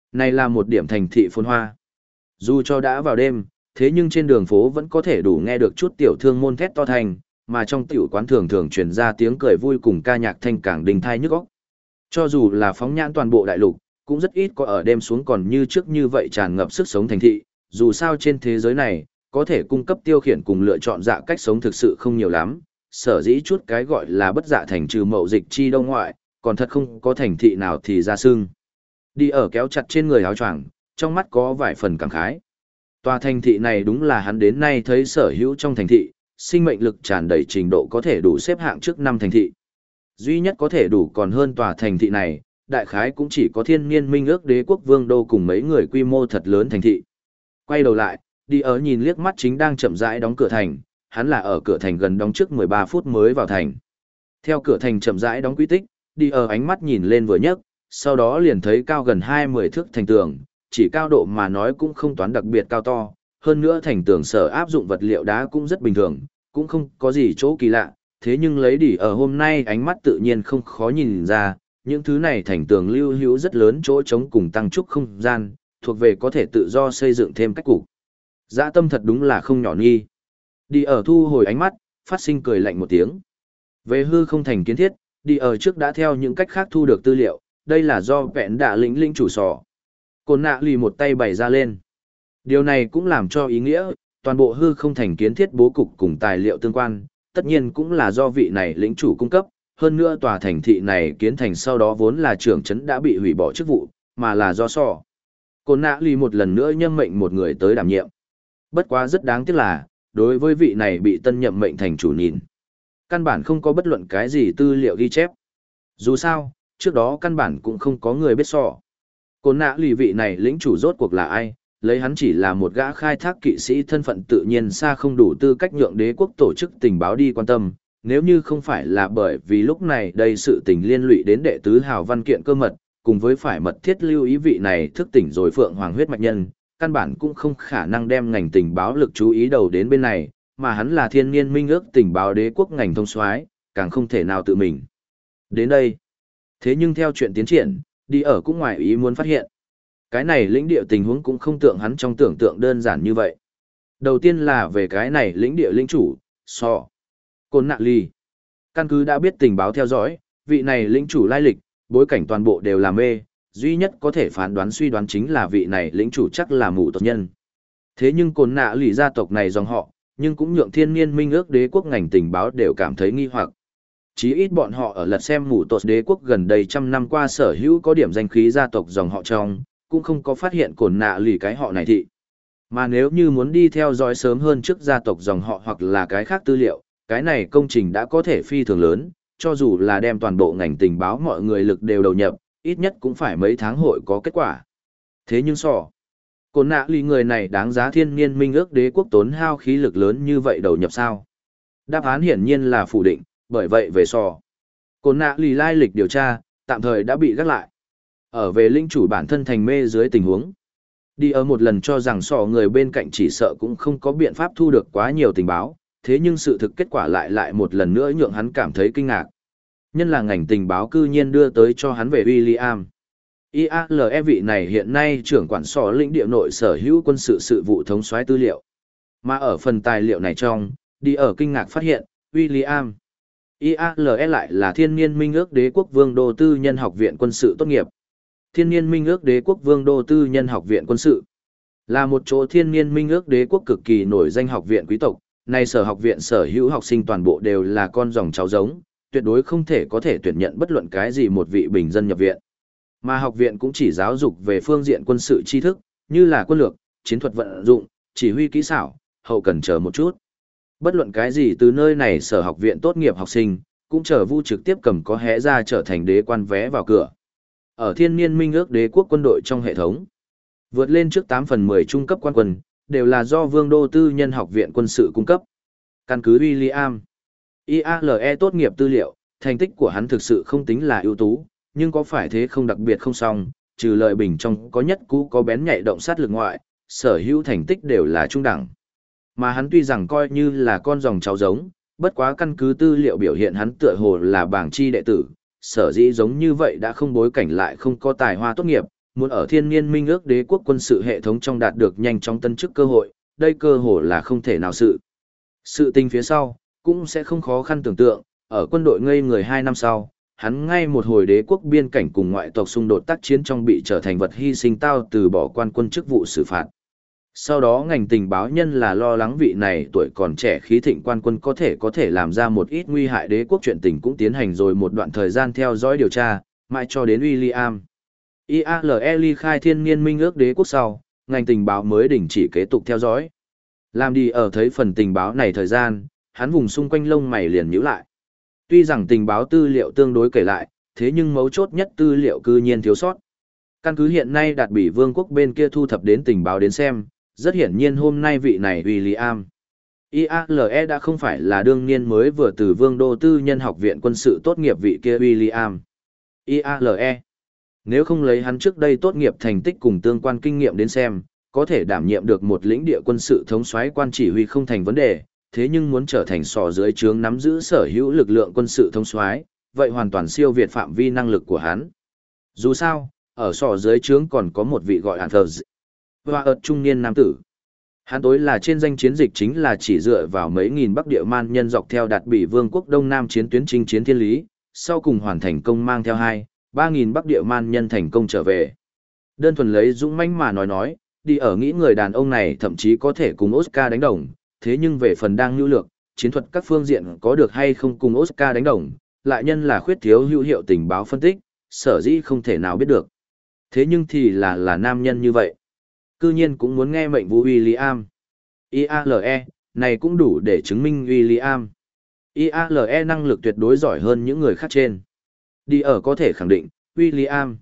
Này là một điểm thành thị phồn hoa. Dù cho đã vào đêm, thế nhưng trên đường phố vẫn có thể đủ nghe được chút tiểu thương môn thét to thành, mà trong tiểu quán thường thường truyền ra tiếng cười vui cùng ca nhạc thanh cảng đình thai nhức óc. Cho dù là phóng nhãn toàn bộ đại lục, cũng rất ít có ở đêm xuống còn như trước như vậy tràn ngập sức sống thành thị, dù sao trên thế giới này, có thể cung cấp tiêu khiển cùng lựa chọn dạ cách sống thực sự không nhiều lắm, sở dĩ chút cái gọi là bất dạ thành trừ mậu dịch chi đông ngoại, còn thật không có thành thị nào thì ra sưng. Đi ở kéo chặt trên người áo choàng, trong mắt có vài phần cảm khái. Tòa thành thị này đúng là hắn đến nay thấy sở hữu trong thành thị, sinh mệnh lực tràn đầy trình độ có thể đủ xếp hạng trước 5 thành thị. Duy nhất có thể đủ còn hơn tòa thành thị này, đại khái cũng chỉ có thiên niên minh ước đế quốc vương đô cùng mấy người quy mô thật lớn thành thị. Quay đầu lại, đi ở nhìn liếc mắt chính đang chậm rãi đóng cửa thành, hắn là ở cửa thành gần đóng trước 13 phút mới vào thành. Theo cửa thành chậm rãi đóng quy tích, đi ở ánh mắt nhìn lên vừa nhấc, sau đó liền thấy cao gần 20 thước thành tường, chỉ cao độ mà nói cũng không toán đặc biệt cao to, hơn nữa thành tường sở áp dụng vật liệu đá cũng rất bình thường, cũng không có gì chỗ kỳ lạ, thế nhưng lấy đi ở hôm nay ánh mắt tự nhiên không khó nhìn ra, những thứ này thành tường lưu hữu rất lớn chỗ trống cùng tăng trúc không gian, thuộc về có thể tự do xây dựng thêm cách cục. Dã tâm thật đúng là không nhỏ nghi. Đi ở thu hồi ánh mắt, phát sinh cười lạnh một tiếng. Về hư không thành kiến thiết, đi ở trước đã theo những cách khác thu được tư liệu, đây là do vẹn đạ lĩnh chủ sò. Côn nạ lì một tay bày ra lên. Điều này cũng làm cho ý nghĩa, toàn bộ hư không thành kiến thiết bố cục cùng tài liệu tương quan, tất nhiên cũng là do vị này lĩnh chủ cung cấp, hơn nữa tòa thành thị này kiến thành sau đó vốn là trưởng trấn đã bị hủy bỏ chức vụ, mà là do sò. Côn nạ lì một lần nữa nhâm mệnh một người tới đảm nhiệm. Bất quá rất đáng tiếc là, đối với vị này bị tân nhậm mệnh thành chủ nhìn, căn bản không có bất luận cái gì tư liệu ghi chép. Dù sao, trước đó căn bản cũng không có người biết sò. Côn nạ lì vị này lĩnh chủ rốt cuộc là ai, lấy hắn chỉ là một gã khai thác kỵ sĩ thân phận tự nhiên xa không đủ tư cách nhượng đế quốc tổ chức tình báo đi quan tâm, nếu như không phải là bởi vì lúc này đây sự tình liên lụy đến đệ tứ hào văn kiện cơ mật, cùng với phải mật thiết lưu ý vị này thức tỉnh rồi phượng hoàng huyết mạch nhân, căn bản cũng không khả năng đem ngành tình báo lực chú ý đầu đến bên này, mà hắn là thiên niên minh ước tình báo đế quốc ngành thông soái, càng không thể nào tự mình đến đây. Thế nhưng theo chuyện tiến triển, đi ở cũng ngoài ý muốn phát hiện. Cái này lĩnh địa tình huống cũng không tượng hắn trong tưởng tượng đơn giản như vậy. Đầu tiên là về cái này lĩnh địa lĩnh chủ, Côn nạ lì. Căn cứ đã biết tình báo theo dõi, vị này lĩnh chủ lai lịch, bối cảnh toàn bộ đều là mê, duy nhất có thể phán đoán suy đoán chính là vị này lĩnh chủ chắc là mù tộc nhân. Thế nhưng Côn nạ lì gia tộc này dòng họ, nhưng cũng nhượng thiên niên minh ước đế quốc ngành tình báo đều cảm thấy nghi hoặc. Chí ít bọn họ ở lật xem mù tộc đế quốc gần đây trăm năm qua sở hữu có điểm danh khí gia tộc dòng họ trong, cũng không có phát hiện Côn nạ lì cái họ này thị. Mà nếu như muốn đi theo dõi sớm hơn trước gia tộc dòng họ hoặc là cái khác tư liệu, cái này công trình đã có thể phi thường lớn, cho dù là đem toàn bộ ngành tình báo mọi người lực đều đầu nhập, ít nhất cũng phải mấy tháng hội có kết quả. Thế nhưng Côn nạ lì người này đáng giá thiên niên minh ước đế quốc tốn hao khí lực lớn như vậy đầu nhập sao? Đáp án hiển nhiên là phủ định, bởi vậy về Côn nạ lì lai lịch điều tra, tạm thời đã bị gác lại. Ở về linh chủ bản thân thành mê dưới tình huống. Đi ở một lần cho rằng người bên cạnh chỉ sợ cũng không có biện pháp thu được quá nhiều tình báo, thế nhưng sự thực kết quả lại một lần nữa nhượng hắn cảm thấy kinh ngạc. Nhân là ngành tình báo cư nhiên đưa tới cho hắn về William. IALE vị này hiện nay trưởng quản lĩnh địa nội sở hữu quân sự sự vụ thống soái tư liệu. Mà ở phần tài liệu này trong, đi ở kinh ngạc phát hiện, William. IALE lại là thiên niên minh ước đế quốc vương đô tư nhân học viện quân sự tốt nghiệp. Thiên niên minh ước đế quốc vương đô tư nhân học viện quân sự là một chỗ thiên niên minh ước đế quốc cực kỳ nổi danh học viện quý tộc. Này sở học viện sở hữu học sinh toàn bộ đều là con dòng cháu giống, tuyệt đối không thể có thể tuyển nhận bất luận cái gì một vị bình dân nhập viện. Mà học viện cũng chỉ giáo dục về phương diện quân sự tri thức, như là quân lược, chiến thuật vận dụng, chỉ huy kỹ xảo, hậu cần chờ một chút. Bất luận cái gì từ nơi này sở học viện tốt nghiệp học sinh, cũng chờ vu trực tiếp cầm có hẽ ra trở thành đế quan vé vào cửa. Ở thiên niên minh ước đế quốc quân đội trong hệ thống, vượt lên trước 8/10 trung cấp quan quân, đều là do vương đô tư nhân học viện quân sự cung cấp. Căn cứ William, IALE tốt nghiệp tư liệu, thành tích của hắn thực sự không tính là ưu tú, nhưng có phải thế không đặc biệt không xong, trừ lợi bình trong có nhất cũ có bén nhạy động sát lực ngoại, sở hữu thành tích đều là trung đẳng. Mà hắn tuy rằng coi như là con dòng cháu giống, bất quá căn cứ tư liệu biểu hiện hắn tựa hồ là bảng chi đệ tử, sở dĩ giống như vậy đã không bối cảnh lại không có tài hoa tốt nghiệp, muốn ở thiên niên minh ước đế quốc quân sự hệ thống trong đạt được nhanh chóng tân chức cơ hội, đây cơ hội là không thể nào sự. Sự tình phía sau, cũng sẽ không khó khăn tưởng tượng, ở quân đội ngây người 2 năm sau, hắn ngay một hồi đế quốc biên cảnh cùng ngoại tộc xung đột tác chiến trong bị trở thành vật hy sinh tao từ bỏ quan quân chức vụ xử phạt. Sau đó ngành tình báo nhân là lo lắng vị này tuổi còn trẻ khí thịnh quan quân có thể làm ra một ít nguy hại đế quốc chuyện tình cũng tiến hành rồi một đoạn thời gian theo dõi điều tra, mãi cho đến William. IALE ly khai thiên niên minh ước đế quốc sau, ngành tình báo mới đình chỉ kế tục theo dõi. Làm đi ở thấy phần tình báo này thời gian, hắn vùng xung quanh lông mày liền nhíu lại. Tuy rằng tình báo tư liệu tương đối kể lại, thế nhưng mấu chốt nhất tư liệu cư nhiên thiếu sót. Căn cứ hiện nay đạt bỉ vương quốc bên kia thu thập đến tình báo đến xem, rất hiển nhiên hôm nay vị này William. IALE đã không phải là đương niên mới vừa từ vương đô tư nhân học viện quân sự tốt nghiệp vị kia William. IALE. Nếu không lấy hắn trước đây tốt nghiệp thành tích cùng tương quan kinh nghiệm đến xem, có thể đảm nhiệm được một lĩnh địa quân sự thống soái quan chỉ huy không thành vấn đề, thế nhưng muốn trở thành sò dưới trướng nắm giữ sở hữu lực lượng quân sự thống soái, vậy hoàn toàn siêu việt phạm vi năng lực của hắn. Dù sao, ở sò dưới trướng còn có một vị gọi Anthers, và ở trung niên nam tử. Hắn tối là trên danh chiến dịch chính là chỉ dựa vào mấy nghìn bắc địa man nhân dọc theo đạt bỉ vương quốc đông nam chiến tuyến chinh chiến thiên lý, sau cùng hoàn thành công mang theo 2-3 nghìn bắc địa man nhân thành công trở về. Đơn thuần lấy dũng mãnh mà nói, đi ở nghĩ người đàn ông này thậm chí có thể cùng Oscar đánh đồng, thế nhưng về phần đang nhu lược, chiến thuật các phương diện có được hay không cùng Oscar đánh đồng, lại nhân là khuyết thiếu hữu hiệu tình báo phân tích, sở dĩ không thể nào biết được. Thế nhưng thì là nam nhân như vậy. Cư nhiên cũng muốn nghe mệnh vụ William. IALE, này cũng đủ để chứng minh William. IALE năng lực tuyệt đối giỏi hơn những người khác trên. Đi ở có thể khẳng định, William.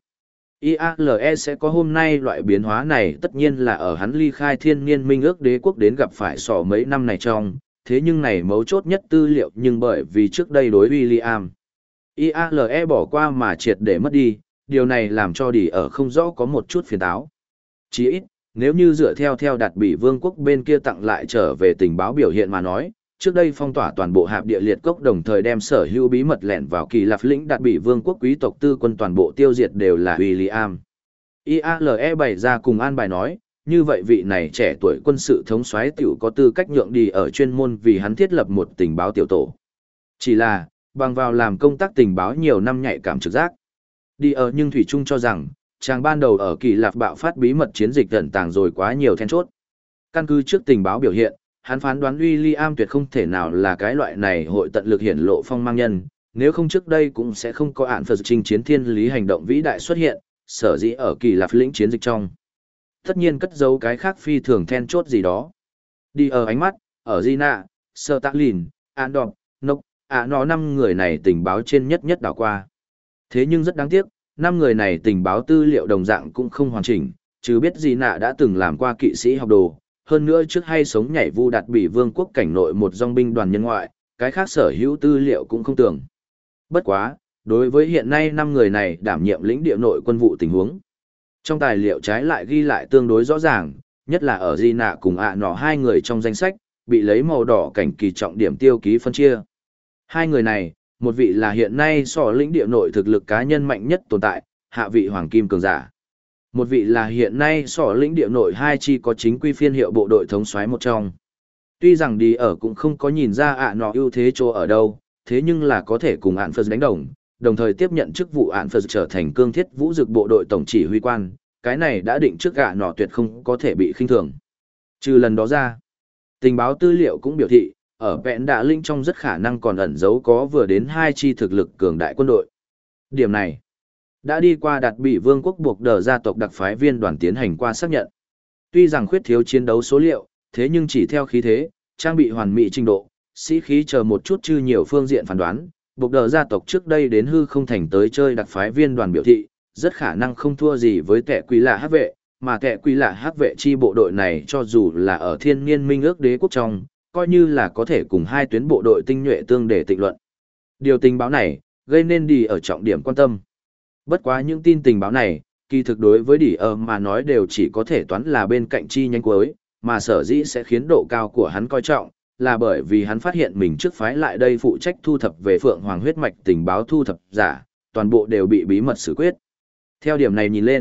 IALE sẽ có hôm nay loại biến hóa này tất nhiên là ở hắn ly khai thiên niên minh ước đế quốc đến gặp phải sỏ mấy năm này trong, thế nhưng này mấu chốt nhất tư liệu nhưng bởi vì trước đây đối William. IALE bỏ qua mà triệt để mất đi, điều này làm cho đi ở không rõ có một chút phiền táo. Chỉ ít, nếu như dựa theo đạt bỉ vương quốc bên kia tặng lại trở về tình báo biểu hiện mà nói, trước đây phong tỏa toàn bộ hạp địa liệt cốc đồng thời đem sở hữu bí mật lẻn vào kỳ lạp lĩnh đạt bỉ vương quốc quý tộc tư quân toàn bộ tiêu diệt đều là William. IALE bày ra cùng an bài nói, như vậy vị này trẻ tuổi quân sự thống soái tiểu có tư cách nhượng đi ở chuyên môn vì hắn thiết lập một tình báo tiểu tổ. Chỉ là, bằng vào làm công tác tình báo nhiều năm nhạy cảm trực giác. Đi ở nhưng Thủy Trung cho rằng, chàng ban đầu ở kỳ lạp bạo phát bí mật chiến dịch tận tàng rồi quá nhiều then chốt. Căn cứ trước tình báo biểu hiện, hắn phán đoán William tuyệt không thể nào là cái loại này hội tận lực hiển lộ phong mang nhân, nếu không trước đây cũng sẽ không có án phật chinh chiến thiên lý hành động vĩ đại xuất hiện, sở dĩ ở kỳ lạp lĩnh chiến dịch trong. Tất nhiên cất giấu cái khác phi thường then chốt gì đó. Đi ở ánh mắt, ở Gina, Sơ Tạc Lìn, Andop, Nốc, nó 5 người này tình báo trên nhất đảo qua. Thế nhưng rất đáng tiếc, 5 người này tình báo tư liệu đồng dạng cũng không hoàn chỉnh, chứ biết Gina đã từng làm qua kỵ sĩ học đồ, hơn nữa trước hay sống nhảy vu đạt bỉ vương quốc cảnh nội một dòng binh đoàn nhân ngoại, cái khác sở hữu tư liệu cũng không tưởng. Bất quá, đối với hiện nay 5 người này đảm nhiệm lĩnh địa nội quân vụ tình huống. Trong tài liệu trái lại ghi lại tương đối rõ ràng, nhất là ở Gina cùng nọ 2 người trong danh sách, bị lấy màu đỏ cảnh kỳ trọng điểm tiêu ký phân chia. 2 người này, một vị là hiện nay so lĩnh địa nội thực lực cá nhân mạnh nhất tồn tại, hạ vị hoàng kim cường giả. Một vị là hiện nay so lĩnh địa nội 2 chi có chính quy phiên hiệu bộ đội thống soái một trong. Tuy rằng đi ở cũng không có nhìn ra nọ ưu thế chỗ ở đâu, thế nhưng là có thể cùng Phật đánh đồng thời tiếp nhận chức vụ Phật trở thành cương thiết vũ dực bộ đội tổng chỉ huy quan, cái này đã định trước nọ tuyệt không có thể bị khinh thường. Trừ lần đó ra, tình báo tư liệu cũng biểu thị, ở vẹn đạ linh trong rất khả năng còn ẩn giấu có vừa đến 2 chi thực lực cường đại quân đội. Điểm này đã đi qua đạt bỉ vương quốc buộc đờ gia tộc đặc phái viên đoàn tiến hành qua xác nhận. Tuy rằng khuyết thiếu chiến đấu số liệu, thế nhưng chỉ theo khí thế, trang bị hoàn mỹ trình độ, sĩ khí chờ một chút chư nhiều phương diện phán đoán, buộc đờ gia tộc trước đây đến hư không thành tới chơi đặc phái viên đoàn biểu thị, rất khả năng không thua gì với kẻ quỷ lạ hắc vệ, mà kẻ quỷ lạ hắc vệ chi bộ đội này cho dù là ở thiên niên minh ước đế quốc trong, coi như là có thể cùng 2 tuyến bộ đội tinh nhuệ tương để tịnh luận. Điều tình báo này, gây nên đi ở trọng điểm quan tâm. Bất quá những tin tình báo này, kỳ thực đối với đỉ ở mà nói đều chỉ có thể toán là bên cạnh chi nhánh cuối, mà sở dĩ sẽ khiến độ cao của hắn coi trọng, là bởi vì hắn phát hiện mình trước phái lại đây phụ trách thu thập về Phượng Hoàng huyết mạch tình báo thu thập giả, toàn bộ đều bị bí mật xử quyết. Theo điểm này nhìn lên,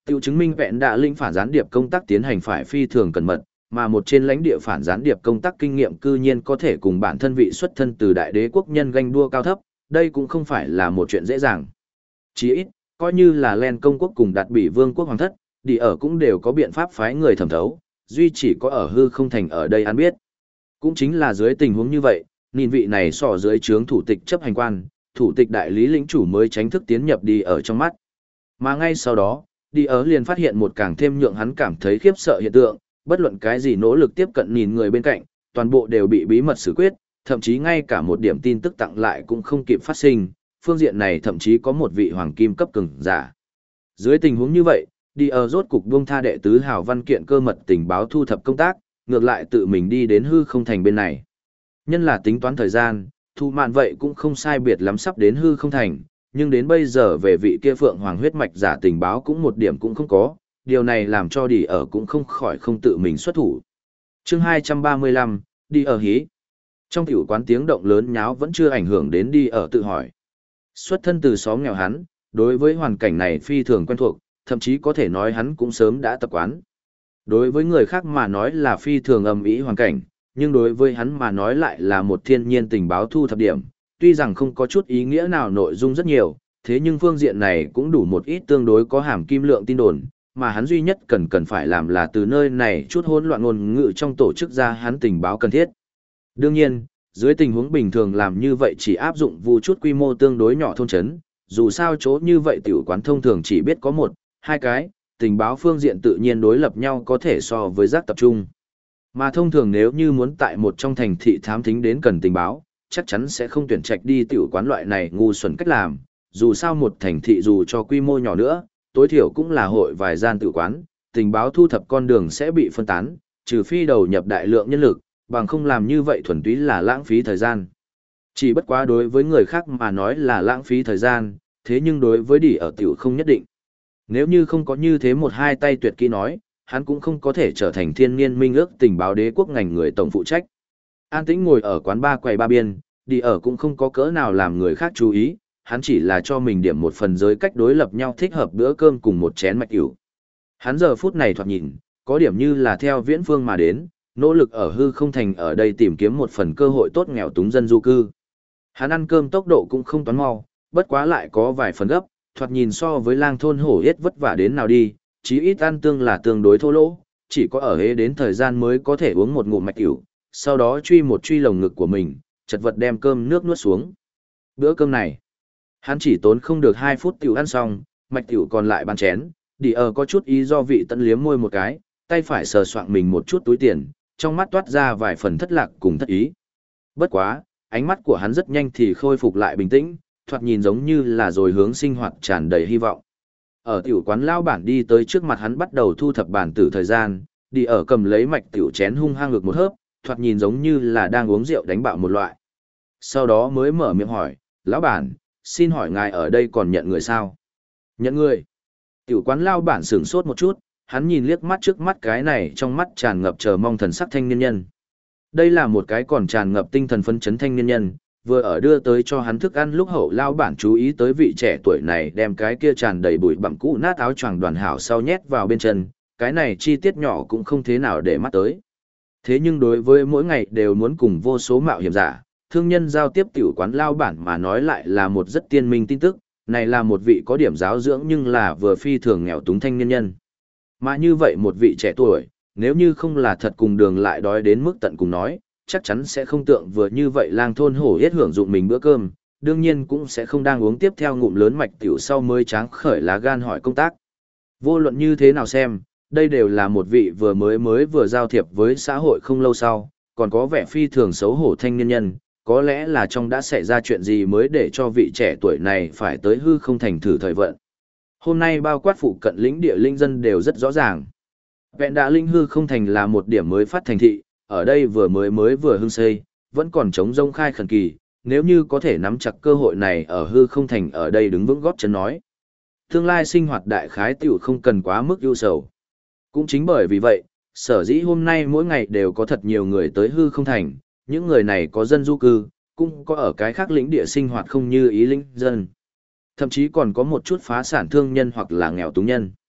Tiêu chứng minh vẹn đã linh phản gián điệp công tác tiến hành phải phi thường cẩn mật, mà một trên lãnh địa phản gián điệp công tác kinh nghiệm cư nhiên có thể cùng bản thân vị xuất thân từ đại đế quốc nhân ganh đua cao thấp, đây cũng không phải là một chuyện dễ dàng. Chỉ ít, coi như là Len công quốc cùng đạt bị vương quốc hoàng thất, đi ở cũng đều có biện pháp phái người thẩm thấu, duy chỉ có ở hư không thành ở đây ăn biết. Cũng chính là dưới tình huống như vậy, nhìn vị này so dưới trướng thủ tịch chấp hành quan, thủ tịch đại lý lĩnh chủ mới tránh thức tiến nhập đi ở trong mắt. Mà ngay sau đó, đi ở liền phát hiện một càng thêm nhượng hắn cảm thấy khiếp sợ hiện tượng, bất luận cái gì nỗ lực tiếp cận nhìn người bên cạnh, toàn bộ đều bị bí mật xử quyết, thậm chí ngay cả một điểm tin tức tặng lại cũng không kịp phát sinh, phương diện này thậm chí có một vị hoàng kim cấp cường giả. Dưới tình huống như vậy, đi ở rốt cục buông tha đệ tứ hào văn kiện cơ mật tình báo thu thập công tác, ngược lại tự mình đi đến hư không thành bên này. Nhân là tính toán thời gian, Thu Mạn vậy cũng không sai biệt lắm sắp đến hư không thành, nhưng đến bây giờ về vị kia phượng hoàng huyết mạch giả tình báo cũng một điểm cũng không có, điều này làm cho đi ở cũng không khỏi không tự mình xuất thủ. Chương 235, đi ở hí. Trong tiểu quán tiếng động lớn nháo vẫn chưa ảnh hưởng đến đi ở tự hỏi. Xuất thân từ xóm nghèo hắn, đối với hoàn cảnh này phi thường quen thuộc, thậm chí có thể nói hắn cũng sớm đã tập quán. Đối với người khác mà nói là phi thường ầm ĩ hoàn cảnh, nhưng đối với hắn mà nói lại là một thiên nhiên tình báo thu thập điểm, tuy rằng không có chút ý nghĩa nào nội dung rất nhiều, thế nhưng phương diện này cũng đủ một ít tương đối có hàm kim lượng tin đồn, mà hắn duy nhất cần phải làm là từ nơi này chút hỗn loạn ngôn ngữ trong tổ chức ra hắn tình báo cần thiết. Đương nhiên, dưới tình huống bình thường làm như vậy chỉ áp dụng vụ chút quy mô tương đối nhỏ thôn trấn, dù sao chỗ như vậy tiểu quán thông thường chỉ biết có một, hai cái, tình báo phương diện tự nhiên đối lập nhau có thể so với giác tập trung. Mà thông thường nếu như muốn tại một trong thành thị thám thính đến cần tình báo, chắc chắn sẽ không tuyển trạch đi tiểu quán loại này ngu xuẩn cách làm, dù sao một thành thị dù cho quy mô nhỏ nữa, tối thiểu cũng là hội vài gian tiểu quán, tình báo thu thập con đường sẽ bị phân tán, trừ phi đầu nhập đại lượng nhân lực, bằng không làm như vậy thuần túy là lãng phí thời gian. Chỉ bất quá đối với người khác mà nói là lãng phí thời gian, thế nhưng đối với đỉ ở tiểu không nhất định. Nếu như không có như thế một hai tay tuyệt kỹ nói, hắn cũng không có thể trở thành thiên niên minh ước tình báo đế quốc ngành người tổng phụ trách. An tĩnh ngồi ở quán ba quầy ba biên, đi ở cũng không có cỡ nào làm người khác chú ý, hắn chỉ là cho mình điểm một phần giới cách đối lập nhau thích hợp bữa cơm cùng một chén mạch ỉu. Hắn giờ phút này thoạt nhìn, có điểm như là theo viễn phương mà đến, nỗ lực ở hư không thành ở đây tìm kiếm một phần cơ hội tốt nghèo túng dân du cư. Hắn ăn cơm tốc độ cũng không toán mau, bất quá lại có vài phần gấp, thoạt nhìn so với lang thôn hổ yết vất vả đến nào đi, chí ít ăn tương là tương đối thô lỗ, chỉ có ở hế đến thời gian mới có thể uống một ngụm mạch ỉu, sau đó truy lồng ngực của mình, chật vật đem cơm nước nuốt xuống. Bữa cơm này, hắn chỉ tốn không được 2 phút tiểu ăn xong, mạch tiểu còn lại bàn chén, đi ở có chút ý do vị tận liếm môi một cái, tay phải sờ soạng mình một chút túi tiền, trong mắt toát ra vài phần thất lạc cùng thất ý. Bất quá, ánh mắt của hắn rất nhanh thì khôi phục lại bình tĩnh, thoạt nhìn giống như là rồi hướng sinh hoạt tràn đầy hy vọng. Ở tiểu quán lao bản đi tới trước mặt hắn bắt đầu thu thập bản tử thời gian, đi ở cầm lấy mạch tiểu chén hung hăng ngược một hớp, thoạt nhìn giống như là đang uống rượu đánh bạo một loại. Sau đó mới mở miệng hỏi, lão bản, xin hỏi ngài ở đây còn nhận người sao? Nhận người. Tiểu quán lao bản sửng sốt một chút, hắn nhìn liếc mắt trước mắt cái này trong mắt tràn ngập chờ mong thần sắc thanh niên nhân. Đây là một cái còn tràn ngập tinh thần phấn chấn thanh niên nhân, vừa ở đưa tới cho hắn thức ăn lúc hậu lao bản chú ý tới vị trẻ tuổi này đem cái kia tràn đầy bụi bặm cũ nát áo choàng đoàn hảo sau nhét vào bên chân, cái này chi tiết nhỏ cũng không thế nào để mắt tới. Thế nhưng đối với mỗi ngày đều muốn cùng vô số mạo hiểm giả, thương nhân giao tiếp tiểu quán lao bản mà nói lại là một rất tiên minh tin tức, này là một vị có điểm giáo dưỡng nhưng là vừa phi thường nghèo túng thanh niên nhân. Mà như vậy một vị trẻ tuổi, nếu như không là thật cùng đường lại đói đến mức tận cùng nói, chắc chắn sẽ không tượng vừa như vậy lang thôn hổ yết hưởng dụng mình bữa cơm, đương nhiên cũng sẽ không đang uống tiếp theo ngụm lớn mạch tiểu sau mới tráng khởi lá gan hỏi công tác. Vô luận như thế nào xem, đây đều là một vị vừa giao thiệp với xã hội không lâu sau, còn có vẻ phi thường xấu hổ thanh niên nhân, có lẽ là trong đã xảy ra chuyện gì mới để cho vị trẻ tuổi này phải tới hư không thành thử thời vận. Hôm nay bao quát phụ cận lĩnh địa linh dân đều rất rõ ràng. Vẹn Đạ Linh hư không thành là một điểm mới phát thành thị, ở đây vừa hưng xây, vẫn còn trống rông khai khẩn kỳ, nếu như có thể nắm chặt cơ hội này ở hư không thành ở đây đứng vững gót chân nói. Tương lai sinh hoạt đại khái tiểu không cần quá mức ưu sầu. Cũng chính bởi vì vậy, sở dĩ hôm nay mỗi ngày đều có thật nhiều người tới hư không thành, những người này có dân du cư, cũng có ở cái khác lĩnh địa sinh hoạt không như ý lĩnh dân. Thậm chí còn có một chút phá sản thương nhân hoặc là nghèo túng nhân.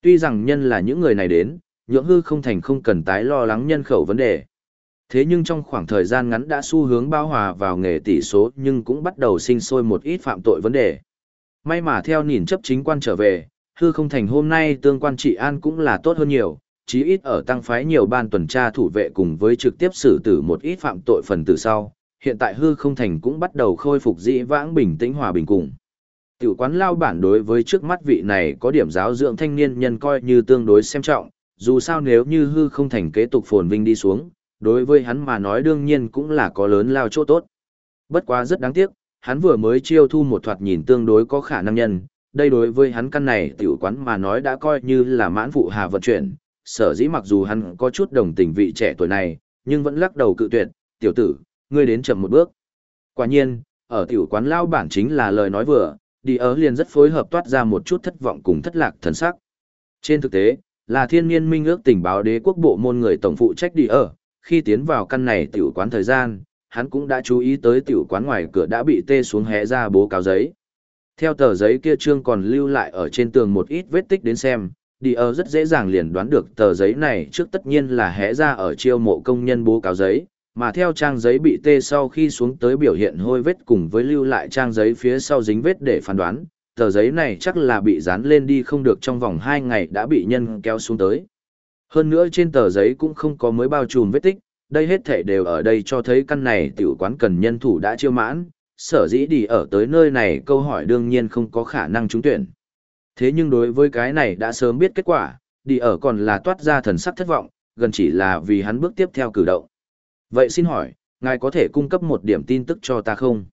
Tuy rằng nhân là những người này đến, nhượng hư không thành không cần tái lo lắng nhân khẩu vấn đề. Thế nhưng trong khoảng thời gian ngắn đã xu hướng bao hòa vào nghề tỷ số nhưng cũng bắt đầu sinh sôi một ít phạm tội vấn đề. May mà theo nhìn chấp chính quan trở về, hư không thành hôm nay tương quan trị an cũng là tốt hơn nhiều, chí ít ở tăng phái nhiều ban tuần tra thủ vệ cùng với trực tiếp xử tử một ít phạm tội phần tử sau. Hiện tại hư không thành cũng bắt đầu khôi phục dĩ vãng bình tĩnh hòa bình cùng. Tiểu quán lao bản đối với trước mắt vị này có điểm giáo dưỡng thanh niên nhân coi như tương đối xem trọng, dù sao nếu như hư không thành kế tục phồn vinh đi xuống, đối với hắn mà nói đương nhiên cũng là có lớn lao chỗ tốt. Bất quá rất đáng tiếc, hắn vừa mới chiêu thu một thoạt nhìn tương đối có khả năng nhân, đây đối với hắn căn này tiểu quán mà nói đã coi như là mãn phụ hà vận chuyển, sở dĩ mặc dù hắn có chút đồng tình vị trẻ tuổi này, nhưng vẫn lắc đầu cự tuyệt, tiểu tử, ngươi đến chậm một bước. Quả nhiên, ở tiểu quán lao bản chính là lời nói vừa, đi ở liền rất phối hợp toát ra một chút thất vọng cùng thất lạc thần sắc. Trên thực tế, là thiên niên minh ước tình báo đế quốc bộ môn người tổng phụ trách đi ở, khi tiến vào căn này tiểu quán thời gian, hắn cũng đã chú ý tới tiểu quán ngoài cửa đã bị tê xuống hé ra bố cáo giấy. Theo tờ giấy kia trương còn lưu lại ở trên tường một ít vết tích đến xem, đi ở rất dễ dàng liền đoán được tờ giấy này trước tất nhiên là hé ra ở chiêu mộ công nhân bố cáo giấy, mà theo trang giấy bị tê sau khi xuống tới biểu hiện hôi vết cùng với lưu lại trang giấy phía sau dính vết để phán đoán, tờ giấy này chắc là bị dán lên đi không được trong vòng 2 ngày đã bị nhân kéo xuống tới. Hơn nữa trên tờ giấy cũng không có mới bao trùm vết tích, đây hết thể đều ở đây cho thấy căn này tiểu quán cần nhân thủ đã chiêu mãn, sở dĩ đi ở tới nơi này câu hỏi đương nhiên không có khả năng trúng tuyển. Thế nhưng đối với cái này đã sớm biết kết quả, đi ở còn là toát ra thần sắc thất vọng, gần chỉ là vì hắn bước tiếp theo cử động. Vậy xin hỏi, ngài có thể cung cấp một điểm tin tức cho ta không?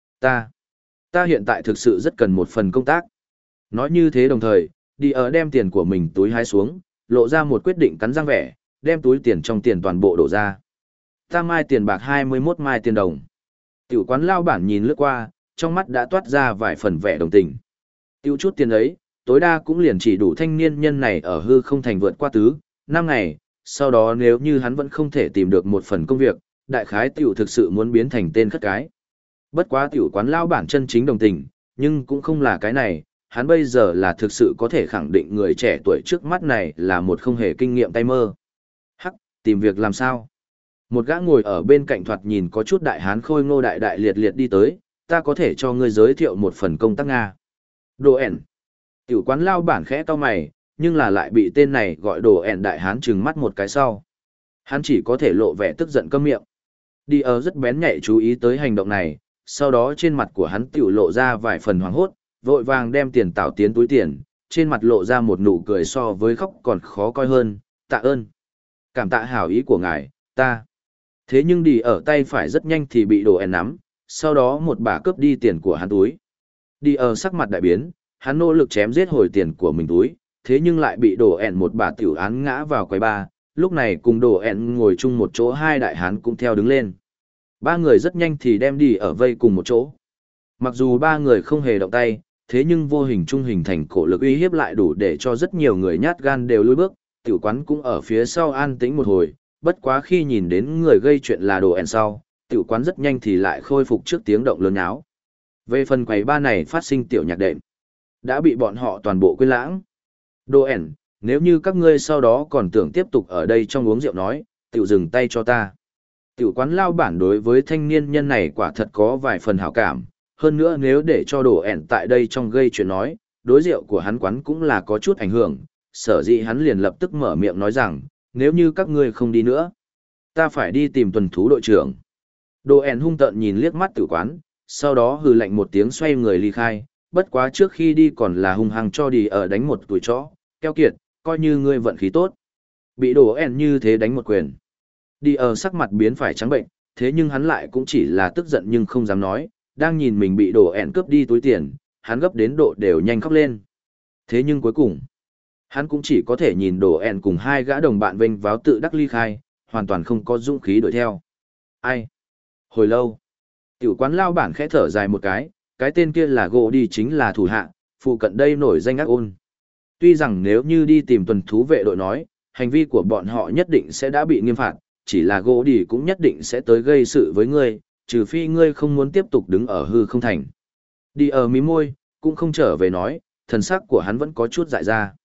Ta hiện tại thực sự rất cần một phần công tác. Nói như thế đồng thời, đi ở đem tiền của mình túi hái xuống, lộ ra một quyết định cắn răng vẻ, đem túi tiền trong tiền toàn bộ đổ ra. Ta mai tiền bạc 21 mai tiền đồng. Tiểu quán lao bản nhìn lướt qua, trong mắt đã toát ra vài phần vẻ đồng tình. Tiêu chút tiền ấy, tối đa cũng liền chỉ đủ thanh niên nhân này ở hư không thành vượt qua 5 ngày, sau đó nếu như hắn vẫn không thể tìm được một phần công việc, đại khái tiểu thực sự muốn biến thành tên khất cái. Bất quá tiểu quán lao bản chân chính đồng tình, nhưng cũng không là cái này, hắn bây giờ là thực sự có thể khẳng định người trẻ tuổi trước mắt này là một không hề kinh nghiệm tay mơ. Hắc, tìm việc làm sao? Một gã ngồi ở bên cạnh thoạt nhìn có chút đại hán khôi ngô đại đại liệt liệt đi tới, ta có thể cho ngươi giới thiệu một phần công tác Nga. Đồ ẻn. Tiểu quán lao bản khẽ to mày, nhưng là lại bị tên này gọi đồ ẻn đại hán trừng mắt một cái sau. Hắn chỉ có thể lộ vẻ tức giận câm miệng. Đi ở rất bén nhạy chú ý tới hành động này, sau đó trên mặt của hắn tiểu lộ ra vài phần hoảng hốt, vội vàng đem tiền tảo tiến túi tiền, trên mặt lộ ra một nụ cười so với khóc còn khó coi hơn, tạ ơn. Cảm tạ hảo ý của ngài, ta. Thế nhưng đi ở tay phải rất nhanh thì bị đồ ẻn nắm, sau đó một bà cướp đi tiền của hắn túi. Đi ở sắc mặt đại biến, hắn nỗ lực chém giết hồi tiền của mình túi, thế nhưng lại bị đồ ẻn một bà tiểu án ngã vào quầy ba, lúc này cùng đồ ẻn ngồi chung một chỗ hai đại hán cũng theo đứng lên. Ba người rất nhanh thì đem đi ở vây cùng một chỗ. Mặc dù ba người không hề động tay, thế nhưng vô hình trung hình thành cổ lực uy hiếp lại đủ để cho rất nhiều người nhát gan đều lùi bước, tiểu quán cũng ở phía sau an tĩnh một hồi, bất quá khi nhìn đến người gây chuyện là đồ ẻn sau, tiểu quán rất nhanh thì lại khôi phục trước tiếng động lớn nháo. Về phần quầy ba này phát sinh tiểu nhạc đệm, đã bị bọn họ toàn bộ quên lãng. Đồ ẻn, nếu như các ngươi sau đó còn tưởng tiếp tục ở đây trong uống rượu nói, tiểu dừng tay cho ta. Tiểu quán lao bản đối với thanh niên nhân này quả thật có vài phần hảo cảm, hơn nữa nếu để cho đồ ẻn tại đây trong gây chuyện nói, đối rượu của hắn quán cũng là có chút ảnh hưởng, sở dĩ hắn liền lập tức mở miệng nói rằng, nếu như các ngươi không đi nữa, ta phải đi tìm tuần thú đội trưởng. Đồ ẻn hung tợn nhìn liếc mắt tử quán, sau đó hừ lạnh một tiếng xoay người ly khai, bất quá trước khi đi còn là hung hăng cho đi ở đánh một tuổi chó, keo kiệt, coi như ngươi vận khí tốt. Bị đồ ẻn như thế đánh một quyền. Đi ở sắc mặt biến phải trắng bệnh, thế nhưng hắn lại cũng chỉ là tức giận nhưng không dám nói, đang nhìn mình bị đồ ẻn cướp đi túi tiền, hắn gấp đến độ đều nhanh khóc lên. Thế nhưng cuối cùng, hắn cũng chỉ có thể nhìn đồ ẻn cùng hai gã đồng bạn vênh váo tự đắc ly khai, hoàn toàn không có dũng khí đuổi theo. Ai? Hồi lâu, tiểu quán lao bản khẽ thở dài một cái tên kia là gỗ đi chính là thủ hạ, phụ cận đây nổi danh ác ôn. Tuy rằng nếu như đi tìm tuần thú vệ đội nói, hành vi của bọn họ nhất định sẽ đã bị nghiêm phạt, chỉ là gỗ đi cũng nhất định sẽ tới gây sự với ngươi, trừ phi ngươi không muốn tiếp tục đứng ở hư không thành. Đi ở mí môi, cũng không trở về nói, thần sắc của hắn vẫn có chút dại ra.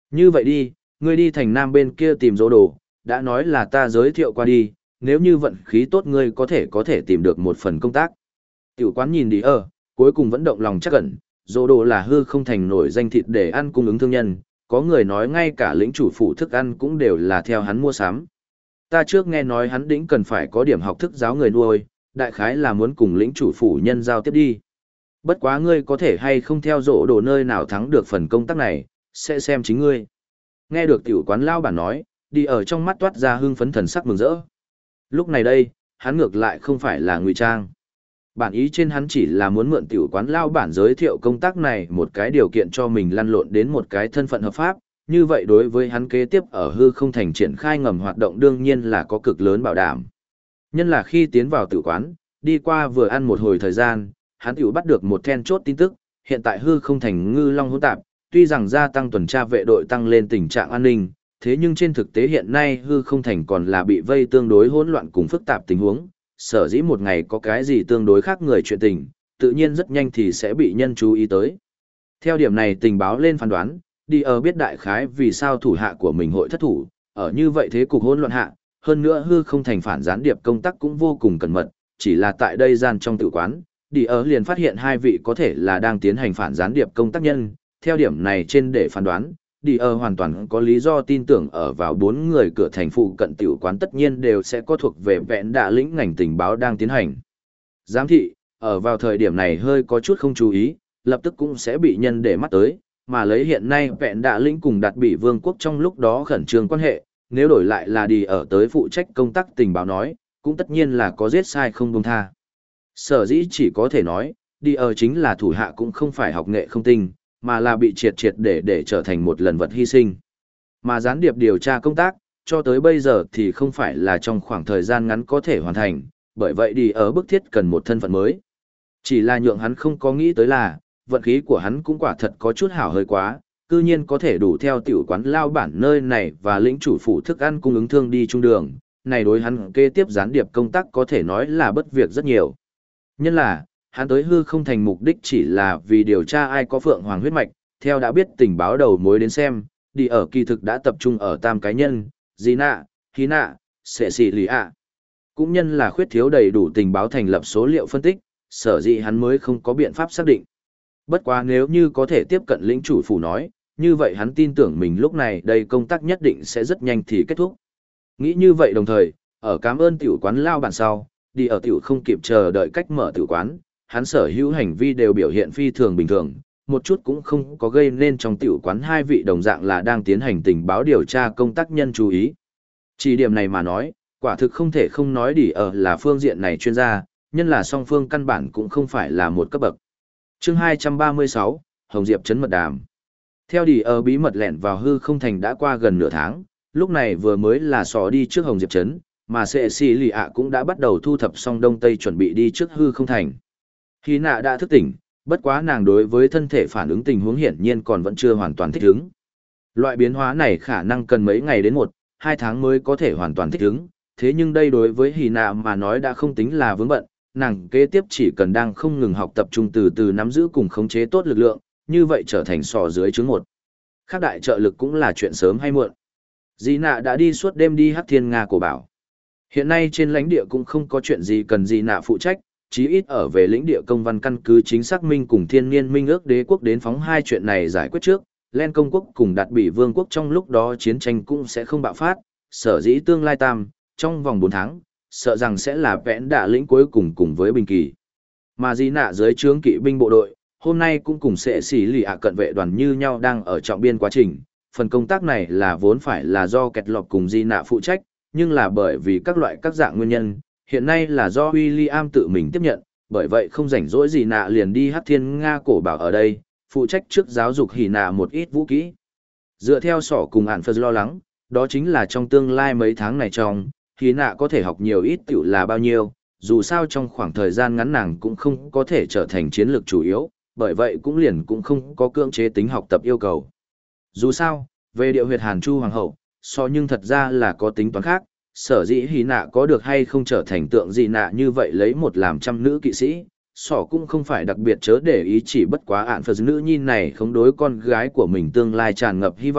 Như vậy đi, ngươi đi thành nam bên kia tìm dỗ đồ, đã nói là ta giới thiệu qua đi, nếu như vận khí tốt ngươi có thể tìm được một phần công tác. Tiểu quán nhìn đi cuối cùng vẫn động lòng chắc ẩn, dỗ đồ là hư không thành nổi danh thịt để ăn cung ứng thương nhân, có người nói ngay cả lĩnh chủ phủ thức ăn cũng đều là theo hắn mua sắm. Ta trước nghe nói hắn đĩnh cần phải có điểm học thức giáo người nuôi, đại khái là muốn cùng lĩnh chủ phủ nhân giao tiếp đi. Bất quá ngươi có thể hay không theo dỗ đồ nơi nào thắng được phần công tác này, sẽ xem chính ngươi. Nghe được tiểu quán lao bản nói, đi ở trong mắt toát ra hưng phấn thần sắc mừng rỡ. Lúc này đây, hắn ngược lại không phải là ngụy trang. Bản ý trên hắn chỉ là muốn mượn tiểu quán lao bản giới thiệu công tác này một cái điều kiện cho mình lăn lộn đến một cái thân phận hợp pháp, như vậy đối với hắn kế tiếp ở hư không thành triển khai ngầm hoạt động đương nhiên là có cực lớn bảo đảm. Nhân là khi tiến vào tiểu quán, đi qua vừa ăn một hồi thời gian, hắn tiểu bắt được một then chốt tin tức, hiện tại hư không thành ngư long hỗn tạp, tuy rằng gia tăng tuần tra vệ đội tăng lên tình trạng an ninh, thế nhưng trên thực tế hiện nay hư không thành còn là bị vây tương đối hỗn loạn cùng phức tạp tình huống, sở dĩ một ngày có cái gì tương đối khác người chuyện tình, tự nhiên rất nhanh thì sẽ bị nhân chú ý tới. Theo điểm này tình báo lên phán đoán, đi ở biết đại khái vì sao thủ hạ của mình hội thất thủ, ở như vậy thế cục hỗn loạn hạ, hơn nữa hư không thành phản gián điệp công tác cũng vô cùng cẩn mật, chỉ là tại đây gian trong tự quán, đi ở liền phát hiện hai vị có thể là đang tiến hành phản gián điệp công tác nhân, theo điểm này trên để phán đoán, đi ở hoàn toàn có lý do tin tưởng ở vào 4 người cửa thành phụ cận tiểu quán tất nhiên đều sẽ có thuộc về vẹn đạ lĩnh ngành tình báo đang tiến hành. Giám thị, ở vào thời điểm này hơi có chút không chú ý, lập tức cũng sẽ bị nhân để mắt tới, mà lấy hiện nay vẹn đạ lĩnh cùng đạt bị vương quốc trong lúc đó khẩn trương quan hệ, nếu đổi lại là đi ở tới phụ trách công tác tình báo nói, cũng tất nhiên là có giết sai không buông tha. Sở dĩ chỉ có thể nói, đi ở chính là thủ hạ cũng không phải học nghệ không tinh, mà là bị triệt triệt để trở thành một lần vật hy sinh. Mà gián điệp điều tra công tác, cho tới bây giờ thì không phải là trong khoảng thời gian ngắn có thể hoàn thành, bởi vậy đi ở bức thiết cần một thân phận mới. Chỉ là nhượng hắn không có nghĩ tới là, vận khí của hắn cũng quả thật có chút hảo hơi quá, cư nhiên có thể đủ theo tiểu quán lao bản nơi này và lĩnh chủ phủ thức ăn cung ứng thương đi trung đường, này đối hắn kế tiếp gián điệp công tác có thể nói là bất việc rất nhiều. Nhân là, hắn tới hư không thành mục đích chỉ là vì điều tra ai có phượng hoàng huyết mạch, theo đã biết tình báo đầu mối đến xem, đi ở kỳ thực đã tập trung ở tam cá nhân, Di nạ, Khí nạ, Sệ xì lì ạ. Cũng nhân là khuyết thiếu đầy đủ tình báo thành lập số liệu phân tích, sở dĩ hắn mới không có biện pháp xác định. Bất quá nếu như có thể tiếp cận lĩnh chủ phủ nói, như vậy hắn tin tưởng mình lúc này đây công tác nhất định sẽ rất nhanh thì kết thúc. Nghĩ như vậy đồng thời, ở cảm ơn tiểu quán lao bản sau, đi ở tiểu không kịp chờ đợi cách mở tiểu quán, hắn sở hữu hành vi đều biểu hiện phi thường bình thường, một chút cũng không có gây nên trong tiểu quán hai vị đồng dạng là đang tiến hành tình báo điều tra công tác nhân chú ý. Chỉ điểm này mà nói, quả thực không thể không nói đi ở là phương diện này chuyên gia, nhân là song phương căn bản cũng không phải là một cấp bậc. Chương 236, Hồng Diệp trấn mật đàm. Theo đi ở bí mật lẻn vào hư không thành đã qua gần nửa tháng, lúc này vừa mới là sò đi trước Hồng Diệp trấn, mà Sệ xì lì ạ cũng đã bắt đầu thu thập xong đông tây chuẩn bị đi trước hư không thành. Khi nạ đã thức tỉnh, bất quá nàng đối với thân thể phản ứng tình huống hiển nhiên còn vẫn chưa hoàn toàn thích ứng. Loại biến hóa này khả năng cần mấy ngày đến 1-2 tháng mới có thể hoàn toàn thích ứng, thế nhưng đây đối với Hỉ nạ mà nói đã không tính là vướng bận, nàng kế tiếp chỉ cần đang không ngừng học tập trung từ từ nắm giữ cùng khống chế tốt lực lượng, như vậy trở thành sò dưới chướng một. Khác đại trợ lực cũng là chuyện sớm hay muộn. Di nạ đã đi suốt đêm đi Hắc Thiên Nga cổ bảo. Hiện nay trên lãnh địa cũng không có chuyện gì cần Di nạ phụ trách, chí ít ở về lĩnh địa công văn căn cứ chính xác minh cùng thiên niên minh ước đế quốc đến phóng hai chuyện này giải quyết trước, Len công quốc cùng đạt bị vương quốc trong lúc đó chiến tranh cũng sẽ không bạo phát, sở dĩ tương lai tam, trong vòng 4 tháng, sợ rằng sẽ là vẽn đạ lĩnh cuối cùng cùng với Bình Kỳ. Mà Di nạ dưới trướng kỵ binh bộ đội, hôm nay cũng cùng Sệ xỉ lì ạ cận vệ đoàn như nhau đang ở trọng biên quá trình, phần công tác này là vốn phải là do kẹt lọt cùng Di nạ phụ trách, nhưng là bởi vì các loại các dạng nguyên nhân, hiện nay là do William tự mình tiếp nhận, bởi vậy không rảnh rỗi gì nạ liền đi Hắc Thiên Nga cổ bảo ở đây, phụ trách trước giáo dục Hỉ nạ một ít vũ kỹ. Dựa theo sỏ cùng ản phật lo lắng, đó chính là trong tương lai mấy tháng này trong, Hỉ nạ có thể học nhiều ít tiểu là bao nhiêu, dù sao trong khoảng thời gian ngắn nàng cũng không có thể trở thành chiến lược chủ yếu, bởi vậy cũng liền cũng không có cưỡng chế tính học tập yêu cầu. Dù sao, về điệu huyệt Hàn Chu Hoàng hậu, so nhưng thật ra là có tính toán khác, sở dĩ Hỉ nạ có được hay không trở thành tượng gì nạ như vậy lấy một làm trăm nữ kỵ sĩ, sỏ cũng không phải đặc biệt chớ để ý chỉ bất quá ạn phật nữ nhi này không đối con gái của mình tương lai tràn ngập hy vọng,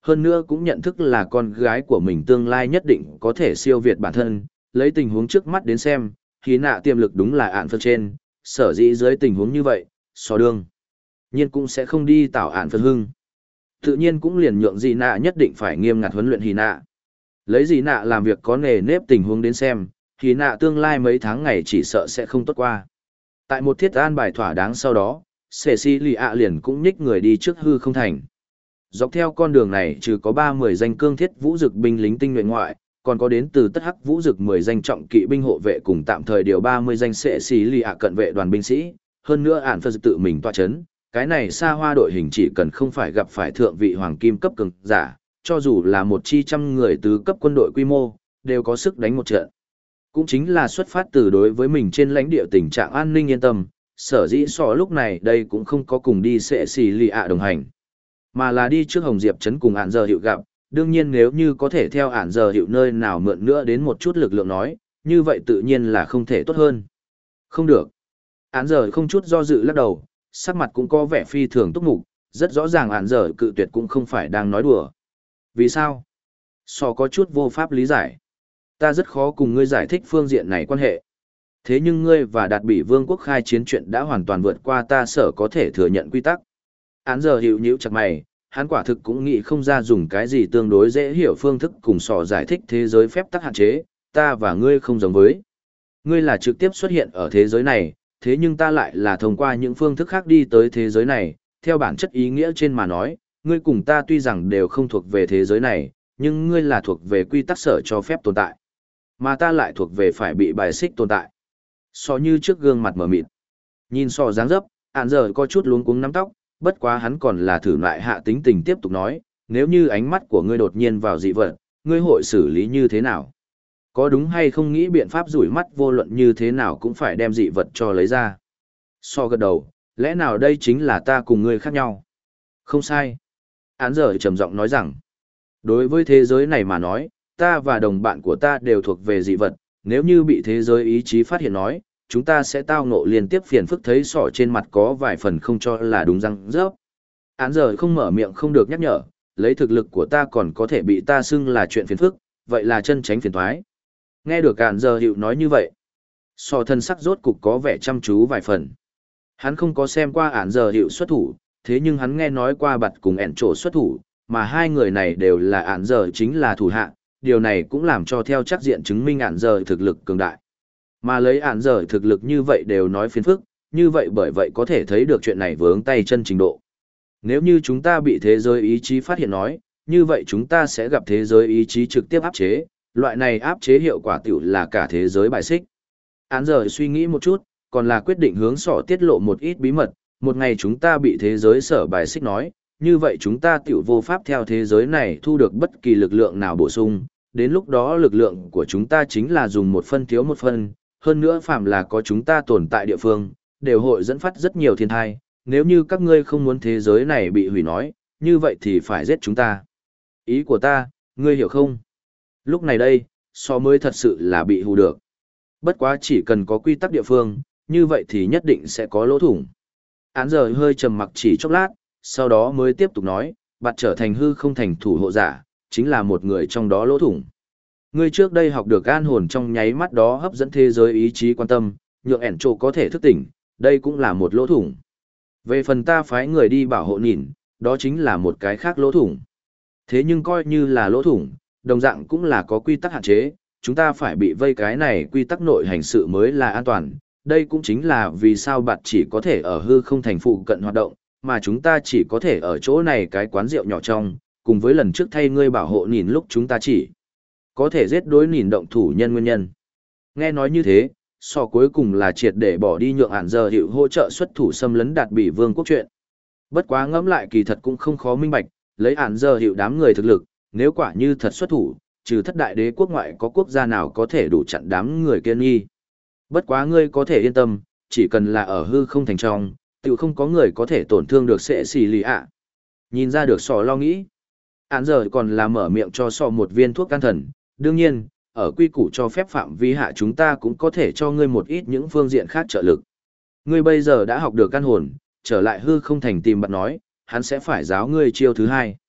hơn nữa cũng nhận thức là con gái của mình tương lai nhất định có thể siêu việt bản thân, lấy tình huống trước mắt đến xem, Hy nạ tiềm lực đúng là ản phật trên, sở dĩ dưới tình huống như vậy, so đương nhiên cũng sẽ không đi tạo ản phật hưng. Tự nhiên cũng liền nhượng Dị nạ nhất định phải nghiêm ngặt huấn luyện Hy nạ. Lấy Dị nạ làm việc có nề nếp tình huống đến xem, Hy nạ tương lai mấy tháng ngày chỉ sợ sẽ không tốt qua. Tại một thiết an bài thỏa đáng sau đó, Cecilia liền cũng nhích người đi trước hư không thành. Dọc theo con đường này trừ có 30 danh cương thiết vũ dực binh lính tinh nhuệ ngoại, còn có đến từ tất hắc vũ dực 10 danh trọng kỵ binh hộ vệ cùng tạm thời điều 30 danh Cecilia cận vệ đoàn binh sĩ, hơn nữa ản phật tự mình tọa chấn. Cái này xa hoa đội hình chỉ cần không phải gặp phải thượng vị hoàng kim cấp cường giả, cho dù là một chi trăm người tứ cấp quân đội quy mô, đều có sức đánh một trận. Cũng chính là xuất phát từ đối với mình trên lãnh địa tình trạng an ninh yên tâm, sở dĩ so lúc này đây cũng không có cùng đi sẽ xì lì ạ đồng hành, mà là đi trước Hồng Diệp trấn cùng ản giờ hiệu gặp. Đương nhiên nếu như có thể theo ản giờ hiệu nơi nào mượn nữa đến một chút lực lượng nói, như vậy tự nhiên là không thể tốt hơn. Không được. Ản giờ không chút do dự lắc đầu, sắc mặt cũng có vẻ phi thường túc mục, rất rõ ràng ản giờ cự tuyệt cũng không phải đang nói đùa. Vì sao? So có chút vô pháp lý giải. Ta rất khó cùng ngươi giải thích phương diện này quan hệ. Thế nhưng ngươi và Đạt Bỉ Vương quốc khai chiến chuyện đã hoàn toàn vượt qua ta sở có thể thừa nhận quy tắc. Án giờ hiểu nhíu chặt mày, hắn quả thực cũng nghĩ không ra dùng cái gì tương đối dễ hiểu phương thức cùng sò giải thích thế giới phép tắc hạn chế, ta và ngươi không giống với. Ngươi là trực tiếp xuất hiện ở thế giới này, thế nhưng ta lại là thông qua những phương thức khác đi tới thế giới này, theo bản chất ý nghĩa trên mà nói, ngươi cùng ta tuy rằng đều không thuộc về thế giới này, nhưng ngươi là thuộc về quy tắc sở cho phép tồn tại. Mà ta lại thuộc về phải bị bài xích tồn tại. So như trước gương mặt mở mịt. Nhìn so dáng dấp, ản giờ có chút luống cuống nắm tóc, bất quá hắn còn là thử lại hạ tính tình tiếp tục nói, nếu như ánh mắt của ngươi đột nhiên vào dị vật, ngươi hội xử lý như thế nào? Có đúng hay không nghĩ biện pháp rủi mắt vô luận như thế nào cũng phải đem dị vật cho lấy ra. So gật đầu, lẽ nào đây chính là ta cùng ngươi khác nhau? Không sai. Án giờ trầm giọng nói rằng, đối với thế giới này mà nói, ta và đồng bạn của ta đều thuộc về dị vật, nếu như bị thế giới ý chí phát hiện nói, chúng ta sẽ tao ngộ liên tiếp phiền phức thấy sỏ trên mặt có vài phần không cho là đúng răng rớp. Án giờ không mở miệng không được nhắc nhở, lấy thực lực của ta còn có thể bị ta xưng là chuyện phiền phức, vậy là chân tránh phiền thoái. Nghe được án giờ hiệu nói như vậy, sỏ thân sắc rốt cục có vẻ chăm chú vài phần. Hắn không có xem qua án giờ hiệu xuất thủ, thế nhưng hắn nghe nói qua bặt cùng ẻn trổ xuất thủ, mà hai người này đều là án giờ chính là thủ hạ, điều này cũng làm cho theo chắc diện chứng minh án giờ thực lực cường đại. Mà lấy án giờ thực lực như vậy đều nói phiền phức, như vậy bởi vậy có thể thấy được chuyện này vướng tay chân trình độ. Nếu như chúng ta bị thế giới ý chí phát hiện nói, như vậy chúng ta sẽ gặp thế giới ý chí trực tiếp áp chế, loại này áp chế hiệu quả tiểu là cả thế giới bài xích. Án giờ suy nghĩ một chút, còn là quyết định hướng sọ tiết lộ một ít bí mật, một ngày chúng ta bị thế giới sở bài xích nói, như vậy chúng ta tiểu vô pháp theo thế giới này thu được bất kỳ lực lượng nào bổ sung, đến lúc đó lực lượng của chúng ta chính là dùng một phân thiếu một phân, hơn nữa phạm là có chúng ta tồn tại địa phương, đều hội dẫn phát rất nhiều thiên thai, nếu như các ngươi không muốn thế giới này bị hủy nói, như vậy thì phải giết chúng ta. Ý của ta, ngươi hiểu không? Lúc này đây, so mới thật sự là bị hù được. Bất quá chỉ cần có quy tắc địa phương, như vậy thì nhất định sẽ có lỗ thủng. Án giờ hơi trầm mặc chỉ chốc lát, sau đó mới tiếp tục nói, bạn trở thành hư không thành thủ hộ giả, chính là một người trong đó lỗ thủng. Ngươi trước đây học được an hồn trong nháy mắt đó hấp dẫn thế giới ý chí quan tâm, nhượng ẻn trộ có thể thức tỉnh, đây cũng là một lỗ thủng. Về phần ta phái người đi bảo hộ nhìn, đó chính là một cái khác lỗ thủng. Thế nhưng coi như là lỗ thủng, đồng dạng cũng là có quy tắc hạn chế, chúng ta phải bị vây cái này quy tắc nội hành sự mới là an toàn. Đây cũng chính là vì sao bạn chỉ có thể ở hư không thành phụ cận hoạt động, mà chúng ta chỉ có thể ở chỗ này cái quán rượu nhỏ trong, cùng với lần trước thay ngươi bảo hộ nhìn lúc chúng ta chỉ có thể giết đối nhìn động thủ nhân nguyên nhân. Nghe nói như thế, so cuối cùng là triệt để bỏ đi nhượng ản giờ hiệu hỗ trợ xuất thủ xâm lấn Đạt Bỉ Vương quốc chuyện. Bất quá ngẫm lại kỳ thật cũng không khó minh bạch, lấy ản giờ hiệu đám người thực lực, nếu quả như thật xuất thủ, trừ thất đại đế quốc ngoại có quốc gia nào có thể đủ chặn đám người kiên nghi. Bất quá ngươi có thể yên tâm, chỉ cần là ở hư không thành trong, tự không có người có thể tổn thương được sẽ xì lì ạ. Nhìn ra được sò lo nghĩ. Án giờ còn là mở miệng cho sò một viên thuốc can thần. Đương nhiên, ở quy củ cho phép phạm vi hạ chúng ta cũng có thể cho ngươi một ít những phương diện khác trợ lực. Ngươi bây giờ đã học được căn hồn, trở lại hư không thành tìm bạn nói, hắn sẽ phải giáo ngươi chiêu thứ hai.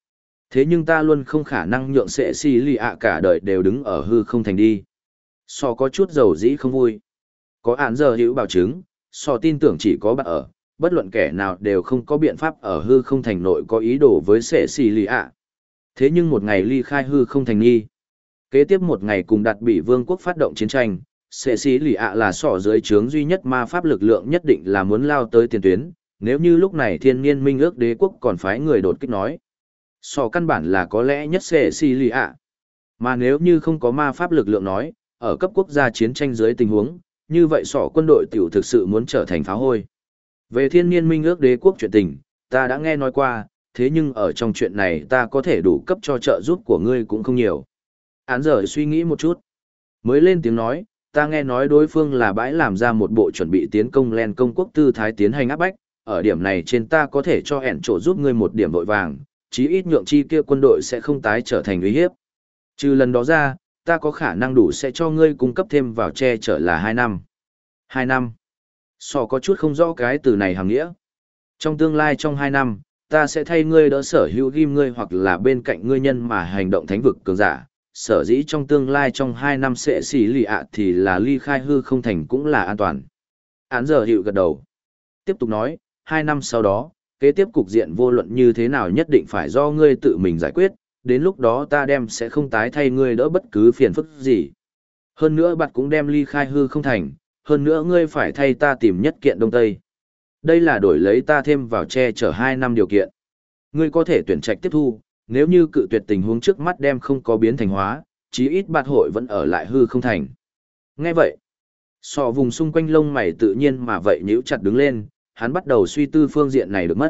Thế nhưng ta luôn không khả năng nhượng sẽ xì lì ạ cả đời đều đứng ở hư không thành đi. So có chút dầu dĩ không vui. Có án giờ hữu bảo chứng, so tin tưởng chỉ có bạn ở, bất luận kẻ nào đều không có biện pháp ở hư không thành nội có ý đồ với sẽ xì lì ạ. Thế nhưng một ngày ly khai hư không thành nghi. Kế tiếp một ngày cùng đặt bị vương quốc phát động chiến tranh, sẽ xì lì ạ là sỏ dưới trướng duy nhất ma pháp lực lượng nhất định là muốn lao tới tiền tuyến, nếu như lúc này thiên niên minh ước đế quốc còn phái người đột kích nói. Sỏ căn bản là có lẽ nhất sẽ xì lì ạ. Mà nếu như không có ma pháp lực lượng nói, ở cấp quốc gia chiến tranh dưới tình huống, như vậy sỏ quân đội tiểu thực sự muốn trở thành pháo hôi. Về thiên niên minh ước đế quốc chuyện tình, ta đã nghe nói qua, thế nhưng ở trong chuyện này ta có thể đủ cấp cho trợ giúp của ngươi cũng không nhiều. Án giờ suy nghĩ một chút. Mới lên tiếng nói, ta nghe nói đối phương là bãi làm ra một bộ chuẩn bị tiến công len công quốc tư thái tiến hành áp bách, ở điểm này trên ta có thể cho hẹn chỗ giúp ngươi một điểm vội vàng, chí ít nhượng chi kia quân đội sẽ không tái trở thành uy hiếp. Trừ lần đó ra, ta có khả năng đủ sẽ cho ngươi cung cấp thêm vào che chở là 2 năm. 2 năm. Sò có chút không rõ cái từ này hàng nghĩa. Trong tương lai trong 2 năm, ta sẽ thay ngươi đỡ sở hữu ghim ngươi hoặc là bên cạnh ngươi nhân mà hành động thánh vực cường giả. Sở dĩ trong tương lai trong 2 năm sẽ xỉ lì ạ thì là ly khai hư không thành cũng là an toàn. Án giờ hiệu gật đầu. Tiếp tục nói, 2 năm sau đó, kế tiếp cục diện vô luận như thế nào nhất định phải do ngươi tự mình giải quyết, đến lúc đó ta đem sẽ không tái thay ngươi đỡ bất cứ phiền phức gì. Hơn nữa bạn cũng đem ly khai hư không thành, hơn nữa ngươi phải thay ta tìm nhất kiện đông tây. Đây là đổi lấy ta thêm vào che chở 2 năm điều kiện. Ngươi có thể tuyển trạch tiếp thu, nếu như cự tuyệt tình huống trước mắt đem không có biến thành hóa, chí ít bạt hội vẫn ở lại hư không thành. Nghe vậy, sọ vùng xung quanh lông mày tự nhiên mà vậy nhíu chặt đứng lên, hắn bắt đầu suy tư phương diện này được mất.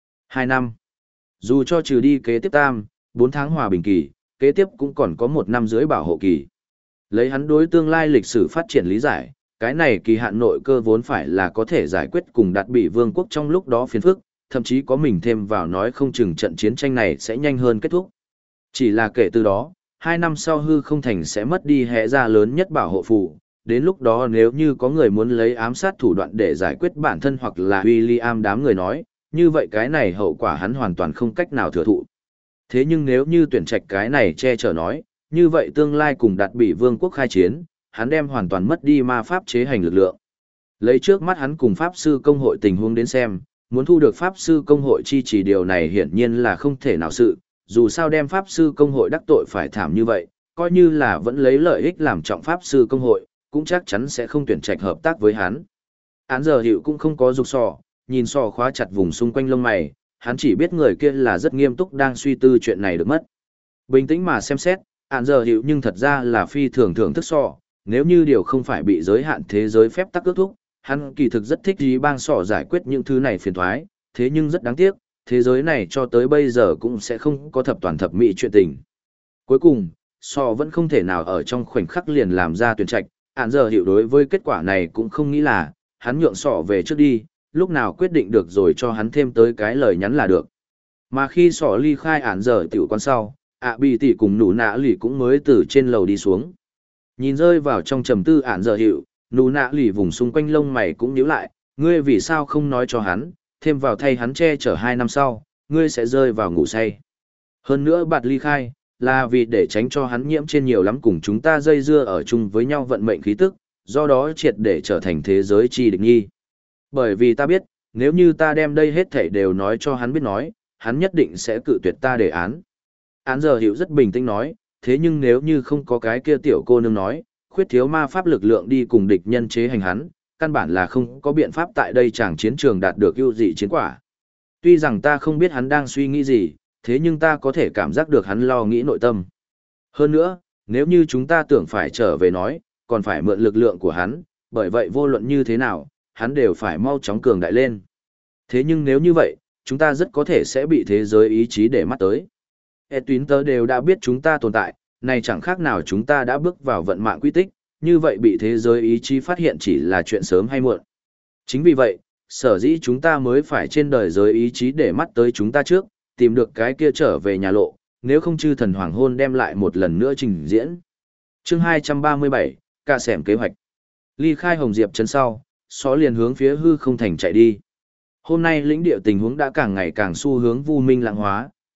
2 năm. Dù cho trừ đi kế tiếp 4 tháng hòa bình kỳ, kế tiếp cũng còn có 1 năm dưới bảo hộ kỳ. Lấy hắn đối tương lai lịch sử phát triển lý giải, cái này kỳ hạn nội cơ vốn phải là có thể giải quyết cùng đạt bị vương quốc trong lúc đó phiền phức, thậm chí có mình thêm vào nói không chừng trận chiến tranh này sẽ nhanh hơn kết thúc. Chỉ là kể từ đó, 2 năm sau hư không thành sẽ mất đi hệ ra lớn nhất bảo hộ phù, đến lúc đó nếu như có người muốn lấy ám sát thủ đoạn để giải quyết bản thân hoặc là William đám người nói, như vậy cái này hậu quả hắn hoàn toàn không cách nào thừa thụ. Thế nhưng nếu như tuyển trạch cái này che chở nói, như vậy tương lai cùng đạt bị vương quốc khai chiến, hắn đem hoàn toàn mất đi ma pháp chế hành lực lượng. Lấy trước mắt hắn cùng pháp sư công hội tình huống đến xem, muốn thu được pháp sư công hội chi trì điều này hiển nhiên là không thể nào sự, dù sao đem pháp sư công hội đắc tội phải thảm như vậy, coi như là vẫn lấy lợi ích làm trọng pháp sư công hội, cũng chắc chắn sẽ không tuyển trạch hợp tác với hắn. Án giờ hiệu cũng không có dục sò, nhìn sò khóa chặt vùng xung quanh lông mày, hắn chỉ biết người kia là rất nghiêm túc đang suy tư chuyện này được mất. Bình tĩnh mà xem xét, án giờ hiệu nhưng thật ra là phi thường thưởng thức sò, nếu như điều không phải bị giới hạn thế giới phép tắc ước thúc, hắn kỳ thực rất thích ý bang sò giải quyết những thứ này phiền thoái, thế nhưng rất đáng tiếc, thế giới này cho tới bây giờ cũng sẽ không có thập toàn thập mỹ chuyện tình. Cuối cùng, sò vẫn không thể nào ở trong khoảnh khắc liền làm ra tuyển trạch, án giờ hiệu đối với kết quả này cũng không nghĩ là, hắn nhượng sò về trước đi, lúc nào quyết định được rồi cho hắn thêm tới cái lời nhắn là được. Mà khi sò ly khai án giờ tiểu quan sau, bị tỷ cùng nụ nạ lì cũng mới từ trên lầu đi xuống. Nhìn rơi vào trong trầm tư án giờ hiệu, nụ nạ lì vùng xung quanh lông mày cũng nhíu lại, ngươi vì sao không nói cho hắn, thêm vào thay hắn che chở 2 năm sau, ngươi sẽ rơi vào ngủ say. Hơn nữa bạt ly khai, là vì để tránh cho hắn nhiễm trên nhiều lắm cùng chúng ta dây dưa ở chung với nhau vận mệnh khí tức, do đó triệt để trở thành thế giới chi địch nghi. Bởi vì ta biết, nếu như ta đem đây hết thảy đều nói cho hắn biết nói, hắn nhất định sẽ cự tuyệt ta đề án. Án giờ hiểu rất bình tĩnh nói, thế nhưng nếu như không có cái kia tiểu cô nương nói, khuyết thiếu ma pháp lực lượng đi cùng địch nhân chế hành hắn, căn bản là không có biện pháp tại đây chẳng chiến trường đạt được ưu dị chiến quả. Tuy rằng ta không biết hắn đang suy nghĩ gì, thế nhưng ta có thể cảm giác được hắn lo nghĩ nội tâm. Hơn nữa, nếu như chúng ta tưởng phải trở về nói, còn phải mượn lực lượng của hắn, bởi vậy vô luận như thế nào, hắn đều phải mau chóng cường đại lên. Thế nhưng nếu như vậy, chúng ta rất có thể sẽ bị thế giới ý chí để mắt tới. Tuyến tớ đều đã biết chúng ta tồn tại, này chẳng khác nào chúng ta đã bước vào vận mạng quy tích, như vậy bị thế giới ý chí phát hiện chỉ là chuyện sớm hay muộn. Chính vì vậy, sở dĩ chúng ta mới phải trên đời giới ý chí để mắt tới chúng ta trước, tìm được cái kia trở về nhà lộ, nếu không chư thần hoàng hôn đem lại một lần nữa trình diễn. Chương 237, cả xẻm kế hoạch. Ly khai Hồng Diệp trấn sau, xó liền hướng phía hư không thành chạy đi. Hôm nay lĩnh địa tình huống đã càng ngày càng xu hướng vu minh lặng hóa,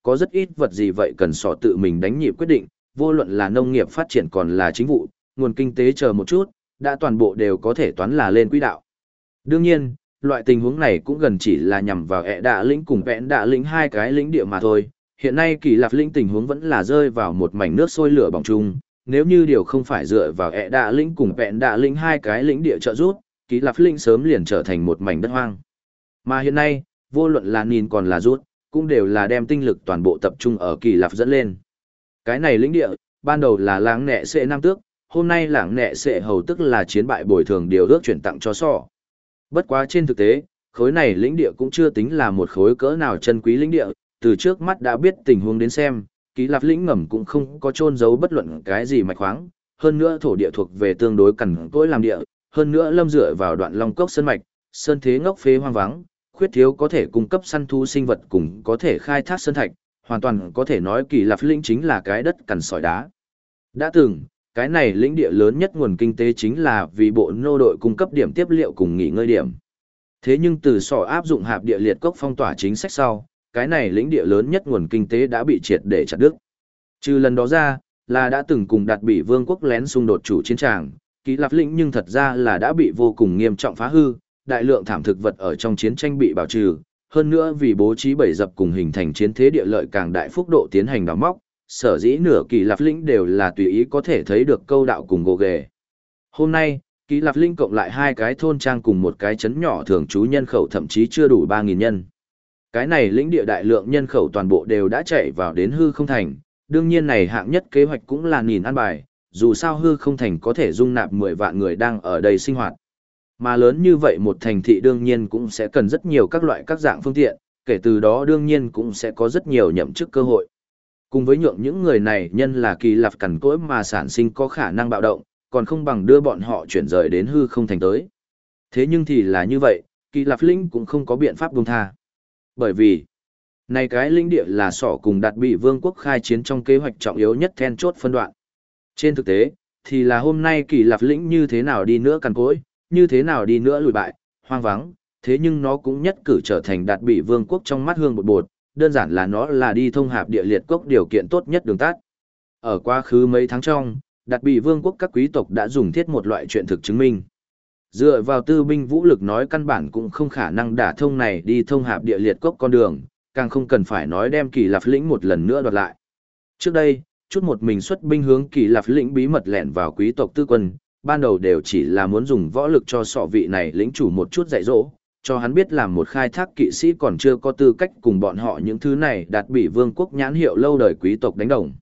có rất ít vật gì vậy cần sỏ tự mình đánh nhịp quyết định, vô luận là nông nghiệp phát triển còn là chính vụ, nguồn kinh tế chờ một chút, đã toàn bộ đều có thể toán là lên quỹ đạo. Đương nhiên, loại tình huống này cũng gần chỉ là nhằm vào ẹ đạ lĩnh cùng vẹn đạ lĩnh hai cái lĩnh địa mà thôi. Hiện nay Kỳ Lạp lĩnh tình huống vẫn là rơi vào một mảnh nước sôi lửa bỏng chung, nếu như điều không phải dựa vào ẹ đạ lĩnh cùng vẹn đạ lĩnh hai cái lĩnh địa trợ giúp, Kỳ Lạp lĩnh sớm liền trở thành một mảnh đất hoang. Mà hiện nay, vô luận là nhìn còn là rút, cũng đều là đem tinh lực toàn bộ tập trung ở Kỳ Lạp dẫn lên. Cái này lĩnh địa, ban đầu là làng nẹ sệ Nam Tước, hôm nay làng nẹ sệ Hầu Tức là chiến bại bồi thường điều ước chuyển tặng cho sọ. Bất quá trên thực tế, khối này lĩnh địa cũng chưa tính là một khối cỡ nào chân quý lĩnh địa, từ trước mắt đã biết tình huống đến xem, Kỳ Lạp lĩnh ngầm cũng không có chôn giấu bất luận cái gì mạch khoáng, hơn nữa thổ địa thuộc về tương đối cằn cỗi làm địa, hơn nữa lâm dựa vào đoạn long cốc sơn mạch, sơn thế ngốc phế hoang vắng, khuyết thiếu có thể cung cấp săn thu sinh vật cùng có thể khai thác sơn thạch, hoàn toàn có thể nói Kỳ Lạp lĩnh chính là cái đất cằn sỏi đá. Đã từng, cái này lĩnh địa lớn nhất nguồn kinh tế chính là vì bộ nô đội cung cấp điểm tiếp liệu cùng nghỉ ngơi điểm. Thế nhưng từ sọ áp dụng hạp địa liệt cốc phong tỏa chính sách sau, cái này lĩnh địa lớn nhất nguồn kinh tế đã bị triệt để chặt đứt. Trừ lần đó ra, là đã từng cùng Đạt Bỉ Vương quốc lén xung đột chủ chiến tràng, Kỳ Lạp lĩnh nhưng thật ra là đã bị vô cùng nghiêm trọng phá hư, đại lượng thảm thực vật ở trong chiến tranh bị bảo trừ, hơn nữa vì bố trí bẫy dập cùng hình thành chiến thế địa lợi càng đại phúc độ tiến hành đào móc, sở dĩ nửa Kỳ Lạp lĩnh đều là tùy ý có thể thấy được câu đạo cùng gồ ghề. Hôm nay, Kỳ Lạp lĩnh cộng lại hai cái thôn trang cùng một cái trấn nhỏ thường trú nhân khẩu thậm chí chưa đủ 3.000 nhân. Cái này lĩnh địa đại lượng nhân khẩu toàn bộ đều đã chạy vào đến hư không thành, đương nhiên này hạng nhất kế hoạch cũng là nhìn ăn bài, dù sao hư không thành có thể dung nạp 10 vạn người đang ở đây sinh hoạt. Mà lớn như vậy một thành thị đương nhiên cũng sẽ cần rất nhiều các loại các dạng phương tiện, kể từ đó đương nhiên cũng sẽ có rất nhiều nhậm chức cơ hội. Cùng với nhượng những người này nhân là Kỳ Lạp cằn cỗi mà sản sinh có khả năng bạo động, còn không bằng đưa bọn họ chuyển rời đến hư không thành tới. Thế nhưng thì là như vậy, Kỳ Lạp lĩnh cũng không có biện pháp buông tha. Bởi vì, này cái lĩnh địa là sọ cùng Đạt Bỉ Vương quốc khai chiến trong kế hoạch trọng yếu nhất then chốt phân đoạn. Trên thực tế, thì là hôm nay Kỳ Lạp lĩnh như thế nào đi nữa cằn cỗi, như thế nào đi nữa lùi bại, hoang vắng, thế nhưng nó cũng nhất cử trở thành Đạt Bỉ Vương quốc trong mắt hương bột bột, đơn giản là nó là đi thông hạp địa liệt cốc điều kiện tốt nhất đường tắt. Ở quá khứ mấy tháng trong, Đạt Bỉ Vương quốc các quý tộc đã dùng thiết một loại chuyện thực chứng minh. Dựa vào tư binh vũ lực nói căn bản cũng không khả năng đả thông này đi thông hạp địa liệt cốc con đường, càng không cần phải nói đem Kỳ Lạp lĩnh một lần nữa đoạt lại. Trước đây, chút một mình xuất binh hướng Kỳ Lạp lĩnh bí mật lẻn vào quý tộc tư quân, ban đầu đều chỉ là muốn dùng võ lực cho sọ vị này lĩnh chủ một chút dạy dỗ, cho hắn biết làm một khai thác kỵ sĩ còn chưa có tư cách cùng bọn họ những thứ này Đạt Bỉ Vương quốc nhãn hiệu lâu đời quý tộc đánh đồng.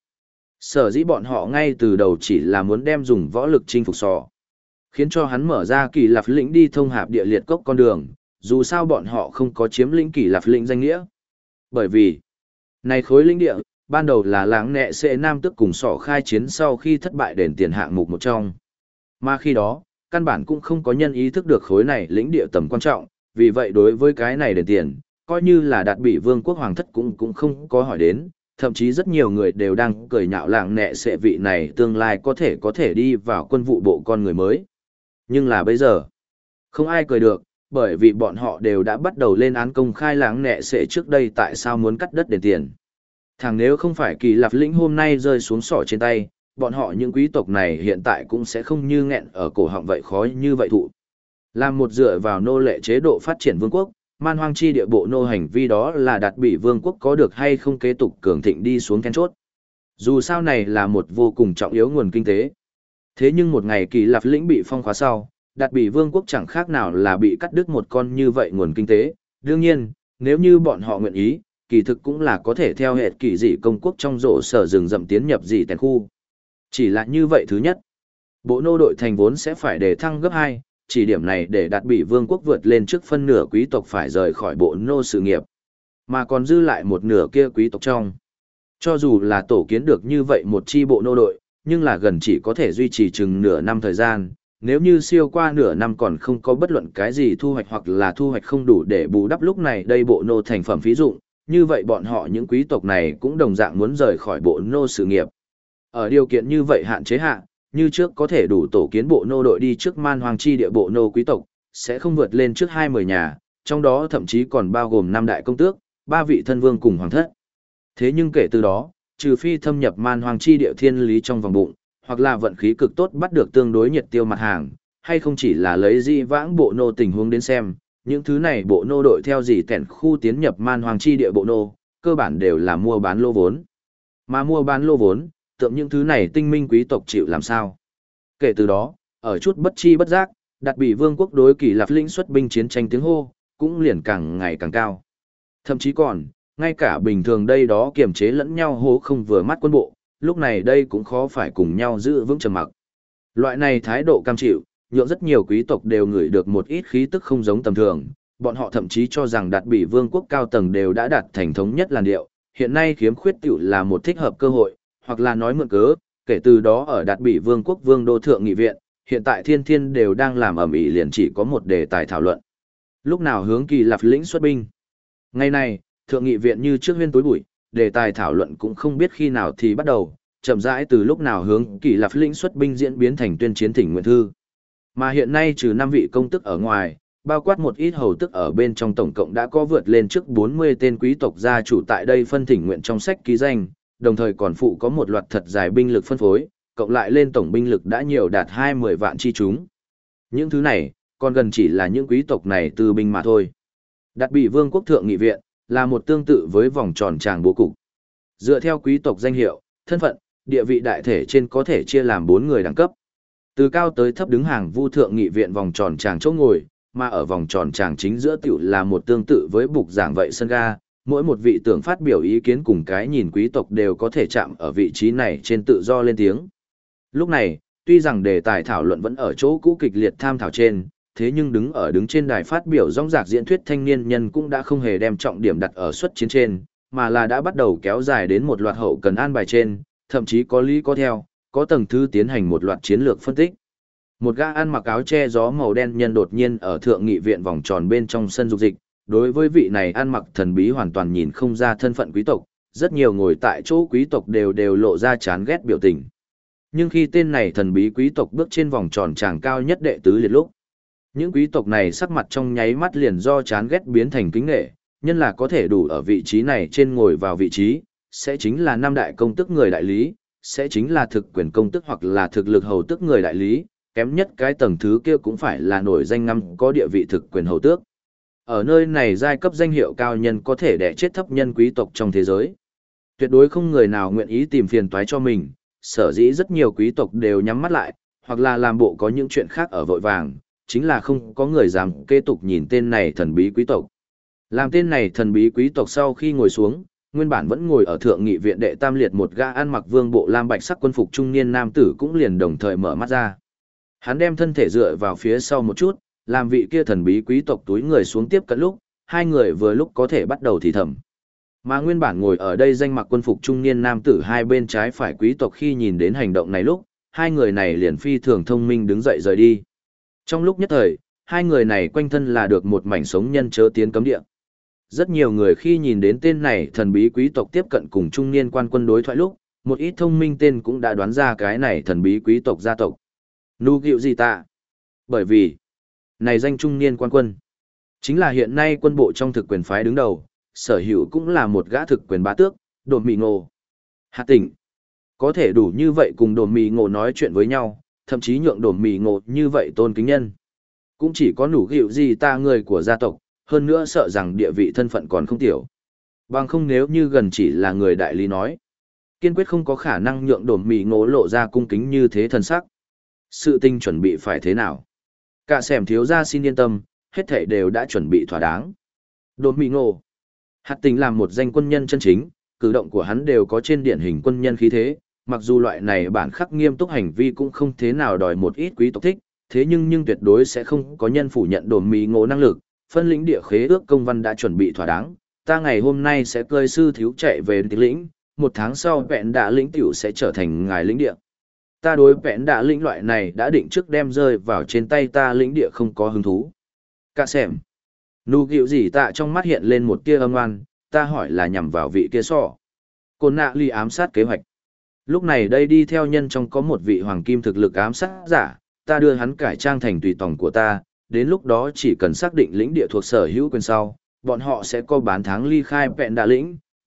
Sở dĩ bọn họ ngay từ đầu chỉ là muốn đem dùng võ lực chinh phục sọ, khiến cho hắn mở ra Kỳ Lạp lĩnh đi thông hạp địa liệt cốc con đường, dù sao bọn họ không có chiếm lĩnh Kỳ Lạp lĩnh danh nghĩa. Bởi vì, này khối lĩnh địa, ban đầu là làng nẹ sệ Nam Tước cùng sọ khai chiến sau khi thất bại đền tiền hạng mục một trong. Mà khi đó, căn bản cũng không có nhân ý thức được khối này lĩnh địa tầm quan trọng, vì vậy đối với cái này đền tiền, coi như là Đạt Bỉ Vương quốc hoàng thất cũng không có hỏi đến, thậm chí rất nhiều người đều đang cười nhạo làng nẹ sệ vị này tương lai có thể đi vào quân vụ bộ con người mới. Nhưng là bây giờ, không ai cười được, bởi vì bọn họ đều đã bắt đầu lên án công khai làng nẹ sệ trước đây tại sao muốn cắt đất đền tiền. Thằng nếu không phải Kỳ Lạp lĩnh hôm nay rơi xuống sỏ trên tay, bọn họ những quý tộc này hiện tại cũng sẽ không như nghẹn ở cổ họng vậy khó như vậy thụ. Làm một dựa vào nô lệ chế độ phát triển vương quốc, man hoang chi địa bộ nô hành vi đó là Đạt Bỉ Vương quốc có được hay không kế tục cường thịnh đi xuống then chốt. Dù sao này là một vô cùng trọng yếu nguồn kinh tế. Thế nhưng một ngày Kỳ Lạp lĩnh bị phong khóa sau, Đạt Bỉ Vương quốc chẳng khác nào là bị cắt đứt một con như vậy nguồn kinh tế. Đương nhiên, nếu như bọn họ nguyện ý, kỳ thực cũng là có thể theo hệ kỳ dị công quốc trong rổ sở rừng rậm tiến nhập dị tèn khu. Chỉ là như vậy thứ nhất, bộ nô đội thành vốn sẽ phải đề thăng gấp 2, chỉ điểm này để Đạt Bỉ Vương quốc vượt lên trước phân nửa quý tộc phải rời khỏi bộ nô sự nghiệp, mà còn dư lại một nửa kia quý tộc trong. Cho dù là tổ kiến được như vậy một chi bộ nô đội, nhưng là gần chỉ có thể duy trì chừng nửa năm thời gian, nếu như siêu qua nửa năm còn không có bất luận cái gì thu hoạch hoặc là thu hoạch không đủ để bù đắp lúc này đây bộ nô thành phẩm phí dụng, như vậy bọn họ những quý tộc này cũng đồng dạng muốn rời khỏi bộ nô sự nghiệp. Ở điều kiện như vậy hạn chế hạ, như trước có thể đủ tổ kiến bộ nô đội đi trước man hoang chi địa bộ nô quý tộc, sẽ không vượt lên trước 20 nhà, trong đó thậm chí còn bao gồm 5 đại công tước, 3 vị thân vương cùng hoàng thất. Thế nhưng kể từ đó, trừ phi thâm nhập man hoang chi địa thiên lý trong vòng bụng, hoặc là vận khí cực tốt bắt được tương đối nhiệt tiêu mặt hàng, hay không chỉ là lấy di vãng bộ nô tình huống đến xem, những thứ này bộ nô đội theo gì tẻn khu tiến nhập man hoang chi địa bộ nô, cơ bản đều là mua bán lô vốn. Mà mua bán lô vốn, tượng những thứ này tinh minh quý tộc chịu làm sao. Kể từ đó, ở chút bất chi bất giác, Đạt Bị Vương quốc đối Kỳ Lạp lĩnh xuất binh chiến tranh tiếng hô, cũng liền càng ngày càng cao. Thậm chí còn, ngay cả bình thường đây đó kiềm chế lẫn nhau hố không vừa mắt quân bộ, lúc này đây cũng khó phải cùng nhau giữ vững trầm mặc. Loại này thái độ cam chịu, nhượng rất nhiều quý tộc đều ngửi được một ít khí tức không giống tầm thường, bọn họ thậm chí cho rằng Đạt Bị Vương quốc cao tầng đều đã đạt thành thống nhất làn điệu, hiện nay khiếm khuyết tiểu là một thích hợp cơ hội, hoặc là nói mượn cớ, kể từ đó ở Đạt Bị Vương quốc Vương đô thượng nghị viện, hiện tại thiên thiên đều đang làm ầm ĩ liền chỉ có một đề tài thảo luận. Lúc nào hướng Kỳ Lạp lĩnh xuất binh? Ngày này, thượng nghị viện như trước huyên tối bụi, đề tài thảo luận cũng không biết khi nào thì bắt đầu, chậm rãi từ lúc nào hướng Kỳ Lạp lĩnh xuất binh diễn biến thành tuyên chiến thỉnh nguyện thư. Mà hiện nay trừ 5 vị công tức ở ngoài, bao quát một ít hầu tức ở bên trong tổng cộng đã có vượt lên trước 40 tên quý tộc gia chủ tại đây phân thỉnh nguyện trong sách ký danh, đồng thời còn phụ có một loạt thật dài binh lực phân phối, cộng lại lên tổng binh lực đã nhiều đạt 20 vạn chi chúng. Những thứ này, còn gần chỉ là những quý tộc này từ binh mà thôi. Đạt Bị Vương quốc thượng nghị viện, là một tương tự với vòng tròn tràng bố cục. Dựa theo quý tộc danh hiệu, thân phận, địa vị đại thể trên có thể chia làm 4 người đẳng cấp. Từ cao tới thấp đứng hàng vu thượng nghị viện vòng tròn tràng chỗ ngồi, mà ở vòng tròn tràng chính giữa tiểu là một tương tự với bục giảng vậy sân ga, mỗi một vị tưởng phát biểu ý kiến cùng cái nhìn quý tộc đều có thể chạm ở vị trí này trên tự do lên tiếng. Lúc này, tuy rằng đề tài thảo luận vẫn ở chỗ cũ kịch liệt tham thảo trên, thế nhưng đứng trên đài phát biểu rõng rạc diễn thuyết thanh niên nhân cũng đã không hề đem trọng điểm đặt ở xuất chiến trên, mà là đã bắt đầu kéo dài đến một loạt hậu cần an bài trên, thậm chí có lý có theo, có tầng thứ tiến hành một loạt chiến lược phân tích. Một gã ăn mặc áo che gió màu đen nhân đột nhiên ở thượng nghị viện vòng tròn bên trong sân dục dịch, đối với vị này ăn mặc thần bí hoàn toàn nhìn không ra thân phận quý tộc, rất nhiều ngồi tại chỗ quý tộc đều lộ ra chán ghét biểu tình. Nhưng khi tên này thần bí quý tộc bước trên vòng tròn tràng cao nhất đệ tứ liệt lúc, những quý tộc này sắc mặt trong nháy mắt liền do chán ghét biến thành kính nghệ, nhân là có thể đủ ở vị trí này trên ngồi vào vị trí, sẽ chính là 5 đại công tức người đại lý, sẽ chính là thực quyền công tức hoặc là thực lực hầu tước người đại lý, kém nhất cái tầng thứ kia cũng phải là nổi danh năm có địa vị thực quyền hầu tước. Ở nơi này giai cấp danh hiệu cao nhân có thể đè chết thấp nhân quý tộc trong thế giới. Tuyệt đối không người nào nguyện ý tìm phiền toái cho mình, sở dĩ rất nhiều quý tộc đều nhắm mắt lại, hoặc là làm bộ có những chuyện khác ở vội vàng, chính là không có người dám kế tục nhìn tên này thần bí quý tộc. Làm tên này thần bí quý tộc sau khi ngồi xuống, nguyên bản vẫn ngồi ở thượng nghị viện đệ tam liệt một gã ăn mặc vương bộ lam bạch sắc quân phục trung niên nam tử cũng liền đồng thời mở mắt ra. Hắn đem thân thể dựa vào phía sau một chút, làm vị kia thần bí quý tộc túi người xuống tiếp cận lúc, hai người vừa lúc có thể bắt đầu thì thầm. Mà nguyên bản ngồi ở đây danh mặc quân phục trung niên nam tử hai bên trái phải quý tộc khi nhìn đến hành động này lúc, hai người này liền phi thường thông minh đứng dậy rời đi. Trong lúc nhất thời, hai người này quanh thân là được một mảnh sống nhân chớ tiến cấm địa. Rất nhiều người khi nhìn đến tên này thần bí quý tộc tiếp cận cùng trung niên quan quân đối thoại lúc, một ít thông minh tên cũng đã đoán ra cái này thần bí quý tộc gia tộc. Nu Gịu Gì Tạ. Bởi vì, này danh trung niên quan quân, chính là hiện nay quân bộ trong thực quyền phái đứng đầu, sở hữu cũng là một gã thực quyền bá tước, Đồn Mì Ngộ. Hạt tỉnh, có thể đủ như vậy cùng Đồn Mì Ngộ nói chuyện với nhau, thậm chí nhượng Đồn Mì Ngộ như vậy tôn kính nhân. Cũng chỉ có Nu Gịu Gì Tạ người của gia tộc, hơn nữa sợ rằng địa vị thân phận còn không tiểu. Bằng không nếu như gần chỉ là người đại lý nói, kiên quyết không có khả năng nhượng Đồn Mì Ngộ lộ ra cung kính như thế thân sắc. Sự tình chuẩn bị phải thế nào? Cả xẻm thiếu gia xin yên tâm, hết thảy đều đã chuẩn bị thỏa đáng. Đồn Mì Ngộ, hạt tình làm một danh quân nhân chân chính, cử động của hắn đều có trên điển hình quân nhân khí thế, mặc dù loại này bản khắc nghiêm túc hành vi cũng không thế nào đòi một ít quý tộc thích, thế nhưng tuyệt đối sẽ không có nhân phủ nhận Đồn Mì Ngộ năng lực, phân lĩnh địa khế ước công văn đã chuẩn bị thỏa đáng, ta ngày hôm nay sẽ cơi sư thiếu chạy về tịch lĩnh, 1 tháng sau vẹn đạ lĩnh tiểu sẽ trở thành ngài lĩnh địa. Ta đối vẹn đạ lĩnh loại này đã định trước đem rơi vào trên tay ta lĩnh địa không có hứng thú. Cả xem. Nu Gịu Gì Tạ trong mắt hiện lên một tia âm oan, ta hỏi là nhằm vào vị kia sọ. Côn nạ ly ám sát kế hoạch. Lúc này đây đi theo nhân trong có một vị hoàng kim thực lực ám sát giả, ta đưa hắn cải trang thành tùy tòng của ta, đến lúc đó chỉ cần xác định lĩnh địa thuộc sở hữu quyền sau, bọn họ sẽ có bán tháng ly khai vẹn đạ lĩnh,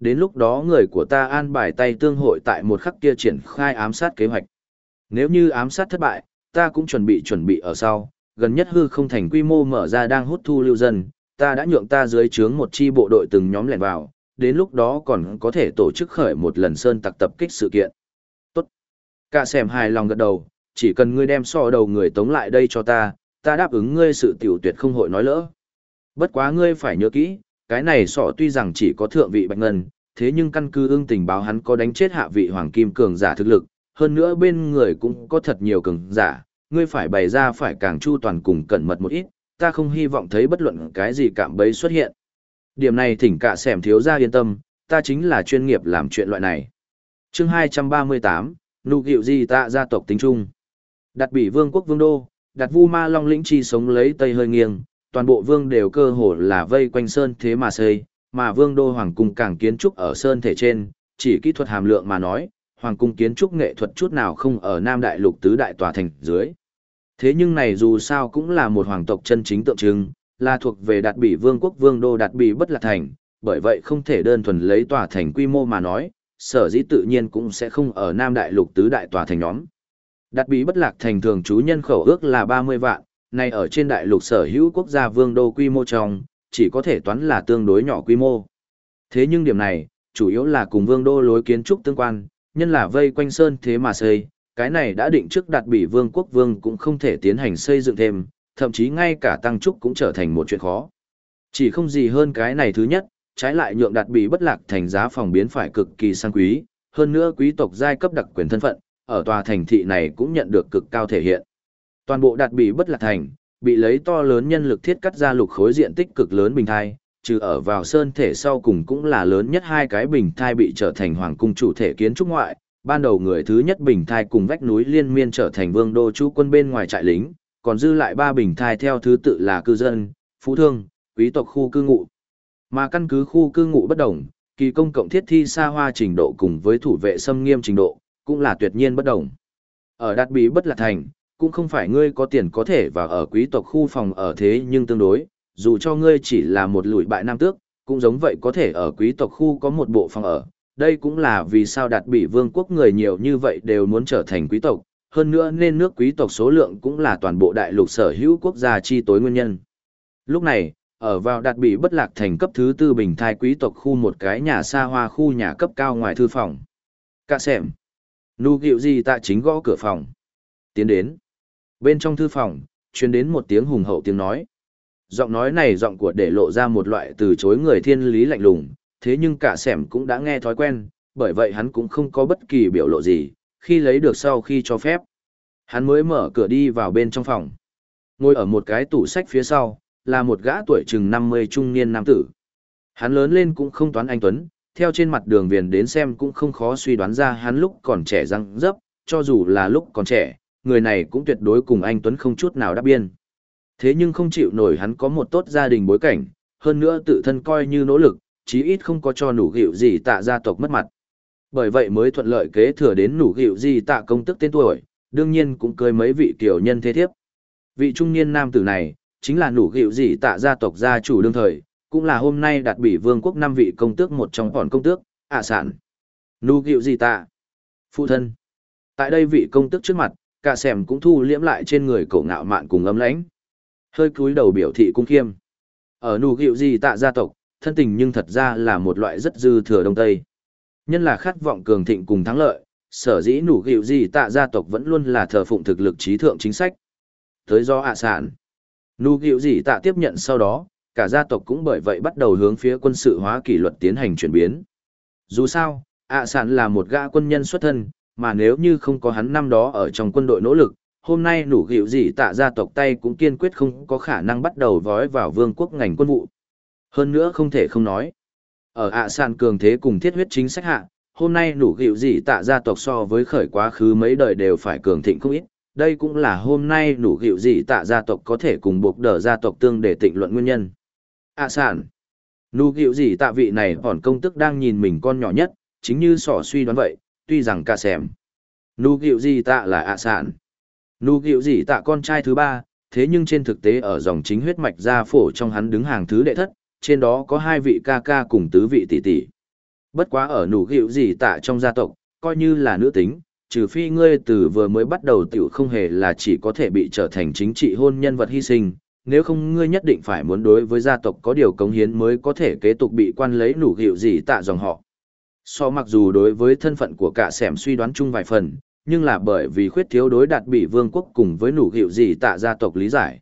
đến lúc đó người của ta an bài tay tương hội tại một khắc kia triển khai ám sát kế hoạch. Nếu như ám sát thất bại, ta cũng chuẩn bị ở sau, gần nhất hư không thành quy mô mở ra đang hút thu lưu dân, ta đã nhượng ta dưới trướng một chi bộ đội từng nhóm lẻn vào, đến lúc đó còn có thể tổ chức khởi một lần sơn tặc tập kích sự kiện. Tốt. Cả xẻm hài lòng gật đầu, chỉ cần ngươi đem so đầu người tống lại đây cho ta đáp ứng ngươi sự tiểu tuyệt không hội nói lỡ. Bất quá ngươi phải nhớ kỹ, cái này sọ tuy rằng chỉ có thượng vị bạch ngân, thế nhưng căn cứ ưng tình báo hắn có đánh chết hạ vị hoàng kim cường giả thực lực, hơn nữa bên người cũng có thật nhiều cường giả, ngươi phải bày ra phải càng chu toàn cùng cẩn mật một ít, ta không hy vọng thấy bất luận cái gì cạm bẫy xuất hiện. Điểm này thỉnh cả xẻm thiếu gia yên tâm, ta chính là chuyên nghiệp làm chuyện loại này. Chương 238, nụ gịu gì tạ gia tộc tính chung. Đặt Bỉ vương quốc vương đô, đặt Vu Ma Long lĩnh chi sống lấy tây hơi nghiêng, toàn bộ vương đều cơ hồ là vây quanh sơn thế mà xây, mà vương đô hoàng cung càng kiến trúc ở sơn thể trên, chỉ kỹ thuật hàm lượng mà nói, hoàng cung kiến trúc nghệ thuật chút nào không ở Nam Đại Lục tứ đại tòa thành dưới. Thế nhưng này dù sao cũng là một hoàng tộc chân chính tượng trưng, là thuộc về Đạt Bỉ vương quốc vương đô Đạt Bỉ bất lạc thành, bởi vậy không thể đơn thuần lấy tòa thành quy mô mà nói, sở dĩ tự nhiên cũng sẽ không ở Nam Đại Lục tứ đại tòa thành nhóm. Đạt Bỉ bất lạc thành thường trú nhân khẩu ước là 30 vạn, này ở trên đại lục sở hữu quốc gia vương đô quy mô trong, chỉ có thể toán là tương đối nhỏ quy mô. Thế nhưng điểm này, chủ yếu là cùng vương đô lối kiến trúc tương quan, nhân là vây quanh sơn thế mà xây, cái này đã định trước Đạt Bỉ vương quốc vương cũng không thể tiến hành xây dựng thêm, thậm chí ngay cả tăng trúc cũng trở thành một chuyện khó. Chỉ không gì hơn cái này thứ nhất, trái lại nhượng Đạt Bỉ bất lạc thành giá phòng biến phải cực kỳ sang quý, hơn nữa quý tộc giai cấp đặc quyền thân phận, ở tòa thành thị này cũng nhận được cực cao thể hiện. Toàn bộ Đạt Bỉ bất lạc thành, bị lấy to lớn nhân lực thiết cắt ra lục khối diện tích cực lớn bình thai, trừ ở vào sơn thể sau cùng cũng là lớn nhất hai cái bình thai bị trở thành hoàng cung chủ thể kiến trúc ngoại, ban đầu người thứ nhất bình thai cùng vách núi liên miên trở thành vương đô chú quân bên ngoài trại lính, còn dư lại ba bình thai theo thứ tự là cư dân, phú thương, quý tộc khu cư ngụ. Mà căn cứ khu cư ngụ bất đồng, kỳ công cộng thiết thi xa hoa trình độ cùng với thủ vệ xâm nghiêm trình độ, cũng là tuyệt nhiên bất đồng. Ở Đạt Bỉ bất lạc thành, cũng không phải ngươi có tiền có thể vào ở quý tộc khu phòng ở thế nhưng tương đối, dù cho ngươi chỉ là một lùi bại nam tước, cũng giống vậy có thể ở quý tộc khu có một bộ phòng ở. Đây cũng là vì sao Đạt Bỉ vương quốc người nhiều như vậy đều muốn trở thành quý tộc, hơn nữa nên nước quý tộc số lượng cũng là toàn bộ đại lục sở hữu quốc gia chi tối nguyên nhân. Lúc này, ở vào Đạt Bỉ bất lạc thành cấp thứ tư bình thai quý tộc khu một cái nhà xa hoa khu nhà cấp cao ngoài thư phòng. Cả xẻm. Nụ gịu gì tạ chính gõ cửa phòng. Tiến đến. Bên trong thư phòng, truyền đến một tiếng hùng hậu tiếng nói. Giọng nói này giọng của để lộ ra một loại từ chối người thiên lý lạnh lùng, thế nhưng cả xẻm cũng đã nghe thói quen, bởi vậy hắn cũng không có bất kỳ biểu lộ gì, khi lấy được sau khi cho phép. Hắn mới mở cửa đi vào bên trong phòng. Ngồi ở một cái tủ sách phía sau, là một gã tuổi chừng 50 trung niên nam tử. Hắn lớn lên cũng không toán anh tuấn, theo trên mặt đường viền đến xem cũng không khó suy đoán ra hắn lúc còn trẻ răng dấp, cho dù là lúc còn trẻ, người này cũng tuyệt đối cùng anh tuấn không chút nào đáp biên. Thế nhưng không chịu nổi hắn có một tốt gia đình bối cảnh, hơn nữa tự thân coi như nỗ lực, chí ít không có cho nụ gịu gì tạ gia tộc mất mặt. Bởi vậy mới thuận lợi kế thừa đến nụ gịu gì tạ công tức tên tuổi, đương nhiên cũng cưới mấy vị tiểu nhân thế thiếp. Vị trung niên nam tử này, chính là nụ gịu gì tạ gia tộc gia chủ đương thời, cũng là hôm nay Đạt Bỉ vương quốc 5 vị công tước một trong bọn công tước, sản. Nụ gịu gì tạ. Phụ thân. Tại đây vị công tước trước mặt, cả xẻm cũng thu liễm lại trên người cậu ngạo mạn cùng ấm lãnh. Hơi cúi đầu biểu thị cung khiêm. Ở nụ gịu gì tạ gia tộc, thân tình nhưng thật ra là một loại rất dư thừa đông tây. Nhân là khát vọng cường thịnh cùng thắng lợi, sở dĩ nụ gịu gì tạ gia tộc vẫn luôn là thờ phụng thực lực trí thượng chính sách. Tới do sản. Nụ gịu gì tạ tiếp nhận sau đó, cả gia tộc cũng bởi vậy bắt đầu hướng phía quân sự hóa kỷ luật tiến hành chuyển biến. Dù sao, sản là một gã quân nhân xuất thân, mà nếu như không có hắn năm đó ở trong quân đội nỗ lực, hôm nay nụ gịu gì tạ gia tộc tay cũng kiên quyết không có khả năng bắt đầu vói vào vương quốc ngành quân vụ. Hơn nữa không thể không nói. Ở sản cường thế cùng thiết huyết chính sách hạ, hôm nay nụ gịu gì tạ gia tộc so với khởi quá khứ mấy đời đều phải cường thịnh không ít. Đây cũng là hôm nay nụ gịu gì tạ gia tộc có thể cùng buộc đỡ gia tộc tương để tịnh luận nguyên nhân. Sản. Nụ gịu gì tạ vị này còn công tức đang nhìn mình con nhỏ nhất, chính như sỏ suy đoán vậy, tuy rằng cả xẻm. Nụ gịu gì tạ là sản. Nụ gịu gì tạ con trai thứ ba, thế nhưng trên thực tế ở dòng chính huyết mạch gia phổ trong hắn đứng hàng thứ đệ thất, trên đó có 2 vị ca ca cùng tứ vị tỷ tỷ. Bất quá ở nụ gịu gì tạ trong gia tộc, coi như là nữ tính, trừ phi ngươi từ vừa mới bắt đầu tiểu không hề là chỉ có thể bị trở thành chính trị hôn nhân vật hy sinh, nếu không ngươi nhất định phải muốn đối với gia tộc có điều cống hiến mới có thể kế tục bị quan lấy nụ gịu gì tạ dòng họ. So mặc dù đối với thân phận của cả xẻm suy đoán chung vài phần, nhưng là bởi vì khuyết thiếu đối đạt bị vương quốc cùng với nụ gịu gì tạ gia tộc lý giải.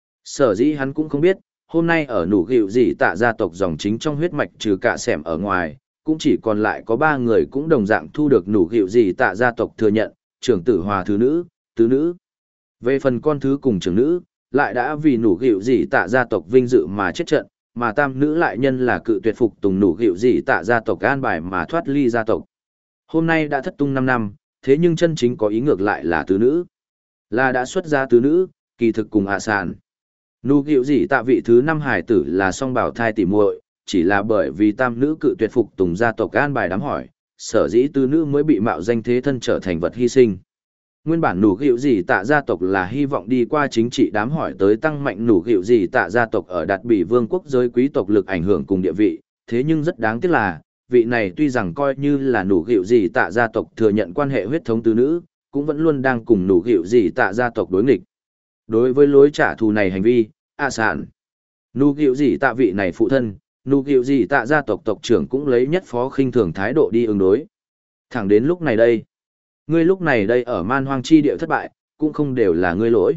Sở dĩ hắn cũng không biết, hôm nay ở nụ gịu gì tạ gia tộc dòng chính trong huyết mạch trừ cả xẻm ở ngoài, cũng chỉ còn lại có 3 người cũng đồng dạng thu được nụ gịu gì tạ gia tộc thừa nhận, trưởng tử hòa thứ nữ, tứ nữ. Về phần con thứ cùng trưởng nữ, lại đã vì nụ gịu gì tạ gia tộc vinh dự mà chết trận, mà tam nữ lại nhân là cự tuyệt phục tùng nụ gịu gì tạ gia tộc an bài mà thoát ly gia tộc. Hôm nay đã thất tung 5 năm, thế nhưng chân chính có ý ngược lại là tứ nữ. Là đã xuất gia tứ nữ, kỳ thực cùng hạ sàn. Nụ gịu gì tạ vị thứ 5 hải tử là song bảo thai tỉ muội, chỉ là bởi vì tam nữ cự tuyệt phục tùng gia tộc an bài đám hỏi, sở dĩ tứ nữ mới bị mạo danh thế thân trở thành vật hy sinh. Nguyên bản nụ gịu gì tạ gia tộc là hy vọng đi qua chính trị đám hỏi tới tăng mạnh nụ gịu gì tạ gia tộc ở đạt bị vương quốc giới quý tộc lực ảnh hưởng cùng địa vị, thế nhưng rất đáng tiếc là, vị này tuy rằng coi như là nụ gịu gì tạ gia tộc thừa nhận quan hệ huyết thống tứ nữ, cũng vẫn luôn đang cùng nụ gịu gì tạ gia tộc đối nghịch. Đối với lối trả thù này hành vi, sản. Nụ gịu gì tạ vị này phụ thân, nụ gịu gì tạ gia tộc tộc trưởng cũng lấy nhất phó khinh thường thái độ đi ứng đối. Thẳng đến lúc này đây. Ngươi lúc này đây ở man hoang chi địa thất bại, cũng không đều là ngươi lỗi.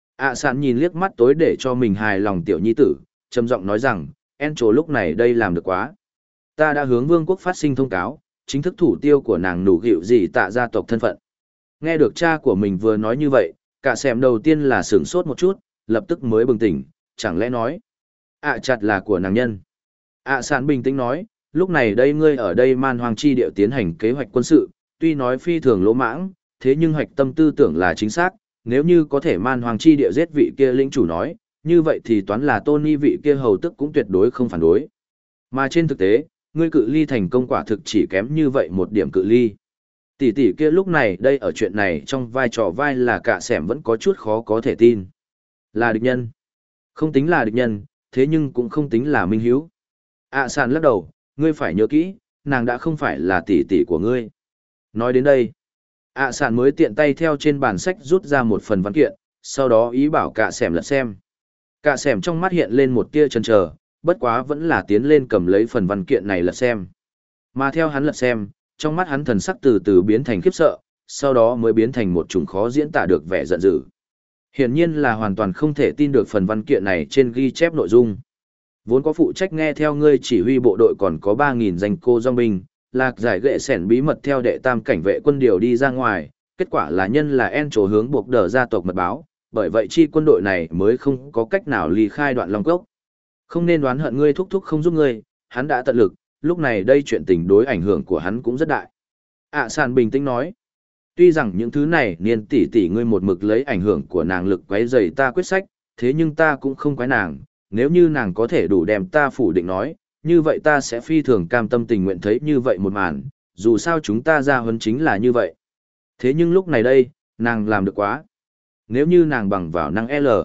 Sản nhìn liếc mắt tối để cho mình hài lòng tiểu nhi tử, trầm giọng nói rằng, Encho lúc này đây làm được quá. Ta đã hướng vương quốc phát sinh thông cáo, chính thức thủ tiêu của nàng nụ gịu gì tạ gia tộc thân phận. Nghe được cha của mình vừa nói như vậy, cả xẻm đầu tiên là sửng sốt một chút, lập tức mới bừng tỉnh, chẳng lẽ nói. Chặt là của nàng nhân. Sản bình tĩnh nói, lúc này đây ngươi ở đây man hoang chi địa tiến hành kế hoạch quân sự, tuy nói phi thường lỗ mãng, thế nhưng hoạch tâm tư tưởng là chính xác, nếu như có thể man hoang chi địa giết vị kia lĩnh chủ nói, như vậy thì toán là Tony vị kia hầu tức cũng tuyệt đối không phản đối. Mà trên thực tế, ngươi cự ly thành công quả thực chỉ kém như vậy một điểm cự ly. Tỷ tỷ kia lúc này đây ở chuyện này trong vai trò vai là cả xẻm vẫn có chút khó có thể tin. Là địch nhân. Không tính là địch nhân, thế nhưng cũng không tính là minh hiếu. Sàn lắc đầu, ngươi phải nhớ kỹ, nàng đã không phải là tỷ tỷ của ngươi. Nói đến đây, Sàn mới tiện tay theo trên bàn sách rút ra một phần văn kiện, sau đó ý bảo cả xẻm lật xem. Cả xẻm trong mắt hiện lên một tia chần chờ, bất quá vẫn là tiến lên cầm lấy phần văn kiện này lật xem. Mà theo hắn lật xem, trong mắt hắn thần sắc từ từ biến thành khiếp sợ, sau đó mới biến thành một chủng khó diễn tả được vẻ giận dữ. Hiển nhiên là hoàn toàn không thể tin được phần văn kiện này trên ghi chép nội dung. Vốn có phụ trách nghe theo ngươi chỉ huy bộ đội còn có 3.000 danh cô dòng binh, lạc giải gệ sẻn bí mật theo đệ tam cảnh vệ quân điều đi ra ngoài, kết quả là nhân là Encho hướng buộc đờ gia tộc mật báo, bởi vậy chi quân đội này mới không có cách nào ly khai đoạn Long Cốc. Không nên đoán hận ngươi thúc thúc không giúp ngươi, hắn đã tận lực, lúc này đây chuyện tình đối ảnh hưởng của hắn cũng rất đại. Sàn bình tĩnh nói, tuy rằng những thứ này niên tỷ tỷ ngươi một mực lấy ảnh hưởng của nàng lực quấy rầy ta quyết sách, thế nhưng ta cũng không quái nàng, nếu như nàng có thể đủ đem ta phủ định nói, như vậy ta sẽ phi thường cam tâm tình nguyện thấy như vậy một màn, dù sao chúng ta ra huấn chính là như vậy. Thế nhưng lúc này đây, nàng làm được quá. Nếu như nàng bằng vào năng L,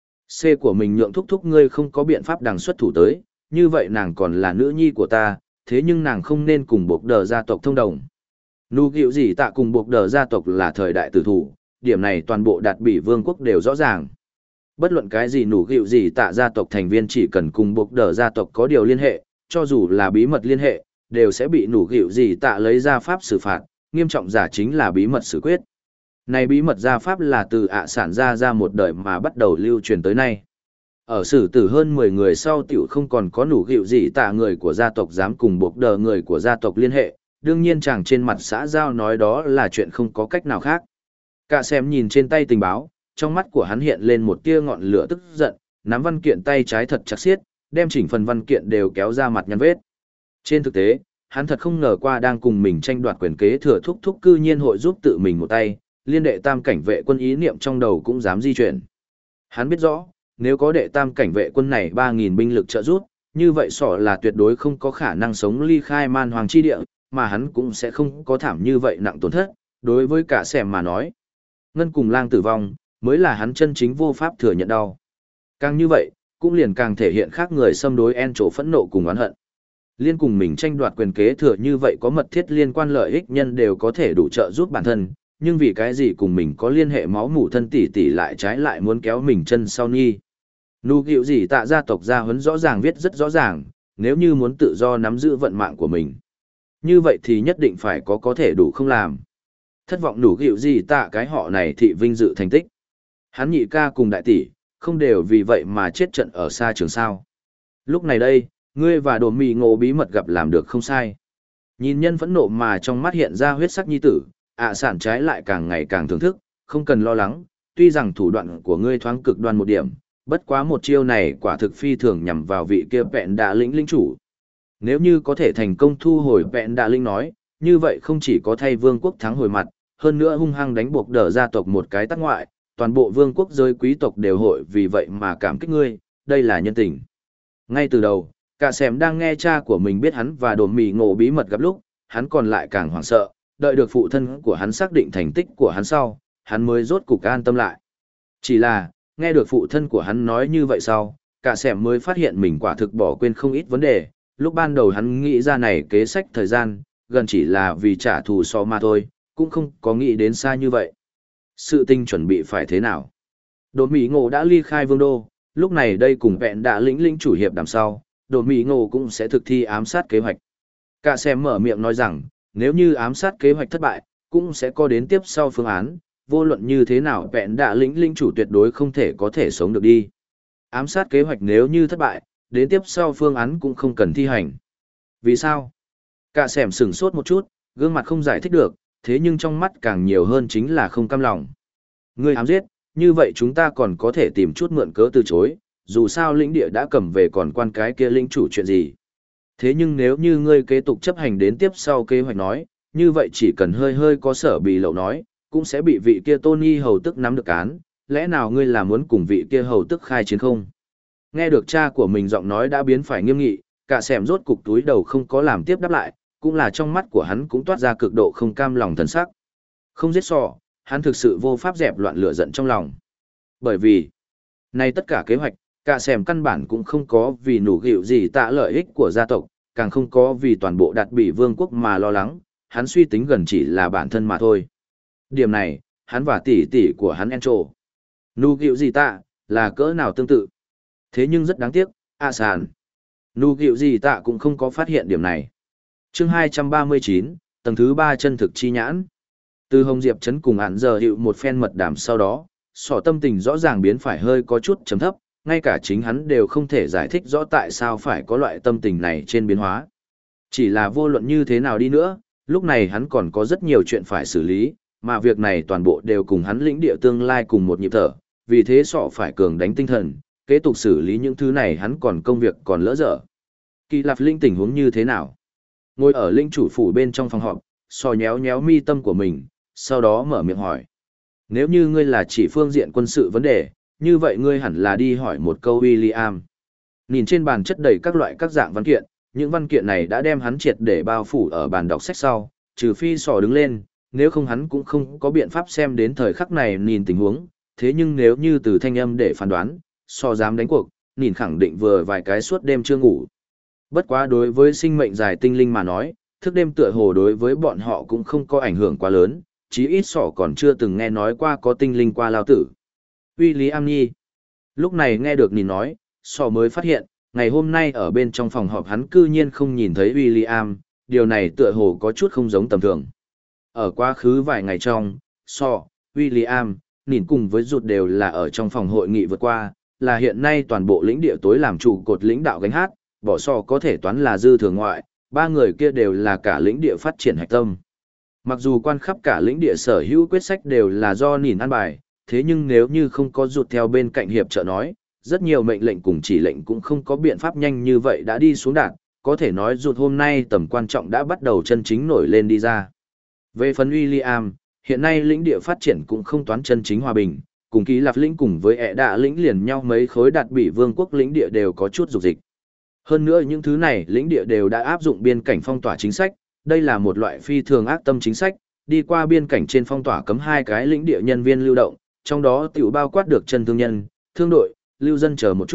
C của mình nhượng thúc thúc ngươi không có biện pháp đằng xuất thủ tới, như vậy nàng còn là nữ nhi của ta, thế nhưng nàng không nên cùng buộc đờ gia tộc thông đồng. Nụ gịu gì tạ cùng buộc đờ gia tộc là thời đại tử thủ, điểm này toàn bộ đạt bị vương quốc đều rõ ràng. Bất luận cái gì nụ gịu gì tạ gia tộc thành viên chỉ cần cùng buộc đờ gia tộc có điều liên hệ, cho dù là bí mật liên hệ, đều sẽ bị nụ gịu gì tạ lấy ra pháp xử phạt, nghiêm trọng giả chính là bí mật xử quyết. Này bí mật gia pháp là từ sản ra một đời mà bắt đầu lưu truyền tới nay. Ở xử tử hơn 10 người sau tiểu không còn có nụ gịu gì tạ người của gia tộc dám cùng buộc đờ người của gia tộc liên hệ, đương nhiên chàng trên mặt xã giao nói đó là chuyện không có cách nào khác. Cả xem nhìn trên tay tình báo, trong mắt của hắn hiện lên một tia ngọn lửa tức giận, nắm văn kiện tay trái thật chặt xiết, đem chỉnh phần văn kiện đều kéo ra mặt nhăn vết. Trên thực tế, hắn thật không ngờ qua đang cùng mình tranh đoạt quyền kế thừa thúc thúc cư nhiên hội giúp tự mình một tay, liên đệ tam cảnh vệ quân ý niệm trong đầu cũng dám di chuyển. Hắn biết rõ, nếu có đệ tam cảnh vệ quân này 3.000 binh lực trợ giúp, như vậy sỏ là tuyệt đối không có khả năng sống ly khai man hoàng chi địa, mà hắn cũng sẽ không có thảm như vậy nặng tổn thất, đối với cả xẻm mà nói. Ngân cùng lang tử vong, mới là hắn chân chính vô pháp thừa nhận đau. Càng như vậy, cũng liền càng thể hiện khác người xâm đối Encho phẫn nộ cùng oán hận. Liên cùng mình tranh đoạt quyền kế thừa như vậy có mật thiết liên quan lợi ích nhân đều có thể đủ trợ giúp bản thân, nhưng vì cái gì cùng mình có liên hệ máu mủ thân tỷ tỷ lại trái lại muốn kéo mình chân sau nhi. Nụ gịu gì tạ gia tộc gia huấn rõ ràng viết rất rõ ràng, nếu như muốn tự do nắm giữ vận mạng của mình. Như vậy thì nhất định phải có thể đủ không làm. Thất vọng nụ gịu gì tạ cái họ này thị vinh dự thành tích. Hắn nhị ca cùng đại tỷ, không đều vì vậy mà chết trận ở xa trường sao. Lúc này đây, ngươi và đồ mì ngộ bí mật gặp làm được không sai. Nhìn nhân phẫn nộ mà trong mắt hiện ra huyết sắc nhi tử, sản trái lại càng ngày càng thưởng thức, không cần lo lắng, tuy rằng thủ đoạn của ngươi thoáng cực đoan một điểm, bất quá một chiêu này quả thực phi thường nhằm vào vị kia vẹn đạ lĩnh linh chủ. Nếu như có thể thành công thu hồi vẹn đạ linh nói, như vậy không chỉ có thay vương quốc thắng hồi mặt, hơn nữa hung hăng đánh buộc đỡ gia tộc một cái tắc ngoại, toàn bộ vương quốc giới quý tộc đều hội vì vậy mà cảm kích ngươi, đây là nhân tình. Ngay từ đầu, cả xẻm đang nghe cha của mình biết hắn và đồn mì ngộ bí mật gặp lúc, hắn còn lại càng hoảng sợ, đợi được phụ thân của hắn xác định thành tích của hắn sau, hắn mới rốt cục an tâm lại. Chỉ là, nghe được phụ thân của hắn nói như vậy sau, cả xẻm mới phát hiện mình quả thực bỏ quên không ít vấn đề, lúc ban đầu hắn nghĩ ra này kế sách thời gian, gần chỉ là vì trả thù so mà thôi, cũng không có nghĩ đến xa như vậy. Sự tình chuẩn bị phải thế nào? Đồn Mỹ Ngộ đã ly khai vương đô, lúc này đây cùng vẹn đã lĩnh chủ hiệp đằng sau, Đồn Mỹ Ngộ cũng sẽ thực thi ám sát kế hoạch. Cả xem mở miệng nói rằng, nếu như ám sát kế hoạch thất bại, cũng sẽ có đến tiếp sau phương án, vô luận như thế nào vẹn đã lĩnh chủ tuyệt đối không thể có thể sống được đi. Ám sát kế hoạch nếu như thất bại, đến tiếp sau phương án cũng không cần thi hành. Vì sao? Cả sẻm sửng sốt một chút, gương mặt không giải thích được, thế nhưng trong mắt càng nhiều hơn chính là không cam lòng. Ngươi ám giết, như vậy chúng ta còn có thể tìm chút mượn cớ từ chối, dù sao lĩnh địa đã cầm về còn quan cái kia lĩnh chủ chuyện gì. Thế nhưng nếu như ngươi kế tục chấp hành đến tiếp sau kế hoạch nói, như vậy chỉ cần hơi hơi có sở bị lậu nói, cũng sẽ bị vị kia Tony hầu tức nắm được án, lẽ nào ngươi là muốn cùng vị kia hầu tức khai chiến không? Nghe được cha của mình giọng nói đã biến phải nghiêm nghị, cả xẻm rốt cục túi đầu không có làm tiếp đáp lại, cũng là trong mắt của hắn cũng toát ra cực độ không cam lòng thần sắc. Không giết sọ, hắn thực sự vô pháp dẹp loạn lửa giận trong lòng. Bởi vì, này tất cả kế hoạch, cả xẻm căn bản cũng không có vì nụ gịu gì tạ lợi ích của gia tộc, càng không có vì toàn bộ đạt bị vương quốc mà lo lắng, hắn suy tính gần chỉ là bản thân mà thôi. Điểm này, hắn và tỷ tỷ của hắn Encho. Nụ gịu gì tạ, là cỡ nào tương tự. Thế nhưng rất đáng tiếc, sàn. Nụ gịu gì tạ cũng không có phát hiện điểm này. Chương 239, tầng thứ 3 chân thực chi nhãn. Từ Hồng Diệp Trấn cùng án giờ hiệu một phen mật đàm sau đó, sỏ tâm tình rõ ràng biến phải hơi có chút chấm thấp, ngay cả chính hắn đều không thể giải thích rõ tại sao phải có loại tâm tình này trên biến hóa. Chỉ là vô luận như thế nào đi nữa, lúc này hắn còn có rất nhiều chuyện phải xử lý, mà việc này toàn bộ đều cùng hắn lĩnh địa tương lai cùng một nhịp thở, vì thế sọ phải cường đánh tinh thần, kế tục xử lý những thứ này hắn còn công việc còn lỡ dở. Kỳ Lạp Linh tình huống như thế nào? Ngồi ở linh chủ phủ bên trong phòng họp, sò nhéo nhéo mi tâm của mình, sau đó mở miệng hỏi. Nếu như ngươi là chỉ phương diện quân sự vấn đề, như vậy ngươi hẳn là đi hỏi một câu William. Nhìn trên bàn chất đầy các loại các dạng văn kiện, những văn kiện này đã đem hắn triệt để bao phủ ở bàn đọc sách sau, trừ phi sò đứng lên, nếu không hắn cũng không có biện pháp xem đến thời khắc này nhìn tình huống, thế nhưng nếu như từ thanh âm để phán đoán, sò dám đánh cuộc, nhìn khẳng định vừa vài cái suốt đêm chưa ngủ. Bất quá đối với sinh mệnh dài tinh linh mà nói, thức đêm tựa hồ đối với bọn họ cũng không có ảnh hưởng quá lớn, chí ít sỏ còn chưa từng nghe nói qua có tinh linh qua lao tử. William Nhi. Lúc này nghe được nhìn nói, sỏ mới phát hiện, ngày hôm nay ở bên trong phòng họp hắn cư nhiên không nhìn thấy William, điều này tựa hồ có chút không giống tầm thường. Ở quá khứ vài ngày trong, William, nhìn cùng với rụt đều là ở trong phòng hội nghị vượt qua, là hiện nay toàn bộ lĩnh địa tối làm trụ cột lãnh đạo gánh hát, bỏ có thể toán là dư thừa ngoại, ba người kia đều là cả lĩnh địa phát triển hạch tâm. Mặc dù quan khắp cả lĩnh địa sở hữu quyết sách đều là do nhìn ăn bài, thế nhưng nếu như không có rụt theo bên cạnh hiệp trợ nói, rất nhiều mệnh lệnh cùng chỉ lệnh cũng không có biện pháp nhanh như vậy đã đi xuống đạn, có thể nói rụt hôm nay tầm quan trọng đã bắt đầu chân chính nổi lên đi ra. Về phần William, hiện nay lĩnh địa phát triển cũng không toán chân chính hòa bình, cùng Ký Lạp lĩnh cùng với ẹ đạ lĩnh liền nhau mấy khối đạt bị vương quốc lĩnh địa đều có chút dục dịch. Hơn nữa những thứ này lĩnh địa đều đã áp dụng biên cảnh phong tỏa chính sách, đây là một loại phi thường ác tâm chính sách, đi qua biên cảnh trên phong tỏa cấm hai cái lĩnh địa nhân viên lưu động, trong đó tiểu bao quát được chân thương nhân, thương đội, lưu dân chờ một chút,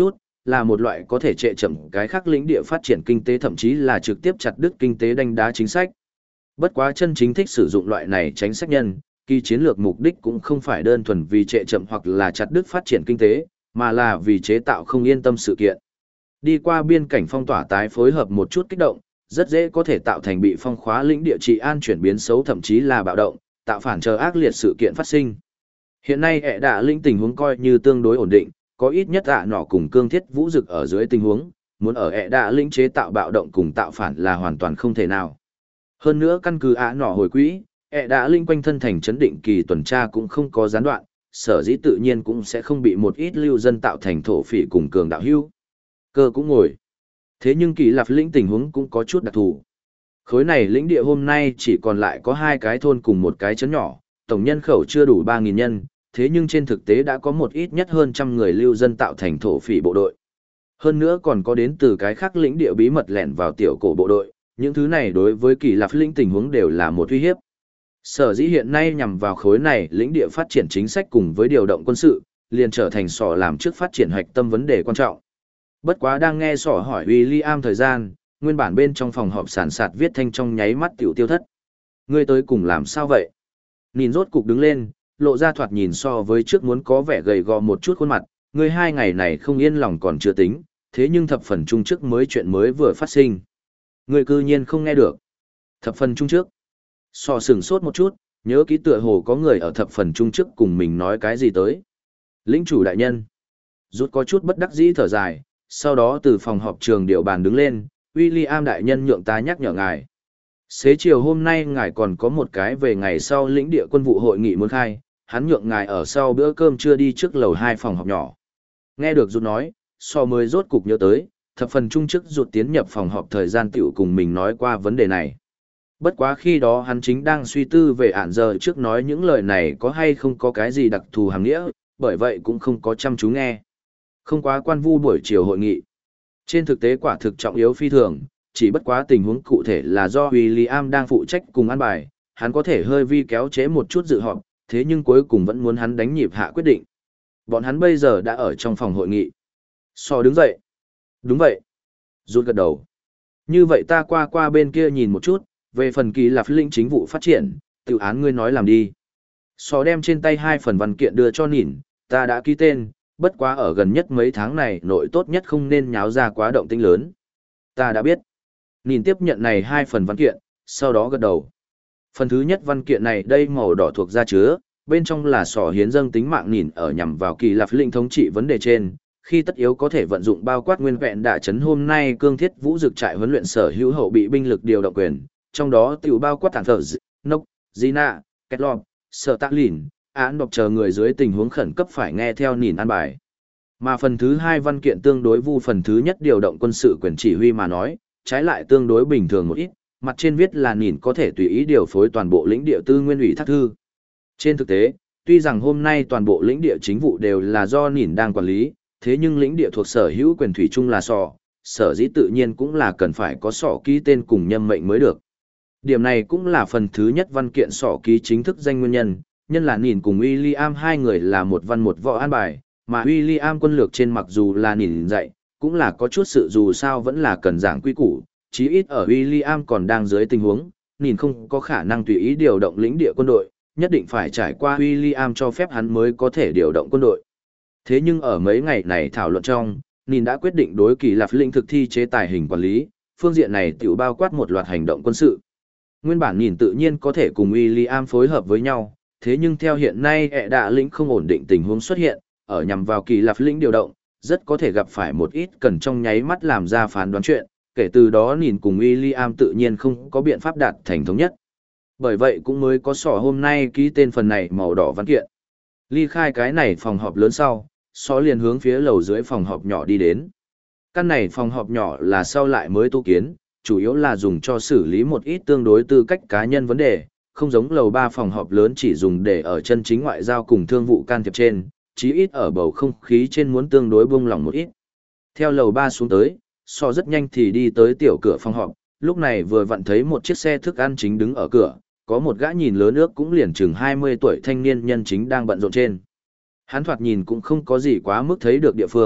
là một loại có thể trệ chậm cái khác lĩnh địa phát triển kinh tế, thậm chí là trực tiếp chặt đứt kinh tế đánh đá chính sách. Bất quá chân chính thích sử dụng loại này tránh sách nhân, kỳ chiến lược mục đích cũng không phải đơn thuần vì trệ chậm hoặc là chặt đứt phát triển kinh tế, mà là vì chế tạo không yên tâm sự kiện. Đi qua biên cảnh phong tỏa tái phối hợp một chút kích động, rất dễ có thể tạo thành bị phong khóa lĩnh địa trị an chuyển biến xấu, thậm chí là bạo động, tạo phản chờ ác liệt sự kiện phát sinh. Hiện nay ẹ đạ lĩnh tình huống coi như tương đối ổn định, có ít nhất nọ cùng cương thiết vũ dực ở dưới tình huống, muốn ở ẹ đạ lĩnh chế tạo bạo động cùng tạo phản là hoàn toàn không thể nào. Hơn nữa căn cứ nọ hồi quỹ, ẹ đạ lĩnh quanh thân thành trấn định kỳ tuần tra cũng không có gián đoạn, sở dĩ tự nhiên cũng sẽ không bị một ít lưu dân tạo thành thổ phỉ cùng cường đạo hưu. Cơ cũng ngồi. Thế nhưng Kỳ Lạp lĩnh tình huống cũng có chút đặc thù. Khối này lĩnh địa hôm nay chỉ còn lại có 2 cái thôn cùng một cái trấn nhỏ, tổng nhân khẩu chưa đủ 3.000 nhân, thế nhưng trên thực tế đã có một ít nhất hơn trăm người lưu dân tạo thành thổ phỉ bộ đội. Hơn nữa còn có đến từ cái khác lĩnh địa bí mật lẻn vào tiểu cổ bộ đội, những thứ này đối với Kỳ Lạp lĩnh tình huống đều là một uy hiếp. Sở dĩ hiện nay nhằm vào khối này lĩnh địa phát triển chính sách cùng với điều động quân sự, liền trở thành sỏ làm trước phát triển hoạch tâm vấn đề quan trọng. Bất quá đang nghe sỏ hỏi William thời gian, nguyên bản bên trong phòng họp sản sạt viết thanh trong nháy mắt tiểu tiêu thất. Ngươi tới cùng làm sao vậy? Nhìn rốt cục đứng lên, lộ ra thoạt nhìn so với trước muốn có vẻ gầy gò một chút khuôn mặt, ngươi 2 ngày này không yên lòng còn chưa tính, thế nhưng thập phần chung trước mới chuyện mới vừa phát sinh. Ngươi cư nhiên không nghe được. Thập phần chung trước. Sọ sửng sốt một chút, nhớ kỹ tựa hồ có người ở thập phần chung trước cùng mình nói cái gì tới. Lĩnh chủ đại nhân. Rút có chút bất đắc dĩ thở dài, sau đó từ phòng họp trường điều bàn đứng lên, William đại nhân nhượng ta nhắc nhở ngài. Xế chiều hôm nay ngài còn có một cái về ngày sau lĩnh địa quân vụ hội nghị muốn khai, hắn nhượng ngài ở sau bữa cơm trưa đi trước lầu 2 phòng họp nhỏ. Nghe được rút nói, so mới rốt cục nhớ tới, thập phần trung chức rút tiến nhập phòng họp thời gian tiểu cùng mình nói qua vấn đề này. Bất quá khi đó hắn chính đang suy tư về ản giờ trước nói những lời này có hay không có cái gì đặc thù hàng nghĩa, bởi vậy cũng không có chăm chú nghe. Không quá quan vu buổi chiều hội nghị. Trên thực tế quả thực trọng yếu phi thường, chỉ bất quá tình huống cụ thể là do William đang phụ trách cùng an bài, hắn có thể hơi vi kéo chế một chút dự họp, thế nhưng cuối cùng vẫn muốn hắn đánh nhịp hạ quyết định. Bọn hắn bây giờ đã ở trong phòng hội nghị. So đứng dậy. Đúng vậy. Rút gật đầu. Như vậy ta qua bên kia nhìn một chút, về phần Kỳ Lạp lĩnh chính vụ phát triển, tự án ngươi nói làm đi. So đem trên tay 2 phần văn kiện đưa cho nhìn, ta đã ký tên, bất quá ở gần nhất mấy tháng này nội tốt nhất không nên nháo ra quá động tĩnh lớn. Ta đã biết. Nhìn tiếp nhận này 2 phần văn kiện, sau đó gật đầu. Phần thứ nhất văn kiện này đây màu đỏ thuộc da chứa, bên trong là sỏ hiến dâng tính mạng nhìn ở nhằm vào Kỳ Lạp lĩnh thống trị vấn đề trên, khi tất yếu có thể vận dụng bao quát nguyên vẹn đả chấn hôm nay cương thiết vũ dực trại huấn luyện sở hữu hậu bị binh lực điều động quyền, trong đó tiểu bao quát tản thờ nốc, Gina, Ketlop, Sở Tạ Lìn, án đọc chờ người dưới tình huống khẩn cấp phải nghe theo nhìn an bài. Mà phần thứ 2 văn kiện tương đối vu phần thứ nhất điều động quân sự quyền chỉ huy mà nói, trái lại tương đối bình thường một ít, mặt trên viết là nhìn có thể tùy ý điều phối toàn bộ lĩnh địa tư nguyên ủy thác thư. Trên thực tế, tuy rằng hôm nay toàn bộ lĩnh địa chính vụ đều là do nhìn đang quản lý, thế nhưng lĩnh địa thuộc sở hữu quyền thủy chung là sở dĩ tự nhiên cũng là cần phải có sỏ ký tên cùng nhâm mệnh mới được. Điểm này cũng là phần thứ nhất văn kiện sỏ ký chính thức danh nguyên nhân, nhân là nhìn cùng William 2 người là một văn một võ an bài, mà William quân lược trên mặc dù là nhìn dạy, cũng là có chút sự dù sao vẫn là cần giảng quy củ, chí ít ở William còn đang dưới tình huống, nhìn không có khả năng tùy ý điều động lĩnh địa quân đội, nhất định phải trải qua William cho phép hắn mới có thể điều động quân đội. Thế nhưng ở mấy ngày này thảo luận trong, nhìn đã quyết định đối Kỳ Lạp lĩnh thực thi chế tài hình quản lý, phương diện này tiểu bao quát một loạt hành động quân sự. Nguyên bản nhìn tự nhiên có thể cùng William phối hợp với nhau, thế nhưng theo hiện nay ẹ đạ lĩnh không ổn định tình huống xuất hiện, ở nhằm vào Kỳ Lạp lĩnh điều động, rất có thể gặp phải một ít cần trong nháy mắt làm ra phán đoán chuyện, kể từ đó nhìn cùng William tự nhiên không có biện pháp đạt thành thống nhất. Bởi vậy cũng mới có sỏ hôm nay ký tên phần này màu đỏ văn kiện. Ly khai cái này phòng họp lớn sau, sỏ liền hướng phía lầu dưới phòng họp nhỏ đi đến. Căn này phòng họp nhỏ là sau lại mới tu kiến, chủ yếu là dùng cho xử lý một ít tương đối tư cách cá nhân vấn đề, không giống lầu 3 phòng họp lớn chỉ dùng để ở chân chính ngoại giao cùng thương vụ can thiệp trên, chí ít ở bầu không khí trên muốn tương đối buông lỏng một ít. Theo lầu 3 xuống tới, so rất nhanh thì đi tới tiểu cửa phòng họp, lúc này vừa vặn thấy một chiếc xe thức ăn chính đứng ở cửa, có một gã nhìn lớn ước cũng liền chừng 20 tuổi thanh niên nhân chính đang bận rộn trên. Hắn thoạt nhìn cũng không có gì quá mức thấy được địa phương,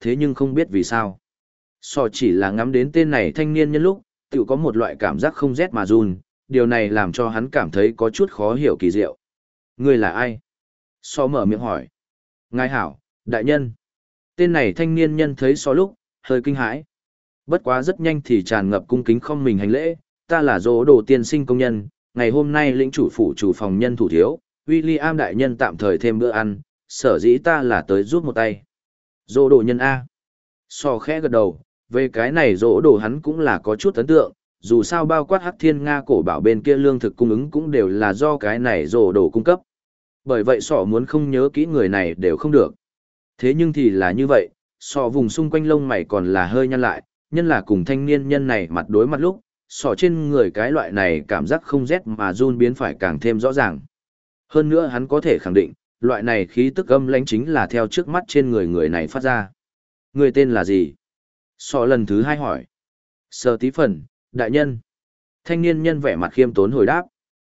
thế nhưng không biết vì sao. Sò chỉ là ngắm đến tên này thanh niên nhân lúc, tự có một loại cảm giác không rét mà run, điều này làm cho hắn cảm thấy có chút khó hiểu kỳ diệu. Ngươi là ai? Sò mở miệng hỏi. Ngài hảo, đại nhân. Tên này thanh niên nhân thấy Sò lúc, hơi kinh hãi. Bất quá rất nhanh thì tràn ngập cung kính không mình hành lễ, ta là Dỗ Đồ tiên sinh công nhân, ngày hôm nay lĩnh chủ phủ chủ phòng nhân thủ thiếu, William đại nhân tạm thời thêm bữa ăn, sở dĩ ta là tới giúp một tay. Dỗ Đồ nhân A. Sò khẽ gật đầu, về cái này Dỗ Đồ hắn cũng là có chút ấn tượng, dù sao bao quát Hắc Thiên Nga cổ bảo bên kia lương thực cung ứng cũng đều là do cái này Dỗ Đồ cung cấp. Bởi vậy Sò muốn không nhớ kỹ người này đều không được. Thế nhưng thì là như vậy, Sò vùng xung quanh lông mày còn là hơi nhăn lại, nhân là cùng thanh niên nhân này mặt đối mặt lúc, Sò trên người cái loại này cảm giác không rét mà run biến phải càng thêm rõ ràng. Hơn nữa hắn có thể khẳng định, loại này khí tức âm lãnh chính là theo trước mắt trên người người này phát ra. Người tên là gì? Sò lần thứ hai hỏi. Sở Tí Phần, đại nhân. Thanh niên nhân vẻ mặt khiêm tốn hồi đáp.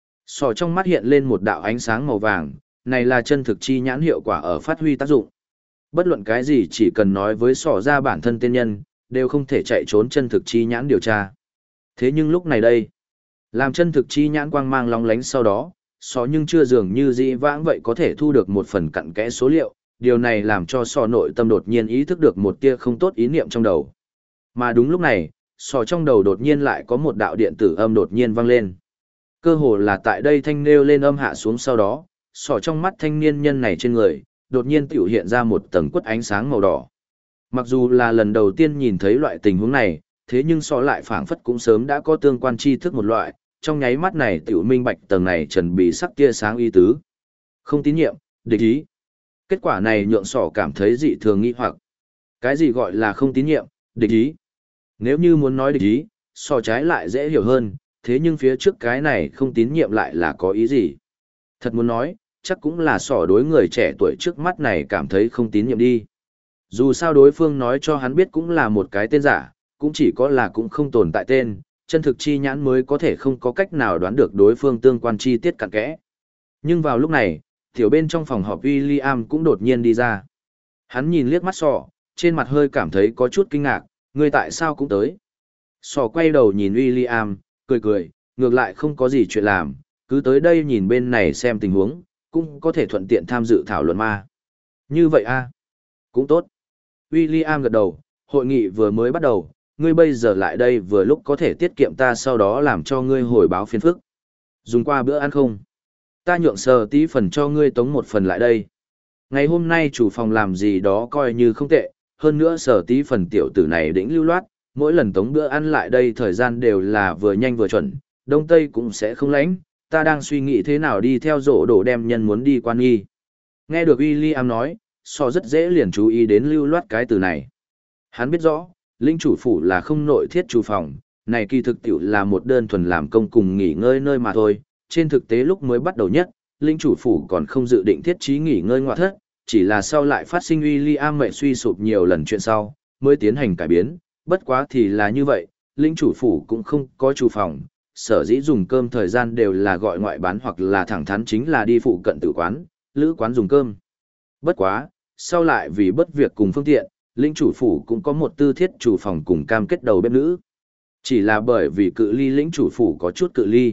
Sò trong mắt hiện lên một đạo ánh sáng màu vàng, này là chân thực chi nhãn hiệu quả ở phát huy tác dụng. Bất luận cái gì chỉ cần nói với Sò ra bản thân tên nhân, đều không thể chạy trốn chân thực chi nhãn điều tra. Thế nhưng lúc này đây, làm chân thực chi nhãn quang mang lóng lánh sau đó, Sò nhưng chưa dường như dĩ vãng vậy có thể thu được một phần cặn kẽ số liệu, điều này làm cho Sò nội tâm đột nhiên ý thức được một tia không tốt ý niệm trong đầu. Mà đúng lúc này, Sò trong đầu đột nhiên lại có một đạo điện tử âm đột nhiên vang lên. Cơ hồ là tại đây thanh nêu lên âm hạ xuống sau đó, Sò trong mắt thanh niên nhân này trên người, đột nhiên tiểu hiện ra một tầng quất ánh sáng màu đỏ. Mặc dù là lần đầu tiên nhìn thấy loại tình huống này, thế nhưng Sò lại phảng phất cũng sớm đã có tương quan tri thức một loại, trong nháy mắt này tiểu minh bạch tầng này trần bị sắc tia sáng y tứ. Không tín nhiệm, địch ý. Kết quả này nhượng Sò cảm thấy dị thường nghi hoặc. Cái gì gọi là không tín nhiệm, địch ý? Nếu như muốn nói địch ý, Sò trái lại dễ hiểu hơn, thế nhưng phía trước cái này không tín nhiệm lại là có ý gì? Thật muốn nói, chắc cũng là Sò đối người trẻ tuổi trước mắt này cảm thấy không tín nhiệm đi. Dù sao đối phương nói cho hắn biết cũng là một cái tên giả, cũng chỉ có là cũng không tồn tại tên, chân thực chi nhãn mới có thể không có cách nào đoán được đối phương tương quan chi tiết cặn kẽ. Nhưng vào lúc này, tiểu bên trong phòng họp William cũng đột nhiên đi ra. Hắn nhìn liếc mắt Sò, trên mặt hơi cảm thấy có chút kinh ngạc, người tại sao cũng tới. Sò quay đầu nhìn William, cười cười, ngược lại không có gì chuyện làm, cứ tới đây nhìn bên này xem tình huống, cũng có thể thuận tiện tham dự thảo luận ma. Như vậy a, cũng tốt. William gật đầu, hội nghị vừa mới bắt đầu, ngươi bây giờ lại đây vừa lúc có thể tiết kiệm ta sau đó làm cho ngươi hồi báo phiền phức. Dùng qua bữa ăn không? Ta nhượng Sở Tí Phần cho ngươi tống một phần lại đây. Ngày hôm nay chủ phòng làm gì đó coi như không tệ, hơn nữa Sở Tí Phần tiểu tử này đỉnh lưu loát, mỗi lần tống bữa ăn lại đây thời gian đều là vừa nhanh vừa chuẩn, đông tây cũng sẽ không lánh, ta đang suy nghĩ thế nào đi theo Dỗ Đồ đem nhân muốn đi quan nghi. Nghe được William nói, Sò rất dễ liền chú ý đến lưu loát cái từ này. Hắn biết rõ, lĩnh chủ phủ là không nội thiết chủ phòng, này kỳ thực tiểu là một đơn thuần làm công cùng nghỉ ngơi nơi mà thôi. Trên thực tế lúc mới bắt đầu nhất, lĩnh chủ phủ còn không dự định thiết trí nghỉ ngơi ngoại thất, chỉ là sau lại phát sinh William mệnh suy sụp nhiều lần chuyện sau, mới tiến hành cải biến. Bất quá thì là như vậy, lĩnh chủ phủ cũng không có chủ phòng, sở dĩ dùng cơm thời gian đều là gọi ngoại bán hoặc là thẳng thắn chính là đi phụ cận tử quán, lữ quán dùng cơm. Bất quá, sau lại vì bất việc cùng phương tiện, lĩnh chủ phủ cũng có một tư thiết chủ phòng cùng cam kết đầu bếp nữ. Chỉ là bởi vì cự ly lĩnh chủ phủ có chút cự ly.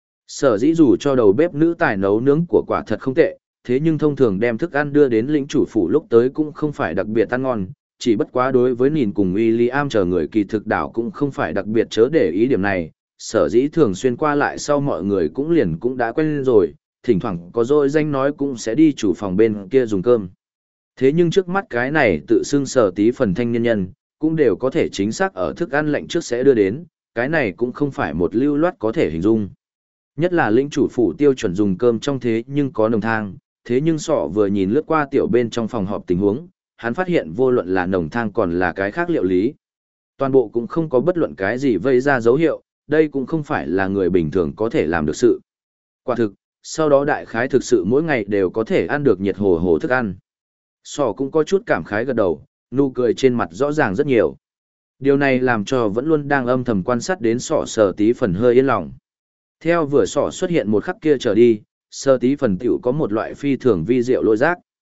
Sở dĩ dù cho đầu bếp nữ tài nấu nướng của quả thật không tệ, thế nhưng thông thường đem thức ăn đưa đến lĩnh chủ phủ lúc tới cũng không phải đặc biệt ăn ngon, chỉ bất quá đối với nhìn cùng William chờ người kỳ thực đảo cũng không phải đặc biệt chớ để ý điểm này, sở dĩ thường xuyên qua lại sau mọi người cũng liền cũng đã quen rồi, thỉnh thoảng có dội danh nói cũng sẽ đi chủ phòng bên kia dùng cơm. Thế nhưng trước mắt cái này tự xưng Sở Tí Phần thanh niên nhân, cũng đều có thể chính xác ở thức ăn lạnh trước sẽ đưa đến, cái này cũng không phải một lưu loát có thể hình dung. Nhất là lĩnh chủ phủ tiêu chuẩn dùng cơm trong thế nhưng có nồng thang, thế nhưng Sọ vừa nhìn lướt qua tiểu bên trong phòng họp tình huống, hắn phát hiện vô luận là nồng thang còn là cái khác liệu lý. Toàn bộ cũng không có bất luận cái gì vây ra dấu hiệu, đây cũng không phải là người bình thường có thể làm được sự. Quả thực, sau đó đại khái thực sự mỗi ngày đều có thể ăn được nhiệt hồ hồ thức ăn. Sọ cũng có chút cảm khái gật đầu, nụ cười trên mặt rõ ràng rất nhiều. Điều này làm cho vẫn luôn đang âm thầm quan sát đến Sọ Sở Tí Phần hơi yên lòng. Theo vừa Sọ xuất hiện một khắc kia trở đi, Sở Tí Phần tiểu có một loại phi thường vi diệu lôi giác.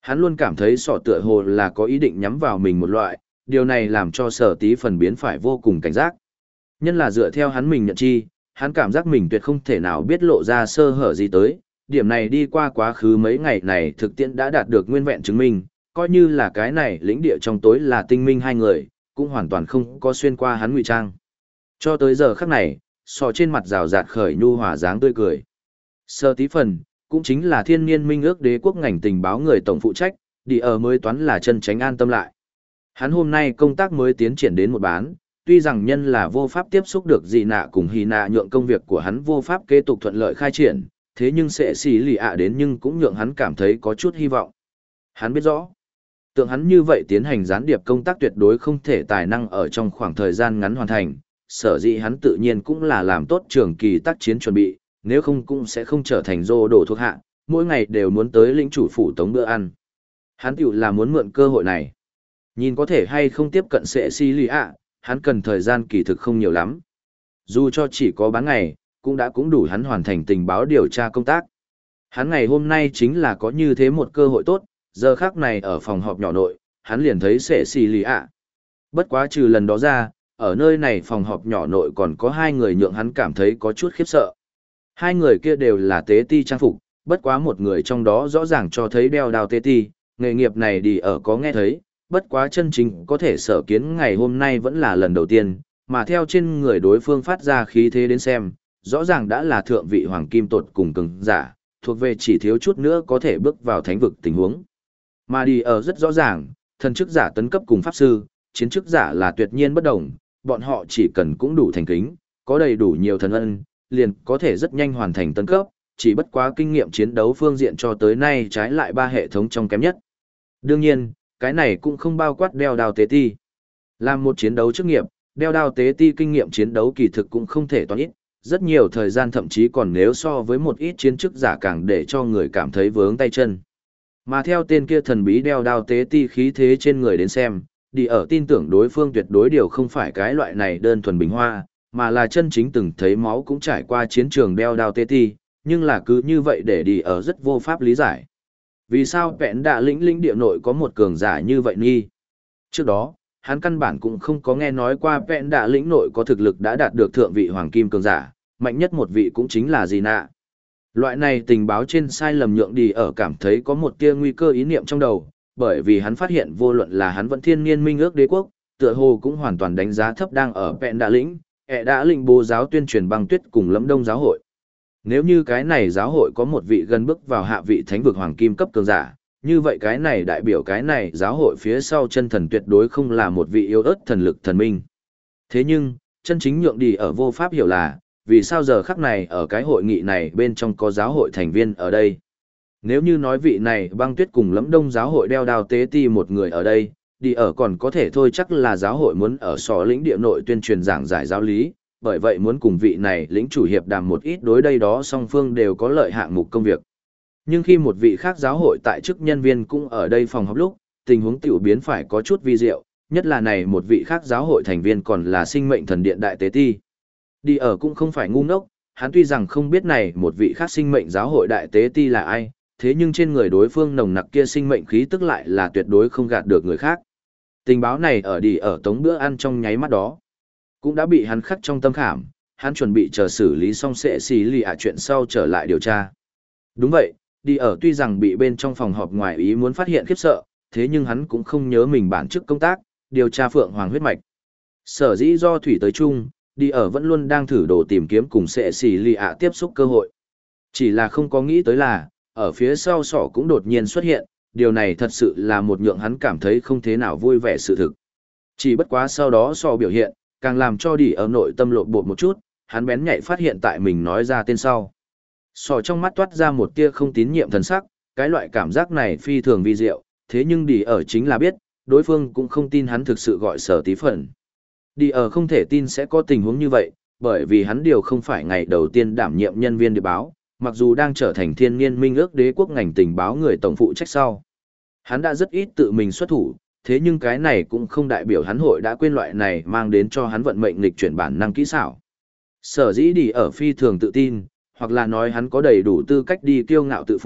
Hắn luôn cảm thấy sọ tựa hồ là có ý định nhắm vào mình một loại, điều này làm cho Sở Tí Phần biến phải vô cùng cảnh giác. Nhân là dựa theo hắn mình nhận chi, hắn cảm giác mình tuyệt không thể nào biết lộ ra sơ hở gì tới, điểm này đi qua quá khứ mấy ngày này thực tiễn đã đạt được nguyên vẹn chứng minh, coi như là cái này lĩnh địa trong tối là tinh minh hai người, cũng hoàn toàn không có xuyên qua hắn ngụy trang. Cho tới giờ khắc này, sọ trên mặt rào rạt khởi nhu hòa dáng tươi cười. Sở Tí Phần, cũng chính là thiên niên minh ước đế quốc ngành tình báo người tổng phụ trách, đi ở mới toán là chân tránh an tâm lại. Hắn hôm nay công tác mới tiến triển đến một bán, tuy rằng nhân là vô pháp tiếp xúc được dị nạ cùng hy nạ nhượng công việc của hắn vô pháp kế tục thuận lợi khai triển, thế nhưng sẽ xì lì ạ đến nhưng cũng nhượng hắn cảm thấy có chút hy vọng. Hắn biết rõ, tượng hắn như vậy tiến hành gián điệp công tác tuyệt đối không thể tài năng ở trong khoảng thời gian ngắn hoàn thành, sở dĩ hắn tự nhiên cũng là làm tốt trường kỳ tác chiến chuẩn bị, nếu không cũng sẽ không trở thành rô đồ thuộc hạ, mỗi ngày đều muốn tới lĩnh chủ phủ tống bữa ăn. Hắn tiểu là muốn mượn cơ hội này. Nhìn có thể hay không tiếp cận sẽ xì lì ạ, hắn cần thời gian kỳ thực không nhiều lắm. Dù cho chỉ có bán ngày, cũng đủ hắn hoàn thành tình báo điều tra công tác. Hắn ngày hôm nay chính là có như thế một cơ hội tốt, giờ khác này ở phòng họp nhỏ nội, hắn liền thấy sẽ xì lì ạ. Bất quá trừ lần đó ra, ở nơi này phòng họp nhỏ nội còn có hai người nhượng hắn cảm thấy có chút khiếp sợ. Hai người kia đều là tế ti trang phục, bất quá một người trong đó rõ ràng cho thấy đeo đao tế ti, nghề nghiệp này đi ở có nghe thấy, bất quá chân chính có thể sở kiến ngày hôm nay vẫn là lần đầu tiên, mà theo trên người đối phương phát ra khí thế đến xem, rõ ràng đã là thượng vị hoàng kim tột cùng cường giả, thuộc về chỉ thiếu chút nữa có thể bước vào thánh vực tình huống. Mà đi ở rất rõ ràng, thần chức giả tấn cấp cùng pháp sư, chiến chức giả là tuyệt nhiên bất đồng, bọn họ chỉ cần cũng đủ thành kính, có đầy đủ nhiều thần ân, liền có thể rất nhanh hoàn thành tấn cấp, chỉ bất quá kinh nghiệm chiến đấu phương diện cho tới nay trái lại ba hệ thống trong kém nhất. Đương nhiên, cái này cũng không bao quát đeo đao tế ti. Làm một chiến đấu chức nghiệp, đeo đao tế ti kinh nghiệm chiến đấu kỳ thực cũng không thể toán ít, rất nhiều thời gian thậm chí còn nếu so với một ít chiến chức giả càng để cho người cảm thấy vướng tay chân. Mà theo tên kia thần bí đeo đao tế ti khí thế trên người đến xem, đi ở tin tưởng đối phương tuyệt đối điều không phải cái loại này đơn thuần bình hoa, mà là chân chính từng thấy máu cũng trải qua chiến trường đeo đao tế ti, nhưng là cứ như vậy để đi ở rất vô pháp lý giải. Vì sao vẹn đạ lĩnh địa nội có một cường giả như vậy nghi? Trước đó, hắn căn bản cũng không có nghe nói qua vẹn đạ lĩnh nội có thực lực đã đạt được thượng vị hoàng kim cường giả, mạnh nhất một vị cũng chính là gì nạ. Loại này tình báo trên sai lầm nhượng đi ở cảm thấy có một tia nguy cơ ý niệm trong đầu, bởi vì hắn phát hiện vô luận là hắn vẫn thiên niên minh ước đế quốc, tựa hồ cũng hoàn toàn đánh giá thấp đang ở vẹn đạ lĩnh, đã lĩnh bố giáo tuyên truyền băng tuyết cùng Lâm Đông giáo hội. Nếu như cái này giáo hội có một vị gần bước vào hạ vị thánh vực hoàng kim cấp cường giả, như vậy cái này đại biểu cái này giáo hội phía sau chân thần tuyệt đối không là một vị yếu ớt thần lực thần minh. Thế nhưng, chân chính nhượng đi ở vô pháp hiểu là, vì sao giờ khắc này ở cái hội nghị này bên trong có giáo hội thành viên ở đây. Nếu như nói vị này băng tuyết cùng Lâm Đông giáo hội đeo đao tế ti một người ở đây, đi ở còn có thể thôi chắc là giáo hội muốn ở sò lĩnh địa nội tuyên truyền giảng giải giáo lý, bởi vậy muốn cùng vị này lĩnh chủ hiệp đàm một ít đối đây đó song phương đều có lợi hạng mục công việc. Nhưng khi một vị khác giáo hội tại chức nhân viên cũng ở đây phòng họp lúc, tình huống tiểu biến phải có chút vi diệu, nhất là này một vị khác giáo hội thành viên còn là sinh mệnh thần điện đại tế ti. Đi ở cũng không phải ngu ngốc, hắn tuy rằng không biết này một vị khác sinh mệnh giáo hội đại tế ti là ai, thế nhưng trên người đối phương nồng nặc kia sinh mệnh khí tức lại là tuyệt đối không gạt được người khác. Tình báo này ở đi ở tống bữa ăn trong nháy mắt đó, cũng đã bị hắn khắc trong tâm khảm, hắn chuẩn bị chờ xử lý xong sẽ xì lì chuyện sau trở lại điều tra. Đúng vậy, đi ở tuy rằng bị bên trong phòng họp ngoài ý muốn phát hiện khiếp sợ, thế nhưng hắn cũng không nhớ mình bản chức công tác, điều tra Phượng Hoàng huyết mạch. Sở dĩ do thủy tới chung, đi ở vẫn luôn đang thử đồ tìm kiếm cùng sẽ xì lì tiếp xúc cơ hội. Chỉ là không có nghĩ tới là, ở phía sau sỏ cũng đột nhiên xuất hiện, điều này thật sự là một nhượng hắn cảm thấy không thế nào vui vẻ sự thực. Chỉ bất quá sau đó sỏ biểu hiện, càng làm cho đi ở nội tâm lộn bột một chút, hắn bén nhạy phát hiện tại mình nói ra tên sau. Sỏ trong mắt toát ra một tia không tín nhiệm thần sắc, cái loại cảm giác này phi thường vi diệu, thế nhưng đi ở chính là biết, đối phương cũng không tin hắn thực sự gọi Sở Tí Phần. Đi ở không thể tin sẽ có tình huống như vậy, bởi vì hắn điều không phải ngày đầu tiên đảm nhiệm nhân viên điệp báo, mặc dù đang trở thành thiên niên minh ước đế quốc ngành tình báo người tổng phụ trách sau. Hắn đã rất ít tự mình xuất thủ, thế nhưng cái này cũng không đại biểu hắn hội đã quên loại này mang đến cho hắn vận mệnh lịch chuyển bản năng kỹ xảo. Sở dĩ đi ở phi thường tự tin, hoặc là nói hắn có đầy đủ tư cách đi kiêu ngạo tự phụ,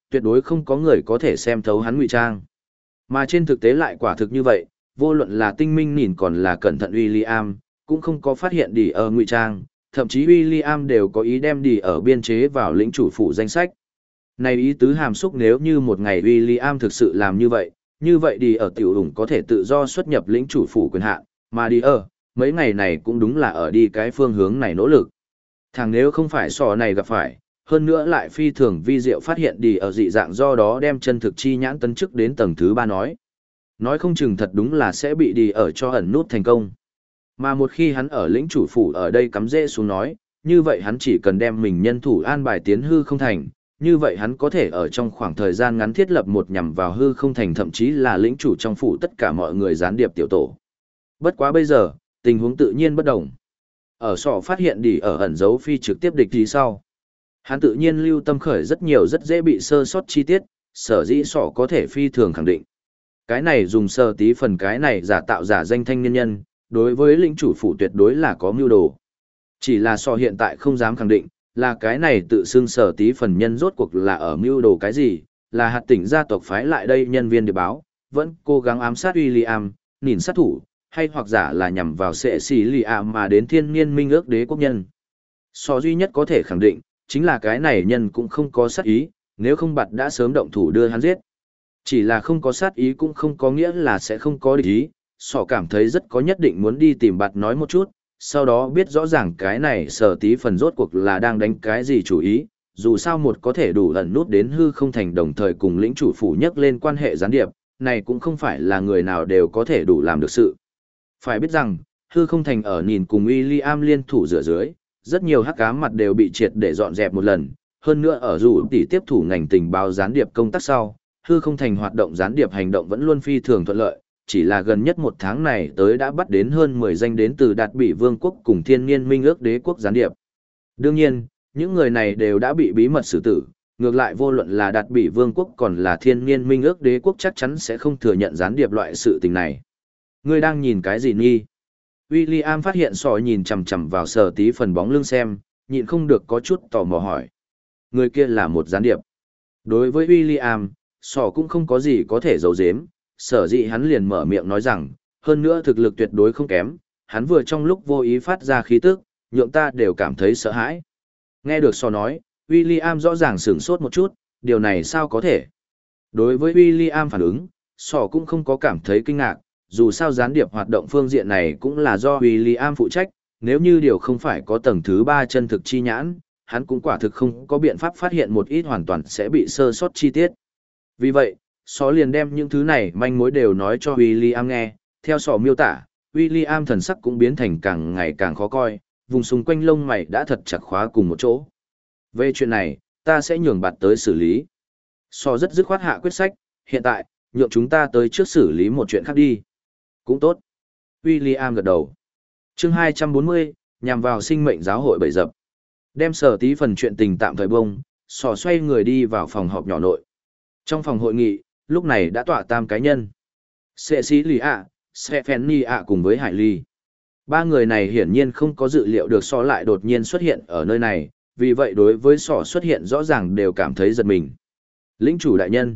tuyệt đối không có người có thể xem thấu hắn ngụy trang. Mà trên thực tế lại quả thực như vậy, vô luận là tinh minh nhìn còn là cẩn thận William, cũng không có phát hiện đi ở ngụy trang, thậm chí William đều có ý đem đi ở biên chế vào lĩnh chủ phủ danh sách. Này ý tứ hàm xúc nếu như một ngày William thực sự làm như vậy đi ở tiểu ủng có thể tự do xuất nhập lĩnh chủ phủ quyền hạn, mà đi ở, mấy ngày này cũng đúng là ở đi cái phương hướng này nỗ lực. Thằng nếu không phải sò này gặp phải, hơn nữa lại phi thường vi diệu phát hiện đi ở dị dạng do đó đem chân thực chi nhãn tấn chức đến tầng thứ 3 nói. Nói không chừng thật đúng là sẽ bị đi ở cho ẩn nút thành công. Mà một khi hắn ở lĩnh chủ phủ ở đây cắm rễ xuống nói, như vậy hắn chỉ cần đem mình nhân thủ an bài tiến hư không thành, như vậy hắn có thể ở trong khoảng thời gian ngắn thiết lập một nhằm vào hư không thành thậm chí là lĩnh chủ trong phủ tất cả mọi người gián điệp tiểu tổ. Bất quá bây giờ, tình huống tự nhiên bất đồng. Ở sọ phát hiện đi ở ẩn dấu phi trực tiếp địch gì sau. Hắn tự nhiên lưu tâm khởi rất nhiều rất dễ bị sơ sót chi tiết, sở dĩ sọ có thể phi thường khẳng định. Cái này dùng sơ tí phần cái này giả tạo giả danh thanh niên nhân, đối với lĩnh chủ phủ tuyệt đối là có mưu đồ. Chỉ là sọ hiện tại không dám khẳng định, là cái này tự xưng sở tí phần nhân rốt cuộc là ở mưu đồ cái gì, là hạt tỉnh gia tộc phái lại đây nhân viên điệp báo, vẫn cố gắng ám sát William, nhìn sát thủ, hay hoặc giả là nhằm vào sệ xì lì ạ mà đến thiên niên minh ước đế quốc nhân. So duy nhất có thể khẳng định, chính là cái này nhân cũng không có sát ý, nếu không bạt đã sớm động thủ đưa hắn giết. Chỉ là không có sát ý cũng không có nghĩa là sẽ không có địch ý, sọ cảm thấy rất có nhất định muốn đi tìm bạt nói một chút, sau đó biết rõ ràng cái này sở tí phần rốt cuộc là đang đánh cái gì chủ ý, dù sao một có thể đủ ẩn nút đến hư không thành đồng thời cùng lĩnh chủ phủ nhắc lên quan hệ gián điệp, này cũng không phải là người nào đều có thể đủ làm được sự. Phải biết rằng, hư không thành ở nhìn cùng William liên thủ rửa dưới, rất nhiều hắc ám mặt đều bị triệt để dọn dẹp một lần, hơn nữa ở dù tỷ tiếp thủ ngành tình báo gián điệp công tác sau, hư không thành hoạt động gián điệp hành động vẫn luôn phi thường thuận lợi, chỉ là gần nhất một tháng này tới đã bắt đến hơn 10 danh đến từ Đạt Bị Vương quốc cùng Thiên Niên Minh ước đế quốc gián điệp. Đương nhiên, những người này đều đã bị bí mật xử tử, ngược lại vô luận là Đạt Bị Vương quốc còn là Thiên Niên Minh ước đế quốc chắc chắn sẽ không thừa nhận gián điệp loại sự tình này. Ngươi đang nhìn cái gì nghi? William phát hiện sỏi nhìn chằm chằm vào sở tí phần bóng lưng xem, nhịn không được có chút tò mò hỏi. Người kia là một gián điệp. Đối với William, sỏ cũng không có gì có thể giấu giếm, sở dĩ hắn liền mở miệng nói rằng, hơn nữa thực lực tuyệt đối không kém, hắn vừa trong lúc vô ý phát ra khí tức, nhượng ta đều cảm thấy sợ hãi. Nghe được sỏ nói, William rõ ràng sửng sốt một chút, điều này sao có thể? Đối với William phản ứng, sỏ cũng không có cảm thấy kinh ngạc, dù sao gián điệp hoạt động phương diện này cũng là do William phụ trách, nếu như điều không phải có tầng thứ 3 chân thực chi nhãn, hắn cũng quả thực không có biện pháp phát hiện một ít hoàn toàn sẽ bị sơ sót chi tiết. Vì vậy, Sọ liền đem những thứ này manh mối đều nói cho William nghe, theo Sọ miêu tả, William thần sắc cũng biến thành càng ngày càng khó coi, vùng xung quanh lông mày đã thật chặt khóa cùng một chỗ. Về chuyện này, ta sẽ nhường bạn tới xử lý. Sọ rất dứt khoát hạ quyết sách, hiện tại, nhượng chúng ta tới trước xử lý một chuyện khác đi. Cũng tốt. William gật đầu. Chương 240, nhằm vào sinh mệnh giáo hội bầy dập. Đem sở tí phần chuyện tình tạm thời bông, Sọ xoay người đi vào phòng họp nhỏ nội. Trong phòng hội nghị, lúc này đã tọa tam cá nhân. Cecilia, Stephanie cùng với Hải Ly. Ba người này hiển nhiên không có dự liệu được Sọ lại đột nhiên xuất hiện ở nơi này, vì vậy đối với Sọ xuất hiện rõ ràng đều cảm thấy giật mình. Lĩnh chủ đại nhân.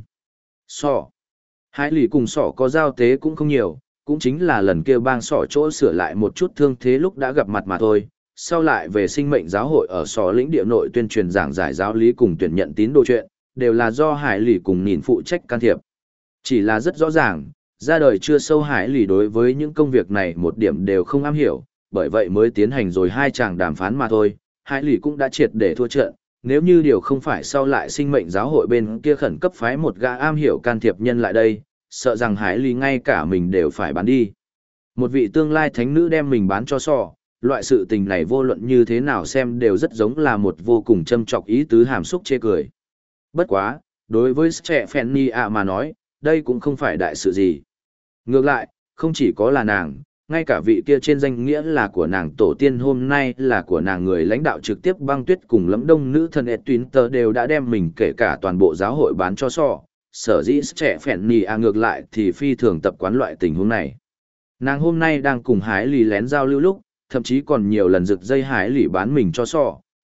Sọ. Hải Ly cùng Sọ có giao tế cũng không nhiều, cũng chính là lần kia bang Sọ chỗ sửa lại một chút thương thế lúc đã gặp mặt mà thôi. Sau lại về sinh mệnh giáo hội ở Sọ lĩnh địa nội tuyên truyền giảng giải giáo lý cùng tuyển nhận tín đồ chuyện, đều là do Hải Lỷ cùng nhìn phụ trách can thiệp. Chỉ là rất rõ ràng, ra đời chưa sâu Hải Lỷ đối với những công việc này một điểm đều không am hiểu, bởi vậy mới tiến hành rồi hai chàng đàm phán mà thôi. Hải Lỷ cũng đã triệt để thua trận, nếu như điều không phải sau lại sinh mệnh giáo hội bên kia khẩn cấp phái một gã am hiểu can thiệp nhân lại đây, sợ rằng Hải Lỷ ngay cả mình đều phải bán đi. Một vị tương lai thánh nữ đem mình bán cho Sọ, loại sự tình này vô luận như thế nào xem đều rất giống là một vô cùng châm chọc ý tứ hàm xúc chê cười. Bất quá, đối với Stephanie mà nói, đây cũng không phải đại sự gì. Ngược lại, không chỉ có là nàng, ngay cả vị kia trên danh nghĩa là của nàng tổ tiên hôm nay là của nàng người lãnh đạo trực tiếp băng tuyết cùng lẫm đông nữ thần Etwinter đều đã đem mình kể cả toàn bộ giáo hội bán cho Sọ. Sở dĩ Stephanie ngược lại thì phi thường tập quán loại tình huống này. Nàng hôm nay đang cùng Hải Lì lén giao lưu lúc, thậm chí còn nhiều lần rực dây Hải Lì bán mình cho Sọ,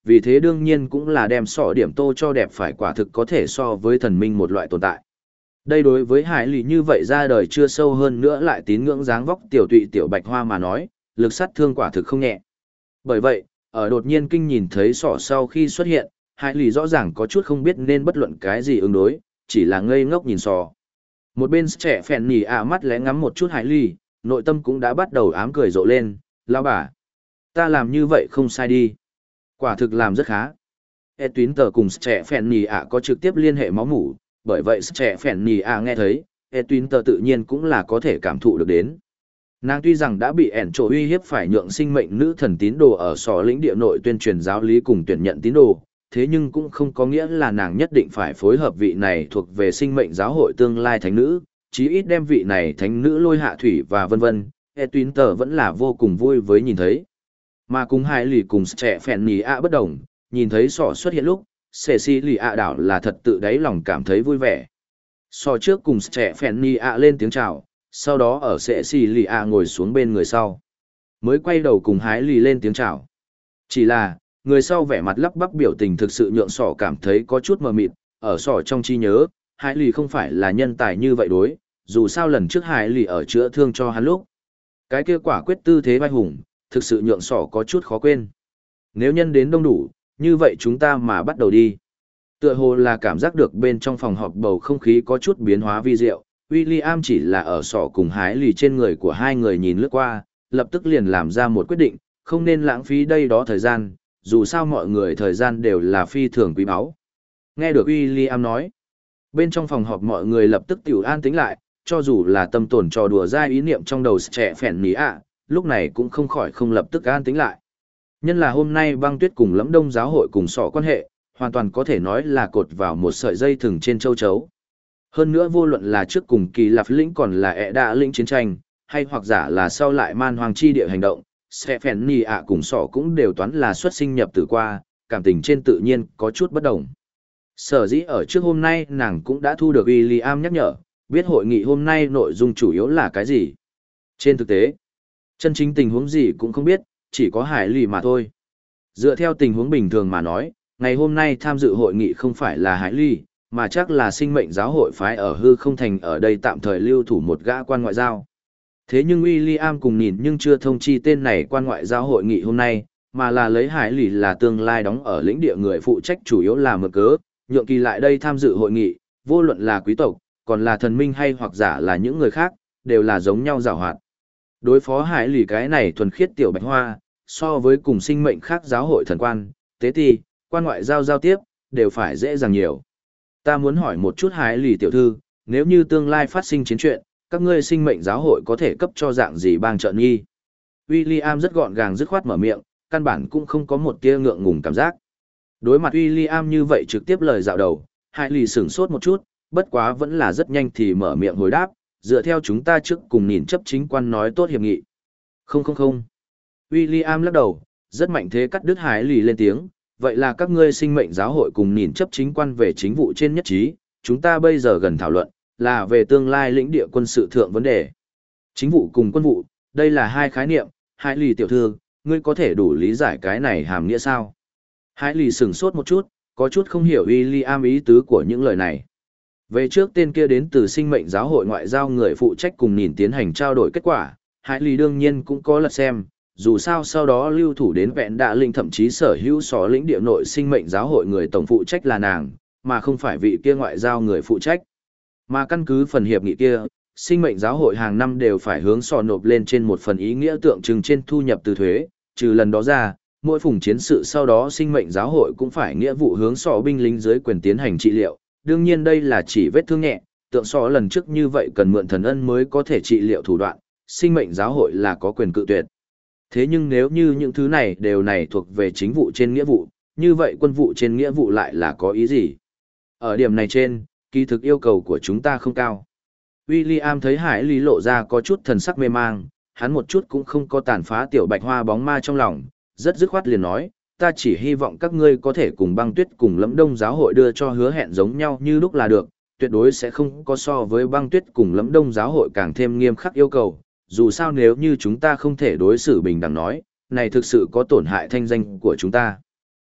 vì thế đương nhiên cũng là đem sọ điểm tô cho đẹp phải quả thực có thể so với thần minh một loại tồn tại. Đây đối với Hải Lì như vậy ra đời chưa sâu hơn nữa lại tín ngưỡng dáng vóc tiểu tụy tiểu bạch hoa mà nói, lực sát thương quả thực không nhẹ. Bởi vậy, ở đột nhiên kinh nhìn thấy sọ sau khi xuất hiện, Hải Lì rõ ràng có chút không biết nên bất luận cái gì ứng đối, chỉ là ngây ngốc nhìn sọ. Một bên trẻ phèn nhì mắt lẽ ngắm một chút Hải Lì, nội tâm cũng đã bắt đầu ám cười rộ lên, lão bà. Ta làm như vậy không sai đi. Quả thực làm rất khá. Tuyến tờ cùng trẻ phèn nhì có trực tiếp liên hệ máu mủ, bởi vậy trẻ phèn nhì nghe thấy, Tuyến tờ tự nhiên cũng là có thể cảm thụ được đến. Nàng tuy rằng đã bị ẻn trổ uy hiếp phải nhượng sinh mệnh nữ thần tín đồ ở sò lĩnh địa nội tuyên truyền giáo lý cùng tuyển nhận tín đồ, thế nhưng cũng không có nghĩa là nàng nhất định phải phối hợp vị này thuộc về sinh mệnh giáo hội tương lai thánh nữ, chí ít đem vị này thánh nữ lôi hạ thủy và vân vân, Tuyến tờ vẫn là vô cùng vui với nhìn thấy. Mà cùng hai lì cùng trẻ phèn nhì bất đồng, nhìn thấy sò xuất hiện lúc, Cecilia đảo là thật tự đáy lòng cảm thấy vui vẻ. Sò trước cùng trẻ phèn nhì lên tiếng chào, sau đó ở Cecilia ngồi xuống bên người sau. Mới quay đầu cùng hái lì lên tiếng chào. Chỉ là, người sau vẻ mặt lắp bắp biểu tình thực sự nhượng sò cảm thấy có chút mờ mịt, ở sò trong trí nhớ, hái lì không phải là nhân tài như vậy đối, dù sao lần trước hái lì ở chữa thương cho hắn lúc. Cái kia quả quyết tư thế vai hùng, thực sự nhượng sò có chút khó quên. Nếu nhân đến đông đủ, như vậy chúng ta mà bắt đầu đi. Tựa hồ là cảm giác được bên trong phòng họp bầu không khí có chút biến hóa vi diệu, William chỉ là ở sọ cùng hái lì trên người của hai người nhìn lướt qua, lập tức liền làm ra một quyết định, không nên lãng phí đây đó thời gian, dù sao mọi người thời gian đều là phi thường quý báu. Nghe được William nói, bên trong phòng họp mọi người lập tức tiểu an tĩnh lại, cho dù là tâm tồn trò đùa dai ý niệm trong đầu trẻ phèn ní lúc này cũng không khỏi không lập tức an tĩnh lại. Nhân là hôm nay Băng Tuyết cùng Lẫm Đông giáo hội cùng sọ quan hệ, hoàn toàn có thể nói là cột vào một sợi dây thừng trên châu chấu. Hơn nữa vô luận là trước cùng Kỳ Lạp lĩnh còn là đạ lĩnh chiến tranh, hay hoặc giả là sau lại man hoàng chi địa hành động, Stephanie cùng sọ cũng đều toán là xuất sinh nhập tử qua, cảm tình trên tự nhiên có chút bất đồng. Sở dĩ ở trước hôm nay nàng cũng đã thu được William nhắc nhở, biết hội nghị hôm nay nội dung chủ yếu là cái gì. Trên thực tế, chân chính tình huống gì cũng không biết, chỉ có Hải Lì mà thôi. Dựa theo tình huống bình thường mà nói, ngày hôm nay tham dự hội nghị không phải là Hải Lì, mà chắc là sinh mệnh giáo hội phái ở hư không thành ở đây tạm thời lưu thủ một gã quan ngoại giao. Thế nhưng William cùng nhìn nhưng chưa thông chi tên này quan ngoại giao hội nghị hôm nay, mà là lấy Hải Lì là tương lai đóng ở lĩnh địa người phụ trách chủ yếu là mực cớ, nhượng Kỳ lại đây tham dự hội nghị, vô luận là quý tộc, còn là thần minh hay hoặc giả là những người khác, đều là giống nhau giàu hoạt. Đối phó Hải Lì cái này thuần khiết tiểu bạch hoa, so với cùng sinh mệnh khác giáo hội thần quan, tế ti, quan ngoại giao giao tiếp, đều phải dễ dàng nhiều. Ta muốn hỏi một chút Hải Lì tiểu thư, nếu như tương lai phát sinh chiến chuyện, các ngươi sinh mệnh giáo hội có thể cấp cho dạng gì bang trợ nghi? William rất gọn gàng dứt khoát mở miệng, căn bản cũng không có một tia ngượng ngùng cảm giác. Đối mặt William như vậy trực tiếp lời dạo đầu, Hải Lì sửng sốt một chút, bất quá vẫn là rất nhanh thì mở miệng hồi đáp, dựa theo chúng ta trước cùng nhìn chấp chính quan nói tốt hiệp nghị. Không. William lắc đầu, rất mạnh thế cắt đứt Hải Lì lên tiếng, vậy là các ngươi sinh mệnh giáo hội cùng nhìn chấp chính quan về chính vụ trên nhất trí, chúng ta bây giờ gần thảo luận, là về tương lai lĩnh địa quân sự thượng vấn đề. Chính vụ cùng quân vụ, đây là hai khái niệm, Hải Lì tiểu thư, ngươi có thể đủ lý giải cái này hàm nghĩa sao? Hải Lì sửng sốt một chút, có chút không hiểu William ý tứ của những lời này. Về trước tên kia đến từ sinh mệnh giáo hội ngoại giao người phụ trách cùng nhìn tiến hành trao đổi kết quả, Hải Lì đương nhiên cũng có lật xem, dù sao sau đó lưu thủ đến vẹn đạ linh thậm chí sở hữu xó lĩnh địa nội sinh mệnh giáo hội người tổng phụ trách là nàng, mà không phải vị kia ngoại giao người phụ trách. Mà căn cứ phần hiệp nghị kia, sinh mệnh giáo hội hàng năm đều phải hướng sò nộp lên trên một phần ý nghĩa tượng trưng trên thu nhập từ thuế, trừ lần đó ra, mỗi phùng chiến sự sau đó sinh mệnh giáo hội cũng phải nghĩa vụ hướng sò binh lính dưới quyền tiến hành trị liệu, đương nhiên đây là chỉ vết thương nhẹ, tượng sò lần trước như vậy cần mượn thần ân mới có thể trị liệu thủ đoạn, sinh mệnh giáo hội là có quyền cự tuyệt. Thế nhưng nếu như những thứ này đều này thuộc về chính vụ trên nghĩa vụ, như vậy quân vụ trên nghĩa vụ lại là có ý gì? Ở điểm này trên, kỳ thực yêu cầu của chúng ta không cao. William thấy Hải Lý lộ ra có chút thần sắc mê mang, hắn một chút cũng không có tàn phá tiểu bạch hoa bóng ma trong lòng, rất dứt khoát liền nói, ta chỉ hy vọng các ngươi có thể cùng Băng Tuyết cùng Lẫm Đông giáo hội đưa cho hứa hẹn giống nhau như lúc là được, tuyệt đối sẽ không có so với Băng Tuyết cùng Lẫm Đông giáo hội càng thêm nghiêm khắc yêu cầu, dù sao nếu như chúng ta không thể đối xử bình đẳng nói, này thực sự có tổn hại thanh danh của chúng ta.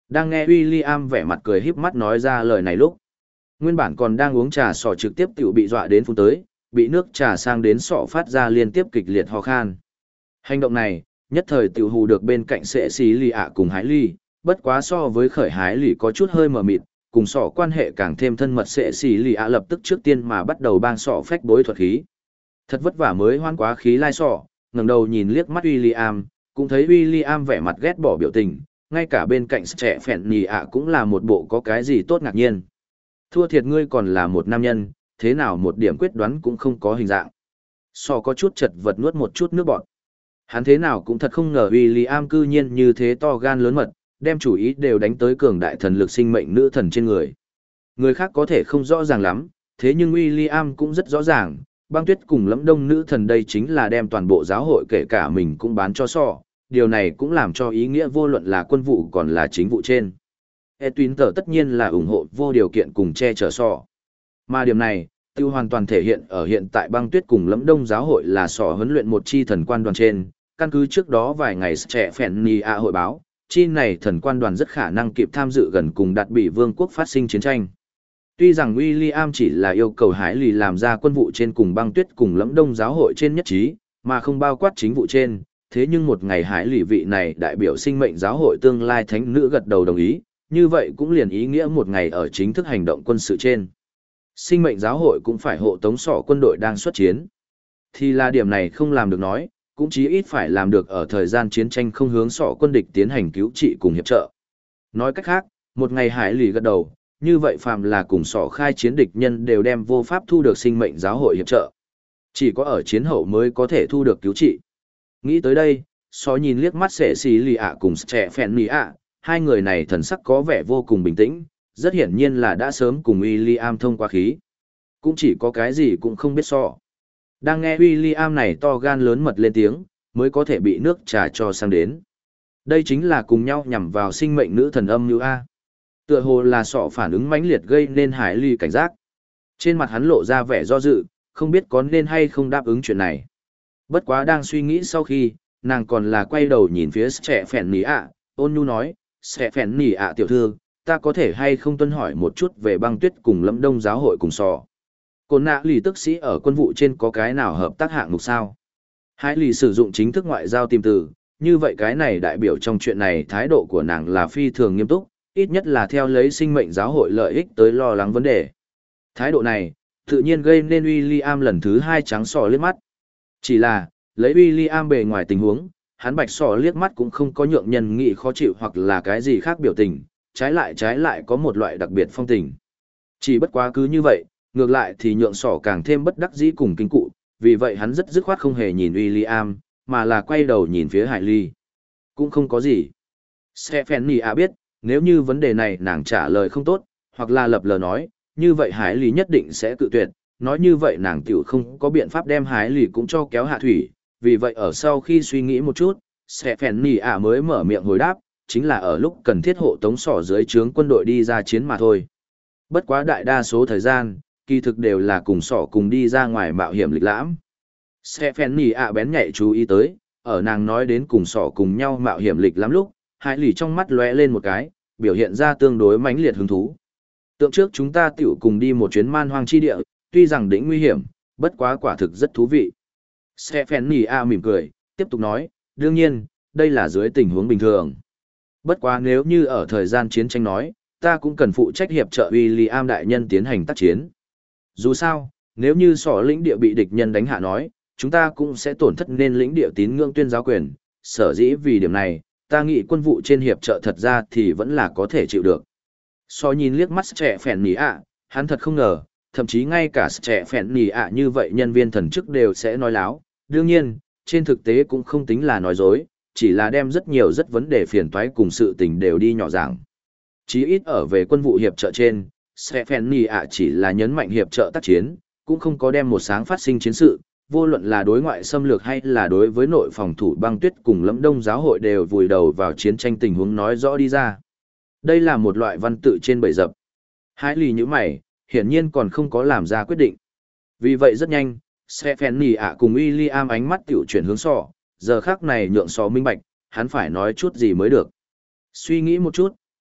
Đang nghe William vẻ mặt cười híp mắt nói ra lời này lúc. Nguyên bản còn đang uống trà sọ trực tiếp tiểu bị dọa đến phun tới, bị nước trà sang đến sọ phát ra liên tiếp kịch liệt ho khan. Hành động này, nhất thời tiểu hù được bên cạnh sẽ xí lì ạ cùng hái ly, bất quá so với khởi hái lì có chút hơi mờ mịt, cùng sọ quan hệ càng thêm thân mật sẽ xí lì ạ lập tức trước tiên mà bắt đầu bang sọ phách bối thuật khí. Thật vất vả mới hoan quá khí lai sọ, ngẩng đầu nhìn liếc mắt William, cũng thấy William vẻ mặt ghét bỏ biểu tình, ngay cả bên cạnh trẻ phèn nhì ạ cũng là một bộ có cái gì tốt ngạc nhiên. Thua thiệt ngươi còn là một nam nhân, thế nào một điểm quyết đoán cũng không có hình dạng. Sọ có chút chật vật nuốt một chút nước bọt. Hắn thế nào cũng thật không ngờ William cư nhiên như thế to gan lớn mật, đem chủ ý đều đánh tới cường đại thần lực sinh mệnh nữ thần trên người. Người khác có thể không rõ ràng lắm, thế nhưng William cũng rất rõ ràng, băng tuyết cùng lẫm đông nữ thần đây chính là đem toàn bộ giáo hội kể cả mình cũng bán cho sọ, điều này cũng làm cho ý nghĩa vô luận là quân vụ còn là chính vụ trên. Edwin tờ tất nhiên là ủng hộ vô điều kiện cùng che chở sọ. Mà điểm này, tiêu hoàn toàn thể hiện ở hiện tại băng tuyết cùng lẫm đông giáo hội là sọ huấn luyện một chi thần quan đoàn trên, căn cứ trước đó vài ngày trẻ phèn ni a hội báo, chi này thần quan đoàn rất khả năng kịp tham dự gần cùng đạt bị vương quốc phát sinh chiến tranh. Tuy rằng William chỉ là yêu cầu Hải Lì làm ra quân vụ trên cùng băng tuyết cùng lẫm đông giáo hội trên nhất trí, mà không bao quát chính vụ trên, thế nhưng một ngày Hải Lì vị này đại biểu sinh mệnh giáo hội tương lai thánh nữ gật đầu đồng ý, như vậy cũng liền ý nghĩa một ngày ở chính thức hành động quân sự trên. Sinh mệnh giáo hội cũng phải hộ tống sọ quân đội đang xuất chiến. Thì là điểm này không làm được nói, cũng chí ít phải làm được ở thời gian chiến tranh không hướng sọ quân địch tiến hành cứu trị cùng hiệp trợ. Nói cách khác, một ngày Hải Lì gật đầu, như vậy phàm là cùng sọ khai chiến địch nhân đều đem vô pháp thu được sinh mệnh giáo hội hiệp trợ. Chỉ có ở chiến hậu mới có thể thu được cứu trị. Nghĩ tới đây, sọ nhìn liếc mắt sẽ xì lì ạ cùng trẻ phèn nì ạ, hai người này thần sắc có vẻ vô cùng bình tĩnh, rất hiển nhiên là đã sớm cùng William thông qua khí. Cũng chỉ có cái gì cũng không biết sọ. Đang nghe William này to gan lớn mật lên tiếng, mới có thể bị nước trà cho sang đến. Đây chính là cùng nhau nhằm vào sinh mệnh nữ thần âm như A. Tựa hồ là sọ phản ứng mãnh liệt gây nên Hải Ly cảnh giác. Trên mặt hắn lộ ra vẻ do dự, không biết có nên hay không đáp ứng chuyện này. Bất quá đang suy nghĩ sau khi, nàng còn là quay đầu nhìn phía trẻ phèn nỉ ạ, ôn nhu nói, sẽ phèn nỉ ạ tiểu thư, ta có thể hay không tuân hỏi một chút về băng tuyết cùng lẫm đông giáo hội cùng sọ. Côn nạ lì tức sĩ ở quân vụ trên có cái nào hợp tác hạng mục sao? Hải Ly sử dụng chính thức ngoại giao tìm từ, như vậy cái này đại biểu trong chuyện này thái độ của nàng là phi thường nghiêm túc, ít nhất là theo lấy sinh mệnh giáo hội lợi ích tới lo lắng vấn đề. Thái độ này, tự nhiên gây nên William lần thứ hai trắng sọ liếc mắt. Chỉ là, lấy William bề ngoài tình huống, hắn bạch sọ liếc mắt cũng không có nhượng nhân nghị khó chịu hoặc là cái gì khác biểu tình, trái lại có một loại đặc biệt phong tình. Chỉ bất quá cứ như vậy, ngược lại thì nhượng sọ càng thêm bất đắc dĩ cùng kinh cụ, vì vậy hắn rất dứt khoát không hề nhìn William, mà là quay đầu nhìn phía Hải Ly. Cũng không có gì. Stephanie biết, nếu như vấn đề này nàng trả lời không tốt, hoặc là lập lờ nói, như vậy Hải Lý nhất định sẽ cự tuyệt, nói như vậy nàng tiểu không có biện pháp đem Hải Lý cũng cho kéo hạ thủy, vì vậy ở sau khi suy nghĩ một chút, Stephanie mới mở miệng hồi đáp, chính là ở lúc cần thiết hộ tống sỏ dưới trướng quân đội đi ra chiến mà thôi. Bất quá đại đa số thời gian, kỳ thực đều là cùng sỏ cùng đi ra ngoài mạo hiểm lịch lãm. Stephanie bén nhạy chú ý tới, ở nàng nói đến cùng sỏ cùng nhau mạo hiểm lịch lắm lúc, Hải Lý trong mắt lóe lên một cái, biểu hiện ra tương đối mãnh liệt hứng thú. Tượng trước chúng ta tiểu cùng đi một chuyến man hoang chi địa, tuy rằng đỉnh nguy hiểm, bất quá quả thực rất thú vị. Stephanie mỉm cười, tiếp tục nói, đương nhiên, đây là dưới tình huống bình thường. Bất quá nếu như ở thời gian chiến tranh nói, ta cũng cần phụ trách hiệp trợ William đại nhân tiến hành tác chiến. Dù sao, nếu như sỏ lĩnh địa bị địch nhân đánh hạ nói, chúng ta cũng sẽ tổn thất nên lĩnh địa tín ngưỡng tuyên giáo quyền, sở dĩ vì điểm này, ta nghĩ quân vụ trên hiệp trợ thật ra thì vẫn là có thể chịu được. So nhìn liếc mắt trẻ phèn nỉ ạ, hắn thật không ngờ, thậm chí ngay cả trẻ phèn nỉ ạ như vậy nhân viên thần chức đều sẽ nói láo. Đương nhiên, trên thực tế cũng không tính là nói dối, chỉ là đem rất nhiều rất vấn đề phiền toái cùng sự tình đều đi nhỏ giảng. Chí ít ở về quân vụ hiệp trợ trên, trẻ phèn nỉ ạ chỉ là nhấn mạnh hiệp trợ tác chiến, cũng không có đem một sáng phát sinh chiến sự. Vô luận là đối ngoại xâm lược hay là đối với nội phòng thủ băng tuyết cùng lẫm đông giáo hội đều vùi đầu vào chiến tranh tình huống nói rõ đi ra. Đây là một loại văn tự trên bầy dập. Hải Lý như mày, hiển nhiên còn không có làm ra quyết định. Vì vậy rất nhanh, Stephanie cùng William ánh mắt tiểu chuyển hướng sọ, giờ khắc này nhượng sọ minh bạch, hắn phải nói chút gì mới được. Suy nghĩ một chút,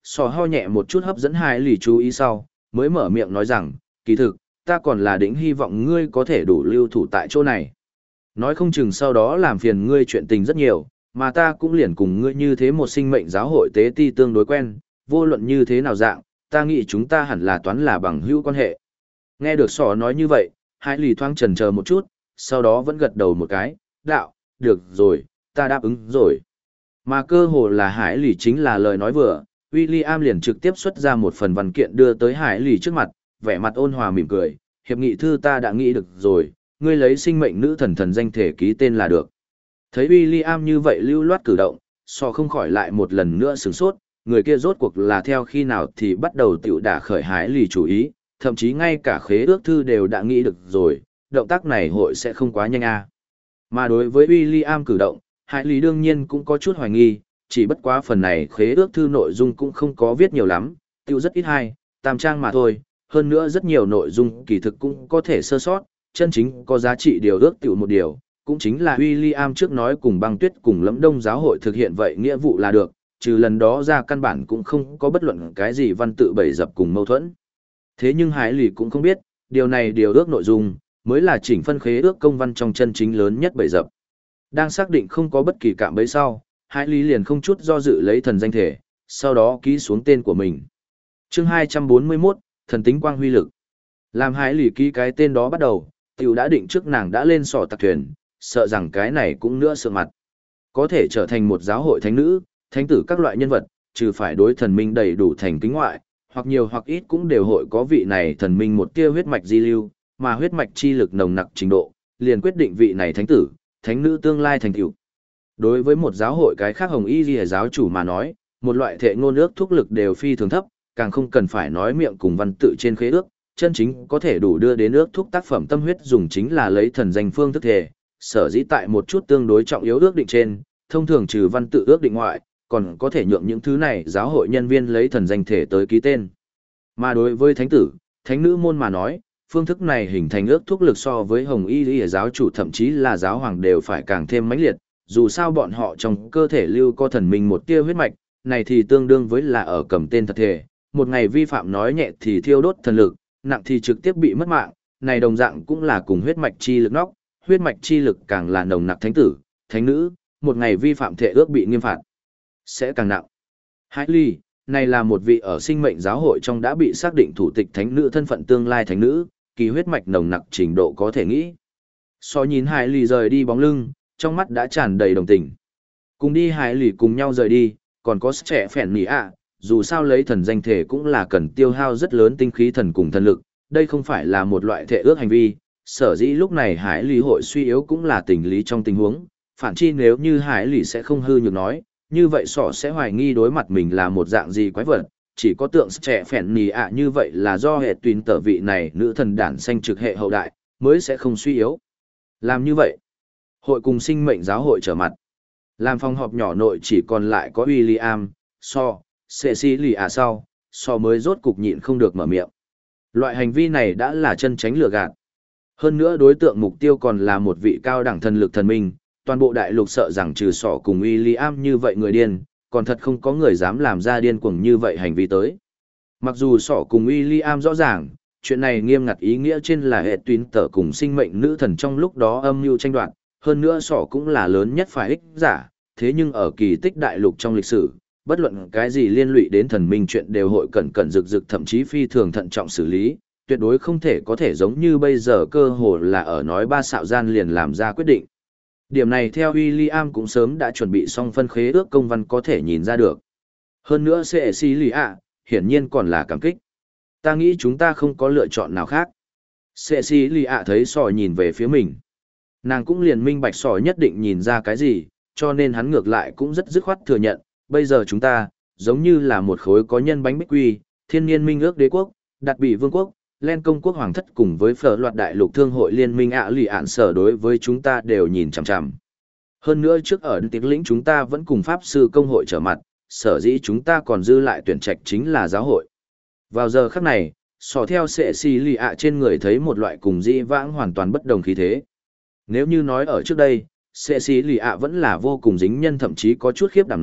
Sò ho nhẹ một chút hấp dẫn Hải lì chú ý sau, mới mở miệng nói rằng, kỳ thực, ta còn là đỉnh hy vọng ngươi có thể đủ lưu thủ tại chỗ này. Nói không chừng sau đó làm phiền ngươi chuyện tình rất nhiều, mà ta cũng liền cùng ngươi như thế một sinh mệnh giáo hội tế ti tương đối quen, vô luận như thế nào dạng, ta nghĩ chúng ta hẳn là toán là bằng hữu quan hệ. Nghe được sò nói như vậy, Hải lì thoáng chần chờ một chút, sau đó vẫn gật đầu một cái, đạo, được rồi, ta đáp ứng rồi. Mà cơ hồ là Hải lì chính là lời nói vừa, William liền trực tiếp xuất ra một phần văn kiện đưa tới Hải lì trước mặt, vẻ mặt ôn hòa mỉm cười, hiệp nghị thư ta đã nghĩ được rồi, ngươi lấy sinh mệnh nữ thần thần danh thể ký tên là được. Thấy William như vậy lưu loát cử động, so không khỏi lại một lần nữa sửng sốt, người kia rốt cuộc là theo khi nào thì bắt đầu tiểu đả khởi Hải lì chủ ý, thậm chí ngay cả khế ước thư đều đã nghĩ được rồi, động tác này hội sẽ không quá nhanh à. Mà đối với William cử động, Hải lì đương nhiên cũng có chút hoài nghi, chỉ bất quá phần này khế ước thư nội dung cũng không có viết nhiều lắm, tiêu rất ít hay, tam trang mà thôi, hơn nữa rất nhiều nội dung kỳ thực cũng có thể sơ sót, chân chính có giá trị điều ước tiểu một điều, cũng chính là William trước nói cùng băng tuyết cùng lẫm đông giáo hội thực hiện vậy nghĩa vụ là được, trừ lần đó ra căn bản cũng không có bất luận cái gì văn tự bày dập cùng mâu thuẫn. Thế nhưng Hải lì cũng không biết, điều này điều ước nội dung, mới là chỉnh phân khế ước công văn trong chân chính lớn nhất bày dập. Đang xác định không có bất kỳ cạm bẫy sau, Hải lý liền không chút do dự lấy thần danh thể, sau đó ký xuống tên của mình. Chương 241, thần tính quang huy lực. Làm Hải lý ký cái tên đó bắt đầu, tiểu đã định trước nàng đã lên sỏ tạc thuyền, sợ rằng cái này cũng nữa sợ mặt. Có thể trở thành một giáo hội thánh nữ, thánh tử các loại nhân vật, trừ phải đối thần minh đầy đủ thành kính ngoại, hoặc nhiều hoặc ít cũng đều hội có vị này thần minh một tia huyết mạch di lưu, mà huyết mạch chi lực nồng nặc trình độ, liền quyết định vị này thánh tử, thánh nữ tương lai thành tựu. Đối với một giáo hội cái khác hồng y liễu giáo chủ mà nói, một loại thệ ngôn ước thúc lực đều phi thường thấp, càng không cần phải nói miệng cùng văn tự trên khế ước, chân chính có thể đủ đưa đến ước thúc tác phẩm tâm huyết dùng chính là lấy thần danh phương thức thể, sở dĩ tại một chút tương đối trọng yếu ước định trên, thông thường trừ văn tự ước định ngoại, còn có thể nhượng những thứ này giáo hội nhân viên lấy thần danh thể tới ký tên. Mà đối với thánh tử, thánh nữ môn mà nói, phương thức này hình thành ước thúc lực so với hồng y liễu giáo chủ thậm chí là giáo hoàng đều phải càng thêm mãnh liệt, dù sao bọn họ trong cơ thể lưu có thần minh một tia huyết mạch, này thì tương đương với là ở cầm tên thật thể, một ngày vi phạm nói nhẹ thì thiêu đốt thần lực, nặng thì trực tiếp bị mất mạng, này đồng dạng cũng là cùng huyết mạch chi lực nóc, huyết mạch chi lực càng là nồng nặc thánh tử, thánh nữ, một ngày vi phạm thể ước bị nghiêm phạt, sẽ càng nặng. Hải ly, này là một vị ở sinh mệnh giáo hội trong đã bị xác định thủ tịch thánh nữ thân phận tương lai thánh nữ, kỳ huyết mạch nồng nặc trình độ có thể nghĩ. So nhìn Hải ly rời đi bóng lưng, trong mắt đã tràn đầy đồng tình. Cùng đi Hải lì cùng nhau rời đi, còn có trẻ phèn nỉ ạ, dù sao lấy thần danh thể cũng là cần tiêu hao rất lớn tinh khí thần cùng thần lực, đây không phải là một loại thể ước hành vi, sở dĩ lúc này Hải lì hội suy yếu cũng là tình lý trong tình huống, phản chi nếu như Hải lì sẽ không hư nhược nói, như vậy sọ sẽ hoài nghi đối mặt mình là một dạng gì quái vật, chỉ có tượng trẻ phèn nỉ ạ như vậy là do hệ tuyến tở vị này nữ thần đản sanh trực hệ hậu đại, mới sẽ không suy yếu. Làm như vậy, hội cùng sinh mệnh giáo hội trở mặt. Làm phòng họp nhỏ nội chỉ còn lại có William, So, Cecilia sau, So mới rốt cục nhịn không được mở miệng. Loại hành vi này đã là chân tránh lừa gạt. Hơn nữa đối tượng mục tiêu còn là một vị cao đẳng thần lực thần minh, toàn bộ đại lục sợ rằng trừ So cùng William như vậy người điên, còn thật không có người dám làm ra điên cuồng như vậy hành vi tới. Mặc dù So cùng William rõ ràng, chuyện này nghiêm ngặt ý nghĩa trên là hệ tuyến tở cùng sinh mệnh nữ thần trong lúc đó âm mưu tranh đoạt, hơn nữa sỏ cũng là lớn nhất phải ích giả, thế nhưng ở kỳ tích đại lục trong lịch sử, bất luận cái gì liên lụy đến thần minh chuyện đều hội cẩn cẩn rực rực thậm chí phi thường thận trọng xử lý, tuyệt đối không thể có thể giống như bây giờ cơ hồ là ở nói ba xạo gian liền làm ra quyết định. Điểm này theo William cũng sớm đã chuẩn bị xong phân khế ước công văn có thể nhìn ra được. Hơn nữa Cecilia, hiển nhiên còn là cảm kích. Ta nghĩ chúng ta không có lựa chọn nào khác. Cecilia thấy sò nhìn về phía mình. Nàng cũng liền minh bạch sò nhất định nhìn ra cái gì, cho nên hắn ngược lại cũng rất dứt khoát thừa nhận, bây giờ chúng ta, giống như là một khối có nhân bánh bích quy, thiên niên minh ước đế quốc, đặc bị vương quốc, len công quốc hoàng thất cùng với phở loạt đại lục thương hội liên minh lì ạn sở đối với chúng ta đều nhìn chằm chằm. Hơn nữa trước ở tiếng lĩnh chúng ta vẫn cùng pháp sư công hội trở mặt, sở dĩ chúng ta còn dư lại tuyển trạch chính là giáo hội. Vào giờ khắc này, sò theo Cecilia trên người thấy một loại cùng dĩ vãng hoàn toàn bất đồng khí thế. Nếu như nói ở trước đây, Cecilia vẫn là vô cùng dính nhân thậm chí có chút khiếp đảm nói,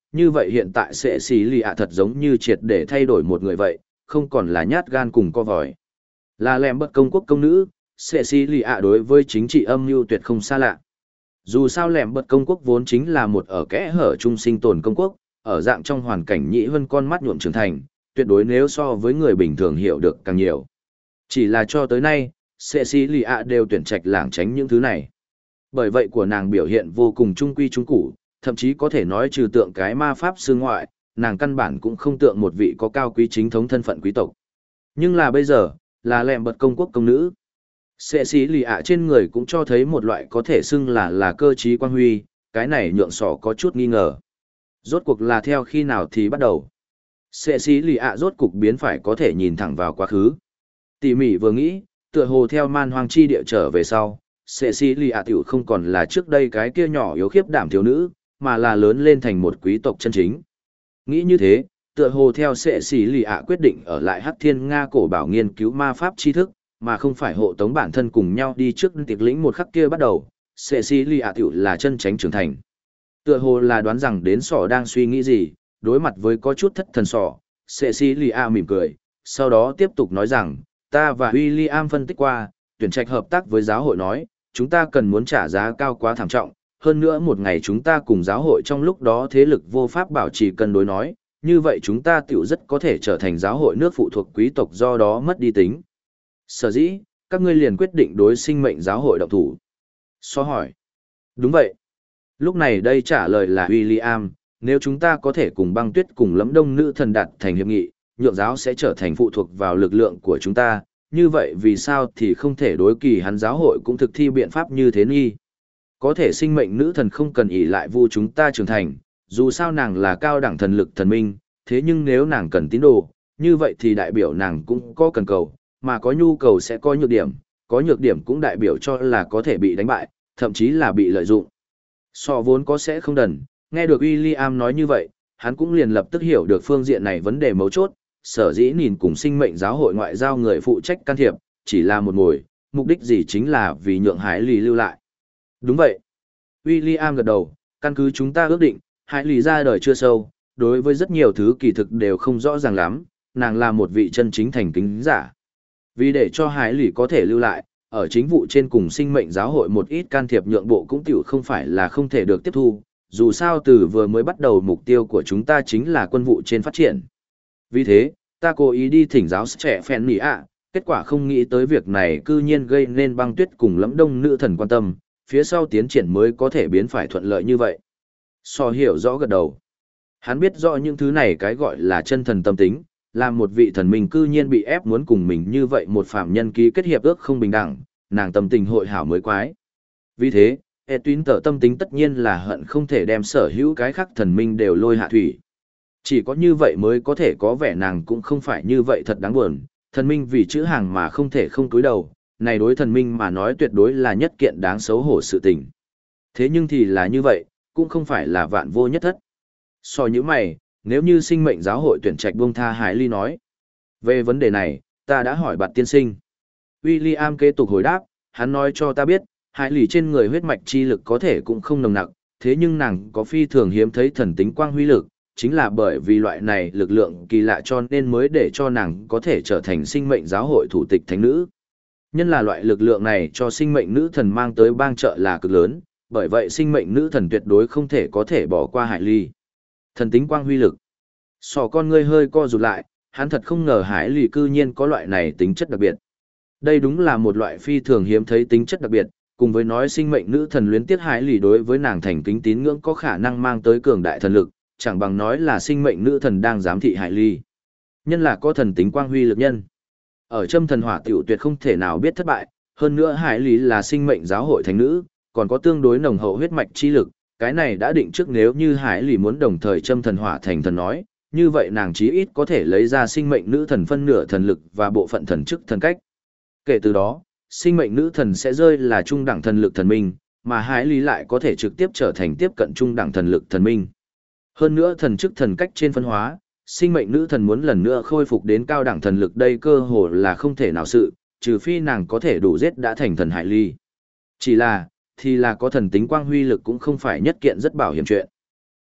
như vậy hiện tại sẽ xì lì ạ thật giống như triệt để thay đổi một người vậy, không còn là nhát gan cùng co vòi. Là lẻm bật công quốc công nữ, sẽ xì lì ạ đối với chính trị âm mưu tuyệt không xa lạ. Dù sao lẻm bật công quốc vốn chính là một ở kẽ hở trung sinh tồn công quốc, ở dạng trong hoàn cảnh nhĩ hơn con mắt nhuộm trưởng thành, tuyệt đối nếu so với người bình thường hiểu được càng nhiều. Chỉ là cho tới nay, sẽ xì lì ạ đều tuyển trạch lảng tránh những thứ này. Bởi vậy của nàng biểu hiện vô cùng trung quy trung củ, thậm chí có thể nói trừ tượng cái ma pháp sư ngoại, nàng căn bản cũng không tượng một vị có cao quý chính thống thân phận quý tộc. Nhưng là bây giờ, là lẻm bật công quốc công nữ. Sẽ xí lì ạ trên người cũng cho thấy một loại có thể xưng là cơ trí quan huy, cái này nhượng sỏ có chút nghi ngờ. Rốt cuộc là theo khi nào thì bắt đầu. Sẽ xí lì ạ rốt cục biến phải có thể nhìn thẳng vào quá khứ. Tỉ mỉ vừa nghĩ, tựa hồ theo man hoang chi địa trở về sau, sẽ xí lì ạ tiểu không còn là trước đây cái kia nhỏ yếu khiếp đảm thiếu nữ, mà là lớn lên thành một quý tộc chân chính. Nghĩ như thế, tựa hồ theo sẽ xí lì ạ quyết định ở lại Hắc Thiên Nga cổ bảo nghiên cứu ma pháp tri thức, mà không phải hộ tống bản thân cùng nhau đi trước tiệc lĩnh một khắc kia bắt đầu, sẽ xí lì ạ tiểu là chân tránh trưởng thành. Tựa hồ là đoán rằng đến sỏ đang suy nghĩ gì, đối mặt với có chút thất thần sỏ, sẽ xí lì ạ mỉm cười, sau đó tiếp tục nói rằng, ta và William phân tích qua, tuyển trạch hợp tác với giáo hội nói, chúng ta cần muốn trả giá cao quá thảm trọng, hơn nữa một ngày chúng ta cùng giáo hội trong lúc đó thế lực vô pháp bảo trì cân đối nói, như vậy chúng ta tiểu rất có thể trở thành giáo hội nước phụ thuộc quý tộc do đó mất đi tính. Sở dĩ, các ngươi liền quyết định đối sinh mệnh giáo hội động thủ. So hỏi. Đúng vậy. Lúc này đây trả lời là William, nếu chúng ta có thể cùng băng tuyết cùng lẫm đông nữ thần đạt thành hiệp nghị, nhượng giáo sẽ trở thành phụ thuộc vào lực lượng của chúng ta, như vậy vì sao thì không thể đối kỳ hắn giáo hội cũng thực thi biện pháp như thế nghi. Có thể sinh mệnh nữ thần không cần ỷ lại vu chúng ta trưởng thành, dù sao nàng là cao đẳng thần lực thần minh, thế nhưng nếu nàng cần tín đồ, như vậy thì đại biểu nàng cũng có cần cầu, mà có nhu cầu sẽ có nhược điểm cũng đại biểu cho là có thể bị đánh bại, thậm chí là bị lợi dụng. So vốn có sẽ không đần, nghe được William nói như vậy, hắn cũng liền lập tức hiểu được phương diện này vấn đề mấu chốt, sở dĩ nhìn cùng sinh mệnh giáo hội ngoại giao người phụ trách can thiệp, chỉ là một mồi, mục đích gì chính là vì nhượng Hải Lì lưu lại. Đúng vậy. William gật đầu, căn cứ chúng ta ước định, Hải Lì ra đời chưa sâu, đối với rất nhiều thứ kỳ thực đều không rõ ràng lắm, nàng là một vị chân chính thành kính giả. Vì để cho Hải Lì có thể lưu lại, ở chính vụ trên cùng sinh mệnh giáo hội một ít can thiệp nhượng bộ cũng tiểu không phải là không thể được tiếp thu, dù sao từ vừa mới bắt đầu mục tiêu của chúng ta chính là quân vụ trên phát triển. Vì thế, ta cố ý đi thỉnh giáo trẻ phèn nỉ ạ, kết quả không nghĩ tới việc này cư nhiên gây nên băng tuyết cùng lẫm đông nữ thần quan tâm, phía sau tiến triển mới có thể biến phải thuận lợi như vậy. So hiểu rõ gật đầu. Hắn biết rõ những thứ này cái gọi là chân thần tâm tính, là một vị thần minh cư nhiên bị ép muốn cùng mình như vậy một phạm nhân ký kết hiệp ước không bình đẳng, nàng tâm tình hội hảo mới quái. Vì thế, Etwin tở tâm tính tất nhiên là hận không thể đem sở hữu cái khác thần minh đều lôi hạ thủy. Chỉ có như vậy mới có thể có vẻ nàng cũng không phải như vậy thật đáng buồn, thần minh vì chữ hàng mà không thể không cúi đầu, này đối thần minh mà nói tuyệt đối là nhất kiện đáng xấu hổ sự tình. Thế nhưng thì là như vậy, cũng không phải là vạn vô nhất thất. So như mày, nếu như sinh mệnh giáo hội tuyển trạch buông tha Hải Ly nói. Về vấn đề này, ta đã hỏi bạt tiên sinh. William kế tục hồi đáp, hắn nói cho ta biết, Hải Ly trên người huyết mạch chi lực có thể cũng không nồng nặc, thế nhưng nàng có phi thường hiếm thấy thần tính quang huy lực, chính là bởi vì loại này lực lượng kỳ lạ cho nên mới để cho nàng có thể trở thành sinh mệnh giáo hội thủ tịch thánh nữ. Nhân là loại lực lượng này cho sinh mệnh nữ thần mang tới bang trợ là cực lớn, bởi vậy sinh mệnh nữ thần tuyệt đối không thể có thể bỏ qua Hải Ly. Thần tính quang huy lực. Sò con ngươi hơi co rụt lại, hắn thật không ngờ Hải Ly cư nhiên có loại này tính chất đặc biệt. Đây đúng là một loại phi thường hiếm thấy tính chất đặc biệt, cùng với nói sinh mệnh nữ thần luyến tiếc Hải Ly đối với nàng thành kính tín ngưỡng có khả năng mang tới cường đại thần lực, chẳng bằng nói là sinh mệnh nữ thần đang giám thị Hải Ly. Nhân là có thần tính quang huy lực nhân. Ở Châm Thần Hỏa tiểu tuyệt không thể nào biết thất bại, hơn nữa Hải Ly là sinh mệnh giáo hội thánh nữ, còn có tương đối nồng hậu huyết mạch chi lực, cái này đã định trước nếu như Hải Ly muốn đồng thời Châm Thần Hỏa thành thần nói, như vậy nàng chí ít có thể lấy ra sinh mệnh nữ thần phân nửa thần lực và bộ phận thần chức thần cách. Kể từ đó, sinh mệnh nữ thần sẽ rơi là trung đẳng thần lực thần minh, mà Hải Ly lại có thể trực tiếp trở thành tiếp cận trung đẳng thần lực thần minh. Hơn nữa thần chức thần cách trên phân hóa, sinh mệnh nữ thần muốn lần nữa khôi phục đến cao đẳng thần lực đây cơ hồ là không thể nào sự, trừ phi nàng có thể đủ giết đã thành thần Hải Ly. Chỉ là, thì là có thần tính quang huy lực cũng không phải nhất kiện rất bảo hiểm chuyện.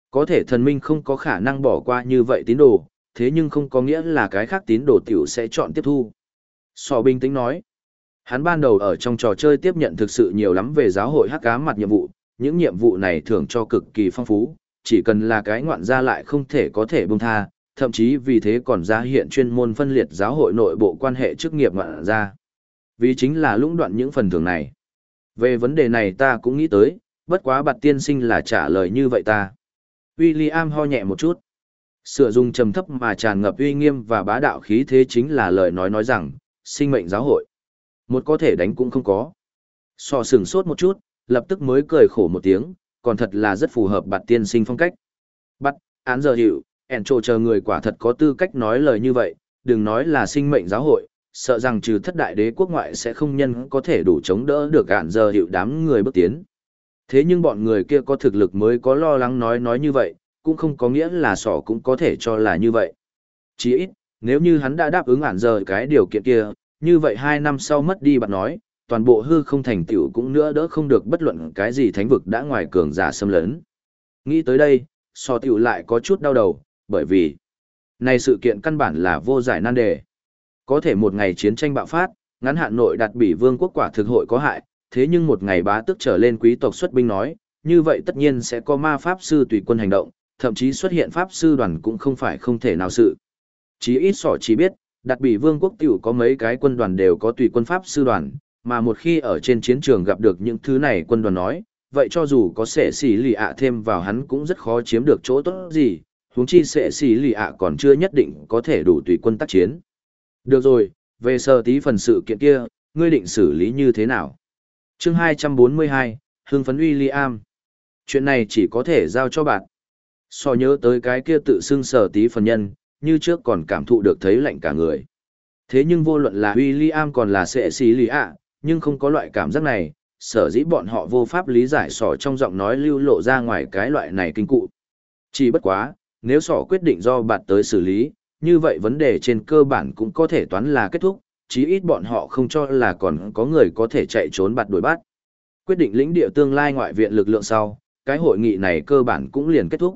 Có thể thần minh không có khả năng bỏ qua như vậy tín đồ, thế nhưng không có nghĩa là cái khác tín đồ tiểu sẽ chọn tiếp thu. Sò bình tĩnh nói, hắn ban đầu ở trong trò chơi tiếp nhận thực sự nhiều lắm về giáo hội hắc ám mặt nhiệm vụ, những nhiệm vụ này thưởng cho cực kỳ phong phú, chỉ cần là cái ngoạn gia lại không thể có thể buông tha, thậm chí vì thế còn ra hiện chuyên môn phân liệt giáo hội nội bộ quan hệ chức nghiệp ngoạn gia. Vì chính là lũng đoạn những phần thưởng này. Về vấn đề này ta cũng nghĩ tới, bất quá Bạt tiên sinh là trả lời như vậy ta. William ho nhẹ một chút. Sửa dùng trầm thấp mà tràn ngập uy nghiêm và bá đạo khí thế chính là lời nói rằng, sinh mệnh giáo hội. Một có thể đánh cũng không có. Sò sửng sốt một chút, lập tức mới cười khổ một tiếng, còn thật là rất phù hợp Bạt tiên sinh phong cách. Bắt, án giờ hiệu, ẻn trồ chờ người quả thật có tư cách nói lời như vậy, đừng nói là sinh mệnh giáo hội, sợ rằng trừ thất đại đế quốc ngoại sẽ không nhân có thể đủ chống đỡ được ạn giờ hiệu đám người bước tiến. Thế nhưng bọn người kia có thực lực mới có lo lắng nói như vậy, cũng không có nghĩa là sỏ cũng có thể cho là như vậy. Chỉ ít, nếu như hắn đã đáp ứng ạn giờ cái điều kiện kia, như vậy 2 năm sau mất đi bạn nói, toàn bộ hư không thành tựu cũng nữa đỡ không được bất luận cái gì thánh vực đã ngoài cường giả xâm lấn. Nghĩ tới đây, sò tựu lại có chút đau đầu, bởi vì này sự kiện căn bản là vô giải nan đề. Có thể một ngày chiến tranh bạo phát, ngắn hạn nội đặt bỉ vương quốc quả thực hội có hại, thế nhưng một ngày bá tước trở lên quý tộc xuất binh nói, như vậy tất nhiên sẽ có ma pháp sư tùy quân hành động, thậm chí xuất hiện pháp sư đoàn cũng không phải không thể nào sự. Chí ít sỏ chỉ biết, đặt bỉ vương quốc tiểu có mấy cái quân đoàn đều có tùy quân pháp sư đoàn, mà một khi ở trên chiến trường gặp được những thứ này quân đoàn nói, vậy cho dù có sẽ xỉ lì ạ thêm vào hắn cũng rất khó chiếm được chỗ tốt gì, huống chi sẽ xỉ lì ạ còn chưa nhất định có thể đủ tùy quân tác chiến. Được rồi, về sở tí phần sự kiện kia, ngươi định xử lý như thế nào? Chương 242, hưng phấn William. Chuyện này chỉ có thể giao cho bạn. So nhớ tới cái kia tự xưng sở tí phần nhân, như trước còn cảm thụ được thấy lạnh cả người. Thế nhưng vô luận là William còn là sẽ xí lý ạ, nhưng không có loại cảm giác này, sở dĩ bọn họ vô pháp lý giải sỏ trong giọng nói lưu lộ ra ngoài cái loại này kinh cụ. Chỉ bất quá, nếu sỏ quyết định do bạn tới xử lý, như vậy vấn đề trên cơ bản cũng có thể toán là kết thúc, chí ít bọn họ không cho là còn có người có thể chạy trốn bạt đuổi bắt. Quyết định lĩnh địa tương lai ngoại viện lực lượng sau, cái hội nghị này cơ bản cũng liền kết thúc.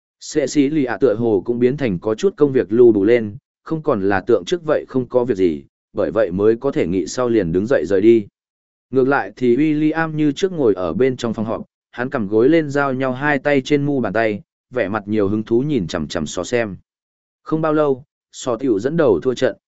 Sẽ xí lì ạ tựa hồ cũng biến thành có chút công việc lưu đủ lên, không còn là tượng trước vậy không có việc gì, bởi vậy mới có thể nghị sau liền đứng dậy rời đi. Ngược lại thì William như trước ngồi ở bên trong phòng họp, hắn cầm gối lên giao nhau hai tay trên mu bàn tay, vẻ mặt nhiều hứng thú nhìn chằm chằm Sò xem. Không bao lâu, Sò tiểu dẫn đầu thua trận,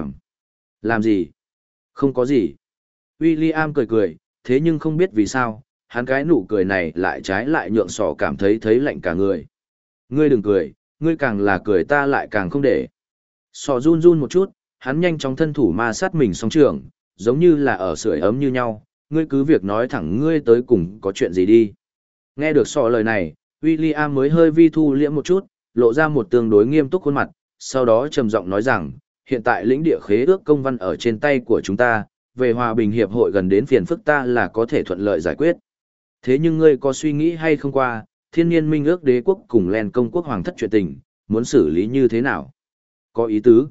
làm gì? Không có gì. William cười cười, thế nhưng không biết vì sao, hắn cái nụ cười này lại trái lại nhượng Sò cảm thấy lạnh cả người. Ngươi đừng cười, ngươi càng là cười ta lại càng không để. Sò run run một chút, hắn nhanh chóng thân thủ ma sát mình song trường, giống như là ở sưởi ấm như nhau, ngươi cứ việc nói thẳng ngươi tới cùng có chuyện gì đi. Nghe được Sò lời này, William mới hơi vi thu liễm một chút, lộ ra một tương đối nghiêm túc khuôn mặt, sau đó trầm giọng nói rằng, hiện tại lĩnh địa khế ước công văn ở trên tay của chúng ta, về hòa bình hiệp hội gần đến phiền phức ta là có thể thuận lợi giải quyết. Thế nhưng ngươi có suy nghĩ hay không qua, thiên nhiên minh ước đế quốc cùng len công quốc hoàng thất chuyện tình, muốn xử lý như thế nào? Có ý tứ.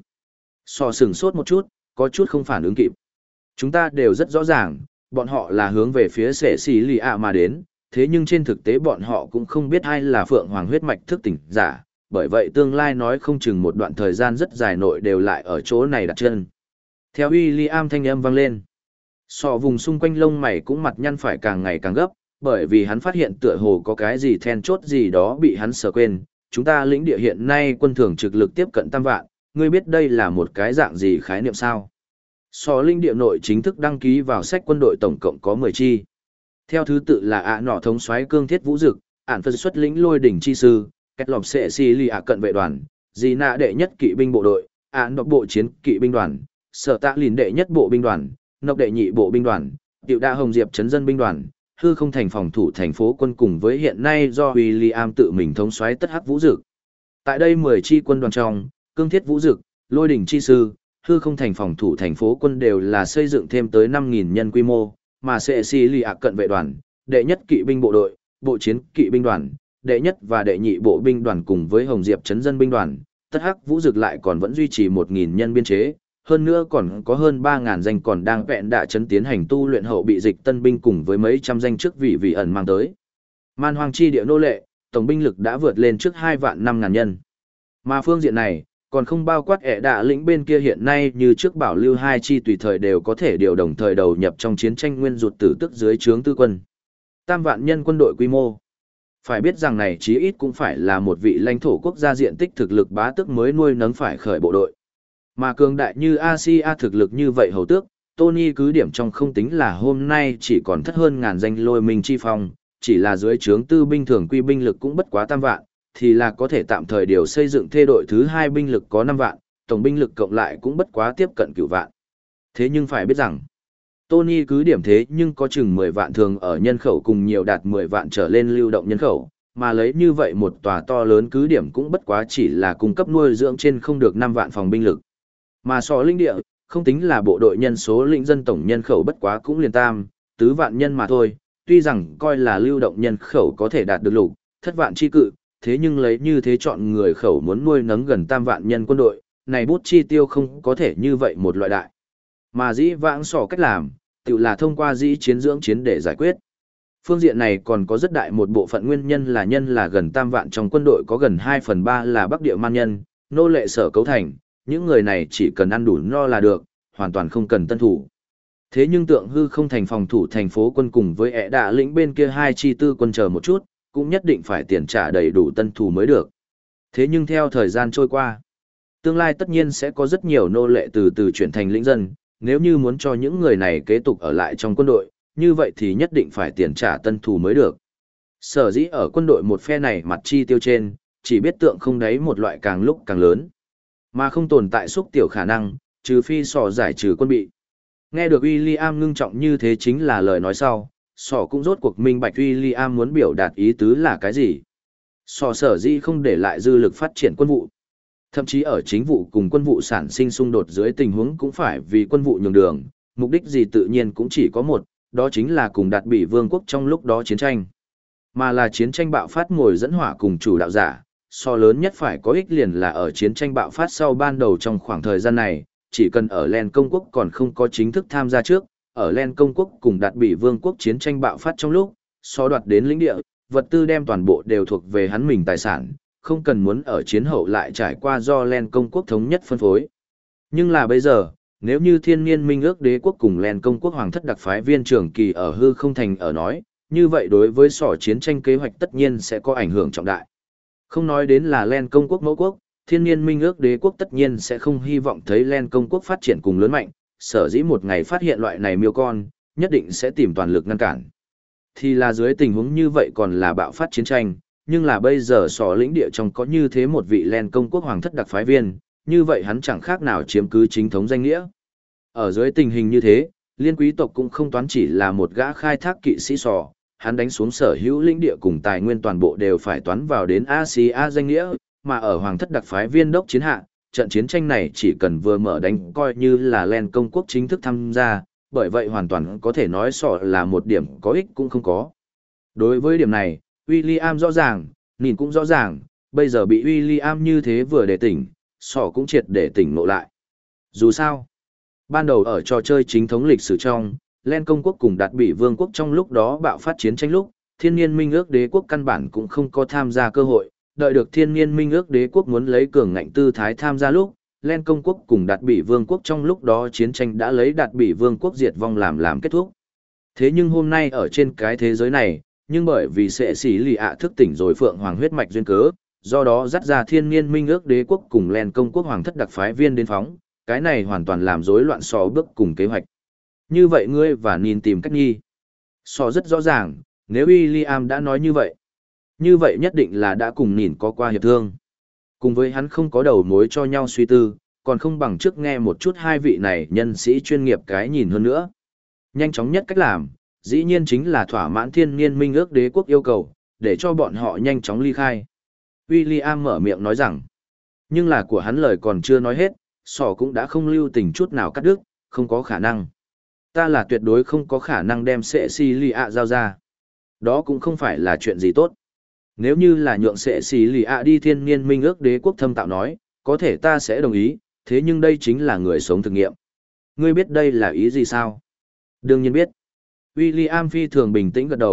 Sò sừng sốt một chút, có chút không phản ứng kịp. Chúng ta đều rất rõ ràng, bọn họ là hướng về phía sệ xì lì ạ mà đến, thế nhưng trên thực tế bọn họ cũng không biết ai là phượng hoàng huyết mạch thức tỉnh giả, bởi vậy tương lai nói không chừng một đoạn thời gian rất dài nội đều lại ở chỗ này đặt chân. Theo William thanh âm vang lên, sọ vùng xung quanh lông mày cũng mặt nhăn phải càng ngày càng gấp, bởi vì hắn phát hiện tựa hồ có cái gì then chốt gì đó bị hắn sở quên. Chúng ta lĩnh địa hiện nay quân thường trực lực tiếp cận 5 vạn, ngươi biết đây là một cái dạng gì khái niệm sao? Sọ lĩnh địa nội chính thức đăng ký vào sách quân đội tổng cộng có 10 chi. Theo thứ tự là ạ nọ thống soái cương thiết vũ dực, ản phân xuất lĩnh lôi đỉnh chi sư, kết lọc sệ xì lì ạ cận vệ đoàn, dì nạ đệ nhất kỵ binh bộ đội, ản độc bộ chiến kỵ binh đoàn, sở tạ lìn đệ nhất bộ binh đoàn, nọc đệ nhị bộ binh đoàn, tiểu đa hồng diệp chấn dân binh đoàn, hư không thành phòng thủ thành phố quân cùng với hiện nay do William tự mình thống soái tất hắc vũ dực. Tại đây 10 chi quân đoàn trong, cương thiết vũ dực, lôi đỉnh chi sư, hư không thành phòng thủ thành phố quân đều là xây dựng thêm tới 5.000 nhân quy mô, mà sẽ xì lì ạ cận vệ đoàn, đệ nhất kỵ binh bộ đội, bộ chiến kỵ binh đoàn, đệ nhất và đệ nhị bộ binh đoàn cùng với hồng diệp chấn dân binh đoàn, tất hắc vũ dực lại còn vẫn duy trì 1.000 nhân biên chế. Hơn nữa còn có hơn 3.000 danh còn đang vẹn đạ chấn tiến hành tu luyện hậu bị dịch tân binh cùng với mấy trăm danh chức vị ẩn mang tới. Man hoang chi địa nô lệ, tổng binh lực đã vượt lên trước 2 vạn 5 ngàn nhân. Mà phương diện này, còn không bao quát ẻ đạ lĩnh bên kia hiện nay như trước bảo lưu hai chi tùy thời đều có thể điều đồng thời đầu nhập trong chiến tranh nguyên rụt tử tức dưới trướng tư quân. Tam vạn nhân quân đội quy mô. Phải biết rằng này chí ít cũng phải là một vị lãnh thổ quốc gia diện tích thực lực bá tước mới nuôi nấng phải khởi bộ đội. Mà cường đại như Asia thực lực như vậy hầu tước, Tony cứ điểm trong không tính là hôm nay chỉ còn thất hơn ngàn danh lôi minh chi phong, chỉ là dưới trướng tư binh thường quy binh lực cũng bất quá tam vạn, thì là có thể tạm thời điều xây dựng thê đội thứ 2 binh lực có 5 vạn, tổng binh lực cộng lại cũng bất quá tiếp cận 9 vạn. Thế nhưng phải biết rằng, Tony cứ điểm thế nhưng có chừng 10 vạn thường ở nhân khẩu cùng nhiều đạt 10 vạn trở lên lưu động nhân khẩu, mà lấy như vậy một tòa to lớn cứ điểm cũng bất quá chỉ là cung cấp nuôi dưỡng trên không được 5 vạn phòng binh lực. Mà so linh địa, không tính là bộ đội nhân số lĩnh dân tổng nhân khẩu bất quá cũng liền tam, tứ vạn nhân mà thôi, tuy rằng coi là lưu động nhân khẩu có thể đạt được lục, thất vạn chi cự, thế nhưng lấy như thế chọn người khẩu muốn nuôi nấng gần tam vạn nhân quân đội, này bút chi tiêu không có thể như vậy một loại đại. Mà dĩ vãng sỏ cách làm, tự là thông qua dĩ chiến dưỡng chiến để giải quyết. Phương diện này còn có rất đại một bộ phận nguyên nhân là gần tam vạn trong quân đội có gần 2/3 là Bắc Địa man nhân, nô lệ sở cấu thành, những người này chỉ cần ăn đủ no là được, hoàn toàn không cần tân thủ. Thế nhưng tượng hư không thành phòng thủ thành phố quân cùng với ẻ đạ lĩnh bên kia hai chi tư quân chờ một chút, cũng nhất định phải tiền trả đầy đủ tân thủ mới được. Thế nhưng theo thời gian trôi qua, tương lai tất nhiên sẽ có rất nhiều nô lệ từ từ chuyển thành lĩnh dân, nếu như muốn cho những người này kế tục ở lại trong quân đội, như vậy thì nhất định phải tiền trả tân thủ mới được. Sở dĩ ở quân đội một phe này mặt chi tiêu trên, chỉ biết tượng không đáy một loại càng lúc càng lớn, mà không tồn tại xúc tiểu khả năng, trừ phi sỏ giải trừ quân bị. Nghe được William ngưng trọng như thế chính là lời nói sau, sỏ cũng rốt cuộc minh bạch William muốn biểu đạt ý tứ là cái gì. Sỏ sở dĩ không để lại dư lực phát triển quân vụ. Thậm chí ở chính vụ cùng quân vụ sản sinh xung đột dưới tình huống cũng phải vì quân vụ nhường đường, mục đích gì tự nhiên cũng chỉ có một, đó chính là cùng đạt bị vương quốc trong lúc đó chiến tranh. Mà là chiến tranh bạo phát ngồi dẫn hỏa cùng chủ đạo giả, so lớn nhất phải có ích liền là ở chiến tranh bạo phát sau ban đầu trong khoảng thời gian này, chỉ cần ở Len Công Quốc còn không có chính thức tham gia trước, ở Len Công Quốc cùng đạt bị vương quốc chiến tranh bạo phát trong lúc, so đoạt đến lĩnh địa, vật tư đem toàn bộ đều thuộc về hắn mình tài sản, không cần muốn ở chiến hậu lại trải qua do Len Công Quốc thống nhất phân phối. Nhưng là bây giờ, nếu như thiên niên minh ước đế quốc cùng Len Công Quốc hoàng thất đặc phái viên trưởng kỳ ở hư không thành ở nói, như vậy đối với sỏ chiến tranh kế hoạch tất nhiên sẽ có ảnh hưởng trọng đại. Không nói đến là Len Công Quốc mẫu quốc, thiên niên minh ước đế quốc tất nhiên sẽ không hy vọng thấy Len Công Quốc phát triển cùng lớn mạnh, sở dĩ một ngày phát hiện loại này miêu con, nhất định sẽ tìm toàn lực ngăn cản. Thì là dưới tình huống như vậy còn là bạo phát chiến tranh, nhưng là bây giờ sỏ lĩnh địa trong có như thế một vị Len Công Quốc hoàng thất đặc phái viên, như vậy hắn chẳng khác nào chiếm cứ chính thống danh nghĩa. Ở dưới tình hình như thế, liên quý tộc cũng không toán chỉ là một gã khai thác kỵ sĩ sỏ, hắn đánh xuống sở hữu lĩnh địa cùng tài nguyên toàn bộ đều phải toán vào đến Asia danh nghĩa, mà ở hoàng thất đặc phái viên đốc chiến hạ, trận chiến tranh này chỉ cần vừa mở đánh coi như là Len Công Quốc chính thức tham gia, bởi vậy hoàn toàn có thể nói sỏ là một điểm có ích cũng không có. Đối với điểm này, William rõ ràng, nhìn cũng rõ ràng, bây giờ bị William như thế vừa để tỉnh, sỏ cũng triệt để tỉnh ngộ lại. Dù sao, ban đầu ở trò chơi chính thống lịch sử trong, Len Công Quốc cùng đạt bị vương quốc trong lúc đó bạo phát chiến tranh lúc, thiên niên minh ước đế quốc căn bản cũng không có tham gia cơ hội, đợi được thiên niên minh ước đế quốc muốn lấy cường ngạnh tư thái tham gia lúc, Len Công Quốc cùng đạt bị vương quốc trong lúc đó chiến tranh đã lấy đạt bị vương quốc diệt vong làm kết thúc. Thế nhưng hôm nay ở trên cái thế giới này, nhưng bởi vì sẽ xỉ lì ạ thức tỉnh rồi phượng hoàng huyết mạch duyên cớ, do đó dắt ra thiên niên minh ước đế quốc cùng Len Công Quốc hoàng thất đặc phái viên đến phóng, cái này hoàn toàn làm rối loạn so bước cùng kế hoạch. Như vậy ngươi và nhìn tìm cách nhi. So rất rõ ràng, nếu William đã nói như vậy nhất định là đã cùng nhìn có qua hiệp thương. Cùng với hắn không có đầu mối cho nhau suy tư, còn không bằng trước nghe một chút hai vị này nhân sĩ chuyên nghiệp cái nhìn hơn nữa. Nhanh chóng nhất cách làm, dĩ nhiên chính là thỏa mãn thiên niên minh ước đế quốc yêu cầu, để cho bọn họ nhanh chóng ly khai. William mở miệng nói rằng, nhưng là của hắn lời còn chưa nói hết, sỏ cũng đã không lưu tình chút nào cắt đứt, không có khả năng. Ta là tuyệt đối không có khả năng đem Cecilia giao ra. Đó cũng không phải là chuyện gì tốt. Nếu như là nhượng Cecilia đi thiên niên minh ước đế quốc thâm tạo nói, có thể ta sẽ đồng ý, thế nhưng đây chính là người sống thực nghiệm. Ngươi biết đây là ý gì sao? Đương nhiên biết. William phi thường bình tĩnh gật đầu,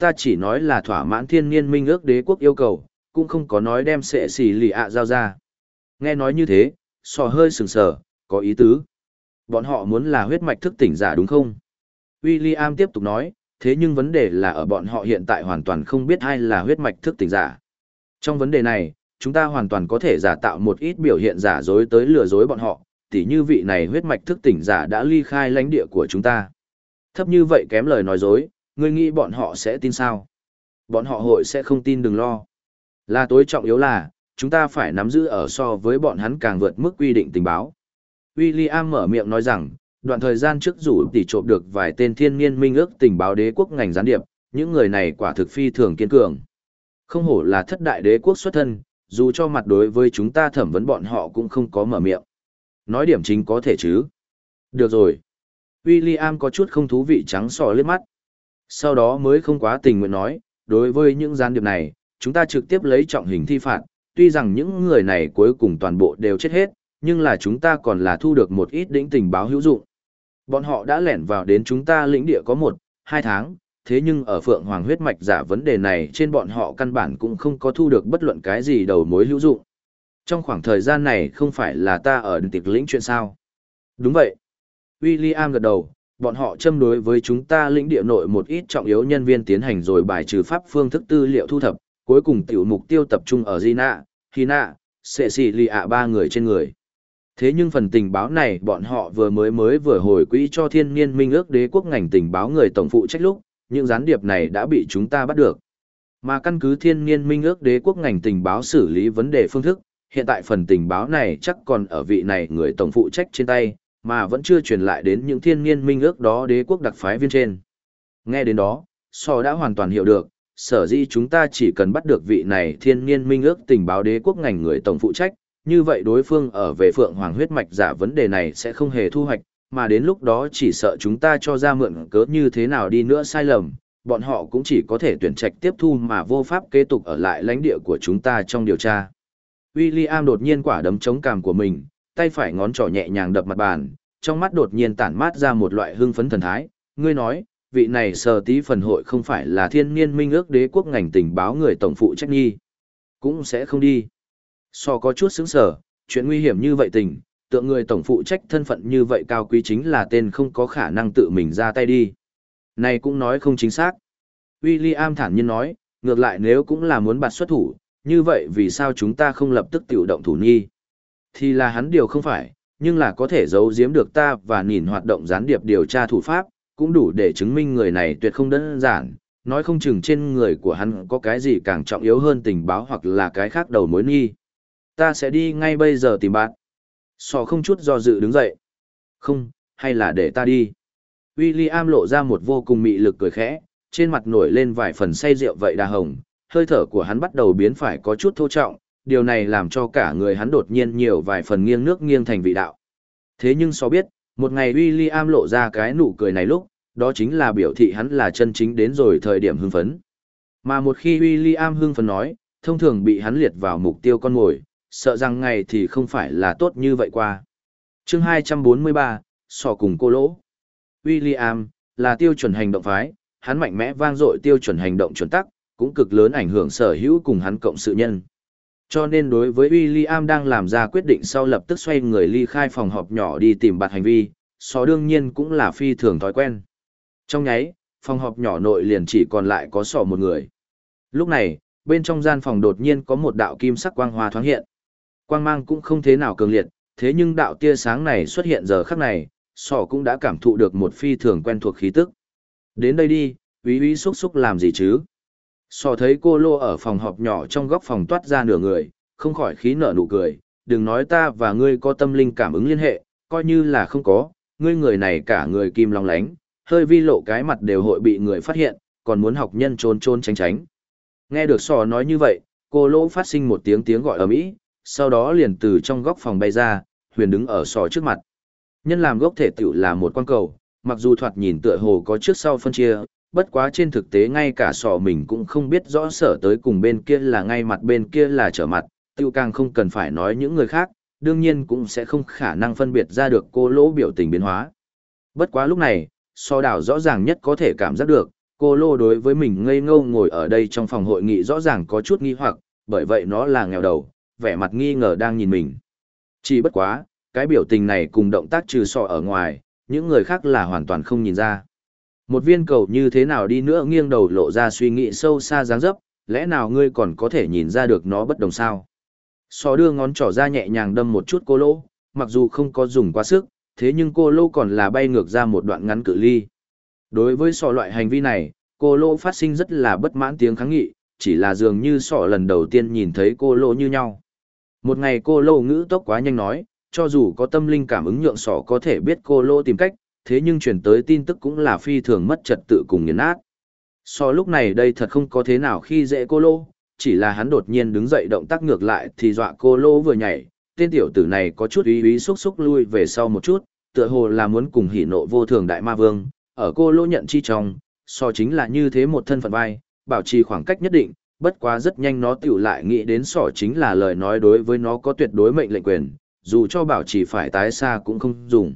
ta chỉ nói là thỏa mãn thiên niên minh ước đế quốc yêu cầu, cũng không có nói đem sệ xì lì ạ giao ra. Nghe nói như thế, sò hơi sừng sờ, có ý tứ. Bọn họ muốn là huyết mạch thức tỉnh giả đúng không? William tiếp tục nói, thế nhưng vấn đề là ở bọn họ hiện tại hoàn toàn không biết ai là huyết mạch thức tỉnh giả. Trong vấn đề này, chúng ta hoàn toàn có thể giả tạo một ít biểu hiện giả dối tới lừa dối bọn họ, tỉ như vị này huyết mạch thức tỉnh giả đã ly khai lãnh địa của chúng ta. Thấp như vậy kém lời nói dối, ngươi nghĩ bọn họ sẽ tin sao? Bọn họ hội sẽ không tin, đừng lo. Là tối trọng yếu là, chúng ta phải nắm giữ ở so với bọn hắn càng vượt mức quy định tình báo. William mở miệng nói rằng, đoạn thời gian trước rủ tỉ trộm được vài tên thiên niên minh ước tình báo đế quốc ngành gián điệp, những người này quả thực phi thường kiên cường. Không hổ là thất đại đế quốc xuất thân, dù cho mặt đối với chúng ta thẩm vấn bọn họ cũng không có mở miệng. Nói điểm chính có thể chứ. Được rồi. William có chút không thú vị trắng sò liếc mắt. Sau đó mới không quá tình nguyện nói, đối với những gián điệp này, chúng ta trực tiếp lấy trọng hình thi phạt, tuy rằng những người này cuối cùng toàn bộ đều chết hết, nhưng là chúng ta còn là thu được một ít đỉnh tình báo hữu dụng. Bọn họ đã lẻn vào đến chúng ta lĩnh địa có 1-2 tháng, thế nhưng ở Phượng Hoàng huyết mạch giả vấn đề này trên bọn họ căn bản cũng không có thu được bất luận cái gì đầu mối hữu dụng. Trong khoảng thời gian này không phải là ta ở tiệc lĩnh chuyện sao? Đúng vậy. William gật đầu, bọn họ châm đối với chúng ta lĩnh địa nội một ít trọng yếu nhân viên tiến hành rồi bài trừ pháp phương thức tư liệu thu thập, cuối cùng tiểu mục tiêu tập trung ở Gina, Hina, Cecilia ba người trên người. Thế nhưng phần tình báo này bọn họ vừa hồi quỹ cho thiên niên minh ước đế quốc ngành tình báo người tổng phụ trách lúc, những gián điệp này đã bị chúng ta bắt được. Mà căn cứ thiên niên minh ước đế quốc ngành tình báo xử lý vấn đề phương thức, hiện tại phần tình báo này chắc còn ở vị này người tổng phụ trách trên tay, mà vẫn chưa truyền lại đến những thiên niên minh ước đó đế quốc đặc phái viên trên. Nghe đến đó, Sò đã hoàn toàn hiểu được, sở dĩ chúng ta chỉ cần bắt được vị này thiên niên minh ước tình báo đế quốc ngành người tổng phụ trách, như vậy đối phương ở về Phượng Hoàng huyết mạch giả vấn đề này sẽ không hề thu hoạch, mà đến lúc đó chỉ sợ chúng ta cho ra mượn cớ như thế nào đi nữa sai lầm, bọn họ cũng chỉ có thể tuyển trạch tiếp thu mà vô pháp kế tục ở lại lãnh địa của chúng ta trong điều tra. William đột nhiên quả đấm chống cằm của mình, tay phải ngón trỏ nhẹ nhàng đập mặt bàn, trong mắt đột nhiên tản mát ra một loại hưng phấn thần thái. Ngươi nói, vị này Sở Tí phần hội không phải là thiên niên minh ước đế quốc ngành tình báo người tổng phụ trách nghi. Cũng sẽ không đi. So có chút sững sờ, chuyện nguy hiểm như vậy tình, tượng người tổng phụ trách thân phận như vậy cao quý chính là tên không có khả năng tự mình ra tay đi. Này cũng nói không chính xác. William thản nhiên nói, ngược lại nếu cũng là muốn bạt xuất thủ, như vậy vì sao chúng ta không lập tức tiểu động thủ nghi? Thì là hắn điều không phải, nhưng là có thể giấu giếm được ta và nhìn hoạt động gián điệp điều tra thủ pháp, cũng đủ để chứng minh người này tuyệt không đơn giản, nói không chừng trên người của hắn có cái gì càng trọng yếu hơn tình báo hoặc là cái khác đầu mối nghi. Ta sẽ đi ngay bây giờ tìm bạn. Sò không chút do dự đứng dậy. Không, hay là để ta đi. William lộ ra một vô cùng mị lực cười khẽ, trên mặt nổi lên vài phần say rượu vậy đà hồng, hơi thở của hắn bắt đầu biến phải có chút thô trọng, điều này làm cho cả người hắn đột nhiên nhiều vài phần nghiêng nước nghiêng thành vị đạo. Thế nhưng so biết, một ngày William lộ ra cái nụ cười này lúc, đó chính là biểu thị hắn là chân chính đến rồi thời điểm hưng phấn. Mà một khi William hưng phấn nói, thông thường bị hắn liệt vào mục tiêu con mồi, sợ rằng ngày thì không phải là tốt như vậy qua. Chương 243, sò cùng cô lỗ. William là tiêu chuẩn hành động phái, hắn mạnh mẽ vang dội tiêu chuẩn hành động chuẩn tắc, cũng cực lớn ảnh hưởng sở hữu cùng hắn cộng sự nhân. Cho nên đối với William đang làm ra quyết định sau lập tức xoay người ly khai phòng họp nhỏ đi tìm bạt hành vi, sò đương nhiên cũng là phi thường thói quen. Trong nháy, phòng họp nhỏ nội liền chỉ còn lại có sò một người. Lúc này, bên trong gian phòng đột nhiên có một đạo kim sắc quang hoa thoáng hiện. Quang mang cũng không thế nào cường liệt, thế nhưng đạo tia sáng này xuất hiện giờ khắc này, sò cũng đã cảm thụ được một phi thường quen thuộc khí tức. Đến đây đi, úy úy xúc xúc làm gì chứ? Sò thấy cô lô ở phòng họp nhỏ trong góc phòng toát ra nửa người, không khỏi khí nở nụ cười, đừng nói ta và ngươi có tâm linh cảm ứng liên hệ, coi như là không có, ngươi người này cả người kim long lánh, hơi vi lộ cái mặt đều hội bị người phát hiện, còn muốn học nhân trốn trốn tránh tránh. Nghe được sò nói như vậy, cô lô phát sinh một tiếng gọi ầm ĩ, sau đó liền từ trong góc phòng bay ra, huyền đứng ở sò trước mặt. Nhân làm gốc thể tiểu là một quan cầu, mặc dù thoạt nhìn tựa hồ có trước sau phân chia, bất quá trên thực tế ngay cả sò mình cũng không biết rõ sở tới cùng bên kia là ngay mặt bên kia là trở mặt, tiêu càng không cần phải nói những người khác, đương nhiên cũng sẽ không khả năng phân biệt ra được cô lỗ biểu tình biến hóa. Bất quá lúc này, sò đảo rõ ràng nhất có thể cảm giác được, Cô lô đối với mình ngây ngô ngồi ở đây trong phòng hội nghị rõ ràng có chút nghi hoặc, bởi vậy nó là nghèo đầu, vẻ mặt nghi ngờ đang nhìn mình. Chỉ bất quá, cái biểu tình này cùng động tác trừ sọ ở ngoài, những người khác là hoàn toàn không nhìn ra. Một viên cầu như thế nào đi nữa nghiêng đầu lộ ra suy nghĩ sâu xa dáng dấp, lẽ nào ngươi còn có thể nhìn ra được nó bất đồng sao? Sọ đưa ngón trỏ ra nhẹ nhàng đâm một chút cô lô, mặc dù không có dùng quá sức, thế nhưng cô lô còn là bay ngược ra một đoạn ngắn cự ly. Đối với sọ loại hành vi này, cô lô phát sinh rất là bất mãn tiếng kháng nghị, chỉ là dường như sọ lần đầu tiên nhìn thấy cô lô như nhau. Một ngày cô lô ngữ tốc quá nhanh nói, cho dù có tâm linh cảm ứng nhượng sọ có thể biết cô lô tìm cách, thế nhưng chuyển tới tin tức cũng là phi thường mất trật tự cùng nghiền nát. Sọ lúc này đây thật không có thế nào khi dễ cô lô, chỉ là hắn đột nhiên đứng dậy động tác ngược lại thì dọa cô lô vừa nhảy, tên tiểu tử này có chút ý xúc xúc lui về sau một chút, tựa hồ là muốn cùng hỉ nộ vô thường đại ma vương, ở cô lô nhận chi trong, sọ chính là như thế một thân phận vai, bảo trì khoảng cách nhất định, bất quá rất nhanh nó tiểu lại nghĩ đến sọ chính là lời nói đối với nó có tuyệt đối mệnh lệnh quyền, dù cho bảo trì phải tái xa cũng không dùng.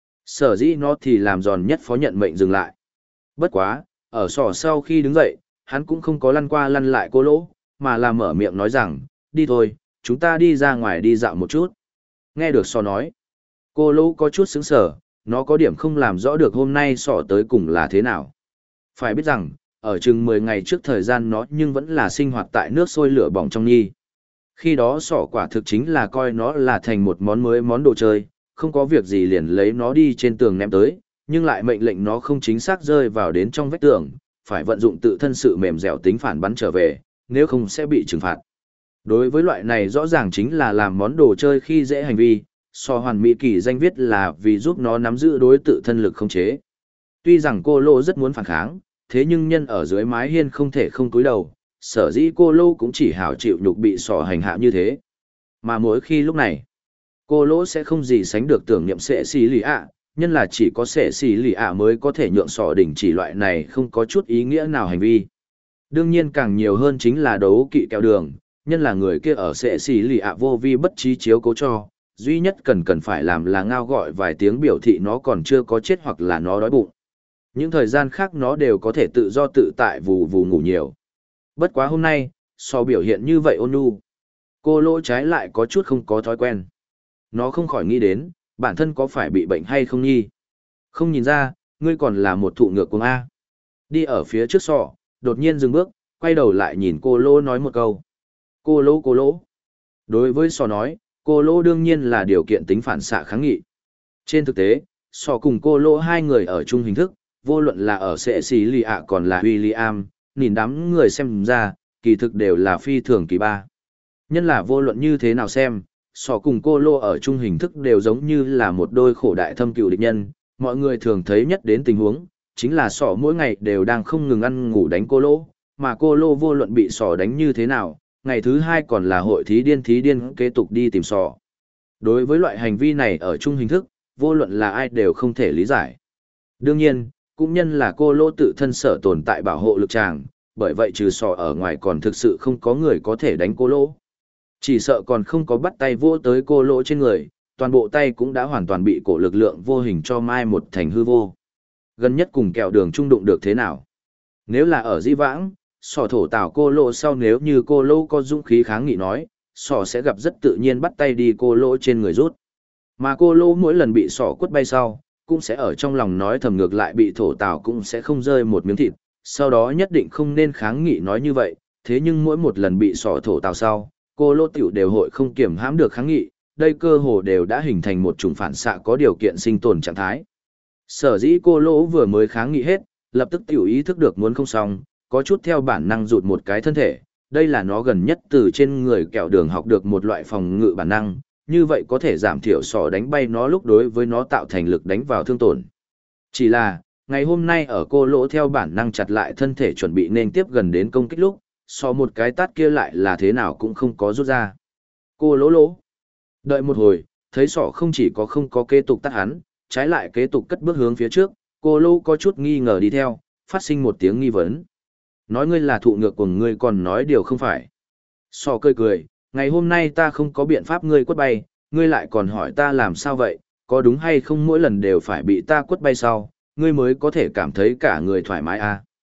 Sở dĩ nó thì làm giòn nhất phó nhận mệnh dừng lại. Bất quá, ở sọ sau khi đứng dậy, hắn cũng không có lăn qua lăn lại cô lỗ, mà là mở miệng nói rằng, đi thôi, chúng ta đi ra ngoài đi dạo một chút. Nghe được sọ nói, cô lỗ có chút sững sờ, nó có điểm không làm rõ được hôm nay sọ tới cùng là thế nào. Phải biết rằng, ở chừng 10 ngày trước thời gian nó nhưng vẫn là sinh hoạt tại nước sôi lửa bỏng trong nhi. Khi đó sọ quả thực chính là coi nó là thành một món mới món đồ chơi, không có việc gì liền lấy nó đi trên tường ném tới, nhưng lại mệnh lệnh nó không chính xác rơi vào đến trong vách tường, phải vận dụng tự thân sự mềm dẻo tính phản bắn trở về, nếu không sẽ bị trừng phạt. Đối với loại này rõ ràng chính là làm món đồ chơi khi dễ hành vi, sọ hoàn mỹ kỳ danh viết là vì giúp nó nắm giữ đối tự thân lực không chế. Tuy rằng cô lô rất muốn phản kháng, thế nhưng nhân ở dưới mái hiên không thể không cúi đầu, sở dĩ cô lô cũng chỉ hảo chịu nhục bị sọ hành hạ như thế. Mà mỗi khi lúc này, cô lô sẽ không gì sánh được tưởng niệm sệ xì lì ạ, nhân là chỉ có sệ xì lì ạ mới có thể nhượng sọ đình chỉ loại này không có chút ý nghĩa nào hành vi. Đương nhiên càng nhiều hơn chính là đấu kỵ kẹo đường, nhân là người kia ở sệ xì lì ạ vô vi bất trí chiếu cố cho, duy nhất cần phải làm là ngao gọi vài tiếng biểu thị nó còn chưa có chết hoặc là nó đói bụng. Những thời gian khác nó đều có thể tự do tự tại vù vù ngủ nhiều. Bất quá hôm nay, so biểu hiện như vậy ôn nhu. Cô lỗ trái lại có chút không có thói quen. Nó không khỏi nghĩ đến, bản thân có phải bị bệnh hay không nhi. Không nhìn ra, ngươi còn là một thụ ngược cuồng A. Đi ở phía trước sọ, đột nhiên dừng bước, quay đầu lại nhìn cô lỗ nói một câu. Cô lỗ. Đối với sọ nói, cô lỗ đương nhiên là điều kiện tính phản xạ kháng nghị. Trên thực tế, sọ cùng cô lỗ hai người ở chung hình thức, vô luận là ở sệ xì lì ạ còn là William, nhìn đám người xem ra, kỳ thực đều là phi thường kỳ ba. Nhân là vô luận như thế nào xem, sọ cùng cô lô ở chung hình thức đều giống như là một đôi khổ đại thâm cựu địch nhân, mọi người thường thấy nhất đến tình huống, chính là sọ mỗi ngày đều đang không ngừng ăn ngủ đánh cô lô, mà cô lô vô luận bị sọ đánh như thế nào, ngày thứ hai còn là hội thí điên kế tục đi tìm sọ. Đối với loại hành vi này ở chung hình thức, vô luận là ai đều không thể lý giải. Đương nhiên, cũng nhân là cô lô tự thân sở tồn tại bảo hộ lực tràng, bởi vậy trừ sọ ở ngoài còn thực sự không có người có thể đánh cô lô. Chỉ sợ còn không có bắt tay vô tới cô lô trên người, toàn bộ tay cũng đã hoàn toàn bị cổ lực lượng vô hình cho mai một thành hư vô. Gần nhất cùng kẹo đường trung đụng được thế nào? Nếu là ở di vãng, sọ thổ tảo cô lô sau nếu như cô lô có dũng khí kháng nghị nói, sọ sẽ gặp rất tự nhiên bắt tay đi cô lô trên người rút. Mà cô lô mỗi lần bị sọ quất bay sau, cũng sẽ ở trong lòng nói thầm ngược lại bị thổ tảo cũng sẽ không rơi một miếng thịt, sau đó nhất định không nên kháng nghị nói như vậy, thế nhưng mỗi một lần bị sọ thổ tảo sau, cô lô tiểu đều hội không kiểm hãm được kháng nghị, đây cơ hồ đều đã hình thành một chủng phản xạ có điều kiện sinh tồn trạng thái. Sở dĩ cô lô vừa mới kháng nghị hết, lập tức tiểu ý thức được muốn không xong, có chút theo bản năng rụt một cái thân thể, đây là nó gần nhất từ trên người kẹo đường học được một loại phòng ngự bản năng, như vậy có thể giảm thiểu sọ đánh bay nó lúc đối với nó tạo thành lực đánh vào thương tổn. Chỉ là, ngày hôm nay ở cô lỗ theo bản năng chặt lại thân thể chuẩn bị nên tiếp gần đến công kích lúc, so một cái tát kia lại là thế nào cũng không có rút ra. Cô lỗ. Đợi một hồi, thấy sọ không chỉ có không có kế tục tát hắn, trái lại kế tục cất bước hướng phía trước, cô lỗ có chút nghi ngờ đi theo, phát sinh một tiếng nghi vấn. Nói ngươi là thụ ngược của ngươi còn nói điều không phải. Sọ cười, ngày hôm nay ta không có biện pháp ngươi quất bay, ngươi lại còn hỏi ta làm sao vậy, có đúng hay không mỗi lần đều phải bị ta quất bay sau, ngươi mới có thể cảm thấy cả người thoải mái à.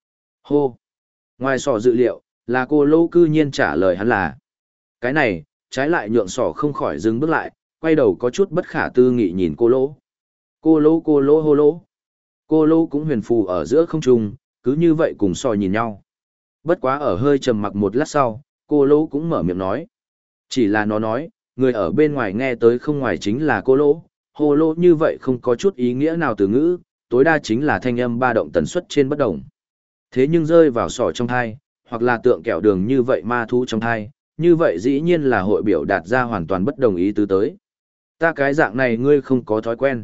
Hô! Ngoài sỏ dự liệu, là cô lô cư nhiên trả lời hắn là. Cái này, trái lại nhượng sỏ không khỏi dừng bước lại, quay đầu có chút bất khả tư nghị nhìn cô lô. Cô lô hô lô. Cô lô cũng huyền phù ở giữa không trung, cứ như vậy cùng sò nhìn nhau. Bất quá ở hơi trầm mặc một lát sau, cô lô cũng mở miệng nói. Chỉ là nó nói, người ở bên ngoài nghe tới không ngoài chính là cô lô, hô lô như vậy không có chút ý nghĩa nào từ ngữ, tối đa chính là thanh âm ba động tần suất trên bất đồng. Thế nhưng rơi vào sỏ trong thai, hoặc là tượng kẹo đường như vậy ma thú trong thai, như vậy dĩ nhiên là hội biểu đạt ra hoàn toàn bất đồng ý tứ tới. Ta cái dạng này ngươi không có thói quen.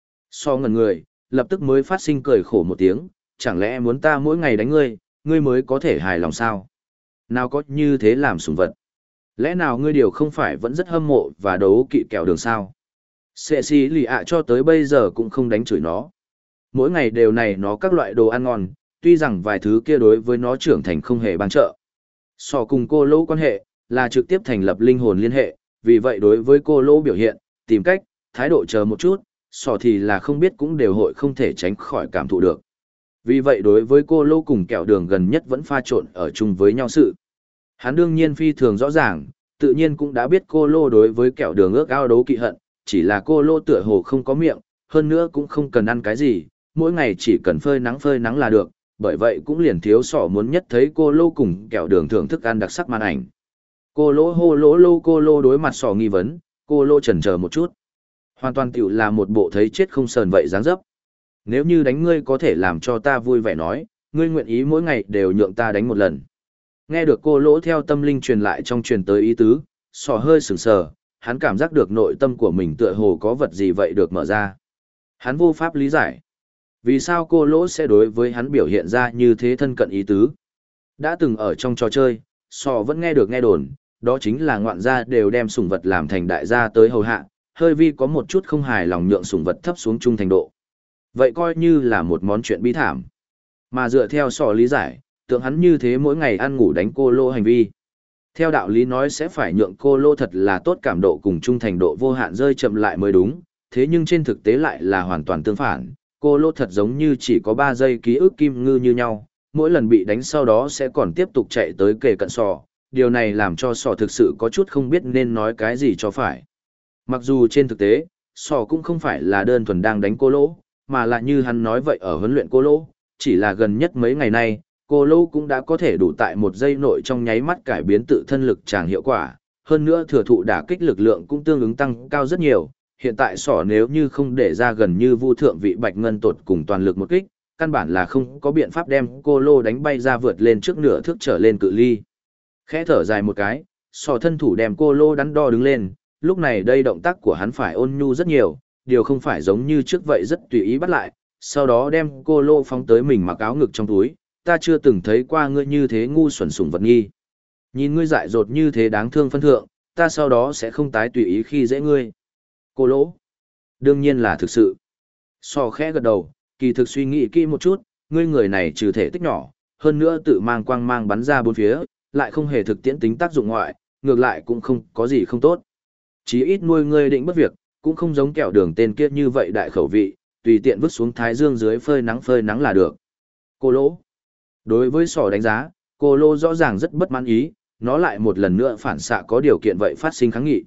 So ngẩn người, lập tức mới phát sinh cười khổ một tiếng, chẳng lẽ muốn ta mỗi ngày đánh ngươi, ngươi mới có thể hài lòng sao? Nào có như thế làm sủng vật. Lẽ nào ngươi điều không phải vẫn rất hâm mộ và đấu kỵ kẹo đường sao? Sệ xì lì ạ cho tới bây giờ cũng không đánh chửi nó. Mỗi ngày đều này nó các loại đồ ăn ngon, tuy rằng vài thứ kia đối với nó trưởng thành không hề ban trợ. So cùng cô lỗ quan hệ, là trực tiếp thành lập linh hồn liên hệ, vì vậy đối với cô lỗ biểu hiện, tìm cách, thái độ chờ một chút, so thì là không biết cũng đều hội không thể tránh khỏi cảm thụ được. Vì vậy đối với cô lỗ cùng kẹo đường gần nhất vẫn pha trộn ở chung với nhau sự. Hắn đương nhiên phi thường rõ ràng, tự nhiên cũng đã biết cô lô đối với kẹo đường ước ao đấu kỵ hận, chỉ là cô lô tựa hồ không có miệng, hơn nữa cũng không cần ăn cái gì, mỗi ngày chỉ cần phơi nắng là được, bởi vậy cũng liền thiếu sỏ muốn nhất thấy cô lô cùng kẹo đường thưởng thức ăn đặc sắc màn ảnh. Cô lô hô lỗ lô cô lô đối mặt sỏ nghi vấn, cô lô chần chờ một chút. Hoàn toàn tiểu là một bộ thấy chết không sờn vậy dáng dấp. Nếu như đánh ngươi có thể làm cho ta vui vẻ nói, ngươi nguyện ý mỗi ngày đều nhượng ta đánh một lần. Nghe được cô lỗ theo tâm linh truyền lại trong truyền tới ý tứ, sỏ hơi sừng sờ, hắn cảm giác được nội tâm của mình tựa hồ có vật gì vậy được mở ra. Hắn vô pháp lý giải. Vì sao cô lỗ sẽ đối với hắn biểu hiện ra như thế thân cận ý tứ? Đã từng ở trong trò chơi, sỏ vẫn nghe được nghe đồn, đó chính là ngoạn gia đều đem sủng vật làm thành đại gia tới hầu hạ, hơi vi có một chút không hài lòng nhượng sủng vật thấp xuống trung thành độ. Vậy coi như là một món chuyện bi thảm. Mà dựa theo sỏ lý giải, tượng hắn như thế mỗi ngày ăn ngủ đánh cô lô hành vi. Theo đạo lý nói sẽ phải nhượng cô lô thật là tốt cảm độ cùng trung thành độ vô hạn rơi chậm lại mới đúng, thế nhưng trên thực tế lại là hoàn toàn tương phản, cô lô thật giống như chỉ có 3 giây ký ức kim ngư như nhau, mỗi lần bị đánh sau đó sẽ còn tiếp tục chạy tới kề cận sò, điều này làm cho sò thực sự có chút không biết nên nói cái gì cho phải. Mặc dù trên thực tế, sò cũng không phải là đơn thuần đang đánh cô lô, mà là như hắn nói vậy ở huấn luyện cô lô, chỉ là gần nhất mấy ngày nay, cô lô cũng đã có thể đủ tại 1 giây nội trong nháy mắt cải biến tự thân lực tràng hiệu quả, hơn nữa thừa thụ đả kích lực lượng cũng tương ứng tăng cao rất nhiều. Hiện tại sỏ nếu như không để ra gần như vu thượng vị bạch ngân tột cùng toàn lực một kích, căn bản là không có biện pháp đem cô lô đánh bay ra vượt lên trước nửa thước trở lên cự ly. Khẽ thở dài một cái, sỏ thân thủ đem cô lô đắn đo đứng lên, lúc này đây động tác của hắn phải ôn nhu rất nhiều, điều không phải giống như trước vậy rất tùy ý bắt lại, sau đó đem cô lô phóng tới mình mặc áo ngực trong túi. Ta chưa từng thấy qua ngươi như thế ngu xuẩn sủng vật nghi. Nhìn ngươi dại dột như thế đáng thương phân thượng, ta sau đó sẽ không tái tùy ý khi dễ ngươi. Cô lỗ. Đương nhiên là thực sự. So khẽ gật đầu, kỳ thực suy nghĩ kỹ một chút, ngươi người này trừ thể tích nhỏ, hơn nữa tự mang quang mang bắn ra bốn phía, lại không hề thực tiễn tính tác dụng ngoại, ngược lại cũng không có gì không tốt. Chí ít nuôi ngươi định bất việc, cũng không giống kẹo đường tên kia như vậy đại khẩu vị, tùy tiện vứt xuống thái dương dưới phơi nắng là được. Cô lỗ. Đối với sỏ đánh giá, cô lô rõ ràng rất bất mãn ý, nó lại một lần nữa phản xạ có điều kiện vậy phát sinh kháng nghị.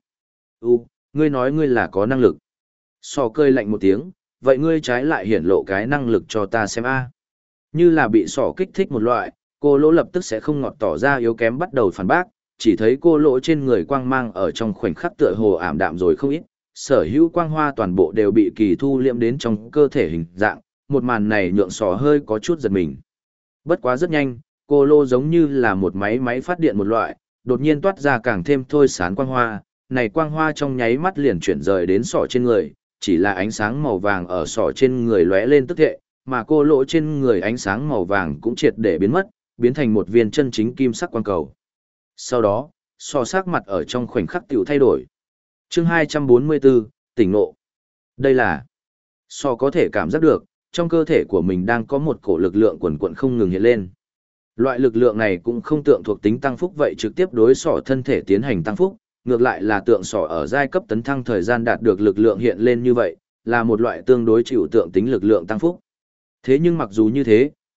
Ngươi nói ngươi là có năng lực. Sỏ cười lạnh một tiếng, vậy ngươi trái lại hiển lộ cái năng lực cho ta xem a. Như là bị sỏ kích thích một loại, cô lô lập tức sẽ không ngọt tỏ ra yếu kém bắt đầu phản bác, chỉ thấy cô lô trên người quang mang ở trong khoảnh khắc tựa hồ ảm đạm rồi không ít, sở hữu quang hoa toàn bộ đều bị kỳ thu liệm đến trong cơ thể hình dạng, một màn này nhượng sỏ hơi có chút giật mình. Bất quá rất nhanh, cô lô giống như là một máy phát điện một loại, đột nhiên toát ra càng thêm thôi sán quang hoa, này quang hoa trong nháy mắt liền chuyển rời đến sọ trên người, chỉ là ánh sáng màu vàng ở sọ trên người lóe lên tức thệ, mà cô lô trên người ánh sáng màu vàng cũng triệt để biến mất, biến thành một viên chân chính kim sắc quang cầu. Sau đó, sọ sắc mặt ở trong khoảnh khắc tiểu thay đổi. Chương 244, tỉnh ngộ. Đây là sọ có thể cảm giác được, trong cơ thể của mình đang có một cổ lực lượng quần quận không ngừng hiện lên. Loại lực lượng này cũng không tượng thuộc tính tăng phúc vậy trực tiếp đối sỏ thân thể tiến hành tăng phúc, ngược lại là tượng sỏ ở giai cấp tấn thăng thời gian đạt được lực lượng hiện lên như vậy, là một loại tương đối chịu tượng tính lực lượng tăng phúc. Thế nhưng mặc dù như thế,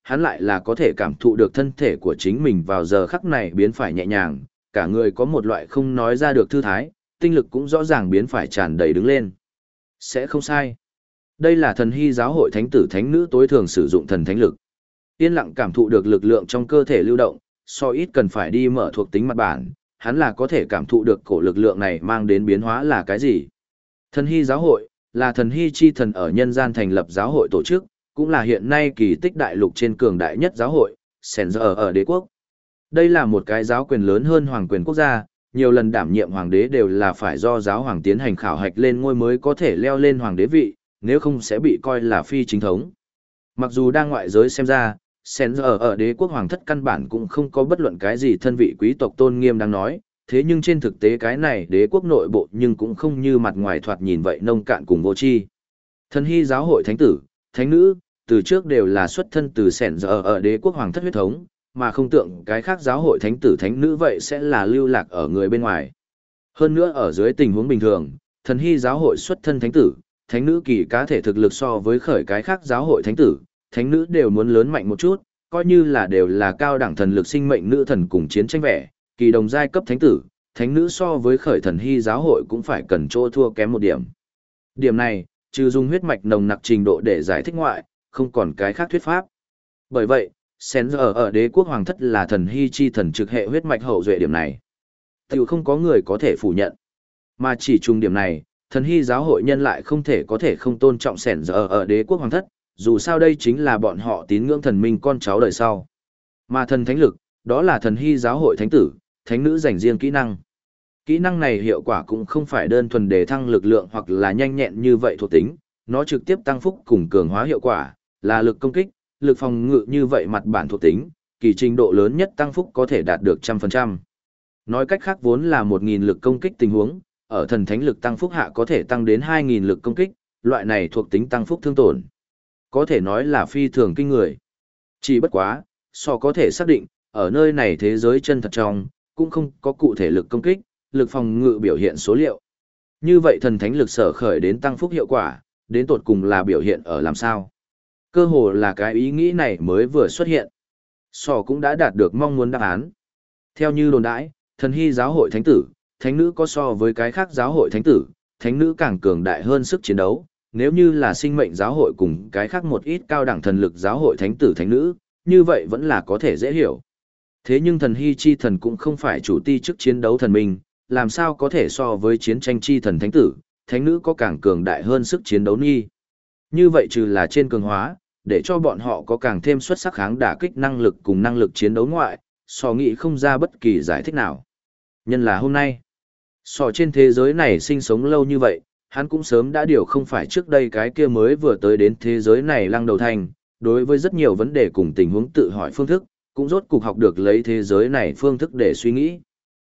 hắn lại là có thể cảm thụ được thân thể của chính mình vào giờ khắc này biến phải nhẹ nhàng, cả người có một loại không nói ra được thư thái, tinh lực cũng rõ ràng biến phải tràn đầy đứng lên. Sẽ không sai. Đây là thần hy giáo hội thánh tử thánh nữ tối thường sử dụng thần thánh lực. Yên lặng cảm thụ được lực lượng trong cơ thể lưu động, so ít cần phải đi mở thuộc tính mặt bản, hắn là có thể cảm thụ được cổ lực lượng này mang đến biến hóa là cái gì. Thần hy giáo hội, là thần hy chi thần ở nhân gian thành lập giáo hội tổ chức, cũng là hiện nay kỳ tích đại lục trên cường đại nhất giáo hội, sẻn giờ ở đế quốc. Đây là một cái giáo quyền lớn hơn hoàng quyền quốc gia, nhiều lần đảm nhiệm hoàng đế đều là phải do giáo hoàng tiến hành khảo hạch lên ngôi mới có thể leo lên hoàng đế vị, nếu không sẽ bị coi là phi chính thống. Mặc dù đang ngoại giới xem ra, sẻn giờ ở đế quốc hoàng thất căn bản cũng không có bất luận cái gì thân vị quý tộc tôn nghiêm đang nói, thế nhưng trên thực tế cái này đế quốc nội bộ nhưng cũng không như mặt ngoài thoạt nhìn vậy nông cạn cùng vô tri. Thần hy giáo hội thánh tử, thánh nữ, từ trước đều là xuất thân từ sẻn giờ ở đế quốc hoàng thất huyết thống, mà không tượng cái khác giáo hội thánh tử thánh nữ vậy sẽ là lưu lạc ở người bên ngoài. Hơn nữa ở dưới tình huống bình thường, thần hy giáo hội xuất thân thánh tử, thánh nữ kỳ cá thể thực lực so với khởi cái khác giáo hội thánh tử, thánh nữ đều muốn lớn mạnh một chút, coi như là đều là cao đẳng thần lực sinh mệnh nữ thần cùng chiến tranh vẻ, kỳ đồng giai cấp thánh tử, thánh nữ so với khởi thần hy giáo hội cũng phải cần chỗ thua kém một điểm. Điểm này, trừ dùng huyết mạch nồng nặc trình độ để giải thích ngoại, không còn cái khác thuyết pháp. Bởi vậy, Sến giờ ở đế quốc hoàng thất là thần hy chi thần trực hệ huyết mạch hậu duệ điểm này. Tiểu không có người có thể phủ nhận. Mà chỉ trùng điểm này, thần hy giáo hội nhân lại không thể không tôn trọng Sến giờ ở đế quốc hoàng thất, dù sao đây chính là bọn họ tín ngưỡng thần minh con cháu đời sau. Mà thần thánh lực, đó là thần hy giáo hội thánh tử, thánh nữ dành riêng kỹ năng. Kỹ năng này hiệu quả cũng không phải đơn thuần để thăng lực lượng hoặc là nhanh nhẹn như vậy thuộc tính, nó trực tiếp tăng phúc cùng cường hóa hiệu quả, là lực công kích, lực phòng ngự như vậy mặt bản thuộc tính, kỳ trình độ lớn nhất tăng phúc có thể đạt được 100%. Nói cách khác vốn là 1.000 lực công kích tình huống, ở thần thánh lực tăng phúc hạ có thể tăng đến 2.000 lực công kích, loại này thuộc tính tăng phúc thương tổn. Có thể nói là phi thường kinh người. Chỉ bất quá, có thể xác định, ở nơi này thế giới chân thật trong, cũng không có cụ thể lực công kích, lực phòng ngự biểu hiện số liệu. Như vậy thần thánh lực sở khởi đến tăng phúc hiệu quả, đến tột cùng là biểu hiện ở làm sao? Cơ hồ là cái ý nghĩ này mới vừa xuất hiện. Cũng đã đạt được mong muốn đáp án. Theo như đồn đãi, thần hy giáo hội thánh tử, thánh nữ có so với cái khác giáo hội thánh tử, thánh nữ càng cường đại hơn sức chiến đấu. Nếu như là sinh mệnh giáo hội cùng cái khác một ít cao đẳng thần lực giáo hội thánh tử thánh nữ, như vậy vẫn là có thể dễ hiểu. Thế nhưng thần hy chi thần cũng không phải chủ ti chức chiến đấu thần minh, làm sao có thể so với chiến tranh chi thần thánh tử, thánh nữ có càng cường đại hơn sức chiến đấu nghi. Như vậy trừ là trên cường hóa, để cho bọn họ có càng thêm xuất sắc kháng đả kích năng lực cùng năng lực chiến đấu ngoại, nghĩ không ra bất kỳ giải thích nào. Nhân là hôm nay, trên thế giới này sinh sống lâu như vậy, hắn cũng sớm đã điều không phải trước đây cái kia mới vừa tới đến thế giới này lăng đầu thành, đối với rất nhiều vấn đề cùng tình huống tự hỏi phương thức, cũng rốt cục học được lấy thế giới này phương thức để suy nghĩ.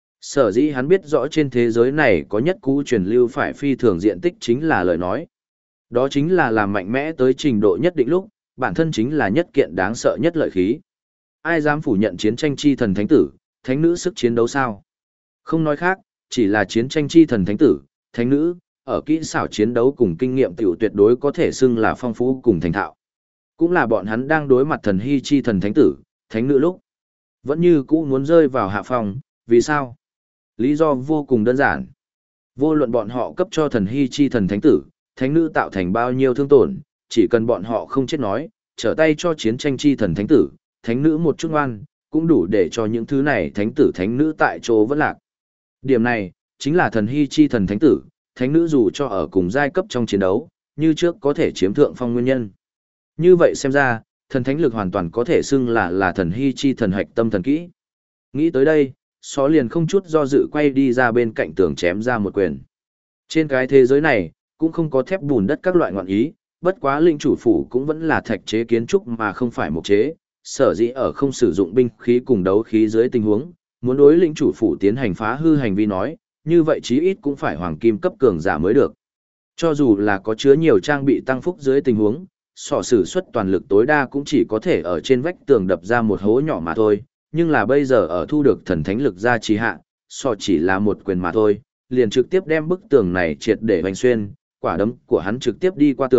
Sở dĩ hắn biết rõ trên thế giới này có nhất cú truyền lưu phải phi thường diện tích chính là lời nói. Đó chính là làm mạnh mẽ tới trình độ nhất định lúc, bản thân chính là nhất kiện đáng sợ nhất lợi khí. Ai dám phủ nhận chiến tranh chi thần thánh tử, thánh nữ sức chiến đấu sao? Không nói khác, chỉ là chiến tranh chi thần thánh tử, thánh nữ, ở kỹ xảo chiến đấu cùng kinh nghiệm tiểu tuyệt đối có thể xưng là phong phú cùng thành thạo. Cũng là bọn hắn đang đối mặt thần hy chi thần thánh tử, thánh nữ lúc. Vẫn như cũ muốn rơi vào hạ phòng, vì sao? Lý do vô cùng đơn giản. Vô luận bọn họ cấp cho thần hy chi thần thánh tử, thánh nữ tạo thành bao nhiêu thương tổn, chỉ cần bọn họ không chết nói, trở tay cho chiến tranh chi thần thánh tử, thánh nữ một chút ngoan, cũng đủ để cho những thứ này thánh tử thánh nữ tại chỗ vẫn lạc. Điểm này, chính là thần hy chi thần thánh tử, thánh nữ dù cho ở cùng giai cấp trong chiến đấu, như trước có thể chiếm thượng phong nguyên nhân. Như vậy xem ra, thần thánh lực hoàn toàn có thể xưng là thần hy chi thần hạch tâm thần kỹ. Nghĩ tới đây, liền không chút do dự quay đi ra bên cạnh tường chém ra một quyền. Trên cái thế giới này, cũng không có thép bùn đất các loại ngọn ý, bất quá linh chủ phủ cũng vẫn là thạch chế kiến trúc mà không phải mục chế, sở dĩ ở không sử dụng binh khí cùng đấu khí dưới tình huống, muốn đối linh chủ phủ tiến hành phá hư hành vi nói, như vậy chí ít cũng phải hoàng kim cấp cường giả mới được. Cho dù là có chứa nhiều trang bị tăng phúc dưới tình huống, sử xuất toàn lực tối đa cũng chỉ có thể ở trên vách tường đập ra một hố nhỏ mà thôi, nhưng là bây giờ ở thu được thần thánh lực ra trì hạ, chỉ là một quyền mà thôi, liền trực tiếp đem bức tường này triệt để vành xuyên, quả đấm của hắn trực tiếp đi qua tường,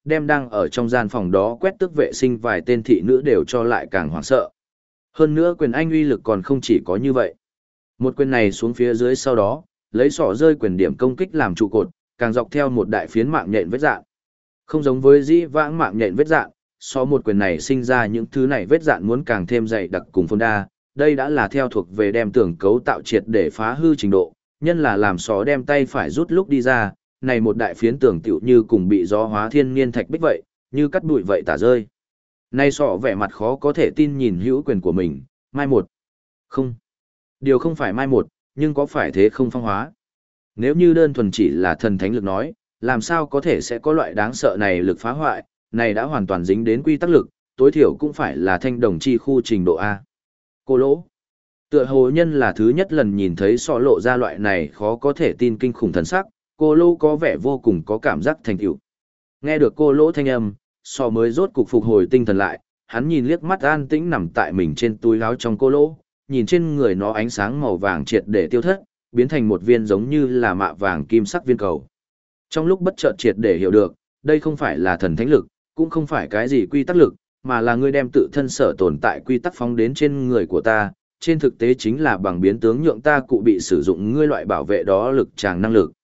đem đang ở trong gian phòng đó quét tước vệ sinh vài tên thị nữ đều cho lại càng hoảng sợ. Hơn nữa quyền anh uy lực còn không chỉ có như vậy. Một quyền này xuống phía dưới sau đó, lấy sọ rơi quyền điểm công kích làm trụ cột, càng dọc theo một đại phiến mạng nhện vết dạn. Không giống với dĩ vãng mạng nhện vết dạn, so một quyền này sinh ra những thứ này vết dạn muốn càng thêm dày đặc cùng phồn đa, đây đã là theo thuộc về đem tường cấu tạo triệt để phá hư trình độ, nhân là làm sọ đem tay phải rút lúc đi ra, này một đại phiến tường tựu như cùng bị gió hóa thiên niên thạch bích vậy, như cắt bụi vậy tả rơi. Nay sọ vẻ mặt khó có thể tin nhìn hữu quyền của mình, mai một. Không. Điều không phải mai một, nhưng có phải thế không phong hóa. Nếu như đơn thuần chỉ là thần thánh lực nói, làm sao có thể sẽ có loại đáng sợ này lực phá hoại, này đã hoàn toàn dính đến quy tắc lực, tối thiểu cũng phải là thanh đồng chi khu trình độ A. Cô lỗ. Tựa hồ nhân là thứ nhất lần nhìn thấy sọ lộ ra loại này khó có thể tin kinh khủng thần sắc, cô lỗ có vẻ vô cùng có cảm giác thành tựu. Nghe được cô lỗ thanh âm, sọ mới rốt cục phục hồi tinh thần lại, hắn nhìn liếc mắt an tĩnh nằm tại mình trên túi áo trong cô lỗ, nhìn trên người nó ánh sáng màu vàng triệt để tiêu thất, biến thành một viên giống như là mạ vàng kim sắc viên cầu. Trong lúc bất chợt triệt để hiểu được, đây không phải là thần thánh lực, cũng không phải cái gì quy tắc lực, mà là ngươi đem tự thân sở tồn tại quy tắc phóng đến trên người của ta, trên thực tế chính là bằng biến tướng nhượng ta cụ bị sử dụng ngươi loại bảo vệ đó lực tràng năng lực.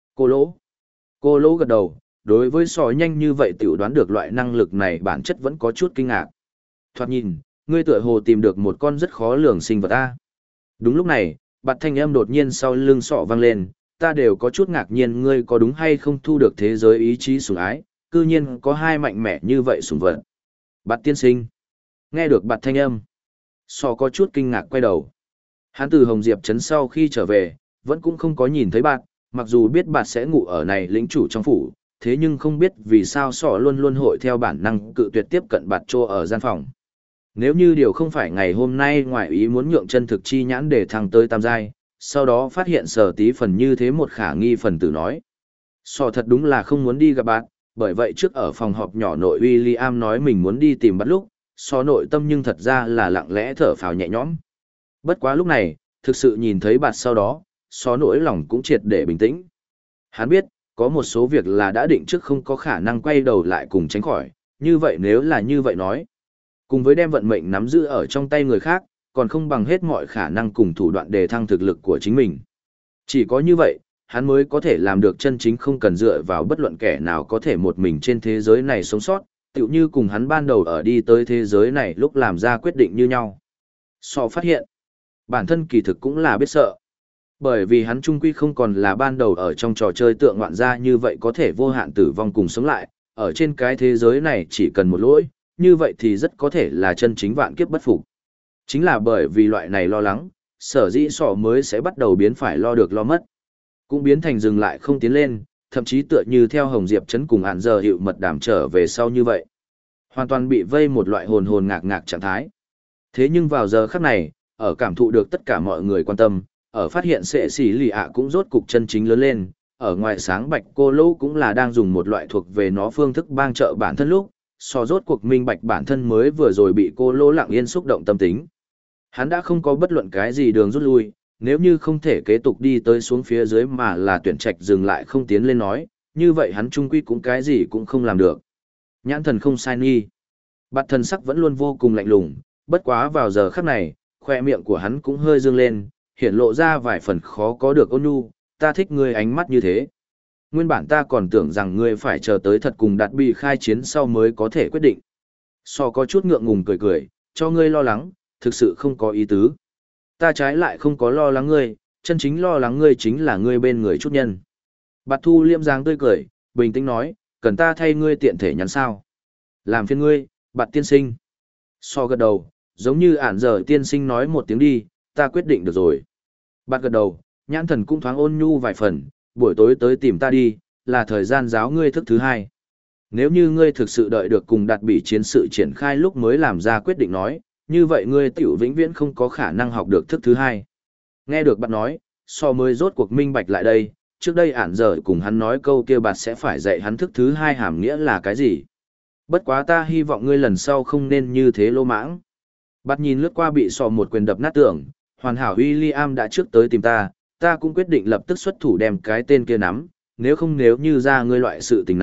Cô lỗ gật đầu, đối với sò nhanh như vậy tiểu đoán được loại năng lực này bản chất vẫn có chút kinh ngạc. Thoạt nhìn, ngươi tựa hồ tìm được một con rất khó lường sinh vật ta. Đúng lúc này, bạt thanh âm đột nhiên sau lưng sọ vang lên, ta đều có chút ngạc nhiên ngươi có đúng hay không thu được thế giới ý chí sủng ái, cư nhiên có hai mạnh mẽ như vậy sủng vật. Bạt tiên sinh. Nghe được bạt thanh âm, sọ có chút kinh ngạc quay đầu. Hắn từ Hồng Diệp trấn sau khi trở về, vẫn cũng không có nhìn thấy bạt, mặc dù biết bạt sẽ ngủ ở này lĩnh chủ trong phủ, thế nhưng không biết vì sao sọ luôn luôn hội theo bản năng cự tuyệt tiếp cận bạt trô ở gian phòng. Nếu như điều không phải ngày hôm nay ngoại ý muốn nhượng chân thực chi nhãn để thăng tới tam giai, sau đó phát hiện sở tí phần như thế một khả nghi phần tử nói. Sọ thật đúng là không muốn đi gặp bạn, bởi vậy trước ở phòng họp nhỏ nội William nói mình muốn đi tìm bắt lúc, sọ nội tâm nhưng thật ra là lặng lẽ thở phào nhẹ nhõm. Bất quá lúc này, thực sự nhìn thấy bạn sau đó, sọ nỗi lòng cũng triệt để bình tĩnh. Hắn biết, có một số việc là đã định trước không có khả năng quay đầu lại cùng tránh khỏi, như vậy nếu là như vậy nói. Cùng với đem vận mệnh nắm giữ ở trong tay người khác, còn không bằng hết mọi khả năng cùng thủ đoạn đề thăng thực lực của chính mình. Chỉ có như vậy, hắn mới có thể làm được chân chính không cần dựa vào bất luận kẻ nào có thể một mình trên thế giới này sống sót, tựu như cùng hắn ban đầu ở đi tới thế giới này lúc làm ra quyết định như nhau. Sọ phát hiện, bản thân kỳ thực cũng là biết sợ. Bởi vì hắn trung quy không còn là ban đầu ở trong trò chơi tượng ngoạn gia như vậy có thể vô hạn tử vong cùng sống lại, ở trên cái thế giới này chỉ cần một lỗi, như vậy thì rất có thể là chân chính vạn kiếp bất phục. Chính là bởi vì loại này lo lắng, sở dĩ sọ mới sẽ bắt đầu biến phải lo được lo mất. Cũng biến thành dừng lại không tiến lên, thậm chí tựa như theo Hồng Diệp trấn cùng hạn giờ hiệu mật đảm trở về sau như vậy. Hoàn toàn bị vây một loại hồn hồn ngạc ngạc trạng thái. Thế nhưng vào giờ khắc này, ở cảm thụ được tất cả mọi người quan tâm, ở phát hiện sệ xỉ lì ạ cũng rốt cục chân chính lớn lên, ở ngoài sáng bạch cô lỗ cũng là đang dùng một loại thuộc về nó phương thức bang trợ bản thân lúc, so rốt cuộc minh bạch bản thân mới vừa rồi bị cô lỗ lặng yên xúc động tâm tính. Hắn đã không có bất luận cái gì đường rút lui, nếu như không thể kế tục đi tới xuống phía dưới mà là tuyển trạch dừng lại không tiến lên nói, như vậy hắn trung quy cũng cái gì cũng không làm được. Nhãn thần không sai nghi. Bạt thần sắc vẫn luôn vô cùng lạnh lùng, bất quá vào giờ khắc này, khoe miệng của hắn cũng hơi dương lên, hiển lộ ra vài phần khó có được ôn nhu, ta thích ngươi ánh mắt như thế. Nguyên bản ta còn tưởng rằng ngươi phải chờ tới thật cùng đạt bị khai chiến sau mới có thể quyết định. So có chút ngượng ngùng cười cười, cho ngươi lo lắng, thực sự không có ý tứ. Ta trái lại không có lo lắng ngươi, chân chính lo lắng ngươi chính là ngươi bên người chút nhân. Bạt thu liêm dáng tươi cười, bình tĩnh nói, cần ta thay ngươi tiện thể nhắn sao. Làm phiền ngươi, bạt tiên sinh. So gật đầu, giống như ản giờ tiên sinh nói một tiếng đi, ta quyết định được rồi. Bạt gật đầu, nhãn thần cũng thoáng ôn nhu vài phần, buổi tối tới tìm ta đi, là thời gian giáo ngươi thức thứ hai. Nếu như ngươi thực sự đợi được cùng đạt bị chiến sự triển khai lúc mới làm ra quyết định nói, như vậy ngươi tiểu vĩnh viễn không có khả năng học được thức thứ hai. Nghe được bạn nói, so mới rốt cuộc minh bạch lại đây, trước đây ản giờ cùng hắn nói câu kia bạn sẽ phải dạy hắn thức thứ hai hàm nghĩa là cái gì. Bất quá ta hy vọng ngươi lần sau không nên như thế lô mãng. Bạn nhìn lướt qua bị sò một quyền đập nát tường, hoàn hảo William đã trước tới tìm ta cũng quyết định lập tức xuất thủ đem cái tên kia nắm, nếu không nếu như ra ngươi loại sự tình này,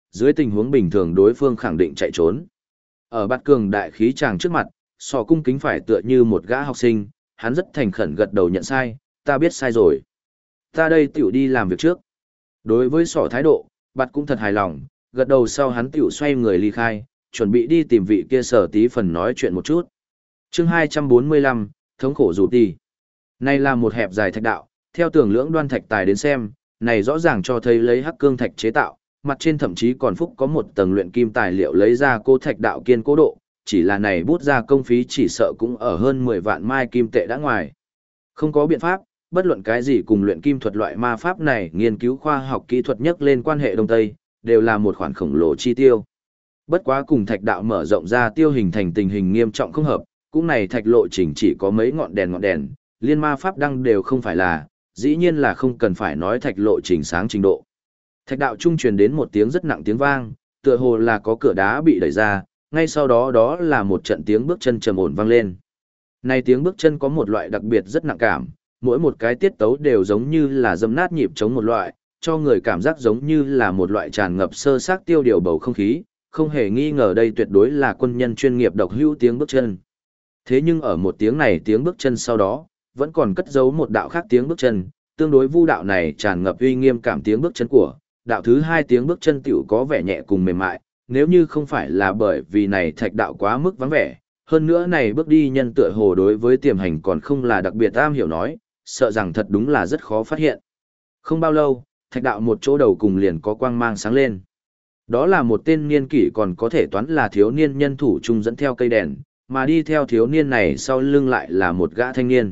dưới tình huống bình thường đối phương khẳng định chạy trốn. Ở bát cường đại khí chàng trước mặt, sọ cung kính phải tựa như một gã học sinh, hắn rất thành khẩn gật đầu nhận sai, ta biết sai rồi. Ta đây tiểu đi làm việc trước. Đối với sọ thái độ, bát cũng thật hài lòng, gật đầu sau hắn tiểu xoay người ly khai, chuẩn bị đi tìm vị kia Sở Tí Phần nói chuyện một chút. Chương 245, thống khổ dù tì. Này là một hẹp dài thạch đạo, theo tường lưỡng đoan thạch tài đến xem, này rõ ràng cho thấy lấy hắc cương thạch chế tạo, mặt trên thậm chí còn phúc có một tầng luyện kim tài liệu lấy ra cố thạch đạo kiên cố độ, chỉ là này bút ra công phí chỉ sợ cũng ở hơn 10 vạn mai kim tệ đã ngoài. Không có biện pháp, bất luận cái gì cùng luyện kim thuật loại ma pháp này nghiên cứu khoa học kỹ thuật nhất lên quan hệ Đông Tây, đều là một khoản khổng lồ chi tiêu. Bất quá cùng thạch đạo mở rộng ra tiêu hình thành tình hình nghiêm trọng không hợp, cũng này thạch lộ trình chỉ có mấy ngọn đèn, liên ma pháp đăng đều không phải là, dĩ nhiên là không cần phải nói thạch lộ trình sáng trình độ. Thạch đạo trung truyền đến một tiếng rất nặng tiếng vang, tựa hồ là có cửa đá bị đẩy ra, ngay sau đó đó là một trận tiếng bước chân trầm ổn vang lên. Này tiếng bước chân có một loại đặc biệt rất nặng cảm, mỗi một cái tiết tấu đều giống như là dẫm nát nhịp chống một loại, cho người cảm giác giống như là một loại tràn ngập sơ xác tiêu điều bầu không khí, không hề nghi ngờ đây tuyệt đối là quân nhân chuyên nghiệp độc hữu tiếng bước chân. Thế nhưng ở một tiếng này tiếng bước chân sau đó, vẫn còn cất giấu một đạo khác tiếng bước chân, tương đối vu đạo này tràn ngập uy nghiêm cảm tiếng bước chân của, đạo thứ hai tiếng bước chân tiểu có vẻ nhẹ cùng mềm mại, nếu như không phải là bởi vì này thạch đạo quá mức vắng vẻ, hơn nữa này bước đi nhân tựa hồ đối với tiềm hành còn không là đặc biệt am hiểu nói, sợ rằng thật đúng là rất khó phát hiện. Không bao lâu, thạch đạo một chỗ đầu cùng liền có quang mang sáng lên. Đó là một tên niên kỷ còn có thể toán là thiếu niên nhân thủ chung dẫn theo cây đèn, mà đi theo thiếu niên này sau lưng lại là một gã thanh niên.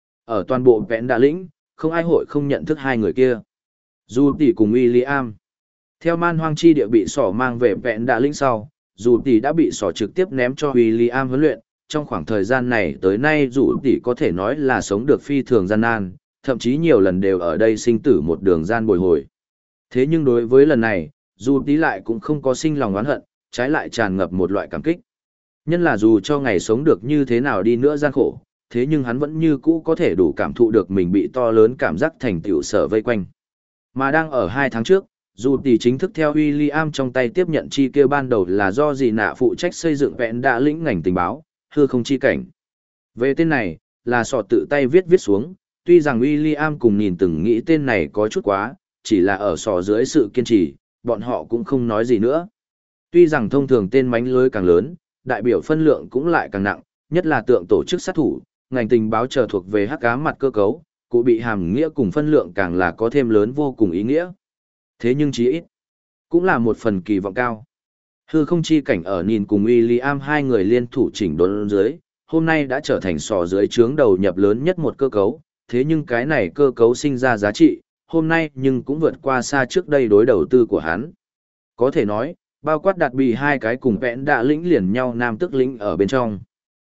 Ở toàn bộ vẹn đạ lĩnh, không ai hội không nhận thức hai người kia. Dù tỷ cùng William. Theo man hoang chi địa bị sỏ mang về vẹn đạ lĩnh sau, dù tỷ đã bị sỏ trực tiếp ném cho William huấn luyện. Trong khoảng thời gian này tới nay dù tỷ có thể nói là sống được phi thường gian nan, thậm chí nhiều lần đều ở đây sinh tử một đường gian bồi hồi. Thế nhưng đối với lần này, dù tỷ lại cũng không có sinh lòng oán hận, trái lại tràn ngập một loại cảm kích. Nhân là dù cho ngày sống được như thế nào đi nữa gian khổ, thế nhưng hắn vẫn như cũ có thể đủ cảm thụ được mình bị to lớn cảm giác thành tựu sở vây quanh. Mà đang ở 2 tháng trước, dù tỷ chính thức theo William trong tay tiếp nhận chi kia ban đầu là do gì nạ phụ trách xây dựng vẹn đạ lĩnh ngành tình báo, hư không chi cảnh. Về tên này, là sọ tự tay viết xuống, tuy rằng William cùng nhìn từng nghĩ tên này có chút quá, chỉ là ở sọ dưới sự kiên trì, bọn họ cũng không nói gì nữa. Tuy rằng thông thường tên mánh lưới càng lớn, đại biểu phân lượng cũng lại càng nặng, nhất là tượng tổ chức sát thủ, ngành tình báo trở thuộc về hắc ám mặt cơ cấu, cụ bị hàm nghĩa cùng phân lượng càng là có thêm lớn vô cùng ý nghĩa. Thế nhưng chí ít, cũng là một phần kỳ vọng cao. Hư không chi cảnh ở nhìn cùng William hai người liên thủ chỉnh đốn dưới, hôm nay đã trở thành sò dưới trướng đầu nhập lớn nhất một cơ cấu, thế nhưng cái này cơ cấu sinh ra giá trị, hôm nay nhưng cũng vượt qua xa trước đây đối đầu tư của hắn. Có thể nói, bao quát đạt bị hai cái cùng vẹn đạ lĩnh liền nhau nam tức lĩnh ở bên trong.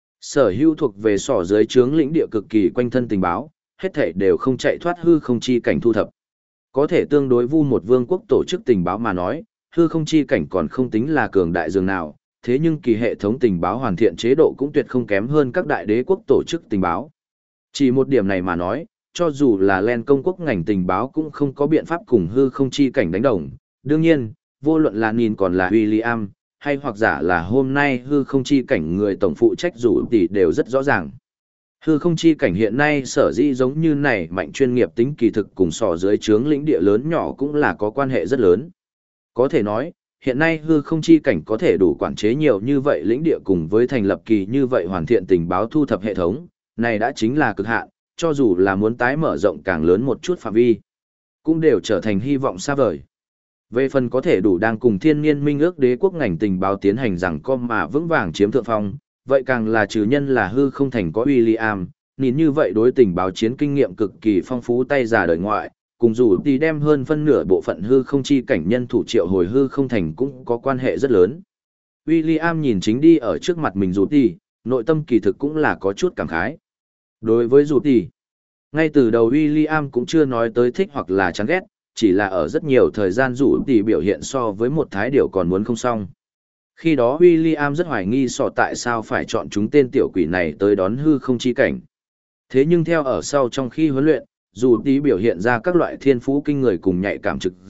Sở hữu thuộc về sỏ dưới trướng lĩnh địa cực kỳ quanh thân tình báo, hết thảy đều không chạy thoát hư không chi cảnh thu thập. Có thể tương đối vu một vương quốc tổ chức tình báo mà nói, hư không chi cảnh còn không tính là cường đại dường nào, thế nhưng kỳ hệ thống tình báo hoàn thiện chế độ cũng tuyệt không kém hơn các đại đế quốc tổ chức tình báo. Chỉ một điểm này mà nói, cho dù là Len công quốc ngành tình báo cũng không có biện pháp cùng hư không chi cảnh đánh đồng. Đương nhiên, vô luận là nhìn còn là William, hay hoặc giả là hôm nay hư không chi cảnh người tổng phụ trách rủ tỷ đều rất rõ ràng. Hư không chi cảnh hiện nay sở dĩ giống như này mạnh chuyên nghiệp tính kỳ thực cùng sò dưới trướng lĩnh địa lớn nhỏ cũng là có quan hệ rất lớn. Có thể nói, hiện nay hư không chi cảnh có thể đủ quản chế nhiều như vậy lĩnh địa cùng với thành lập kỳ như vậy hoàn thiện tình báo thu thập hệ thống, này đã chính là cực hạn, cho dù là muốn tái mở rộng càng lớn một chút phạm vi, cũng đều trở thành hy vọng xa vời. Về phần có thể đủ đang cùng thiên niên minh ước đế quốc ngành tình báo tiến hành rằng com mà vững vàng chiếm thượng phong, vậy càng là trừ nhân là hư không thành có William, nhìn như vậy đối tình báo chiến kinh nghiệm cực kỳ phong phú tay già đời ngoại, cùng dù thì đem hơn phân nửa bộ phận hư không chi cảnh nhân thủ triệu hồi hư không thành cũng có quan hệ rất lớn. William nhìn chính đi ở trước mặt mình dù thì, nội tâm kỳ thực cũng là có chút cảm khái. Đối với dù thì, ngay từ đầu William cũng chưa nói tới thích hoặc là chán ghét, chỉ là ở rất nhiều thời gian dù thì biểu hiện so với một thái điều còn muốn không xong. Khi đó William rất hoài nghi sọ tại sao phải chọn chúng tên tiểu quỷ này tới đón hư không chi cảnh. Thế nhưng theo ở sau trong khi huấn luyện, dù tí biểu hiện ra các loại thiên phú kinh người cùng nhạy cảm trực giác,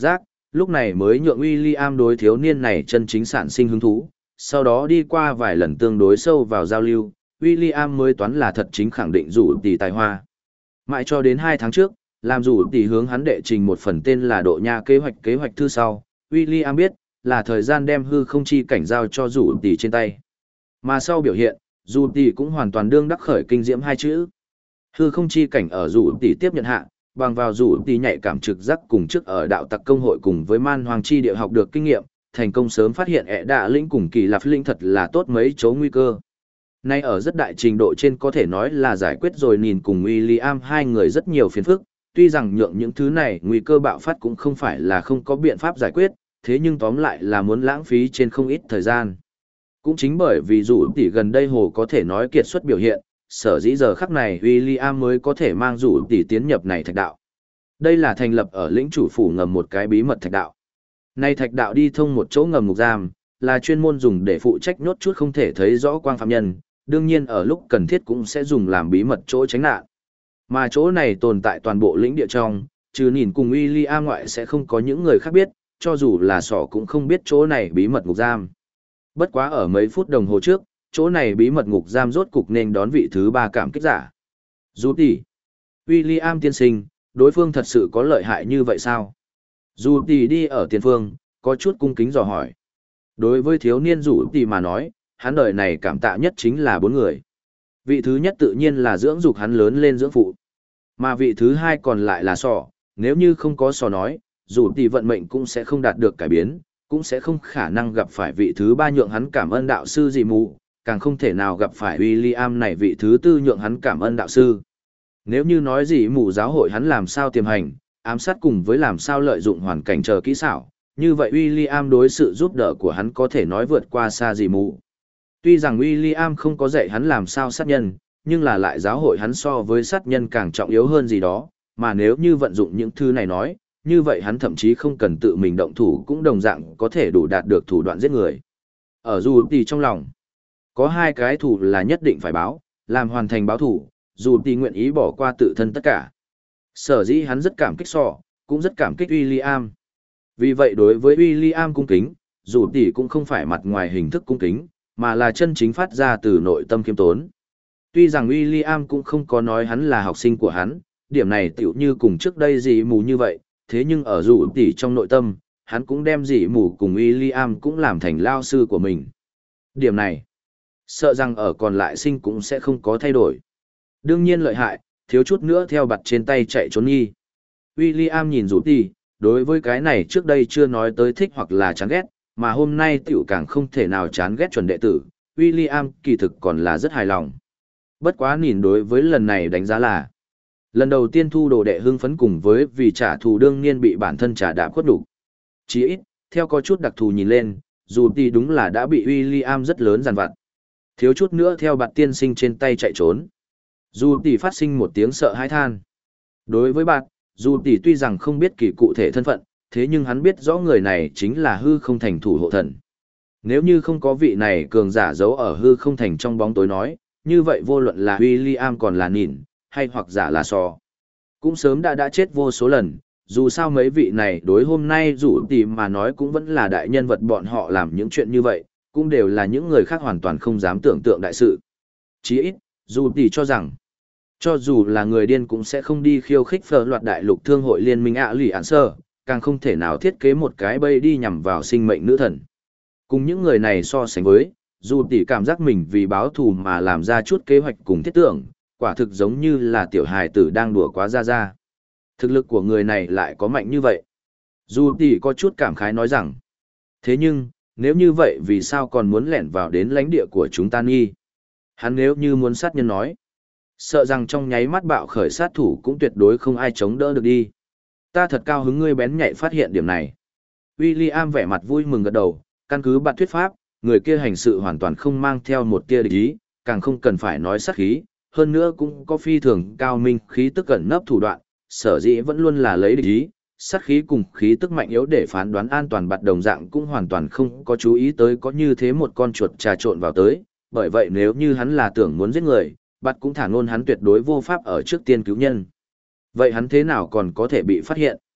lúc này mới nhượng William đối thiếu niên này chân chính sản sinh hứng thú, sau đó đi qua vài lần tương đối sâu vào giao lưu, William mới toán là thật chính khẳng định rủ tỷ tài hoa. Mãi cho đến 2 tháng trước, làm rủ tỷ hướng hắn đệ trình một phần tên là Độ Nha kế hoạch thư sau, William biết, là thời gian đem hư không chi cảnh giao cho rủ tỷ trên tay. Mà sau biểu hiện, rủ tỷ cũng hoàn toàn đương đắc khởi kinh diễm 2 chữ. Hư không chi cảnh ở rủ tỷ tiếp nhận hạ, bằng vào rủ tỷ nhạy cảm trực giác cùng trước ở đạo tặc công hội cùng với man hoàng chi địa học được kinh nghiệm, thành công sớm phát hiện ẻ đạ lĩnh cùng kỳ lạp lĩnh thật là tốt mấy chỗ nguy cơ. Nay ở rất đại trình độ trên có thể nói là giải quyết rồi nhìn cùng William hai người rất nhiều phiền phức, tuy rằng nhượng những thứ này nguy cơ bạo phát cũng không phải là không có biện pháp giải quyết, thế nhưng tóm lại là muốn lãng phí trên không ít thời gian. Cũng chính bởi vì rủ tỷ gần đây hồ có thể nói kiệt xuất biểu hiện, sở dĩ giờ khắc này William mới có thể mang rủ tỷ tiến nhập này thạch đạo. Đây là thành lập ở lĩnh chủ phủ ngầm một cái bí mật thạch đạo. Nay thạch đạo đi thông một chỗ ngầm ngục giam, là chuyên môn dùng để phụ trách nhốt chút không thể thấy rõ quang phạm nhân, đương nhiên ở lúc cần thiết cũng sẽ dùng làm bí mật chỗ tránh nạn. Mà chỗ này tồn tại toàn bộ lĩnh địa trong, trừ nhìn cùng William ngoại sẽ không có những người khác biết, cho dù là sỏ cũng không biết chỗ này bí mật ngục giam. Bất quá ở mấy phút đồng hồ trước, chỗ này bí mật ngục giam rốt cục nên đón vị thứ 3 cảm kích giả. Dù tỷ, William tiên sinh, đối phương thật sự có lợi hại như vậy sao? Dù tỷ đi ở tiền phương, có chút cung kính dò hỏi. Đối với thiếu niên Dù tỷ mà nói, hắn đời này cảm tạ nhất chính là 4 người. Vị thứ nhất tự nhiên là dưỡng dục hắn lớn lên dưỡng phụ. Mà vị thứ 2 còn lại là sỏ, nếu như không có sỏ nói, Dù tỷ vận mệnh cũng sẽ không đạt được cải biến, cũng sẽ không khả năng gặp phải vị thứ 3 nhượng hắn cảm ơn đạo sư gì mù, càng không thể nào gặp phải William này vị thứ 4 nhượng hắn cảm ơn đạo sư. Nếu như nói gì mù giáo hội hắn làm sao tiềm hành, ám sát cùng với làm sao lợi dụng hoàn cảnh chờ kỹ xảo, như vậy William đối sự giúp đỡ của hắn có thể nói vượt qua xa gì mù. Tuy rằng William không có dạy hắn làm sao sát nhân, nhưng là lại giáo hội hắn so với sát nhân càng trọng yếu hơn gì đó, mà nếu như vận dụng những thứ này nói, như vậy hắn thậm chí không cần tự mình động thủ cũng đồng dạng có thể đủ đạt được thủ đoạn giết người. Ở dù tỷ trong lòng, có 2 cái thủ là nhất định phải báo, làm hoàn thành báo thủ, dù tỷ nguyện ý bỏ qua tự thân tất cả. Sở dĩ hắn rất cảm kích sọ, cũng rất cảm kích William. Vì vậy đối với William cung kính, dù tỷ cũng không phải mặt ngoài hình thức cung kính, mà là chân chính phát ra từ nội tâm khiêm tốn. Tuy rằng William cũng không có nói hắn là học sinh của hắn, điểm này tiểu như cùng trước đây dị mù như vậy, thế nhưng ở dù tỷ trong nội tâm, hắn cũng đem dị mù cùng William cũng làm thành lao sư của mình. Điểm này, sợ rằng ở còn lại sinh cũng sẽ không có thay đổi. Đương nhiên lợi hại, thiếu chút nữa theo bặt trên tay chạy trốn nghi. William nhìn dù tỷ, đối với cái này trước đây chưa nói tới thích hoặc là chán ghét, mà hôm nay tiểu càng không thể nào chán ghét chuẩn đệ tử, William kỳ thực còn là rất hài lòng. Bất quá nhìn đối với lần này đánh giá là lần đầu tiên thu đồ đệ hưng phấn cùng với vì trả thù đương nhiên bị bản thân trả đạp khuất đủ. Chỉ ít, theo có chút đặc thù nhìn lên, dù tỷ đúng là đã bị William rất lớn giàn vặt. Thiếu chút nữa theo bạt tiên sinh trên tay chạy trốn. Dù tỷ phát sinh một tiếng sợ hãi than. Đối với bạt, dù tỷ tuy rằng không biết kỳ cụ thể thân phận, thế nhưng hắn biết rõ người này chính là hư không thành thủ hộ thần. Nếu như không có vị này cường giả giấu ở hư không thành trong bóng tối nói, như vậy vô luận là William còn là nhìn, hay hoặc giả là sò. Cũng sớm đã chết vô số lần, dù sao mấy vị này đối hôm nay rủ tỷ mà nói cũng vẫn là đại nhân vật bọn họ làm những chuyện như vậy, cũng đều là những người khác hoàn toàn không dám tưởng tượng đại sự. Chỉ ít, dù tỷ cho rằng, cho dù là người điên cũng sẽ không đi khiêu khích phở loạt đại lục thương hội liên minh ạ lì ản sơ, càng không thể nào thiết kế một cái bẫy đi nhằm vào sinh mệnh nữ thần. Cùng những người này so sánh với, dù tỷ cảm giác mình vì báo thù mà làm ra chút kế hoạch cùng thiết tưởng, quả thực giống như là tiểu hài tử đang đùa quá ra. Thực lực của người này lại có mạnh như vậy. Dù tỷ có chút cảm khái nói rằng, thế nhưng, nếu như vậy vì sao còn muốn lẻn vào đến lãnh địa của chúng ta nghi? Hắn nếu như muốn sát nhân nói, sợ rằng trong nháy mắt bạo khởi sát thủ cũng tuyệt đối không ai chống đỡ được đi. Ta thật cao hứng ngươi bén nhạy phát hiện điểm này. William vẻ mặt vui mừng gật đầu, căn cứ bản thuyết pháp, người kia hành sự hoàn toàn không mang theo một tia địch ý, càng không cần phải nói sát khí, hơn nữa cũng có phi thường cao minh khí tức ẩn nấp thủ đoạn, sở dĩ vẫn luôn là lấy địch ý, sát khí cùng khí tức mạnh yếu để phán đoán an toàn bạt đồng dạng cũng hoàn toàn không có chú ý tới có như thế một con chuột trà trộn vào tới, bởi vậy nếu như hắn là tưởng muốn giết người, bạt cũng thả ngôn hắn tuyệt đối vô pháp ở trước tiên cứu nhân. Vậy hắn thế nào còn có thể bị phát hiện?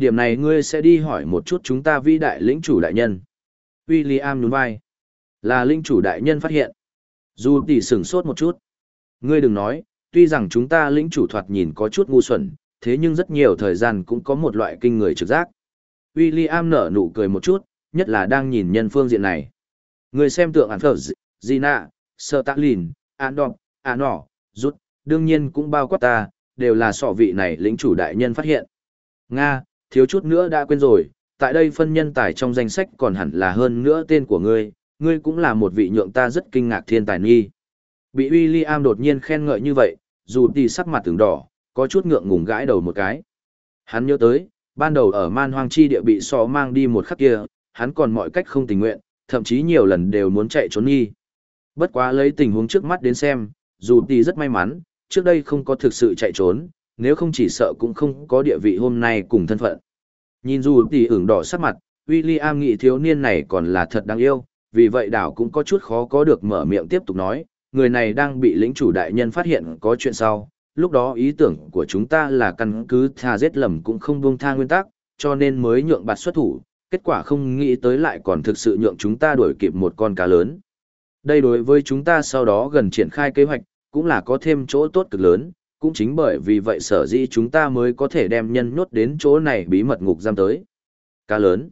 điểm này ngươi sẽ đi hỏi một chút chúng ta vĩ đại lĩnh chủ đại nhân. William nhún vai. Là lĩnh chủ đại nhân phát hiện. Dù tỷ sửng sốt một chút. Ngươi đừng nói, tuy rằng chúng ta lĩnh chủ thoạt nhìn có chút ngu xuẩn, thế nhưng rất nhiều thời gian cũng có một loại kinh người trực giác. William nở nụ cười một chút, nhất là đang nhìn nhân phương diện này. Người xem tượng Phở, Gina, Stalin, Andop, Anor, Rút, đương nhiên cũng bao quát ta, đều là sọ vị này lĩnh chủ đại nhân phát hiện. Nga, thiếu chút nữa đã quên rồi, tại đây phân nhân tài trong danh sách còn hẳn là hơn nữa tên của ngươi cũng là một vị nhượng ta rất kinh ngạc thiên tài nghi. Bị William đột nhiên khen ngợi như vậy, dù tỷ sắc mặt từng đỏ, có chút ngượng ngùng gãi đầu một cái. Hắn nhớ tới, ban đầu ở man hoang chi địa bị sọ mang đi một khắc kia, hắn còn mọi cách không tình nguyện, thậm chí nhiều lần đều muốn chạy trốn nghi. Bất quá lấy tình huống trước mắt đến xem, dù tỷ rất may mắn, trước đây không có thực sự chạy trốn, nếu không chỉ sợ cũng không có địa vị hôm nay cùng thân phận. Nhìn dù tỷ ửng đỏ sắc mặt, William nghĩ thiếu niên này còn là thật đáng yêu, vì vậy đảo cũng có chút khó có được mở miệng tiếp tục nói, người này đang bị lĩnh chủ đại nhân phát hiện có chuyện sau, lúc đó ý tưởng của chúng ta là căn cứ tha giết lầm cũng không buông tha nguyên tắc, cho nên mới nhượng bạt xuất thủ, kết quả không nghĩ tới lại còn thực sự nhượng chúng ta đuổi kịp một con cá lớn. Đây đối với chúng ta sau đó gần triển khai kế hoạch, cũng là có thêm chỗ tốt cực lớn, cũng chính bởi vì vậy sở dĩ chúng ta mới có thể đem nhân nhốt đến chỗ này bí mật ngục giam tới. Cá lớn.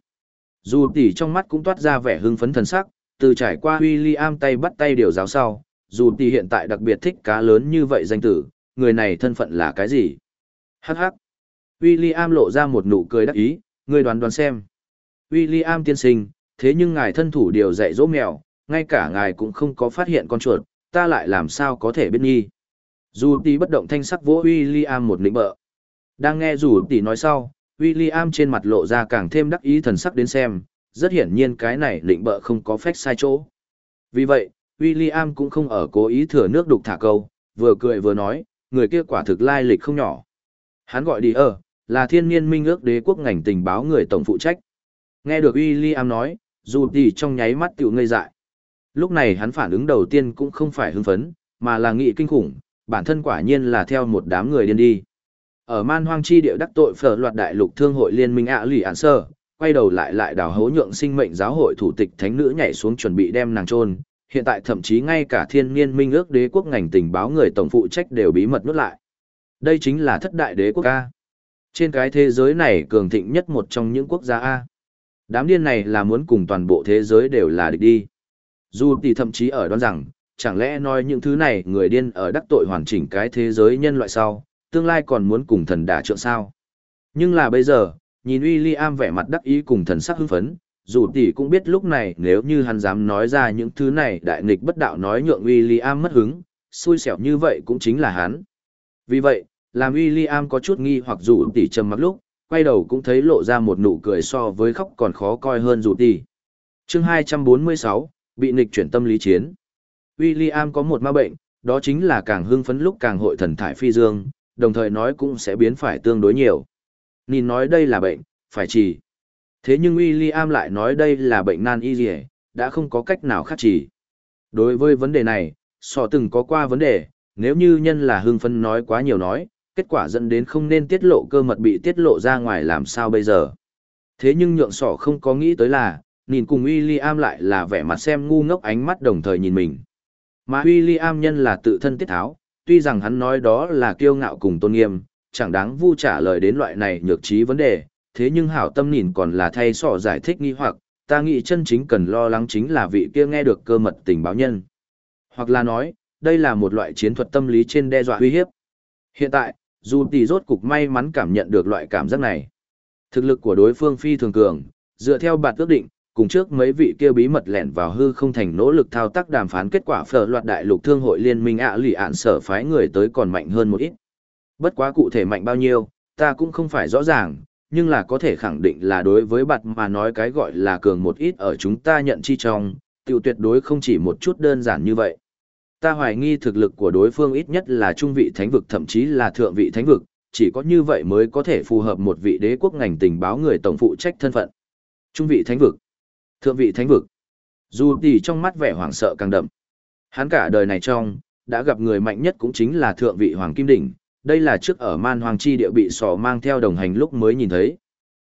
Dù tỷ trong mắt cũng toát ra vẻ hưng phấn thần sắc, từ trải qua William tay bắt tay điều giáo sau, dù tỷ hiện tại đặc biệt thích cá lớn như vậy danh tử, người này thân phận là cái gì? Hắc hắc. William lộ ra một nụ cười đắc ý, ngươi đoán đoán xem. William tiên sinh, thế nhưng ngài thân thủ điều dạy dỗ mèo, ngay cả ngài cũng không có phát hiện con chuột, ta lại làm sao có thể biết nghi. Dù tỷ bất động thanh sắc vỗ William một nịnh bợ. Đang nghe dù tỷ nói sau, William trên mặt lộ ra càng thêm đắc ý thần sắc đến xem, rất hiển nhiên cái này nịnh bợ không có phách sai chỗ. Vì vậy, William cũng không ở cố ý thừa nước đục thả câu, vừa cười vừa nói, người kia quả thực lai lịch không nhỏ. Hắn gọi đi là thiên niên minh ước đế quốc ngành tình báo người tổng phụ trách. Nghe được William nói, dù tỷ trong nháy mắt tiểu ngây dại. Lúc này hắn phản ứng đầu tiên cũng không phải hưng phấn, mà là nghĩ kinh khủng, bản thân quả nhiên là theo một đám người điên đi. Ở man hoang chi địa đắc tội phở loạt đại lục thương hội liên minh lì ản sơ, quay đầu lại đào hố nhượng sinh mệnh giáo hội thủ tịch thánh nữ nhảy xuống chuẩn bị đem nàng chôn. Hiện tại thậm chí ngay cả thiên niên minh ước đế quốc ngành tình báo người tổng phụ trách đều bí mật nuốt lại. Đây chính là thất đại đế quốc A. Trên cái thế giới này cường thịnh nhất một trong những quốc gia A. Đám điên này là muốn cùng toàn bộ thế giới đều là địch đi. Dù thì thậm chí ở đoán rằng, chẳng lẽ nói những thứ này người điên ở đắc tội hoàn chỉnh cái thế giới nhân loại sau, tương lai còn muốn cùng thần đả trượng sao. Nhưng là bây giờ, nhìn William vẻ mặt đắc ý cùng thần sắc hưng phấn, dù tỷ cũng biết lúc này nếu như hắn dám nói ra những thứ này đại nghịch bất đạo nói nhượng William mất hứng, xui xẻo như vậy cũng chính là hắn. Vì vậy, làm William có chút nghi hoặc dù tỷ trầm mặc lúc, quay đầu cũng thấy lộ ra một nụ cười so với khóc còn khó coi hơn dù tỷ. Chương 246, bị nghịch chuyển tâm lý chiến. William có một ma bệnh, đó chính là càng hưng phấn lúc càng hội thần thải phi dương, đồng thời nói cũng sẽ biến phải tương đối nhiều. Nhìn nói đây là bệnh, phải trì. Thế nhưng William lại nói đây là bệnh nan y dì đã không có cách nào khác trì. Đối với vấn đề này, sọ từng có qua vấn đề, nếu như nhân là hưng phấn nói quá nhiều nói, kết quả dẫn đến không nên tiết lộ cơ mật bị tiết lộ ra ngoài làm sao bây giờ. Thế nhưng nhượng sọ không có nghĩ tới là, nhìn cùng William lại là vẻ mặt xem ngu ngốc ánh mắt đồng thời nhìn mình. Mà William nhân là tự thân tiết tháo, tuy rằng hắn nói đó là kiêu ngạo cùng tôn nghiêm, chẳng đáng vu trả lời đến loại này nhược trí vấn đề, thế nhưng hảo tâm nhìn còn là thay sọ giải thích nghi hoặc, ta nghĩ chân chính cần lo lắng chính là vị kia nghe được cơ mật tình báo nhân. Hoặc là nói, đây là một loại chiến thuật tâm lý trên đe dọa uy hiếp. Hiện tại, dù tỷ rốt cục may mắn cảm nhận được loại cảm giác này. Thực lực của đối phương phi thường cường, dựa theo bản ước định, cùng trước mấy vị kia bí mật lẻn vào hư không thành nỗ lực thao tác đàm phán kết quả phở loạt đại lục thương hội liên minh lì ạn sở phái người tới còn mạnh hơn một ít. Bất quá cụ thể mạnh bao nhiêu, ta cũng không phải rõ ràng, nhưng là có thể khẳng định là đối với bạt mà nói cái gọi là cường một ít ở chúng ta nhận chi trong, tiêu tuyệt đối không chỉ một chút đơn giản như vậy. Ta hoài nghi thực lực của đối phương ít nhất là trung vị thánh vực thậm chí là thượng vị thánh vực, chỉ có như vậy mới có thể phù hợp một vị đế quốc ngành tình báo người tổng phụ trách thân phận. Trung vị thánh vực, thượng vị thánh vực. Dù tỷ trong mắt vẻ hoảng sợ càng đậm. Hắn cả đời này trong, đã gặp người mạnh nhất cũng chính là thượng vị hoàng kim đỉnh, đây là trước ở man hoàng chi địa bị sò mang theo đồng hành lúc mới nhìn thấy.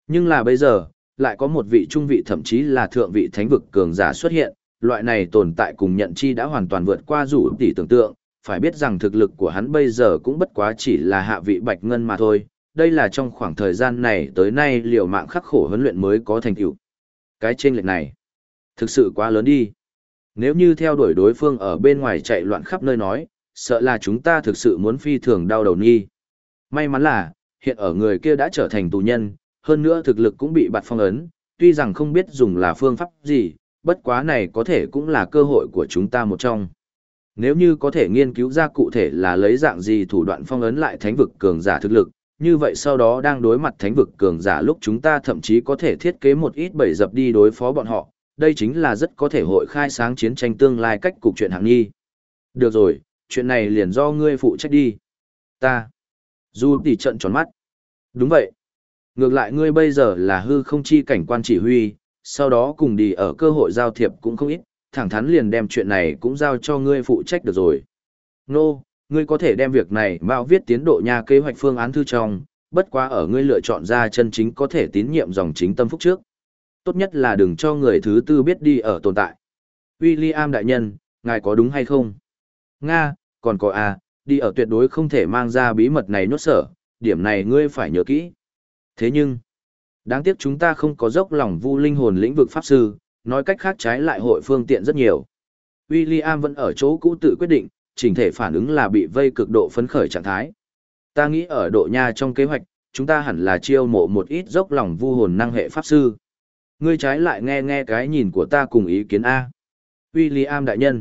Nhưng là bây giờ, lại có một vị trung vị thậm chí là thượng vị thánh vực cường giả xuất hiện, loại này tồn tại cùng nhận chi đã hoàn toàn vượt qua rủ tỷ tưởng tượng, phải biết rằng thực lực của hắn bây giờ cũng bất quá chỉ là hạ vị bạch ngân mà thôi, đây là trong khoảng thời gian này tới nay liều mạng khắc khổ huấn luyện mới có thành tựu. Cái chênh lệch này, thực sự quá lớn đi. Nếu như theo đuổi đối phương ở bên ngoài chạy loạn khắp nơi nói, sợ là chúng ta thực sự muốn phi thường đau đầu nhi. May mắn là, hiện ở người kia đã trở thành tù nhân, hơn nữa thực lực cũng bị bạt phong ấn, tuy rằng không biết dùng là phương pháp gì, bất quá này có thể cũng là cơ hội của chúng ta một trong. Nếu như có thể nghiên cứu ra cụ thể là lấy dạng gì thủ đoạn phong ấn lại thánh vực cường giả thực lực, như vậy sau đó đang đối mặt thánh vực cường giả lúc chúng ta thậm chí có thể thiết kế một ít bẫy dập đi đối phó bọn họ, đây chính là rất có thể hội khai sáng chiến tranh tương lai cách cục chuyện hạng nghi. Được rồi, chuyện này liền do ngươi phụ trách đi. Ta. Du tỷ trận tròn mắt. Đúng vậy. Ngược lại ngươi bây giờ là hư không chi cảnh quan chỉ huy, sau đó cùng đi ở cơ hội giao thiệp cũng không ít, thẳng thắn liền đem chuyện này cũng giao cho ngươi phụ trách được rồi. Nô, ngươi có thể đem việc này mau viết tiến độ nhà kế hoạch phương án thư trong, bất quá ở ngươi lựa chọn ra chân chính có thể tín nhiệm dòng chính tâm phúc trước. Tốt nhất là đừng cho người thứ tư biết đi ở tồn tại. William đại nhân, ngài có đúng hay không? Nga, còn có đi ở tuyệt đối không thể mang ra bí mật này nhốt sở, điểm này ngươi phải nhớ kỹ. Thế nhưng, đáng tiếc chúng ta không có dốc lòng vu linh hồn lĩnh vực pháp sư, nói cách khác trái lại hội phương tiện rất nhiều. William vẫn ở chỗ cũ tự quyết định, chỉnh thể phản ứng là bị vây cực độ phấn khởi trạng thái. Ta nghĩ ở độ nha trong kế hoạch, chúng ta hẳn là chiêu mộ một ít dốc lòng vu hồn năng hệ pháp sư. Ngươi trái lại nghe nghe cái nhìn của ta cùng ý kiến A. William đại nhân.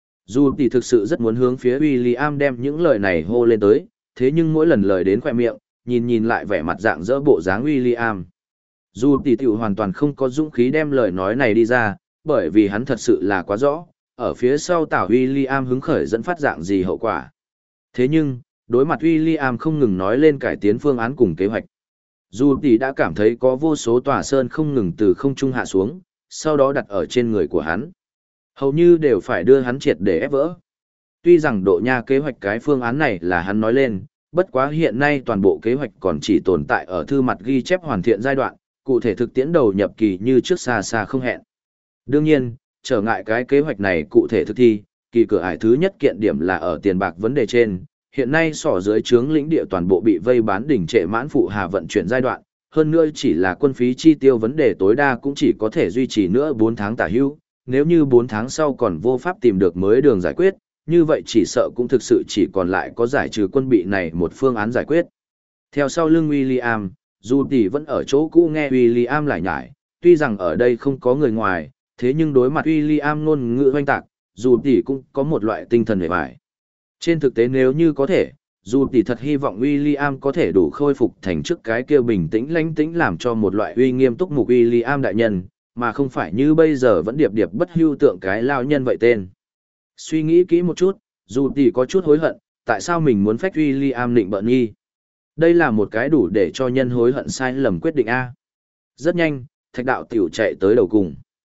Dù tỷ thực sự rất muốn hướng phía William đem những lời này hô lên tới, thế nhưng mỗi lần lời đến khoe miệng, nhìn lại vẻ mặt dạng dỡ bộ dáng William. Dù tỷ tiểu hoàn toàn không có dũng khí đem lời nói này đi ra, bởi vì hắn thật sự là quá rõ, ở phía sau tảo William hứng khởi dẫn phát dạng gì hậu quả. Thế nhưng, đối mặt William không ngừng nói lên cải tiến phương án cùng kế hoạch. Dù tỷ đã cảm thấy có vô số tòa sơn không ngừng từ không trung hạ xuống, sau đó đặt ở trên người của hắn. Hầu như đều phải đưa hắn triệt để ép vỡ. Tuy rằng độ nha kế hoạch cái phương án này là hắn nói lên, bất quá hiện nay toàn bộ kế hoạch còn chỉ tồn tại ở thư mặt ghi chép hoàn thiện giai đoạn, cụ thể thực tiễn đầu nhập kỳ như trước xa xa không hẹn. Đương nhiên, trở ngại cái kế hoạch này cụ thể thực thi, kỳ cửa ải thứ nhất kiện điểm là ở tiền bạc vấn đề trên. Hiện nay sỏ dưới trướng lĩnh địa toàn bộ bị vây bán đỉnh trệ mãn phụ hà vận chuyển giai đoạn, hơn nữa chỉ là quân phí chi tiêu vấn đề tối đa cũng chỉ có thể duy trì nữa 4 tháng tả hữu, nếu như 4 tháng sau còn vô pháp tìm được mới đường giải quyết, như vậy chỉ sợ cũng thực sự chỉ còn lại có giải trừ quân bị này một phương án giải quyết. Theo sau lưng William, dù tỷ vẫn ở chỗ cũ nghe William lải nhải, tuy rằng ở đây không có người ngoài, thế nhưng đối mặt William ngôn ngữ hoanh tạc, dù tỷ cũng có một loại tinh thần hề bại. Trên thực tế nếu như có thể, dù tỷ thật hy vọng William có thể đủ khôi phục thành trước cái kia bình tĩnh lánh tĩnh làm cho một loại uy nghiêm túc mục William đại nhân, mà không phải như bây giờ vẫn điệp điệp bất hưu tượng cái lao nhân vậy tên. Suy nghĩ kỹ một chút, dù tỷ có chút hối hận, tại sao mình muốn phách William định bợ nghi. Đây là một cái đủ để cho nhân hối hận sai lầm quyết định A. Rất nhanh, thạch đạo tiểu chạy tới đầu cùng.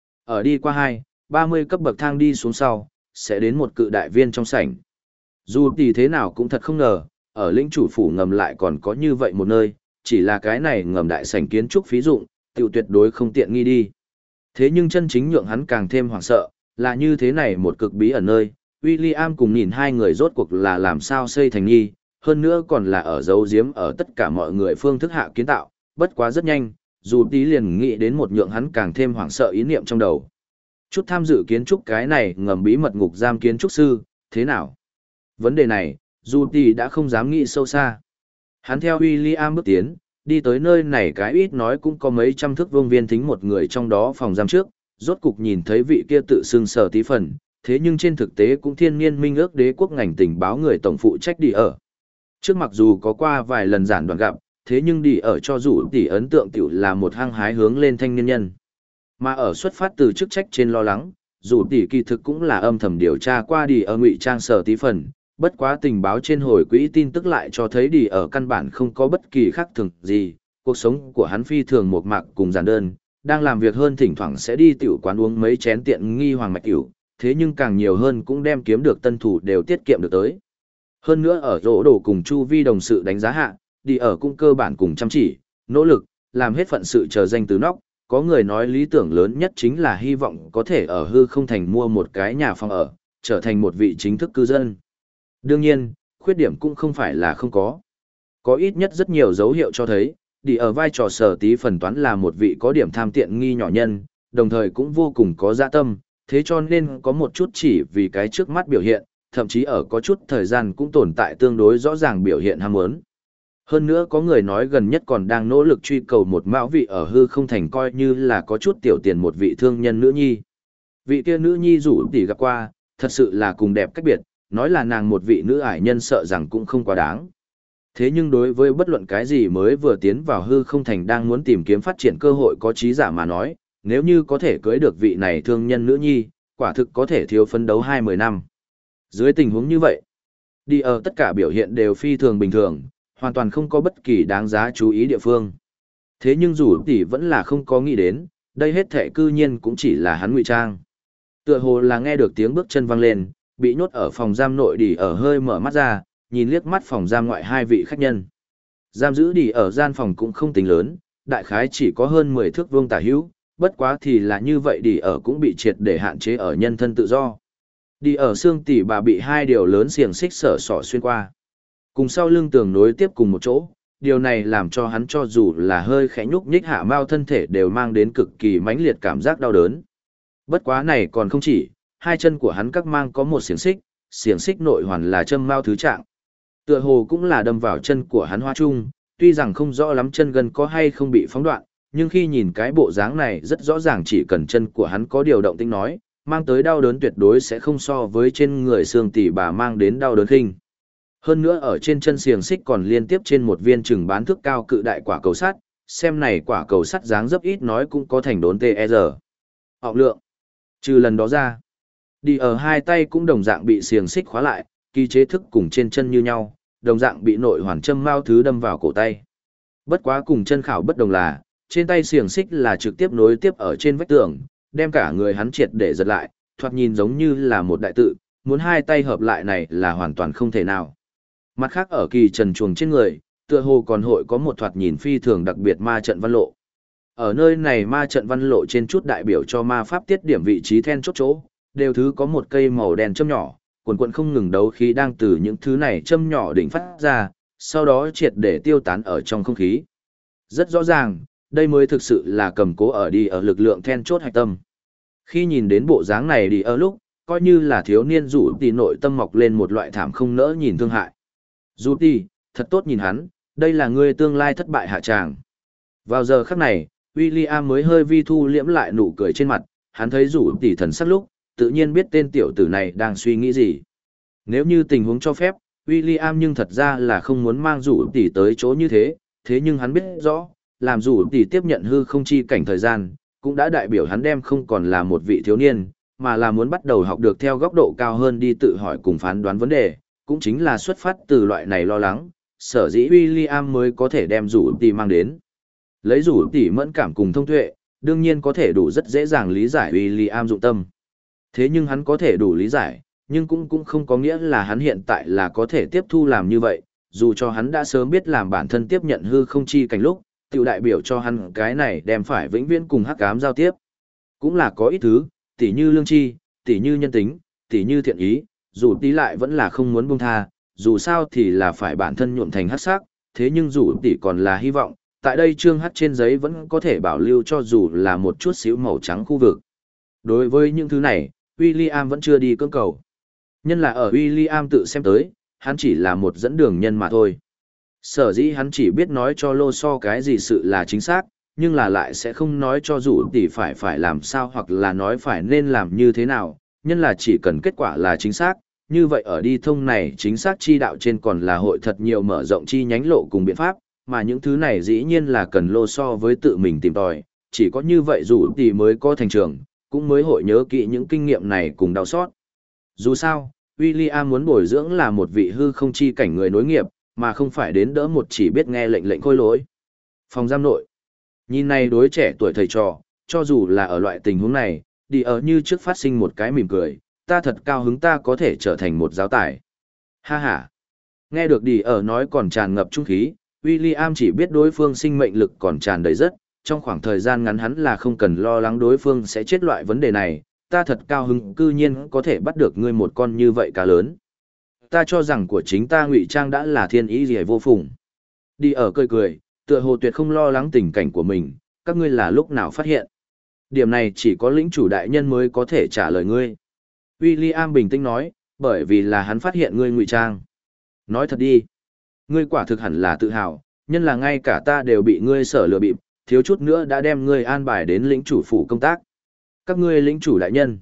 Ở đi qua 30 cấp bậc thang đi xuống sau, sẽ đến một cự đại viên trong sảnh. Dù tỷ thế nào cũng thật không ngờ, ở lĩnh chủ phủ ngầm lại còn có như vậy một nơi, chỉ là cái này ngầm đại sảnh kiến trúc phí dụng, tiểu tuyệt đối không tiện nghi đi. Thế nhưng chân chính nhượng hắn càng thêm hoảng sợ, là như thế này một cực bí ẩn nơi, William cùng nhìn hai người rốt cuộc là làm sao xây thành nghi, hơn nữa còn là ở dấu giếm ở tất cả mọi người phương thức hạ kiến tạo, bất quá rất nhanh, dù tí liền nghĩ đến một nhượng hắn càng thêm hoảng sợ ý niệm trong đầu. Chút tham dự kiến trúc cái này ngầm bí mật ngục giam kiến trúc sư, thế nào? Vấn đề này, dù tí đã không dám nghĩ sâu xa. Hắn theo William bước tiến, đi tới nơi này cái ít nói cũng có mấy trăm thước vuông viên thính một người trong đó phòng giam trước, rốt cục nhìn thấy vị kia tự xưng Sở Tí Phần, thế nhưng trên thực tế cũng thiên niên minh ước đế quốc ngành tình báo người tổng phụ trách đi ở. Trước mặc dù có qua vài lần giản đoạn gặp, thế nhưng đi ở cho dù tỷ ấn tượng tiểu là một hăng hái hướng lên thanh niên nhân. Mà ở xuất phát từ chức trách trên lo lắng, dù tỷ kỳ thực cũng là âm thầm điều tra qua đi ở ngụy trang Sở Tí Phần, bất quá tình báo trên hồi quỹ tin tức lại cho thấy đi ở căn bản không có bất kỳ khác thường gì, cuộc sống của hắn phi thường một mạc cùng giản đơn, đang làm việc hơn thỉnh thoảng sẽ đi tiểu quán uống mấy chén tiện nghi hoàng mạch tiểu, thế nhưng càng nhiều hơn cũng đem kiếm được tân thủ đều tiết kiệm được tới. Hơn nữa ở rỗ đổ cùng chu vi đồng sự đánh giá hạ, đi ở cũng cơ bản cùng chăm chỉ, nỗ lực, làm hết phận sự chờ danh từ nóc, có người nói lý tưởng lớn nhất chính là hy vọng có thể ở hư không thành mua một cái nhà phòng ở, trở thành một vị chính thức cư dân. Đương nhiên, khuyết điểm cũng không phải là không có. Có ít nhất rất nhiều dấu hiệu cho thấy, đi ở vai trò Sở Tí phần toán là một vị có điểm tham tiện nghi nhỏ nhân, đồng thời cũng vô cùng có dạ tâm, thế cho nên có một chút chỉ vì cái trước mắt biểu hiện, thậm chí ở có chút thời gian cũng tồn tại tương đối rõ ràng biểu hiện ham muốn. Hơn nữa có người nói gần nhất còn đang nỗ lực truy cầu một mão vị ở hư không thành coi như là có chút tiểu tiền một vị thương nhân nữ nhi. Vị kia nữ nhi rủ tỷ gặp qua, thật sự là cùng đẹp cách biệt, nói là nàng một vị nữ ải nhân sợ rằng cũng không quá đáng. Thế nhưng đối với bất luận cái gì mới vừa tiến vào hư không thành đang muốn tìm kiếm phát triển cơ hội có trí giả mà nói, nếu như có thể cưới được vị này thương nhân nữ nhi, quả thực có thể thiếu phấn đấu 20 năm. Dưới tình huống như vậy, đi ở tất cả biểu hiện đều phi thường bình thường, hoàn toàn không có bất kỳ đáng giá chú ý địa phương. Thế nhưng dù tỷ vẫn là không có nghĩ đến, đây hết thệ cư nhiên cũng chỉ là hắn ngụy trang. Tựa hồ là nghe được tiếng bước chân vang lên, bị nhốt ở phòng giam nội đi ở hơi mở mắt ra, nhìn liếc mắt phòng giam ngoại hai vị khách nhân. Giam giữ đi ở gian phòng cũng không tính lớn, đại khái chỉ có hơn 10 thước vuông tả hữu, bất quá thì là như vậy đi ở cũng bị triệt để hạn chế ở nhân thân tự do. Đi ở xương tỉ bà bị hai điều lớn xiềng xích sở sỏ xuyên qua. Cùng sau lưng tường nối tiếp cùng một chỗ, điều này làm cho hắn cho dù là hơi khẽ nhúc nhích hạ mao thân thể đều mang đến cực kỳ mãnh liệt cảm giác đau đớn. Bất quá này còn không chỉ, hai chân của hắn các mang có một xiềng xích nội hoàn là châm mao thứ trạng. Tựa hồ cũng là đâm vào chân của hắn hoa chung, tuy rằng không rõ lắm chân gần có hay không bị phóng đoạn, nhưng khi nhìn cái bộ dáng này rất rõ ràng chỉ cần chân của hắn có điều động tĩnh nói, mang tới đau đớn tuyệt đối sẽ không so với trên người xương tỉ bà mang đến đau đớn khinh. Hơn nữa ở trên chân xiềng xích còn liên tiếp trên một viên chừng bán thước cao cự đại quả cầu sắt, xem này quả cầu sắt dáng dấp ít nói cũng có thành đốn TR. Học lượng. Trừ lần đó ra, đi ở hai tay cũng đồng dạng bị xiềng xích khóa lại, kỳ chế thức cùng trên chân như nhau, đồng dạng bị nội hoàn châm mao thứ đâm vào cổ tay. Bất quá cùng chân khảo bất đồng là, trên tay xiềng xích là trực tiếp nối tiếp ở trên vách tường, đem cả người hắn triệt để giật lại, thoạt nhìn giống như là một đại tự, muốn hai tay hợp lại này là hoàn toàn không thể nào. Mặt khác ở kỳ trần chuồng trên người, tựa hồ còn hội có một thoạt nhìn phi thường đặc biệt ma trận văn lộ. Ở nơi này ma trận văn lộ trên chút đại biểu cho ma pháp tiết điểm vị trí then chốt chỗ, đều thứ có một cây màu đen châm nhỏ, quần quần không ngừng đấu khí đang từ những thứ này châm nhỏ đỉnh phát ra, sau đó triệt để tiêu tán ở trong không khí. Rất rõ ràng, đây mới thực sự là cầm cố ở đi ở lực lượng then chốt hạch tâm. Khi nhìn đến bộ dáng này đi ở lúc, coi như là thiếu niên rủ tỷ nội tâm mọc lên một loại thảm không nỡ nhìn thương hại. Rủ tỷ, thật tốt nhìn hắn, đây là ngươi tương lai thất bại hạ tràng. Vào giờ khắc này, William mới hơi vi thu liễm lại nụ cười trên mặt, hắn thấy rủ tỷ thần sắc lúc, tự nhiên biết tên tiểu tử này đang suy nghĩ gì. Nếu như tình huống cho phép, William nhưng thật ra là không muốn mang rủ tỷ tới chỗ như thế, thế nhưng hắn biết rõ, làm rủ tỷ tiếp nhận hư không chi cảnh thời gian, cũng đã đại biểu hắn đem không còn là một vị thiếu niên, mà là muốn bắt đầu học được theo góc độ cao hơn đi tự hỏi cùng phán đoán vấn đề, cũng chính là xuất phát từ loại này lo lắng, sở dĩ William mới có thể đem rủ tỷ mang đến. Lấy rủ tỷ mẫn cảm cùng thông tuệ, đương nhiên có thể đủ rất dễ dàng lý giải William dụng tâm. Thế nhưng hắn có thể đủ lý giải, nhưng cũng không có nghĩa là hắn hiện tại là có thể tiếp thu làm như vậy, dù cho hắn đã sớm biết làm bản thân tiếp nhận hư không chi cảnh lúc, tiểu đại biểu cho hắn cái này đem phải vĩnh viễn cùng hắc ám giao tiếp. Cũng là có ít thứ, tỉ như lương tri, tỉ như nhân tính, tỉ như thiện ý, dù tí lại vẫn là không muốn buông tha, dù sao thì là phải bản thân nhuộm thành hắc sắc, thế nhưng dù tỉ còn là hy vọng, tại đây chương hắc trên giấy vẫn có thể bảo lưu cho dù là một chút xíu màu trắng khu vực. Đối với những thứ này, William vẫn chưa đi cưỡng cầu. Nhân là ở William tự xem tới, hắn chỉ là một dẫn đường nhân mà thôi. Sở dĩ hắn chỉ biết nói cho Lô So cái gì sự là chính xác, nhưng là lại sẽ không nói cho dù tỷ phải làm sao hoặc là nói phải nên làm như thế nào, nhân là chỉ cần kết quả là chính xác, như vậy ở đi thông này chính xác chi đạo trên còn là hội thật nhiều mở rộng chi nhánh lộ cùng biện pháp, mà những thứ này dĩ nhiên là cần Lô So với tự mình tìm tòi, chỉ có như vậy dù tỷ mới có thành trường, cũng mới hội nhớ kỹ những kinh nghiệm này cùng đau xót. Dù sao, William muốn bồi dưỡng là một vị hư không chi cảnh người nối nghiệp, mà không phải đến đỡ một chỉ biết nghe lệnh khôi lỗi. Phòng giam nội. Nhìn này đối trẻ tuổi thầy trò, cho dù là ở loại tình huống này, đi ở như trước phát sinh một cái mỉm cười, ta thật cao hứng ta có thể trở thành một giáo tài. Ha ha. Nghe được đi ở nói còn tràn ngập trung khí, William chỉ biết đối phương sinh mệnh lực còn tràn đầy rất, trong khoảng thời gian ngắn hắn là không cần lo lắng đối phương sẽ chết loại vấn đề này, ta thật cao hứng cư nhiên có thể bắt được ngươi một con như vậy cá lớn. Ta cho rằng của chính ta ngụy trang đã là thiên ý gì vô phùng. Đi ở cười cười, tựa hồ tuyệt không lo lắng tình cảnh của mình, các ngươi là lúc nào phát hiện. Điểm này chỉ có lĩnh chủ đại nhân mới có thể trả lời ngươi. William bình tĩnh nói, bởi vì là hắn phát hiện ngươi ngụy trang. Nói thật đi, ngươi quả thực hẳn là tự hào, nhân là ngay cả ta đều bị ngươi sở lừa bịp, thiếu chút nữa đã đem ngươi an bài đến lĩnh chủ phủ công tác. Các ngươi lĩnh chủ đại nhân.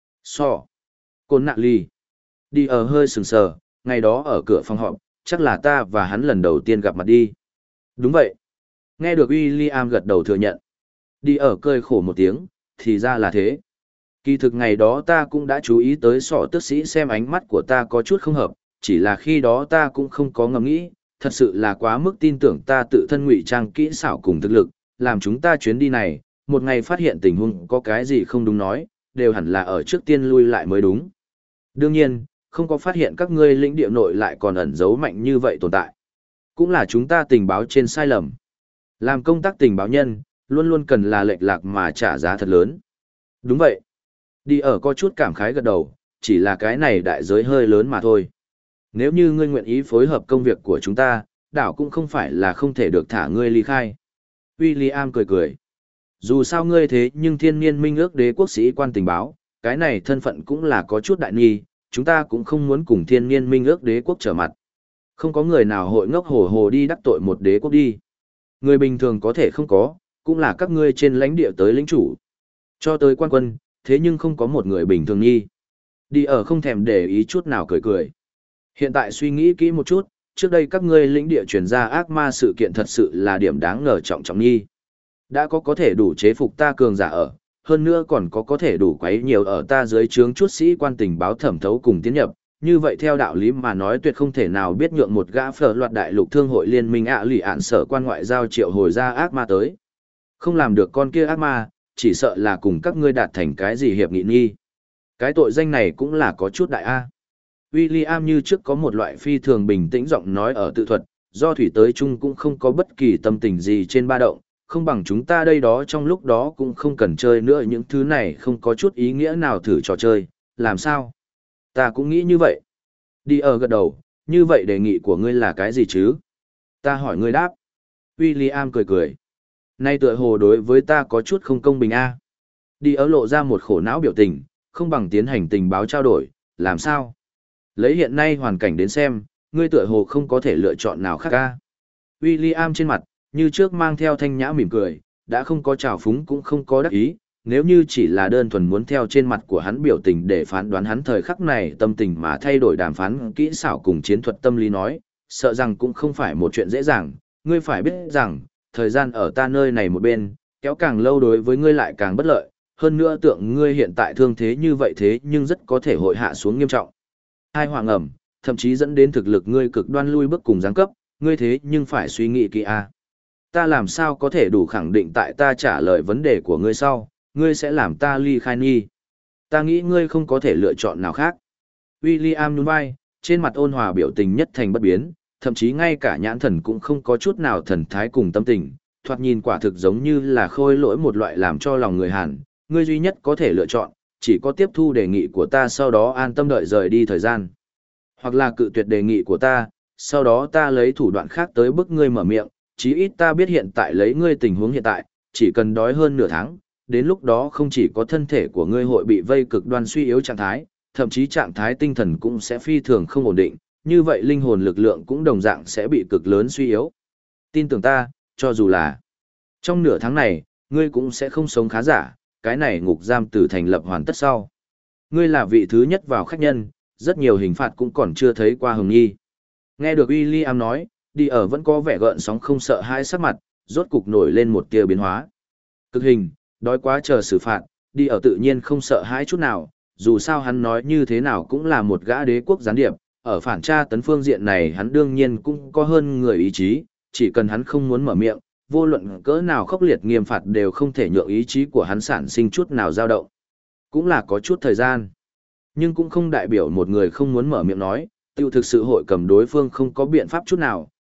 Côn nạ ly. Đi ở hơi sừng sờ, ngày đó ở cửa phòng họp, chắc là ta và hắn lần đầu tiên gặp mặt đi. Đúng vậy. Nghe được William gật đầu thừa nhận. Đi ở cười khổ một tiếng, thì ra là thế. Kỳ thực ngày đó ta cũng đã chú ý tới sọ tước sĩ xem ánh mắt của ta có chút không hợp, chỉ là khi đó ta cũng không có ngẫm nghĩ, thật sự là quá mức tin tưởng ta tự thân ngụy trang kỹ xảo cùng thực lực, làm chúng ta chuyến đi này, một ngày phát hiện tình huống có cái gì không đúng nói, đều hẳn là ở trước tiên lui lại mới đúng. Đương nhiên, không có phát hiện các ngươi lĩnh địa nội lại còn ẩn giấu mạnh như vậy tồn tại. Cũng là chúng ta tình báo trên sai lầm. Làm công tác tình báo nhân, luôn luôn cần là lệch lạc mà trả giá thật lớn. Đúng vậy. Đi ở có chút cảm khái gật đầu, chỉ là cái này đại giới hơi lớn mà thôi. Nếu như ngươi nguyện ý phối hợp công việc của chúng ta, đảo cũng không phải là không thể được thả ngươi ly khai. William cười cười. Dù sao ngươi thế nhưng thiên niên minh ước đế quốc sĩ quan tình báo, cái này thân phận cũng là có chút đại nghi, chúng ta cũng không muốn cùng thiên niên minh ước đế quốc trở mặt. Không có người nào hội ngốc hồ hồ đi đắc tội một đế quốc đi. Người bình thường có thể không có, cũng là các ngươi trên lãnh địa tới lĩnh chủ. Cho tới quan quân, thế nhưng không có một người bình thường nghi. Đi ở không thèm để ý chút nào cười cười. Hiện tại suy nghĩ kỹ một chút, trước đây các ngươi lĩnh địa truyền ra ác ma sự kiện thật sự là điểm đáng ngờ trọng trọng nghi. Đã có thể đủ chế phục ta cường giả ở, hơn nữa còn có thể đủ quấy nhiều ở ta dưới trướng chút sĩ quan tình báo thẩm thấu cùng tiến nhập, như vậy theo đạo lý mà nói tuyệt không thể nào biết nhượng một gã phở loạt đại lục thương hội liên minh lì ạn sở quan ngoại giao triệu hồi ra ác ma tới. Không làm được con kia ác ma, chỉ sợ là cùng các ngươi đạt thành cái gì hiệp nghị nghi. Cái tội danh này cũng là có chút đại A. William như trước có một loại phi thường bình tĩnh giọng nói ở tự thuật, do thủy tới chung cũng không có bất kỳ tâm tình gì trên ba động, không bằng chúng ta đây đó trong lúc đó cũng không cần chơi nữa những thứ này không có chút ý nghĩa nào thử trò chơi, làm sao? Ta cũng nghĩ như vậy. Đi ở gật đầu, như vậy đề nghị của ngươi là cái gì chứ? Ta hỏi ngươi đáp. William cười cười. Nay tựa hồ đối với ta có chút không công bình a. Đi ở lộ ra một khổ não biểu tình, không bằng tiến hành tình báo trao đổi, làm sao? Lấy hiện nay hoàn cảnh đến xem, ngươi tựa hồ không có thể lựa chọn nào khác a. William trên mặt, như trước mang theo thanh nhã mỉm cười, đã không có trào phúng cũng không có đắc ý, nếu như chỉ là đơn thuần muốn theo trên mặt của hắn biểu tình để phán đoán hắn thời khắc này tâm tình mà thay đổi đàm phán kỹ xảo cùng chiến thuật tâm lý nói, sợ rằng cũng không phải một chuyện dễ dàng, ngươi phải biết rằng, thời gian ở ta nơi này một bên, kéo càng lâu đối với ngươi lại càng bất lợi, hơn nữa tượng ngươi hiện tại thương thế như vậy thế nhưng rất có thể hội hạ xuống nghiêm trọng. Hai hoàng ẩm, thậm chí dẫn đến thực lực ngươi cực đoan lui bước cùng giáng cấp, ngươi thế nhưng phải suy nghĩ kỹ a. Ta làm sao có thể đủ khẳng định tại ta trả lời vấn đề của ngươi sau, ngươi sẽ làm ta ly khai nghi. Ta nghĩ ngươi không có thể lựa chọn nào khác. William nhún vai, trên mặt ôn hòa biểu tình nhất thành bất biến, thậm chí ngay cả nhãn thần cũng không có chút nào thần thái cùng tâm tình, thoạt nhìn quả thực giống như là khôi lỗi một loại làm cho lòng người Hàn, ngươi duy nhất có thể lựa chọn, chỉ có tiếp thu đề nghị của ta sau đó an tâm đợi rời đi thời gian. Hoặc là cự tuyệt đề nghị của ta, sau đó ta lấy thủ đoạn khác tới bức ngươi mở miệng, chí ít ta biết hiện tại lấy ngươi tình huống hiện tại, chỉ cần đói hơn nửa tháng, đến lúc đó không chỉ có thân thể của ngươi hội bị vây cực đoan suy yếu trạng thái, thậm chí trạng thái tinh thần cũng sẽ phi thường không ổn định, như vậy linh hồn lực lượng cũng đồng dạng sẽ bị cực lớn suy yếu. Tin tưởng ta, cho dù là trong nửa tháng này, ngươi cũng sẽ không sống khá giả, cái này ngục giam từ thành lập hoàn tất sau. Ngươi là vị thứ nhất vào khách nhân, rất nhiều hình phạt cũng còn chưa thấy qua hồng nhi. Nghe được William nói, đi ở vẫn có vẻ gợn sóng không sợ hãi sắc mặt, rốt cục nổi lên một tia biến hóa. Cực hình, đói quá chờ xử phạt, đi ở tự nhiên không sợ hãi chút nào, dù sao hắn nói như thế nào cũng là một gã đế quốc gián điệp, ở phản tra tấn phương diện này hắn đương nhiên cũng có hơn người ý chí, chỉ cần hắn không muốn mở miệng, vô luận cỡ nào khốc liệt nghiêm phạt đều không thể nhượng ý chí của hắn sản sinh chút nào dao động. Cũng là có chút thời gian, nhưng cũng không đại biểu một người không muốn mở miệng nói, tiêu thực sự hội cầm đối phương không có biện pháp chút nào,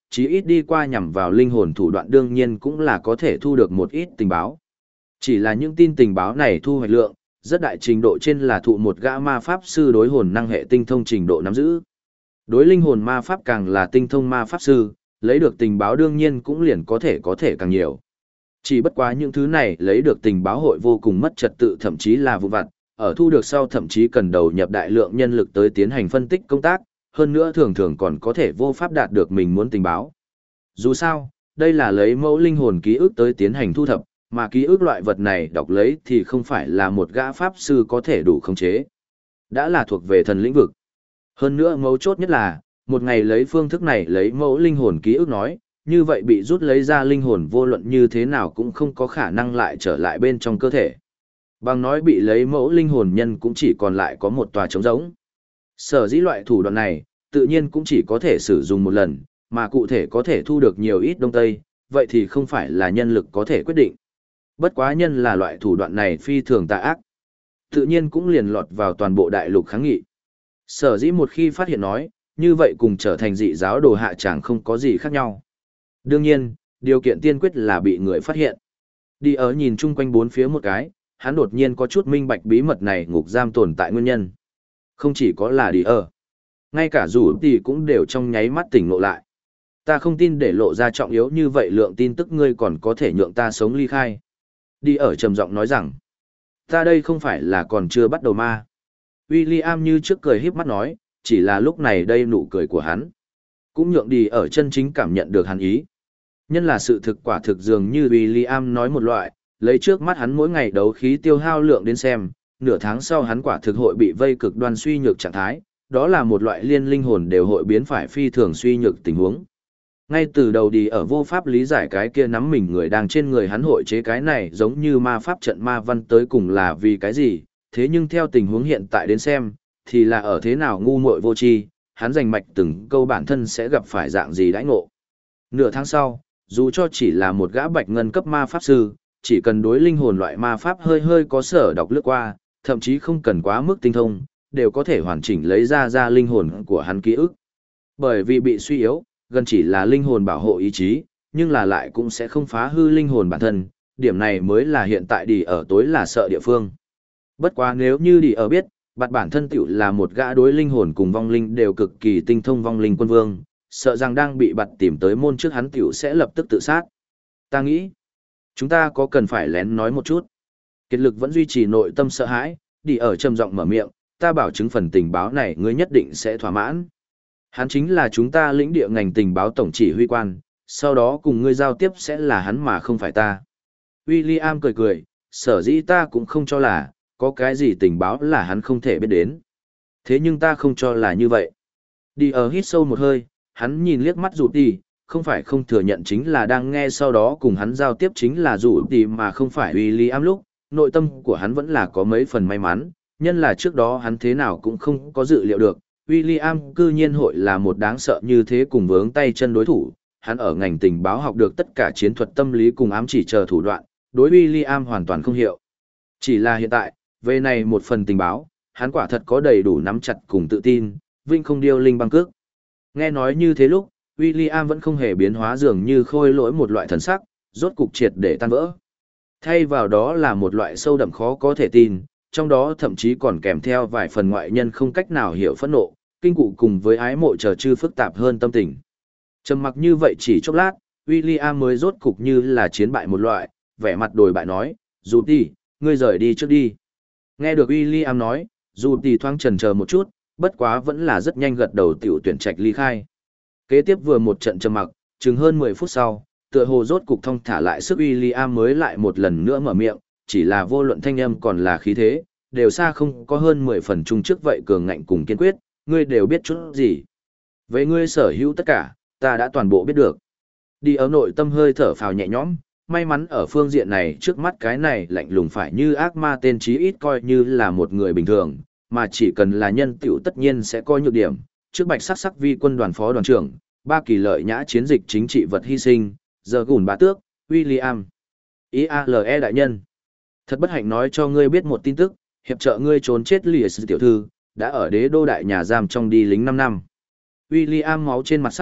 chí ít đi qua nhằm vào linh hồn thủ đoạn đương nhiên cũng là có thể thu được một ít tình báo. Chỉ là những tin tình báo này thu hoạch lượng, rất đại trình độ trên là thụ một gã ma pháp sư đối hồn năng hệ tinh thông trình độ nắm giữ. Đối linh hồn ma pháp càng là tinh thông ma pháp sư, lấy được tình báo đương nhiên cũng liền có thể càng nhiều. Chỉ bất quá những thứ này lấy được tình báo hội vô cùng mất trật tự thậm chí là vụ vặt, ở thu được sau thậm chí cần đầu nhập đại lượng nhân lực tới tiến hành phân tích công tác, hơn nữa thường thường còn có thể vô pháp đạt được mình muốn tình báo. Dù sao, đây là lấy mẫu linh hồn ký ức tới tiến hành thu thập, mà ký ức loại vật này đọc lấy thì không phải là một gã pháp sư có thể đủ khống chế. Đã là thuộc về thần lĩnh vực. Hơn nữa mấu chốt nhất là, một ngày lấy phương thức này lấy mẫu linh hồn ký ức nói, như vậy bị rút lấy ra linh hồn vô luận như thế nào cũng không có khả năng lại trở lại bên trong cơ thể. Bằng nói bị lấy mẫu linh hồn nhân cũng chỉ còn lại có một tòa trống rỗng. Sở dĩ loại thủ đoạn này, tự nhiên cũng chỉ có thể sử dụng một lần, mà cụ thể có thể thu được nhiều ít đông tây, vậy thì không phải là nhân lực có thể quyết định. Bất quá nhân là loại thủ đoạn này phi thường tà ác, tự nhiên cũng liền lọt vào toàn bộ đại lục kháng nghị. Sở dĩ một khi phát hiện nói, như vậy cùng trở thành dị giáo đồ hạ chẳng không có gì khác nhau. Đương nhiên, điều kiện tiên quyết là bị người phát hiện. Đi ở nhìn chung quanh bốn phía một cái, hắn đột nhiên có chút minh bạch bí mật này ngục giam tồn tại nguyên nhân. Không chỉ có là đi ở, ngay cả rủ thì cũng đều trong nháy mắt tỉnh ngộ lại. Ta không tin để lộ ra trọng yếu như vậy lượng tin tức ngươi còn có thể nhượng ta sống ly khai. Đi ở trầm giọng nói rằng, ta đây không phải là còn chưa bắt đầu ma. William như trước cười híp mắt nói, chỉ là lúc này đây nụ cười của hắn cũng nhượng đi ở chân chính cảm nhận được hắn ý. Nhân là sự thực quả thực dường như William nói một loại, lấy trước mắt hắn mỗi ngày đấu khí tiêu hao lượng đến xem, nửa tháng sau hắn quả thực hội bị vây cực đoan suy nhược trạng thái, đó là một loại liên linh hồn đều hội biến phải phi thường suy nhược tình huống. Ngay từ đầu đi ở vô pháp lý giải cái kia nắm mình người đang trên người hắn hội chế cái này giống như ma pháp trận ma văn tới cùng là vì cái gì, thế nhưng theo tình huống hiện tại đến xem, thì là ở thế nào ngu muội vô tri, hắn giành mạch từng câu bản thân sẽ gặp phải dạng gì đãi ngộ. Nửa tháng sau, dù cho chỉ là một gã bạch ngân cấp ma pháp sư, chỉ cần đối linh hồn loại ma pháp hơi hơi có sở đọc lướt qua, thậm chí không cần quá mức tinh thông, đều có thể hoàn chỉnh lấy ra linh hồn của hắn ký ức. Bởi vì bị suy yếu, gần chỉ là linh hồn bảo hộ ý chí, nhưng là lại cũng sẽ không phá hư linh hồn bản thân, điểm này mới là hiện tại đi ở tối là sợ địa phương. Bất quá nếu như đi ở biết, bạt bản thân tiểu là một gã đối linh hồn cùng vong linh đều cực kỳ tinh thông vong linh quân vương, sợ rằng đang bị bạt tìm tới môn trước hắn tiểu sẽ lập tức tự sát. Ta nghĩ, chúng ta có cần phải lén nói một chút. Kiệt lực vẫn duy trì nội tâm sợ hãi, đi ở trầm giọng mở miệng, ta bảo chứng phần tình báo này ngươi nhất định sẽ thỏa mãn. Hắn chính là chúng ta lĩnh địa ngành tình báo tổng chỉ huy quan, sau đó cùng ngươi giao tiếp sẽ là hắn mà không phải ta. William cười cười, sở dĩ ta cũng không cho là, có cái gì tình báo là hắn không thể biết đến. Thế nhưng ta không cho là như vậy. Đi ở hít sâu một hơi, hắn nhìn liếc mắt rụt đi, không phải không thừa nhận chính là đang nghe sau đó cùng hắn giao tiếp chính là rụt đi mà không phải William lúc, nội tâm của hắn vẫn là có mấy phần may mắn, nhân là trước đó hắn thế nào cũng không có dự liệu được. William cư nhiên hội là một đáng sợ như thế cùng vướng tay chân đối thủ, hắn ở ngành tình báo học được tất cả chiến thuật tâm lý cùng ám chỉ chờ thủ đoạn, đối William hoàn toàn không hiểu. Chỉ là hiện tại, về này một phần tình báo, hắn quả thật có đầy đủ nắm chặt cùng tự tin, vinh không điêu linh băng cước. Nghe nói như thế lúc, William vẫn không hề biến hóa dường như khôi lỗi một loại thần sắc, rốt cục triệt để tan vỡ. Thay vào đó là một loại sâu đậm khó có thể tin, trong đó thậm chí còn kèm theo vài phần ngoại nhân không cách nào hiểu phẫn nộ, kinh cụ cùng với ái mộ chờ chư phức tạp hơn tâm tình. Trầm mặc như vậy chỉ chốc lát, William mới rốt cục như là chiến bại một loại, vẻ mặt đồi bại nói, dù đi, ngươi rời đi trước đi. Nghe được William nói, dù đi thoáng chần chờ một chút, bất quá vẫn là rất nhanh gật đầu tiểu tuyển trạch ly khai. Kế tiếp vừa một trận trầm mặc, chừng hơn 10 phút sau, tựa hồ rốt cục thông thả lại sức William mới lại một lần nữa mở miệng, chỉ là vô luận thanh âm còn là khí thế, đều xa không có hơn 10 phần chung trước vậy cường ngạnh cùng kiên quyết, ngươi đều biết chút gì. Về ngươi sở hữu tất cả, ta đã toàn bộ biết được. Đi ở nội tâm hơi thở phào nhẹ nhõm, may mắn ở phương diện này trước mắt cái này lạnh lùng phải như ác ma tên chí ít coi như là một người bình thường, mà chỉ cần là nhân tiểu tất nhiên sẽ coi nhược điểm. Trước bạch sắc sắc vi quân đoàn phó đoàn trưởng, ba kỳ lợi nhã chiến dịch chính trị vật hy sinh, giờ gùn bá tước, William. IALE đại nhân. Thật bất hạnh nói cho ngươi biết một tin tức, hiệp trợ ngươi trốn chết lìa sư tiểu thư, đã ở đế đô đại nhà giam trong đi lính 5 năm. William máu trên mặt sắc,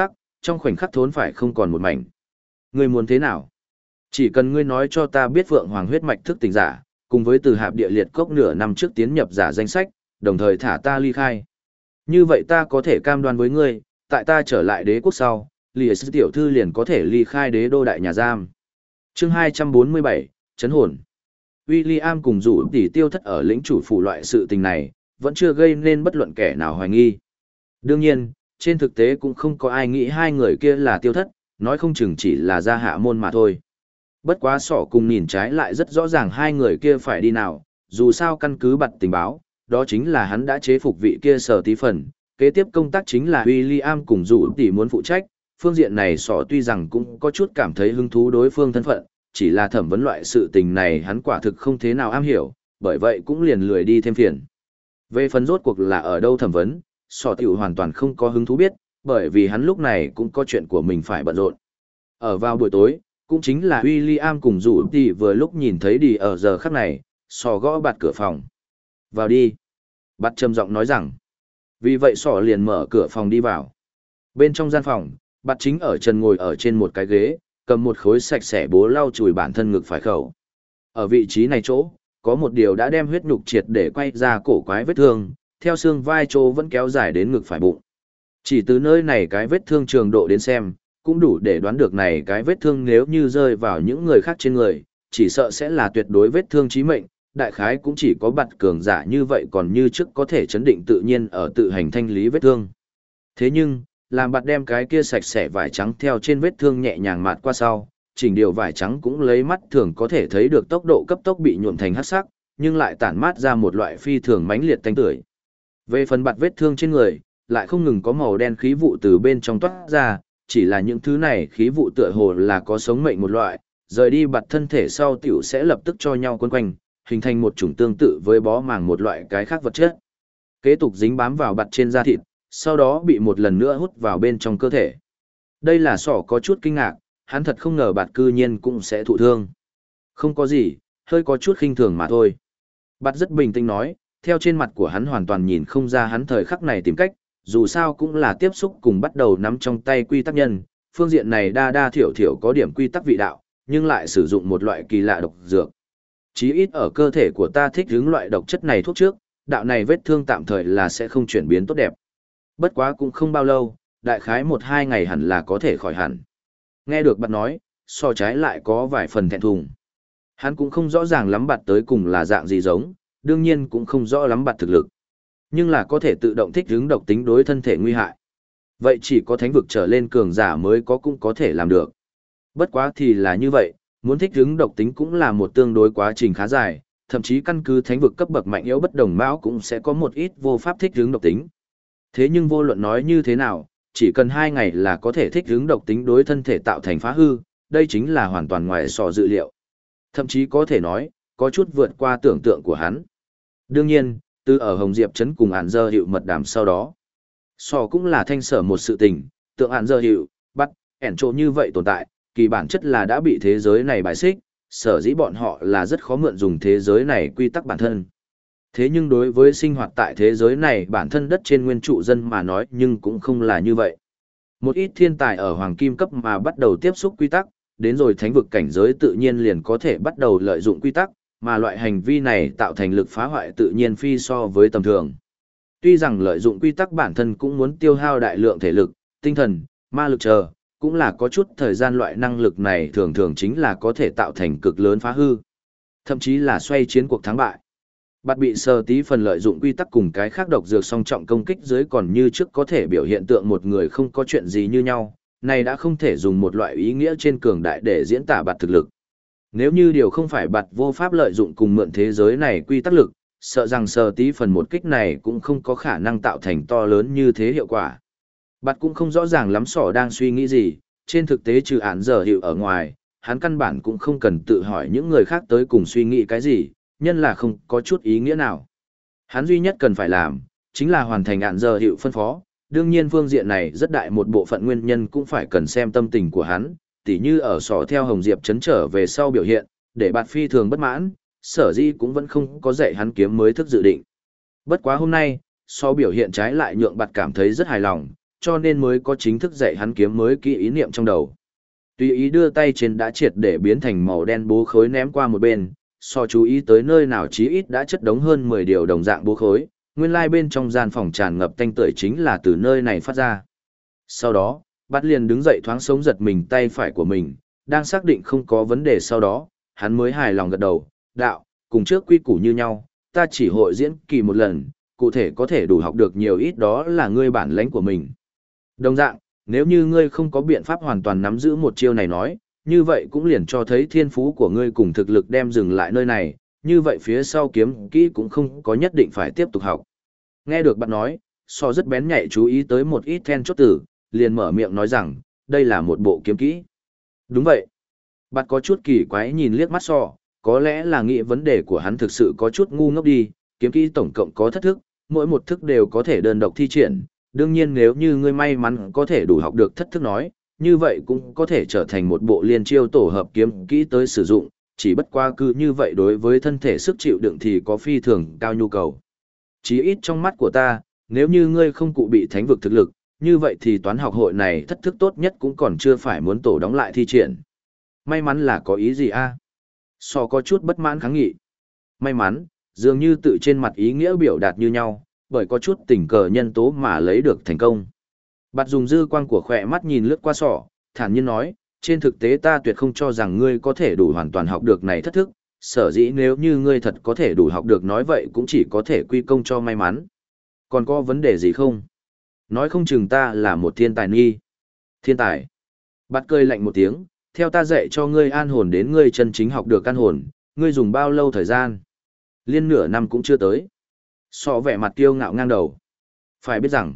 trong khoảnh khắc thốn phải không còn một mảnh. Ngươi muốn thế nào? Chỉ cần ngươi nói cho ta biết Phượng Hoàng huyết mạch thức tỉnh giả, cùng với từ hạp địa liệt cốc nửa năm trước tiến nhập giả danh sách, đồng thời thả ta ly khai. Như vậy ta có thể cam đoan với ngươi, tại ta trở lại đế quốc sau, lìa sư tiểu thư liền có thể ly khai đế đô đại nhà giam. Chương 247, Chấn hồn. William cùng rủ tỷ tiêu thất ở lĩnh chủ phủ loại sự tình này, vẫn chưa gây nên bất luận kẻ nào hoài nghi. Đương nhiên, trên thực tế cũng không có ai nghĩ hai người kia là tiêu thất, nói không chừng chỉ là ra hạ môn mà thôi. Bất quá sỏ cùng nhìn trái lại rất rõ ràng hai người kia phải đi nào, dù sao căn cứ bật tình báo, đó chính là hắn đã chế phục vị kia Sở Tí Phần, kế tiếp công tác chính là William cùng rủ tỷ muốn phụ trách, phương diện này sỏ tuy rằng cũng có chút cảm thấy hứng thú đối phương thân phận, chỉ là thẩm vấn loại sự tình này hắn quả thực không thế nào am hiểu, bởi vậy cũng liền lười đi thêm phiền. Về phần rốt cuộc là ở đâu thẩm vấn, sỏ tiểu hoàn toàn không có hứng thú biết, bởi vì hắn lúc này cũng có chuyện của mình phải bận rộn. Ở vào buổi tối, cũng chính là William cùng rủ tỷ vừa lúc nhìn thấy đi ở giờ khắc này, sỏ gõ bạt cửa phòng. Vào đi. Bạt trầm giọng nói rằng. Vì vậy sỏ liền mở cửa phòng đi vào. Bên trong gian phòng, bạt chính ở trần ngồi ở trên một cái ghế, cầm một khối sạch sẽ bố lau chùi bản thân ngực phải khẩu. Ở vị trí này chỗ, có một điều đã đem huyết nhục triệt để quay ra cổ quái vết thương, theo xương vai chỗ vẫn kéo dài đến ngực phải bụng. Chỉ từ nơi này cái vết thương trường độ đến xem, cũng đủ để đoán được này cái vết thương nếu như rơi vào những người khác trên người, chỉ sợ sẽ là tuyệt đối vết thương chí mệnh, đại khái cũng chỉ có bạt cường giả như vậy còn như trước có thể chấn định tự nhiên ở tự hành thanh lý vết thương. Thế nhưng, làm bạt đem cái kia sạch sẽ vải trắng theo trên vết thương nhẹ nhàng mạt qua sau, chỉnh điều vải trắng cũng lấy mắt thường có thể thấy được tốc độ cấp tốc bị nhuộm thành hắc sắc, nhưng lại tản mát ra một loại phi thường mãnh liệt tanh tưởi. Về phần bạt vết thương trên người, lại không ngừng có màu đen khí vụ từ bên trong toát ra, chỉ là những thứ này khí vụ tựa hồ là có sống mệnh một loại, rời đi bạt thân thể sau tiểu sẽ lập tức cho nhau quấn quanh, hình thành một chủng tương tự với bó màng một loại cái khác vật chất. Kế tục dính bám vào bạt trên da thịt, sau đó bị một lần nữa hút vào bên trong cơ thể. Đây là sỏ có chút kinh ngạc, hắn thật không ngờ bạt cư nhiên cũng sẽ thụ thương. Không có gì, hơi có chút khinh thường mà thôi. Bạt rất bình tĩnh nói, theo trên mặt của hắn hoàn toàn nhìn không ra hắn thời khắc này tìm cách, dù sao cũng là tiếp xúc cùng bắt đầu nắm trong tay quy tắc nhân, phương diện này đa thiểu thiểu có điểm quy tắc vị đạo, nhưng lại sử dụng một loại kỳ lạ độc dược. Chí ít ở cơ thể của ta thích ứng loại độc chất này thuốc trước, đạo này vết thương tạm thời là sẽ không chuyển biến tốt đẹp. Bất quá cũng không bao lâu, đại khái 1-2 ngày hẳn là có thể khỏi hẳn. Nghe được bạn nói, so trái lại có vài phần thẹn thùng. Hắn cũng không rõ ràng lắm bạn tới cùng là dạng gì giống, đương nhiên cũng không rõ lắm bạn thực lực. Nhưng là có thể tự động thích ứng độc tính đối thân thể nguy hại. Vậy chỉ có thánh vực trở lên cường giả mới cũng có thể làm được. Bất quá thì là như vậy, muốn thích ứng độc tính cũng là một tương đối quá trình khá dài, thậm chí căn cứ thánh vực cấp bậc mạnh yếu bất đồng mão cũng sẽ có một ít vô pháp thích ứng độc tính. Thế nhưng vô luận nói như thế nào, chỉ cần 2 ngày là có thể thích ứng độc tính đối thân thể tạo thành phá hư, đây chính là hoàn toàn ngoài so dự liệu. Thậm chí có thể nói, có chút vượt qua tưởng tượng của hắn. Đương nhiên, từ ở Hồng Diệp Trấn cùng Ản Dơ Hiệu mật đàm sau đó. So cũng là thanh sở một sự tình, tượng Ản Dơ Hiệu, bắt, ẻn trộ như vậy tồn tại, kỳ bản chất là đã bị thế giới này bài xích, sở dĩ bọn họ là rất khó mượn dùng thế giới này quy tắc bản thân. Thế nhưng đối với sinh hoạt tại thế giới này bản thân đất trên nguyên trụ dân mà nói nhưng cũng không là như vậy. Một ít thiên tài ở hoàng kim cấp mà bắt đầu tiếp xúc quy tắc, đến rồi thánh vực cảnh giới tự nhiên liền có thể bắt đầu lợi dụng quy tắc, mà loại hành vi này tạo thành lực phá hoại tự nhiên phi so với tầm thường. Tuy rằng lợi dụng quy tắc bản thân cũng muốn tiêu hao đại lượng thể lực, tinh thần, ma lực chờ, cũng là có chút thời gian loại năng lực này thường thường chính là có thể tạo thành cực lớn phá hư. Thậm chí là xoay chiến cuộc thắng bại. Bạt bị Sở Tí Phần lợi dụng quy tắc cùng cái khác độc dược song trọng công kích dưới còn như trước có thể biểu hiện tượng một người không có chuyện gì như nhau, này đã không thể dùng một loại ý nghĩa trên cường đại để diễn tả bạt thực lực. Nếu như điều không phải bạt vô pháp lợi dụng cùng mượn thế giới này quy tắc lực, sợ rằng Sở Tí Phần một kích này cũng không có khả năng tạo thành to lớn như thế hiệu quả. Bạt cũng không rõ ràng lắm sỏ đang suy nghĩ gì, trên thực tế trừ Ản Dơ Hiệu ở ngoài, hắn căn bản cũng không cần tự hỏi những người khác tới cùng suy nghĩ cái gì, nhân là không có chút ý nghĩa nào. Hắn duy nhất cần phải làm, chính là hoàn thành Ản Dơ Hiệu phân phó, đương nhiên phương diện này rất đại một bộ phận nguyên nhân cũng phải cần xem tâm tình của hắn, tỉ như ở sỏ theo Hồng Diệp Trấn trở về sau biểu hiện, để bạt phi thường bất mãn, sở di cũng vẫn không có dạy hắn kiếm mới thức dự định. Bất quá hôm nay, so biểu hiện trái lại nhượng bạt cảm thấy rất hài lòng, cho nên mới có chính thức dạy hắn kiếm mới kỹ ý niệm trong đầu. Tùy ý đưa tay trên đã triệt để biến thành màu đen bố khối ném qua một bên, so chú ý tới nơi nào chí ít đã chất đống hơn 10 điều đồng dạng bố khối, nguyên lai bên trong gian phòng tràn ngập tanh tưởi chính là từ nơi này phát ra. Sau đó, Bạt liền đứng dậy thoáng sống giật mình tay phải của mình, đang xác định không có vấn đề sau đó, hắn mới hài lòng gật đầu, đạo, cùng trước quy củ như nhau, ta chỉ hội diễn kỳ một lần, cụ thể có thể đủ học được nhiều ít đó là ngươi bản lãnh của mình. Đồng dạng, nếu như ngươi không có biện pháp hoàn toàn nắm giữ một chiêu này nói, như vậy cũng liền cho thấy thiên phú của ngươi cùng thực lực đem dừng lại nơi này, như vậy phía sau kiếm kỹ cũng không có nhất định phải tiếp tục học. Nghe được bạn nói, so rất bén nhạy chú ý tới một ít then chốt tử, liền mở miệng nói rằng, đây là một bộ kiếm kỹ. Đúng vậy. Bạn có chút kỳ quái nhìn liếc mắt so, có lẽ là nghĩ vấn đề của hắn thực sự có chút ngu ngốc đi, kiếm kỹ tổng cộng có thất thức, mỗi một thức đều có thể đơn độc thi triển, đương nhiên nếu như ngươi may mắn có thể đủ học được thất thức nói, như vậy cũng có thể trở thành một bộ liên chiêu tổ hợp kiếm kỹ tới sử dụng, chỉ bất qua cứ như vậy đối với thân thể sức chịu đựng thì có phi thường cao nhu cầu. Chí ít trong mắt của ta, nếu như ngươi không cụ bị thánh vực thực lực, như vậy thì toán học hội này thất thức tốt nhất cũng còn chưa phải muốn tổ đóng lại thi triển. May mắn là có ý gì a? So có chút bất mãn kháng nghị. May mắn, dường như tự trên mặt ý nghĩa biểu đạt như nhau, bởi có chút tình cờ nhân tố mà lấy được thành công. Bạt dùng dư quang của khỏe mắt nhìn lướt qua sọ, thản nhiên nói, trên thực tế ta tuyệt không cho rằng ngươi có thể đủ hoàn toàn học được này thất thức, sở dĩ nếu như ngươi thật có thể đủ học được nói vậy cũng chỉ có thể quy công cho may mắn. Còn có vấn đề gì không? Nói không chừng ta là một thiên tài nghi. Thiên tài. Bạt cười lạnh một tiếng, theo ta dạy cho ngươi an hồn đến ngươi chân chính học được an hồn, ngươi dùng bao lâu thời gian? Liên nửa năm cũng chưa tới. Sọ vẻ mặt kiêu ngạo ngang đầu. Phải biết rằng,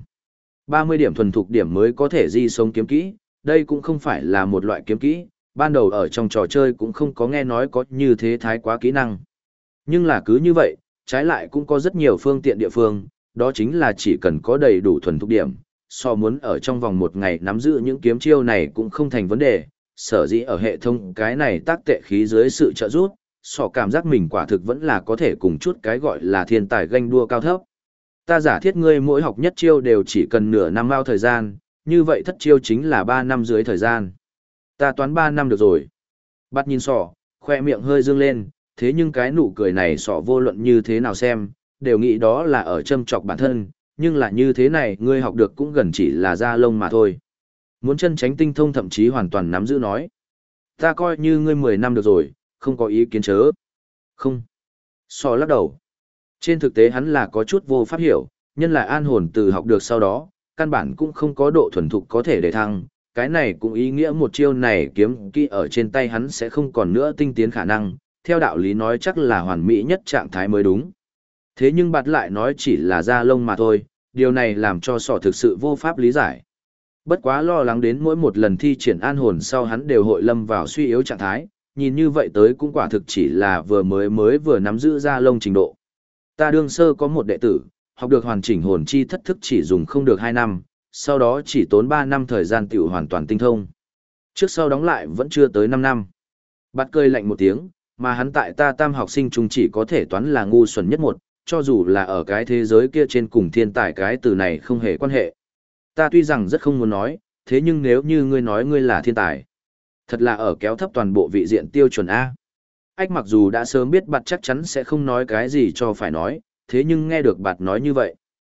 30 điểm thuần thục điểm mới có thể di sống kiếm kỹ, đây cũng không phải là một loại kiếm kỹ, ban đầu ở trong trò chơi cũng không có nghe nói có như thế thái quá kỹ năng. Nhưng là cứ như vậy, trái lại cũng có rất nhiều phương tiện địa phương, đó chính là chỉ cần có đầy đủ thuần thục điểm, so muốn ở trong vòng một ngày nắm giữ những kiếm chiêu này cũng không thành vấn đề, sở dĩ ở hệ thống cái này tác tệ khí dưới sự trợ giúp, so cảm giác mình quả thực vẫn là có thể cùng chút cái gọi là thiên tài ganh đua cao thấp. Ta giả thiết ngươi mỗi học nhất chiêu đều chỉ cần nửa năm bao thời gian, như vậy thất chiêu chính là 3 năm dưới thời gian. Ta toán 3 năm được rồi. Bắt nhìn sọ, khoe miệng hơi dương lên, thế nhưng cái nụ cười này sọ vô luận như thế nào xem, đều nghĩ đó là ở châm chọc bản thân, nhưng là như thế này ngươi học được cũng gần chỉ là da lông mà thôi. Muốn chân tránh tinh thông thậm chí hoàn toàn nắm giữ nói. Ta coi như ngươi 10 năm được rồi, không có ý kiến chớ. Không. Sọ lắc đầu. Trên thực tế hắn là có chút vô pháp hiểu, nhân là an hồn từ học được sau đó, căn bản cũng không có độ thuần thục có thể để thăng, cái này cũng ý nghĩa một chiêu này kiếm kỹ ở trên tay hắn sẽ không còn nữa tinh tiến khả năng, theo đạo lý nói chắc là hoàn mỹ nhất trạng thái mới đúng. Thế nhưng Bạt lại nói chỉ là da lông mà thôi, điều này làm cho sọ thực sự vô pháp lý giải. Bất quá lo lắng đến mỗi một lần thi triển an hồn sau hắn đều hội lâm vào suy yếu trạng thái, nhìn như vậy tới cũng quả thực chỉ là vừa nắm giữ da lông trình độ. Ta đương sơ có một đệ tử, học được hoàn chỉnh hồn chi thất thức chỉ dùng không được 2 năm, sau đó chỉ tốn 3 năm thời gian tiểu hoàn toàn tinh thông. Trước sau đóng lại vẫn chưa tới 5 năm. Bạt cười lạnh một tiếng, mà hắn tại ta tam học sinh chung chỉ có thể toán là ngu xuẩn nhất một, cho dù là ở cái thế giới kia trên cùng thiên tài cái từ này không hề quan hệ. Ta tuy rằng rất không muốn nói, thế nhưng nếu như ngươi nói ngươi là thiên tài, thật là ở kéo thấp toàn bộ vị diện tiêu chuẩn A. Ách mặc dù đã sớm biết Bạt chắc chắn sẽ không nói cái gì cho phải nói, thế nhưng nghe được Bạt nói như vậy.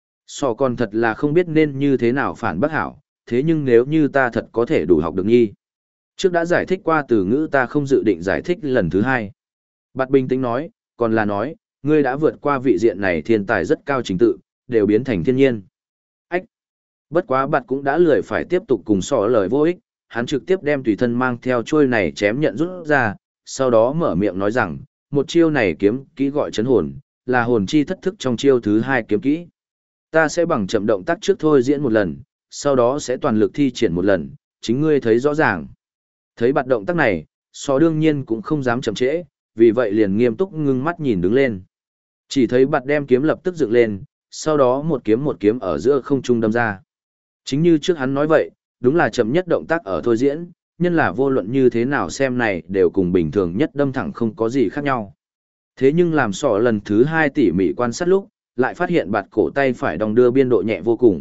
Sò còn thật là không biết nên như thế nào phản bác hảo, thế nhưng nếu như ta thật có thể đủ học được nhi. Trước đã giải thích qua từ ngữ ta không dự định giải thích lần thứ 2. Bạt bình tĩnh nói, còn là nói, ngươi đã vượt qua vị diện này thiên tài rất cao trình tự, đều biến thành thiên nhiên. Ách! Bất quá Bạt cũng đã lười phải tiếp tục cùng sò lời vô ích, hắn trực tiếp đem tùy thân mang theo chuôi này chém nhận rút ra, sau đó mở miệng nói rằng, một chiêu này kiếm kỹ gọi chấn hồn, là hồn chi thất thức trong chiêu thứ 2 kiếm kỹ. Ta sẽ bằng chậm động tác trước thôi diễn một lần, sau đó sẽ toàn lực thi triển một lần, chính ngươi thấy rõ ràng. Thấy Bạt động tác này, sò đương nhiên cũng không dám chậm trễ, vì vậy liền nghiêm túc ngưng mắt nhìn đứng lên. Chỉ thấy Bạt đem kiếm lập tức dựng lên, sau đó một kiếm ở giữa không trung đâm ra. Chính như trước hắn nói vậy, đúng là chậm nhất động tác ở thôi diễn, nhân là vô luận như thế nào xem này đều cùng bình thường nhất đâm thẳng không có gì khác nhau. Thế nhưng làm sọ lần thứ 2 tỉ mỉ quan sát lúc, lại phát hiện Bạt cổ tay phải đong đưa biên độ nhẹ vô cùng,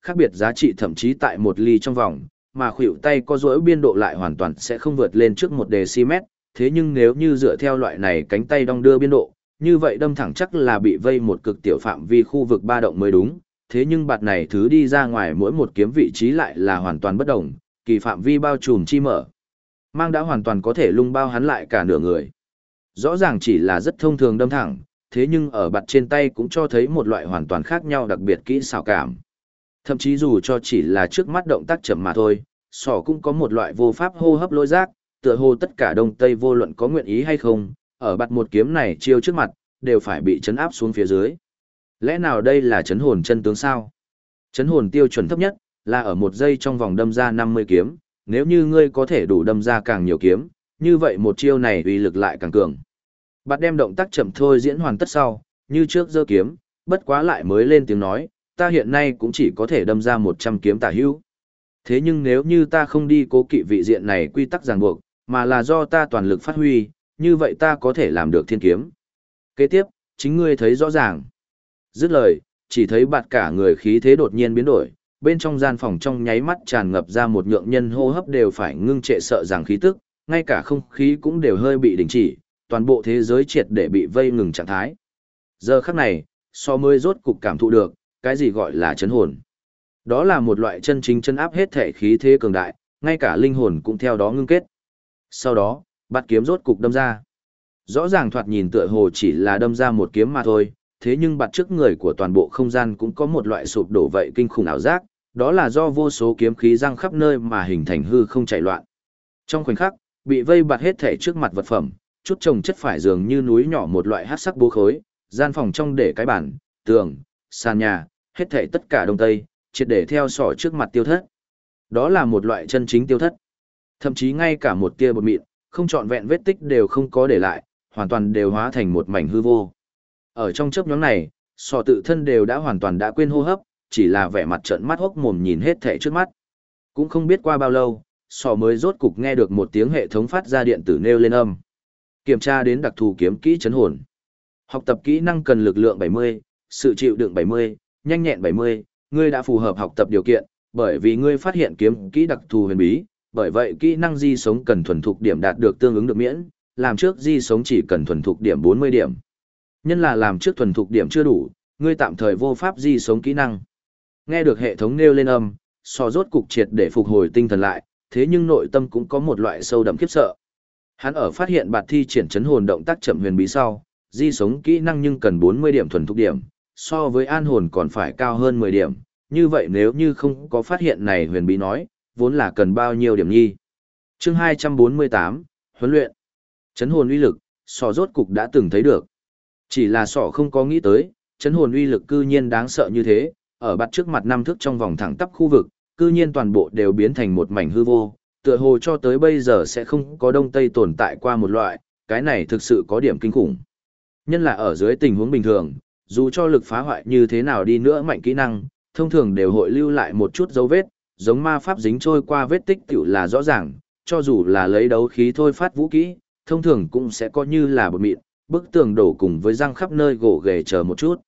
khác biệt giá trị thậm chí tại 1 ly trong vòng, mà khuỷu tay có duỗi biên độ lại hoàn toàn sẽ không vượt lên trước 1 decimet, thế nhưng nếu như dựa theo loại này cánh tay đong đưa biên độ, như vậy đâm thẳng chắc là bị vây một cực tiểu phạm vi khu vực ba động mới đúng, thế nhưng bạt này thứ đi ra ngoài mỗi một kiếm vị trí lại là hoàn toàn bất đồng, kỳ phạm vi bao trùm chi mở. Mang đã hoàn toàn có thể lung bao hắn lại cả nửa người. Rõ ràng chỉ là rất thông thường đâm thẳng, thế nhưng ở bạt trên tay cũng cho thấy một loại hoàn toàn khác nhau đặc biệt kỹ xảo cảm. Thậm chí dù cho chỉ là trước mắt động tác chậm mà thôi, sỏ cũng có một loại vô pháp hô hấp lối giác, tựa hồ tất cả đông tây vô luận có nguyện ý hay không, ở bạt một kiếm này chiêu trước mặt, đều phải bị chấn áp xuống phía dưới. Lẽ nào đây là chấn hồn chân tướng sao? Chấn hồn tiêu chuẩn thấp nhất, là ở 1 giây trong vòng đâm ra 50 kiếm, nếu như ngươi có thể đủ đâm ra càng nhiều kiếm, như vậy một chiêu này uy lực lại càng cường. Bạt đem động tác chậm thôi diễn hoàn tất sau, như trước giơ kiếm, bất quá lại mới lên tiếng nói, ta hiện nay cũng chỉ có thể đâm ra 100 kiếm tả hữu. Thế nhưng nếu như ta không đi cố kỵ vị diện này quy tắc ràng buộc, mà là do ta toàn lực phát huy, như vậy ta có thể làm được thiên kiếm. Kế tiếp, chính ngươi thấy rõ ràng. Dứt lời, chỉ thấy bạt cả người khí thế đột nhiên biến đổi, bên trong gian phòng trong nháy mắt tràn ngập ra một nhượng nhân hô hấp đều phải ngưng trệ sợ rằng khí tức, ngay cả không khí cũng đều hơi bị đình chỉ, toàn bộ thế giới triệt để bị vây ngừng trạng thái. Giờ khắc này, so mới rốt cục cảm thụ được, cái gì gọi là chấn hồn. Đó là một loại chân chính chân áp hết thể khí thế cường đại, ngay cả linh hồn cũng theo đó ngưng kết. Sau đó, bạt kiếm rốt cục đâm ra. Rõ ràng thoạt nhìn tựa hồ chỉ là đâm ra một kiếm mà thôi, thế nhưng bạt trước người của toàn bộ không gian cũng có một loại sụp đổ vậy kinh khủng ảo giác, đó là do vô số kiếm khí răng khắp nơi mà hình thành hư không chạy loạn. Trong khoảnh khắc, bị vây bạt hết thể trước mặt vật phẩm, chút chồng chất phải dường như núi nhỏ một loại hắc sắc bố khối, gian phòng trong để cái bàn, tường, sàn nhà, hết thể tất cả đông tây, triệt để theo sỏ trước mặt tiêu thất. Đó là một loại chân chính tiêu thất. Thậm chí ngay cả một tia bột mịn, không trọn vẹn vết tích đều không có để lại, hoàn toàn đều hóa thành một mảnh hư vô. Ở trong chớp nhoáng này, sọ tự thân đều đã hoàn toàn đã quên hô hấp, chỉ là vẻ mặt trợn mắt hốc mồm nhìn hết thảy trước mắt. Cũng không biết qua bao lâu, sọ mới rốt cục nghe được một tiếng hệ thống phát ra điện tử nêu lên âm. Kiểm tra đến đặc thù kiếm kỹ chấn hồn. Học tập kỹ năng cần lực lượng 70, sự chịu đựng 70, nhanh nhẹn 70, ngươi đã phù hợp học tập điều kiện, bởi vì ngươi phát hiện kiếm kỹ đặc thù huyền bí, bởi vậy kỹ năng di sống cần thuần thục điểm đạt được tương ứng được miễn, làm trước di sống chỉ cần thuần thục điểm 40 điểm. Nhân là làm trước thuần thục điểm chưa đủ, ngươi tạm thời vô pháp di sống kỹ năng. Nghe được hệ thống nêu lên âm, so rốt cục triệt để phục hồi tinh thần lại, thế nhưng nội tâm cũng có một loại sâu đậm khiếp sợ. Hắn ở phát hiện bạt thi triển chấn hồn động tác chậm huyền bí sau, di sống kỹ năng nhưng cần 40 điểm thuần thục điểm, so với an hồn còn phải cao hơn 10 điểm, như vậy nếu như không có phát hiện này huyền bí nói, vốn là cần bao nhiêu điểm nhi. Chương 248, huấn luyện. Chấn hồn uy lực, sọ rốt cục đã từng thấy được. Chỉ là sọ không có nghĩ tới, chấn hồn uy lực cư nhiên đáng sợ như thế, ở bắt trước mặt 5 thước trong vòng thẳng tắp khu vực, cư nhiên toàn bộ đều biến thành một mảnh hư vô, tựa hồ cho tới bây giờ sẽ không có đông tây tồn tại qua một loại, cái này thực sự có điểm kinh khủng. Nhân là ở dưới tình huống bình thường, dù cho lực phá hoại như thế nào đi nữa mạnh kỹ năng, thông thường đều hội lưu lại một chút dấu vết, giống ma pháp dính trôi qua vết tích tiểu là rõ ràng, cho dù là lấy đấu khí thôi phát vũ kỹ, thông thường cũng sẽ có như là bột mịn, bức tường đổ cùng với răng khắp nơi gỗ ghề chờ một chút.